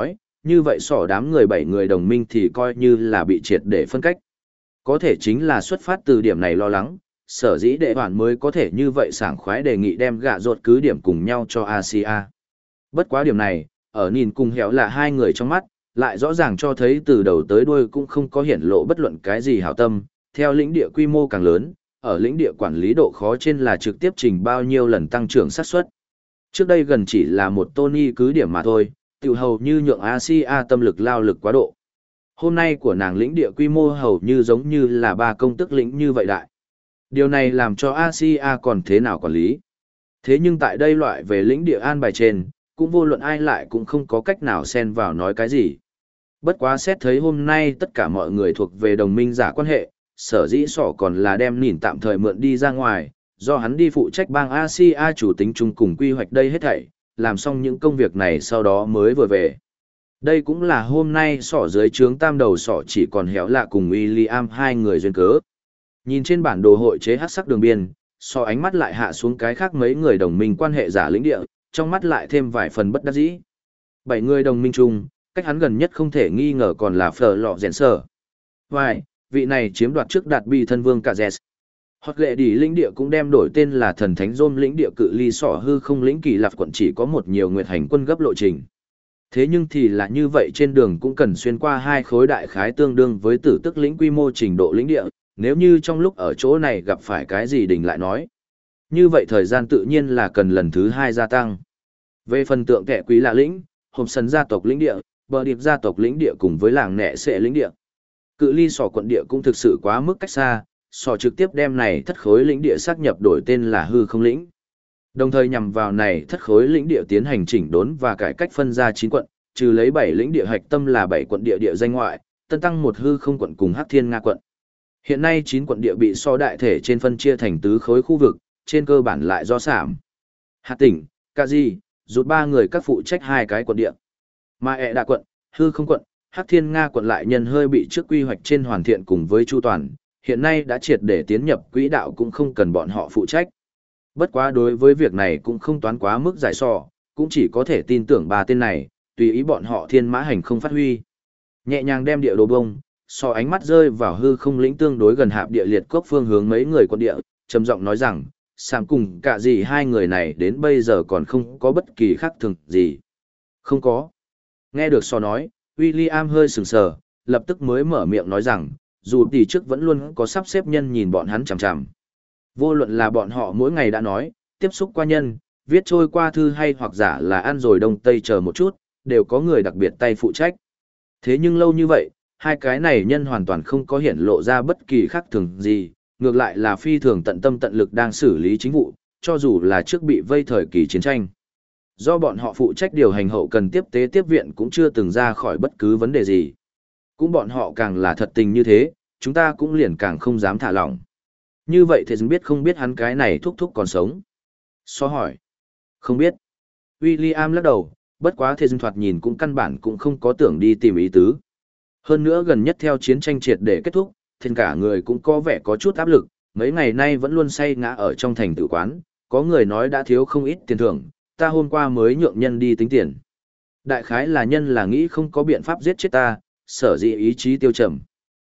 như vậy sỏ đám người 7 người đồng minh thì coi như là bị triệt để phân cách. Có thể chính là xuất phát từ điểm này lo lắng, sở dĩ đệ hoàn mới có thể như vậy sảng khoái đề nghị đem gạ rột cứ điểm cùng nhau cho Asia. Bất quá điểm này, ở nhìn cùng héo là hai người trong mắt, lại rõ ràng cho thấy từ đầu tới đuôi cũng không có hiển lộ bất luận cái gì hảo tâm, theo lĩnh địa quy mô càng lớn, ở lĩnh địa quản lý độ khó trên là trực tiếp trình bao nhiêu lần tăng trưởng xác suất. Trước đây gần chỉ là một Tony cứ điểm mà thôi, tiểu hầu như nhượng Asia tâm lực lao lực quá độ. Hôm nay của nàng lĩnh địa quy mô hầu như giống như là 3 công tức lĩnh như vậy đại. Điều này làm cho Asia còn thế nào quản lý. Thế nhưng tại đây loại về lĩnh địa an bài trên, cũng vô luận ai lại cũng không có cách nào xen vào nói cái gì. Bất quá xét thấy hôm nay tất cả mọi người thuộc về đồng minh giả quan hệ, sở dĩ sỏ còn là đem nhìn tạm thời mượn đi ra ngoài, do hắn đi phụ trách bang Asia chủ tính chung cùng quy hoạch đây hết thảy, làm xong những công việc này sau đó mới vừa về. Đây cũng là hôm nay sỏ dưới trướng tam đầu sỏ chỉ còn héo lạ cùng William hai người duyên cớ. Nhìn trên bản đồ hội chế hắc sắc đường biên, sỏ ánh mắt lại hạ xuống cái khác mấy người đồng minh quan hệ giả lĩnh địa, trong mắt lại thêm vài phần bất đắc dĩ. 7 người đồng minh chung, cách hắn gần nhất không thể nghi ngờ còn là Phở Lọ Rèn Sở. Vài, vị này chiếm đoạt trước đạt bị thân vương cả Zes. Hoặc lệ đỉ lĩnh địa cũng đem đổi tên là thần thánh rôm lĩnh địa cự ly sỏ hư không lĩnh kỳ lạp quận chỉ có một nhiều nguyệt hành quân gấp lộ trình. Thế nhưng thì là như vậy trên đường cũng cần xuyên qua 2 khối đại khái tương đương với tử tức lĩnh quy mô trình độ lĩnh địa, nếu như trong lúc ở chỗ này gặp phải cái gì đình lại nói. Như vậy thời gian tự nhiên là cần lần thứ 2 gia tăng. Về phần tượng kẻ quý lạ lĩnh, hộp sân gia tộc lĩnh địa, bờ điệp gia tộc lĩnh địa cùng với làng nẹ sệ lĩnh địa. Cự ly sỏ quận địa cũng thực sự quá mức cách xa, sỏ trực tiếp đem này thất khối lĩnh địa xác nhập đổi tên là hư không lĩnh. Đồng thời nhằm vào này thất khối lĩnh địa tiến hành chỉnh đốn và cải cách phân ra 9 quận, trừ lấy 7 lĩnh địa hạch tâm là 7 quận địa địa danh ngoại, tân tăng một hư không quận cùng Hắc Thiên Nga quận. Hiện nay 9 quận địa bị so đại thể trên phân chia thành tứ khối khu vực, trên cơ bản lại do sảm. Hạt tỉnh, Kaji, rút 3 người các phụ trách 2 cái quận địa. Mà ẹ đạ quận, hư không quận, Hắc Thiên Nga quận lại nhân hơi bị trước quy hoạch trên hoàn thiện cùng với chu toàn, hiện nay đã triệt để tiến nhập quỹ đạo cũng không cần bọn họ phụ trách. Bất quá đối với việc này cũng không toán quá mức giải sò, cũng chỉ có thể tin tưởng 3 tên này, tùy ý bọn họ thiên mã hành không phát huy. Nhẹ nhàng đem địa đồ bông, so ánh mắt rơi vào hư không lĩnh tương đối gần hạp địa liệt cốc phương hướng mấy người quân địa, trầm giọng nói rằng, Sam cùng cả gì hai người này đến bây giờ còn không có bất kỳ khác thường gì. Không có. Nghe được so nói, William hơi sừng sờ, lập tức mới mở miệng nói rằng, dù tỷ trước vẫn luôn có sắp xếp nhân nhìn bọn hắn chằm chằm. Vô luận là bọn họ mỗi ngày đã nói, tiếp xúc qua nhân, viết trôi qua thư hay hoặc giả là ăn rồi đông tây chờ một chút, đều có người đặc biệt tay phụ trách. Thế nhưng lâu như vậy, hai cái này nhân hoàn toàn không có hiển lộ ra bất kỳ khác thường gì, ngược lại là phi thường tận tâm tận lực đang xử lý chính vụ, cho dù là trước bị vây thời kỳ chiến tranh. Do bọn họ phụ trách điều hành hậu cần tiếp tế tiếp viện cũng chưa từng ra khỏi bất cứ vấn đề gì. Cũng bọn họ càng là thật tình như thế, chúng ta cũng liền càng không dám thả lỏng. Như vậy thì biết không biết hắn cái này thúc thúc còn sống? So hỏi. Không biết. William lắc đầu, bất quá thì thoạt nhìn cũng căn bản cũng không có tưởng đi tìm ý tứ. Hơn nữa gần nhất theo chiến tranh triệt để kết thúc, thì cả người cũng có vẻ có chút áp lực, mấy ngày nay vẫn luôn say ngã ở trong thành tử quán, có người nói đã thiếu không ít tiền thưởng, ta hôm qua mới nhượng nhân đi tính tiền. Đại khái là nhân là nghĩ không có biện pháp giết chết ta, sở dĩ ý chí tiêu trầm.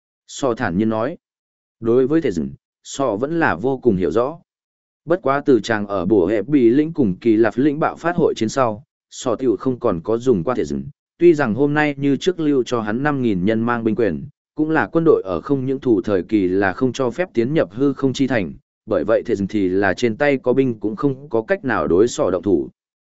So thản nhiên nói. Đối với thể dừng, So vẫn là vô cùng hiểu rõ. Bất quá từ chàng ở bổ hẹp bị lĩnh cùng kỳ lạp lĩnh bạo phát hội chiến sau, So tiểu không còn có dùng qua thể dừng. Tuy rằng hôm nay như trước lưu cho hắn 5.000 nhân mang binh quyền, cũng là quân đội ở không những thủ thời kỳ là không cho phép tiến nhập hư không chi thành, bởi vậy thể dừng thì là trên tay có binh cũng không có cách nào đối So động thủ.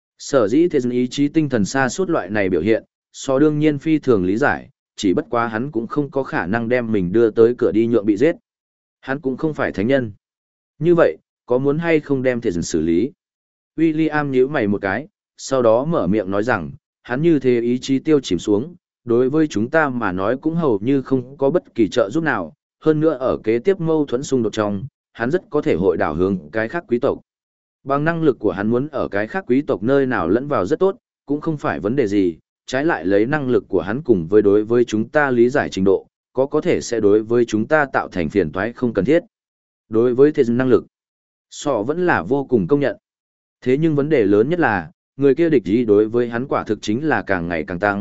Sở dĩ thể dừng ý chí tinh thần xa suốt loại này biểu hiện, So đương nhiên phi thường lý giải, chỉ bất quá hắn cũng không có khả năng đem mình đưa tới cửa đi nhượng bị giết. Hắn cũng không phải thánh nhân. Như vậy, có muốn hay không đem thể dừng xử lý? William nhíu mày một cái, sau đó mở miệng nói rằng, hắn như thế ý chí tiêu chìm xuống, đối với chúng ta mà nói cũng hầu như không có bất kỳ trợ giúp nào, hơn nữa ở kế tiếp mâu thuẫn xung đột trong, hắn rất có thể hội đảo hướng cái khác quý tộc. Bằng năng lực của hắn muốn ở cái khác quý tộc nơi nào lẫn vào rất tốt, cũng không phải vấn đề gì, trái lại lấy năng lực của hắn cùng với đối với chúng ta lý giải trình độ, có thể sẽ đối với chúng ta tạo thành phiền toái không cần thiết. Đối với thế năng lực, So vẫn là vô cùng công nhận. Thế nhưng vấn đề lớn nhất là, người kia địch ý đối với hắn quả thực chính là càng ngày càng tăng,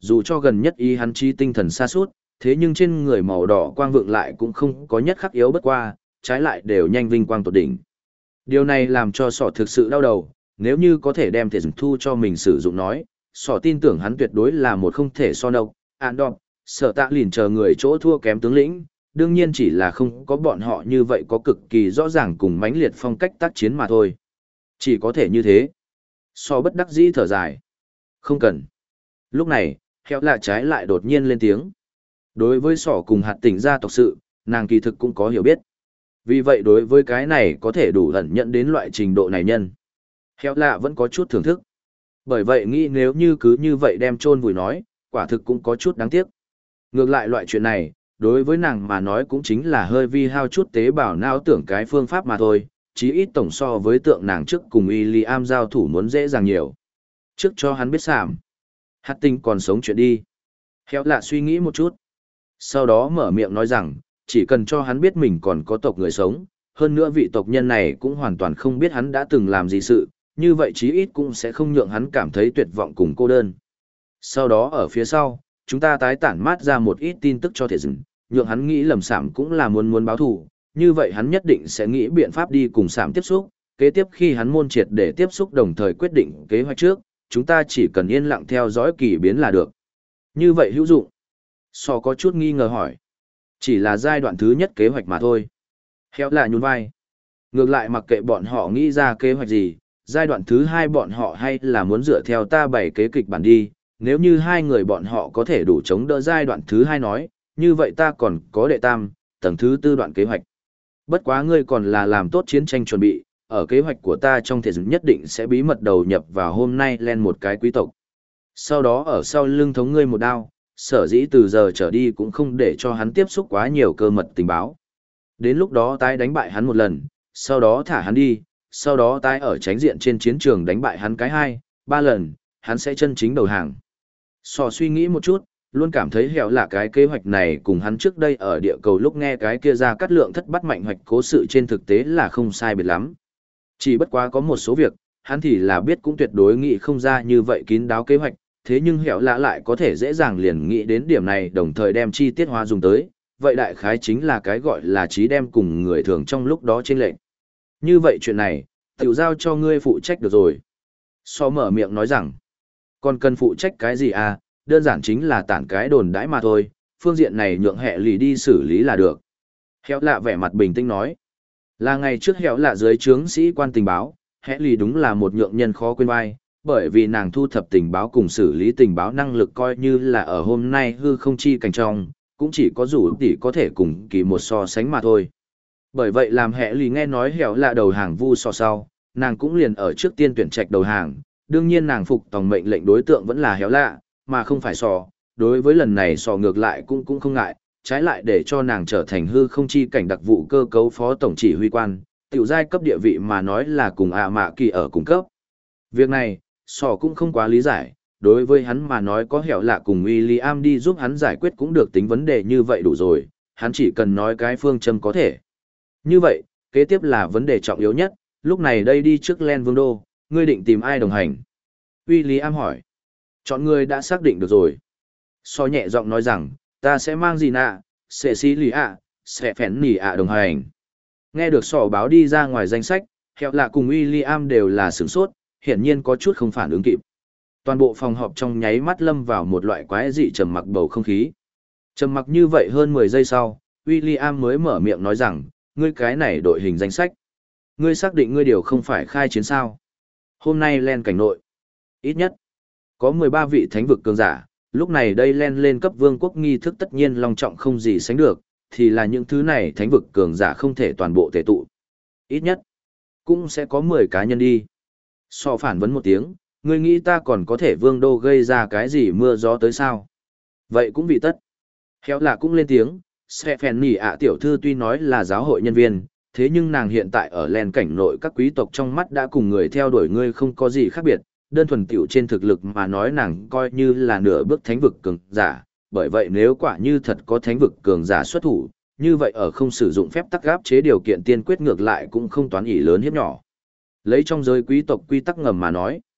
dù cho gần nhất ý hắn chi tinh thần sa sút, thế nhưng trên người màu đỏ quang vượng lại cũng không có nhất khắc yếu bất qua, trái lại đều nhanh vinh quang tột đỉnh. Điều này làm cho sọ thực sự đau đầu, nếu như có thể đem thể dụng thu cho mình sử dụng nói, sọ tin tưởng hắn tuyệt đối là một không thể so độc, án đọc, sở tạ lìn chờ người chỗ thua kém tướng lĩnh, đương nhiên chỉ là không có bọn họ như vậy có cực kỳ rõ ràng cùng mãnh liệt phong cách tác chiến mà thôi. Chỉ có thể như thế. Sọ bất đắc dĩ thở dài. Không cần. Lúc này, Hẹo Lạ trái lại đột nhiên lên tiếng. Đối với sọ cùng hạt tỉnh gia tộc sự, nàng kỳ thực cũng có hiểu biết. Vì vậy đối với cái này có thể đủ ẩn nhận đến loại trình độ này nhân. Hẹo Lạ vẫn có chút thưởng thức. Bởi vậy nghĩ nếu như cứ như vậy đem chôn vùi nói, quả thực cũng có chút đáng tiếc. Ngược lại loại chuyện này, đối với nàng mà nói cũng chính là hơi vi hao chút tế bào não tưởng cái phương pháp mà thôi, chí ít tổng so với tượng nàng trước cùng William giao thủ muốn dễ dàng nhiều. Trước cho hắn biết sảm. Hát tinh còn sống chuyện đi. Hẹo Lạ suy nghĩ một chút. Sau đó mở miệng nói rằng, chỉ cần cho hắn biết mình còn có tộc người sống, hơn nữa vị tộc nhân này cũng hoàn toàn không biết hắn đã từng làm gì sự, như vậy chí ít cũng sẽ không nhượng hắn cảm thấy tuyệt vọng cùng cô đơn. Sau đó ở phía sau, chúng ta tái tản mát ra một ít tin tức cho thể dừng, nhượng hắn nghĩ lầm Sảm cũng là muốn báo thù, như vậy hắn nhất định sẽ nghĩ biện pháp đi cùng Sảm tiếp xúc, kế tiếp khi hắn môn triệt để tiếp xúc đồng thời quyết định kế hoạch trước, chúng ta chỉ cần yên lặng theo dõi kỳ biến là được. Như vậy hữu dụng. So có chút nghi ngờ hỏi. Chỉ là giai đoạn thứ nhất kế hoạch mà thôi. Hẹo Lạ nhún vai. Ngược lại mặc kệ bọn họ nghĩ ra kế hoạch gì, giai đoạn thứ hai bọn họ hay là muốn dựa theo ta bày kế kịch bản đi, nếu như hai người bọn họ có thể đủ chống đỡ giai đoạn thứ hai nói, như vậy ta còn có đệ tam, tầng thứ tư đoạn kế hoạch. Bất quá ngươi còn là làm tốt chiến tranh chuẩn bị, ở kế hoạch của ta trong thể dựng nhất định sẽ bí mật đầu nhập vào hôm nay lên một cái quý tộc. Sau đó ở sau lưng thống ngươi một đao, sở dĩ từ giờ trở đi cũng không để cho hắn tiếp xúc quá nhiều cơ mật tình báo. Đến lúc đó tái đánh bại hắn một lần, sau đó thả hắn đi, sau đó tái ở tránh diện trên chiến trường đánh bại hắn cái 2, 3 lần, hắn sẽ chân chính đầu hàng. Sò suy nghĩ một chút, luôn cảm thấy Hẹo Lạ cái kế hoạch này cùng hắn trước đây ở địa cầu lúc nghe cái kia ra cắt lượng thất bắt mạnh hoạch cố sự trên thực tế là không sai biệt lắm. Chỉ bất quá có một số việc, hắn thì là biết cũng tuyệt đối nghĩ không ra như vậy kín đáo kế hoạch, thế nhưng Hẹo Lạ lại có thể dễ dàng liền nghĩ đến điểm này đồng thời đem chi tiết hóa dùng tới, vậy đại khái chính là cái gọi là trí đem cùng người thường trong lúc đó trên lệnh. Như vậy chuyện này, tiểu giao cho ngươi phụ trách được rồi. So mở miệng nói rằng, còn cần phụ trách cái gì à, đơn giản chính là tản cái đồn đãi mà thôi, phương diện này nhượng Hẹ lì đi xử lý là được. Hẹo Lạ vẻ mặt bình tĩnh nói, là ngày trước Hẹo Lạ dưới trướng sĩ quan tình báo, Hẹ lì đúng là một nhượng nhân khó quên vai, bởi vì nàng thu thập tình báo cùng xử lý tình báo năng lực coi như là ở hôm nay hư không chi cảnh trong, cũng chỉ có rủ tỷ có thể cùng kỳ một so sánh mà thôi. Bởi vậy làm Hẹ lì nghe nói Hẹo Lạ đầu hàng vu so sau, nàng cũng liền ở trước tiên tuyển trạch đầu hàng, đương nhiên nàng phục tòng mệnh lệnh đối tượng vẫn là Hẹo Lạ, mà không phải sò, đối với lần này sò ngược lại cũng không ngại, trái lại để cho nàng trở thành hư không chi cảnh đặc vụ cơ cấu phó tổng chỉ huy quan, tiểu giai cấp địa vị mà nói là cùng mạ kỳ ở cùng cấp. Việc này, sò cũng không quá lý giải, đối với hắn mà nói có Hẹo Lạ cùng William đi giúp hắn giải quyết cũng được tính vấn đề như vậy đủ rồi, hắn chỉ cần nói cái phương châm có thể. Như vậy, kế tiếp là vấn đề trọng yếu nhất, lúc này đây đi trước Len Vương Đô, ngươi định tìm ai đồng hành? William hỏi. Chọn người đã xác định được rồi. So nhẹ giọng nói rằng, ta sẽ mang gì nạ, sẽ xí lì ạ, sẽ phèn nỉ ạ đồng hành. Nghe được sò báo đi ra ngoài danh sách, Hẹo Lạ cùng William đều là sửng sốt, hiển nhiên có chút không phản ứng kịp. Toàn bộ phòng họp trong nháy mắt lâm vào một loại quái dị trầm mặc bầu không khí. Trầm mặc như vậy hơn 10 giây sau, William mới mở miệng nói rằng, ngươi cái này đội hình danh sách. Ngươi xác định ngươi điều không phải khai chiến sao. Hôm nay lên cảnh nội. Ít nhất, có 13 vị thánh vực cường giả, lúc này đây lên cấp vương quốc nghi thức tất nhiên long trọng không gì sánh được, thì là những thứ này thánh vực cường giả không thể toàn bộ tề tụ. Ít nhất, cũng sẽ có 10 cá nhân đi. So phản vấn một tiếng, ngươi nghĩ ta còn có thể vương đô gây ra cái gì mưa gió tới sao? Vậy cũng vị tất. Hẹo Lạ cũng lên tiếng, Stephanie ạ tiểu thư tuy nói là giáo hội nhân viên, thế nhưng nàng hiện tại ở len cảnh nội các quý tộc trong mắt đã cùng người theo đuổi ngươi không có gì khác biệt, đơn thuần tiểu trên thực lực mà nói nàng coi như là nửa bước thánh vực cường giả, bởi vậy nếu quả như thật có thánh vực cường giả xuất thủ, như vậy ở không sử dụng phép tắc gáp chế điều kiện tiên quyết ngược lại cũng không toán ỷ lớn hiếp nhỏ. Lấy trong giới quý tộc quy tắc ngầm mà nói,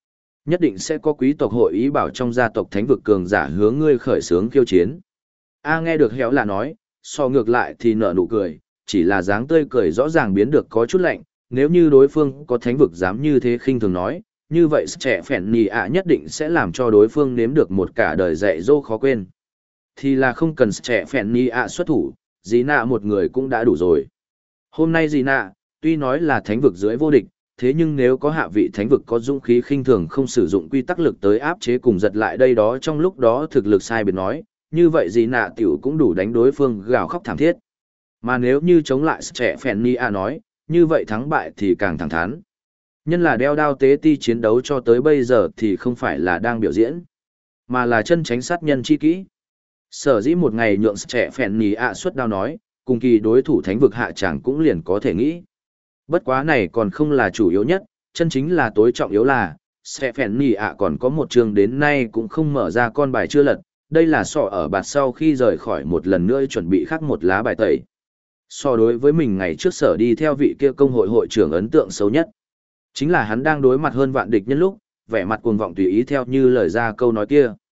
Nhất định sẽ có quý tộc hội ý bảo trong gia tộc thánh vực cường giả hướng ngươi khởi xướng khiêu chiến. A nghe được héo là nói, so ngược lại thì nở nụ cười, chỉ là dáng tươi cười rõ ràng biến được có chút lạnh, nếu như đối phương có thánh vực dám như thế khinh thường nói, như vậy trẻ phèn nhì ạ nhất định sẽ làm cho đối phương nếm được một cả đời dạy dỗ khó quên. Thì là không cần trẻ phèn nhì ạ xuất thủ, dì nạ một người cũng đã đủ rồi. Hôm nay dì nạ, tuy nói là thánh vực dưới vô địch, thế nhưng nếu có hạ vị thánh vực có dũng khí khinh thường không sử dụng quy tắc lực tới áp chế cùng giật lại đây đó trong lúc đó thực lực sai biệt nói, như vậy dì nạ tiểu cũng đủ đánh đối phương gào khóc thảm thiết. Mà nếu như chống lại trẻ phèn nhì ạ nói, như vậy thắng bại thì càng thẳng thắn. Nhân là đeo đao tế ti chiến đấu cho tới bây giờ thì không phải là đang biểu diễn, mà là chân tránh sát nhân chi kỹ. Sở dĩ một ngày nhượng trẻ phèn nhì ạ xuất đao nói, cùng kỳ đối thủ thánh vực hạ chẳng cũng liền có thể nghĩ. Bất quá này còn không là chủ yếu nhất, chân chính là tối trọng yếu là, trẻ phèn nhì ạ còn có một trường đến nay cũng không mở ra con bài chưa lật, đây là sọ ở bạt sau khi rời khỏi một lần nữa chuẩn bị khắc một lá bài tẩy. So đối với mình ngày trước sở đi theo vị kia công hội hội trưởng ấn tượng xấu nhất. Chính là hắn đang đối mặt hơn vạn địch nhân lúc, vẻ mặt cuồng vọng tùy ý theo như lời ra câu nói kia.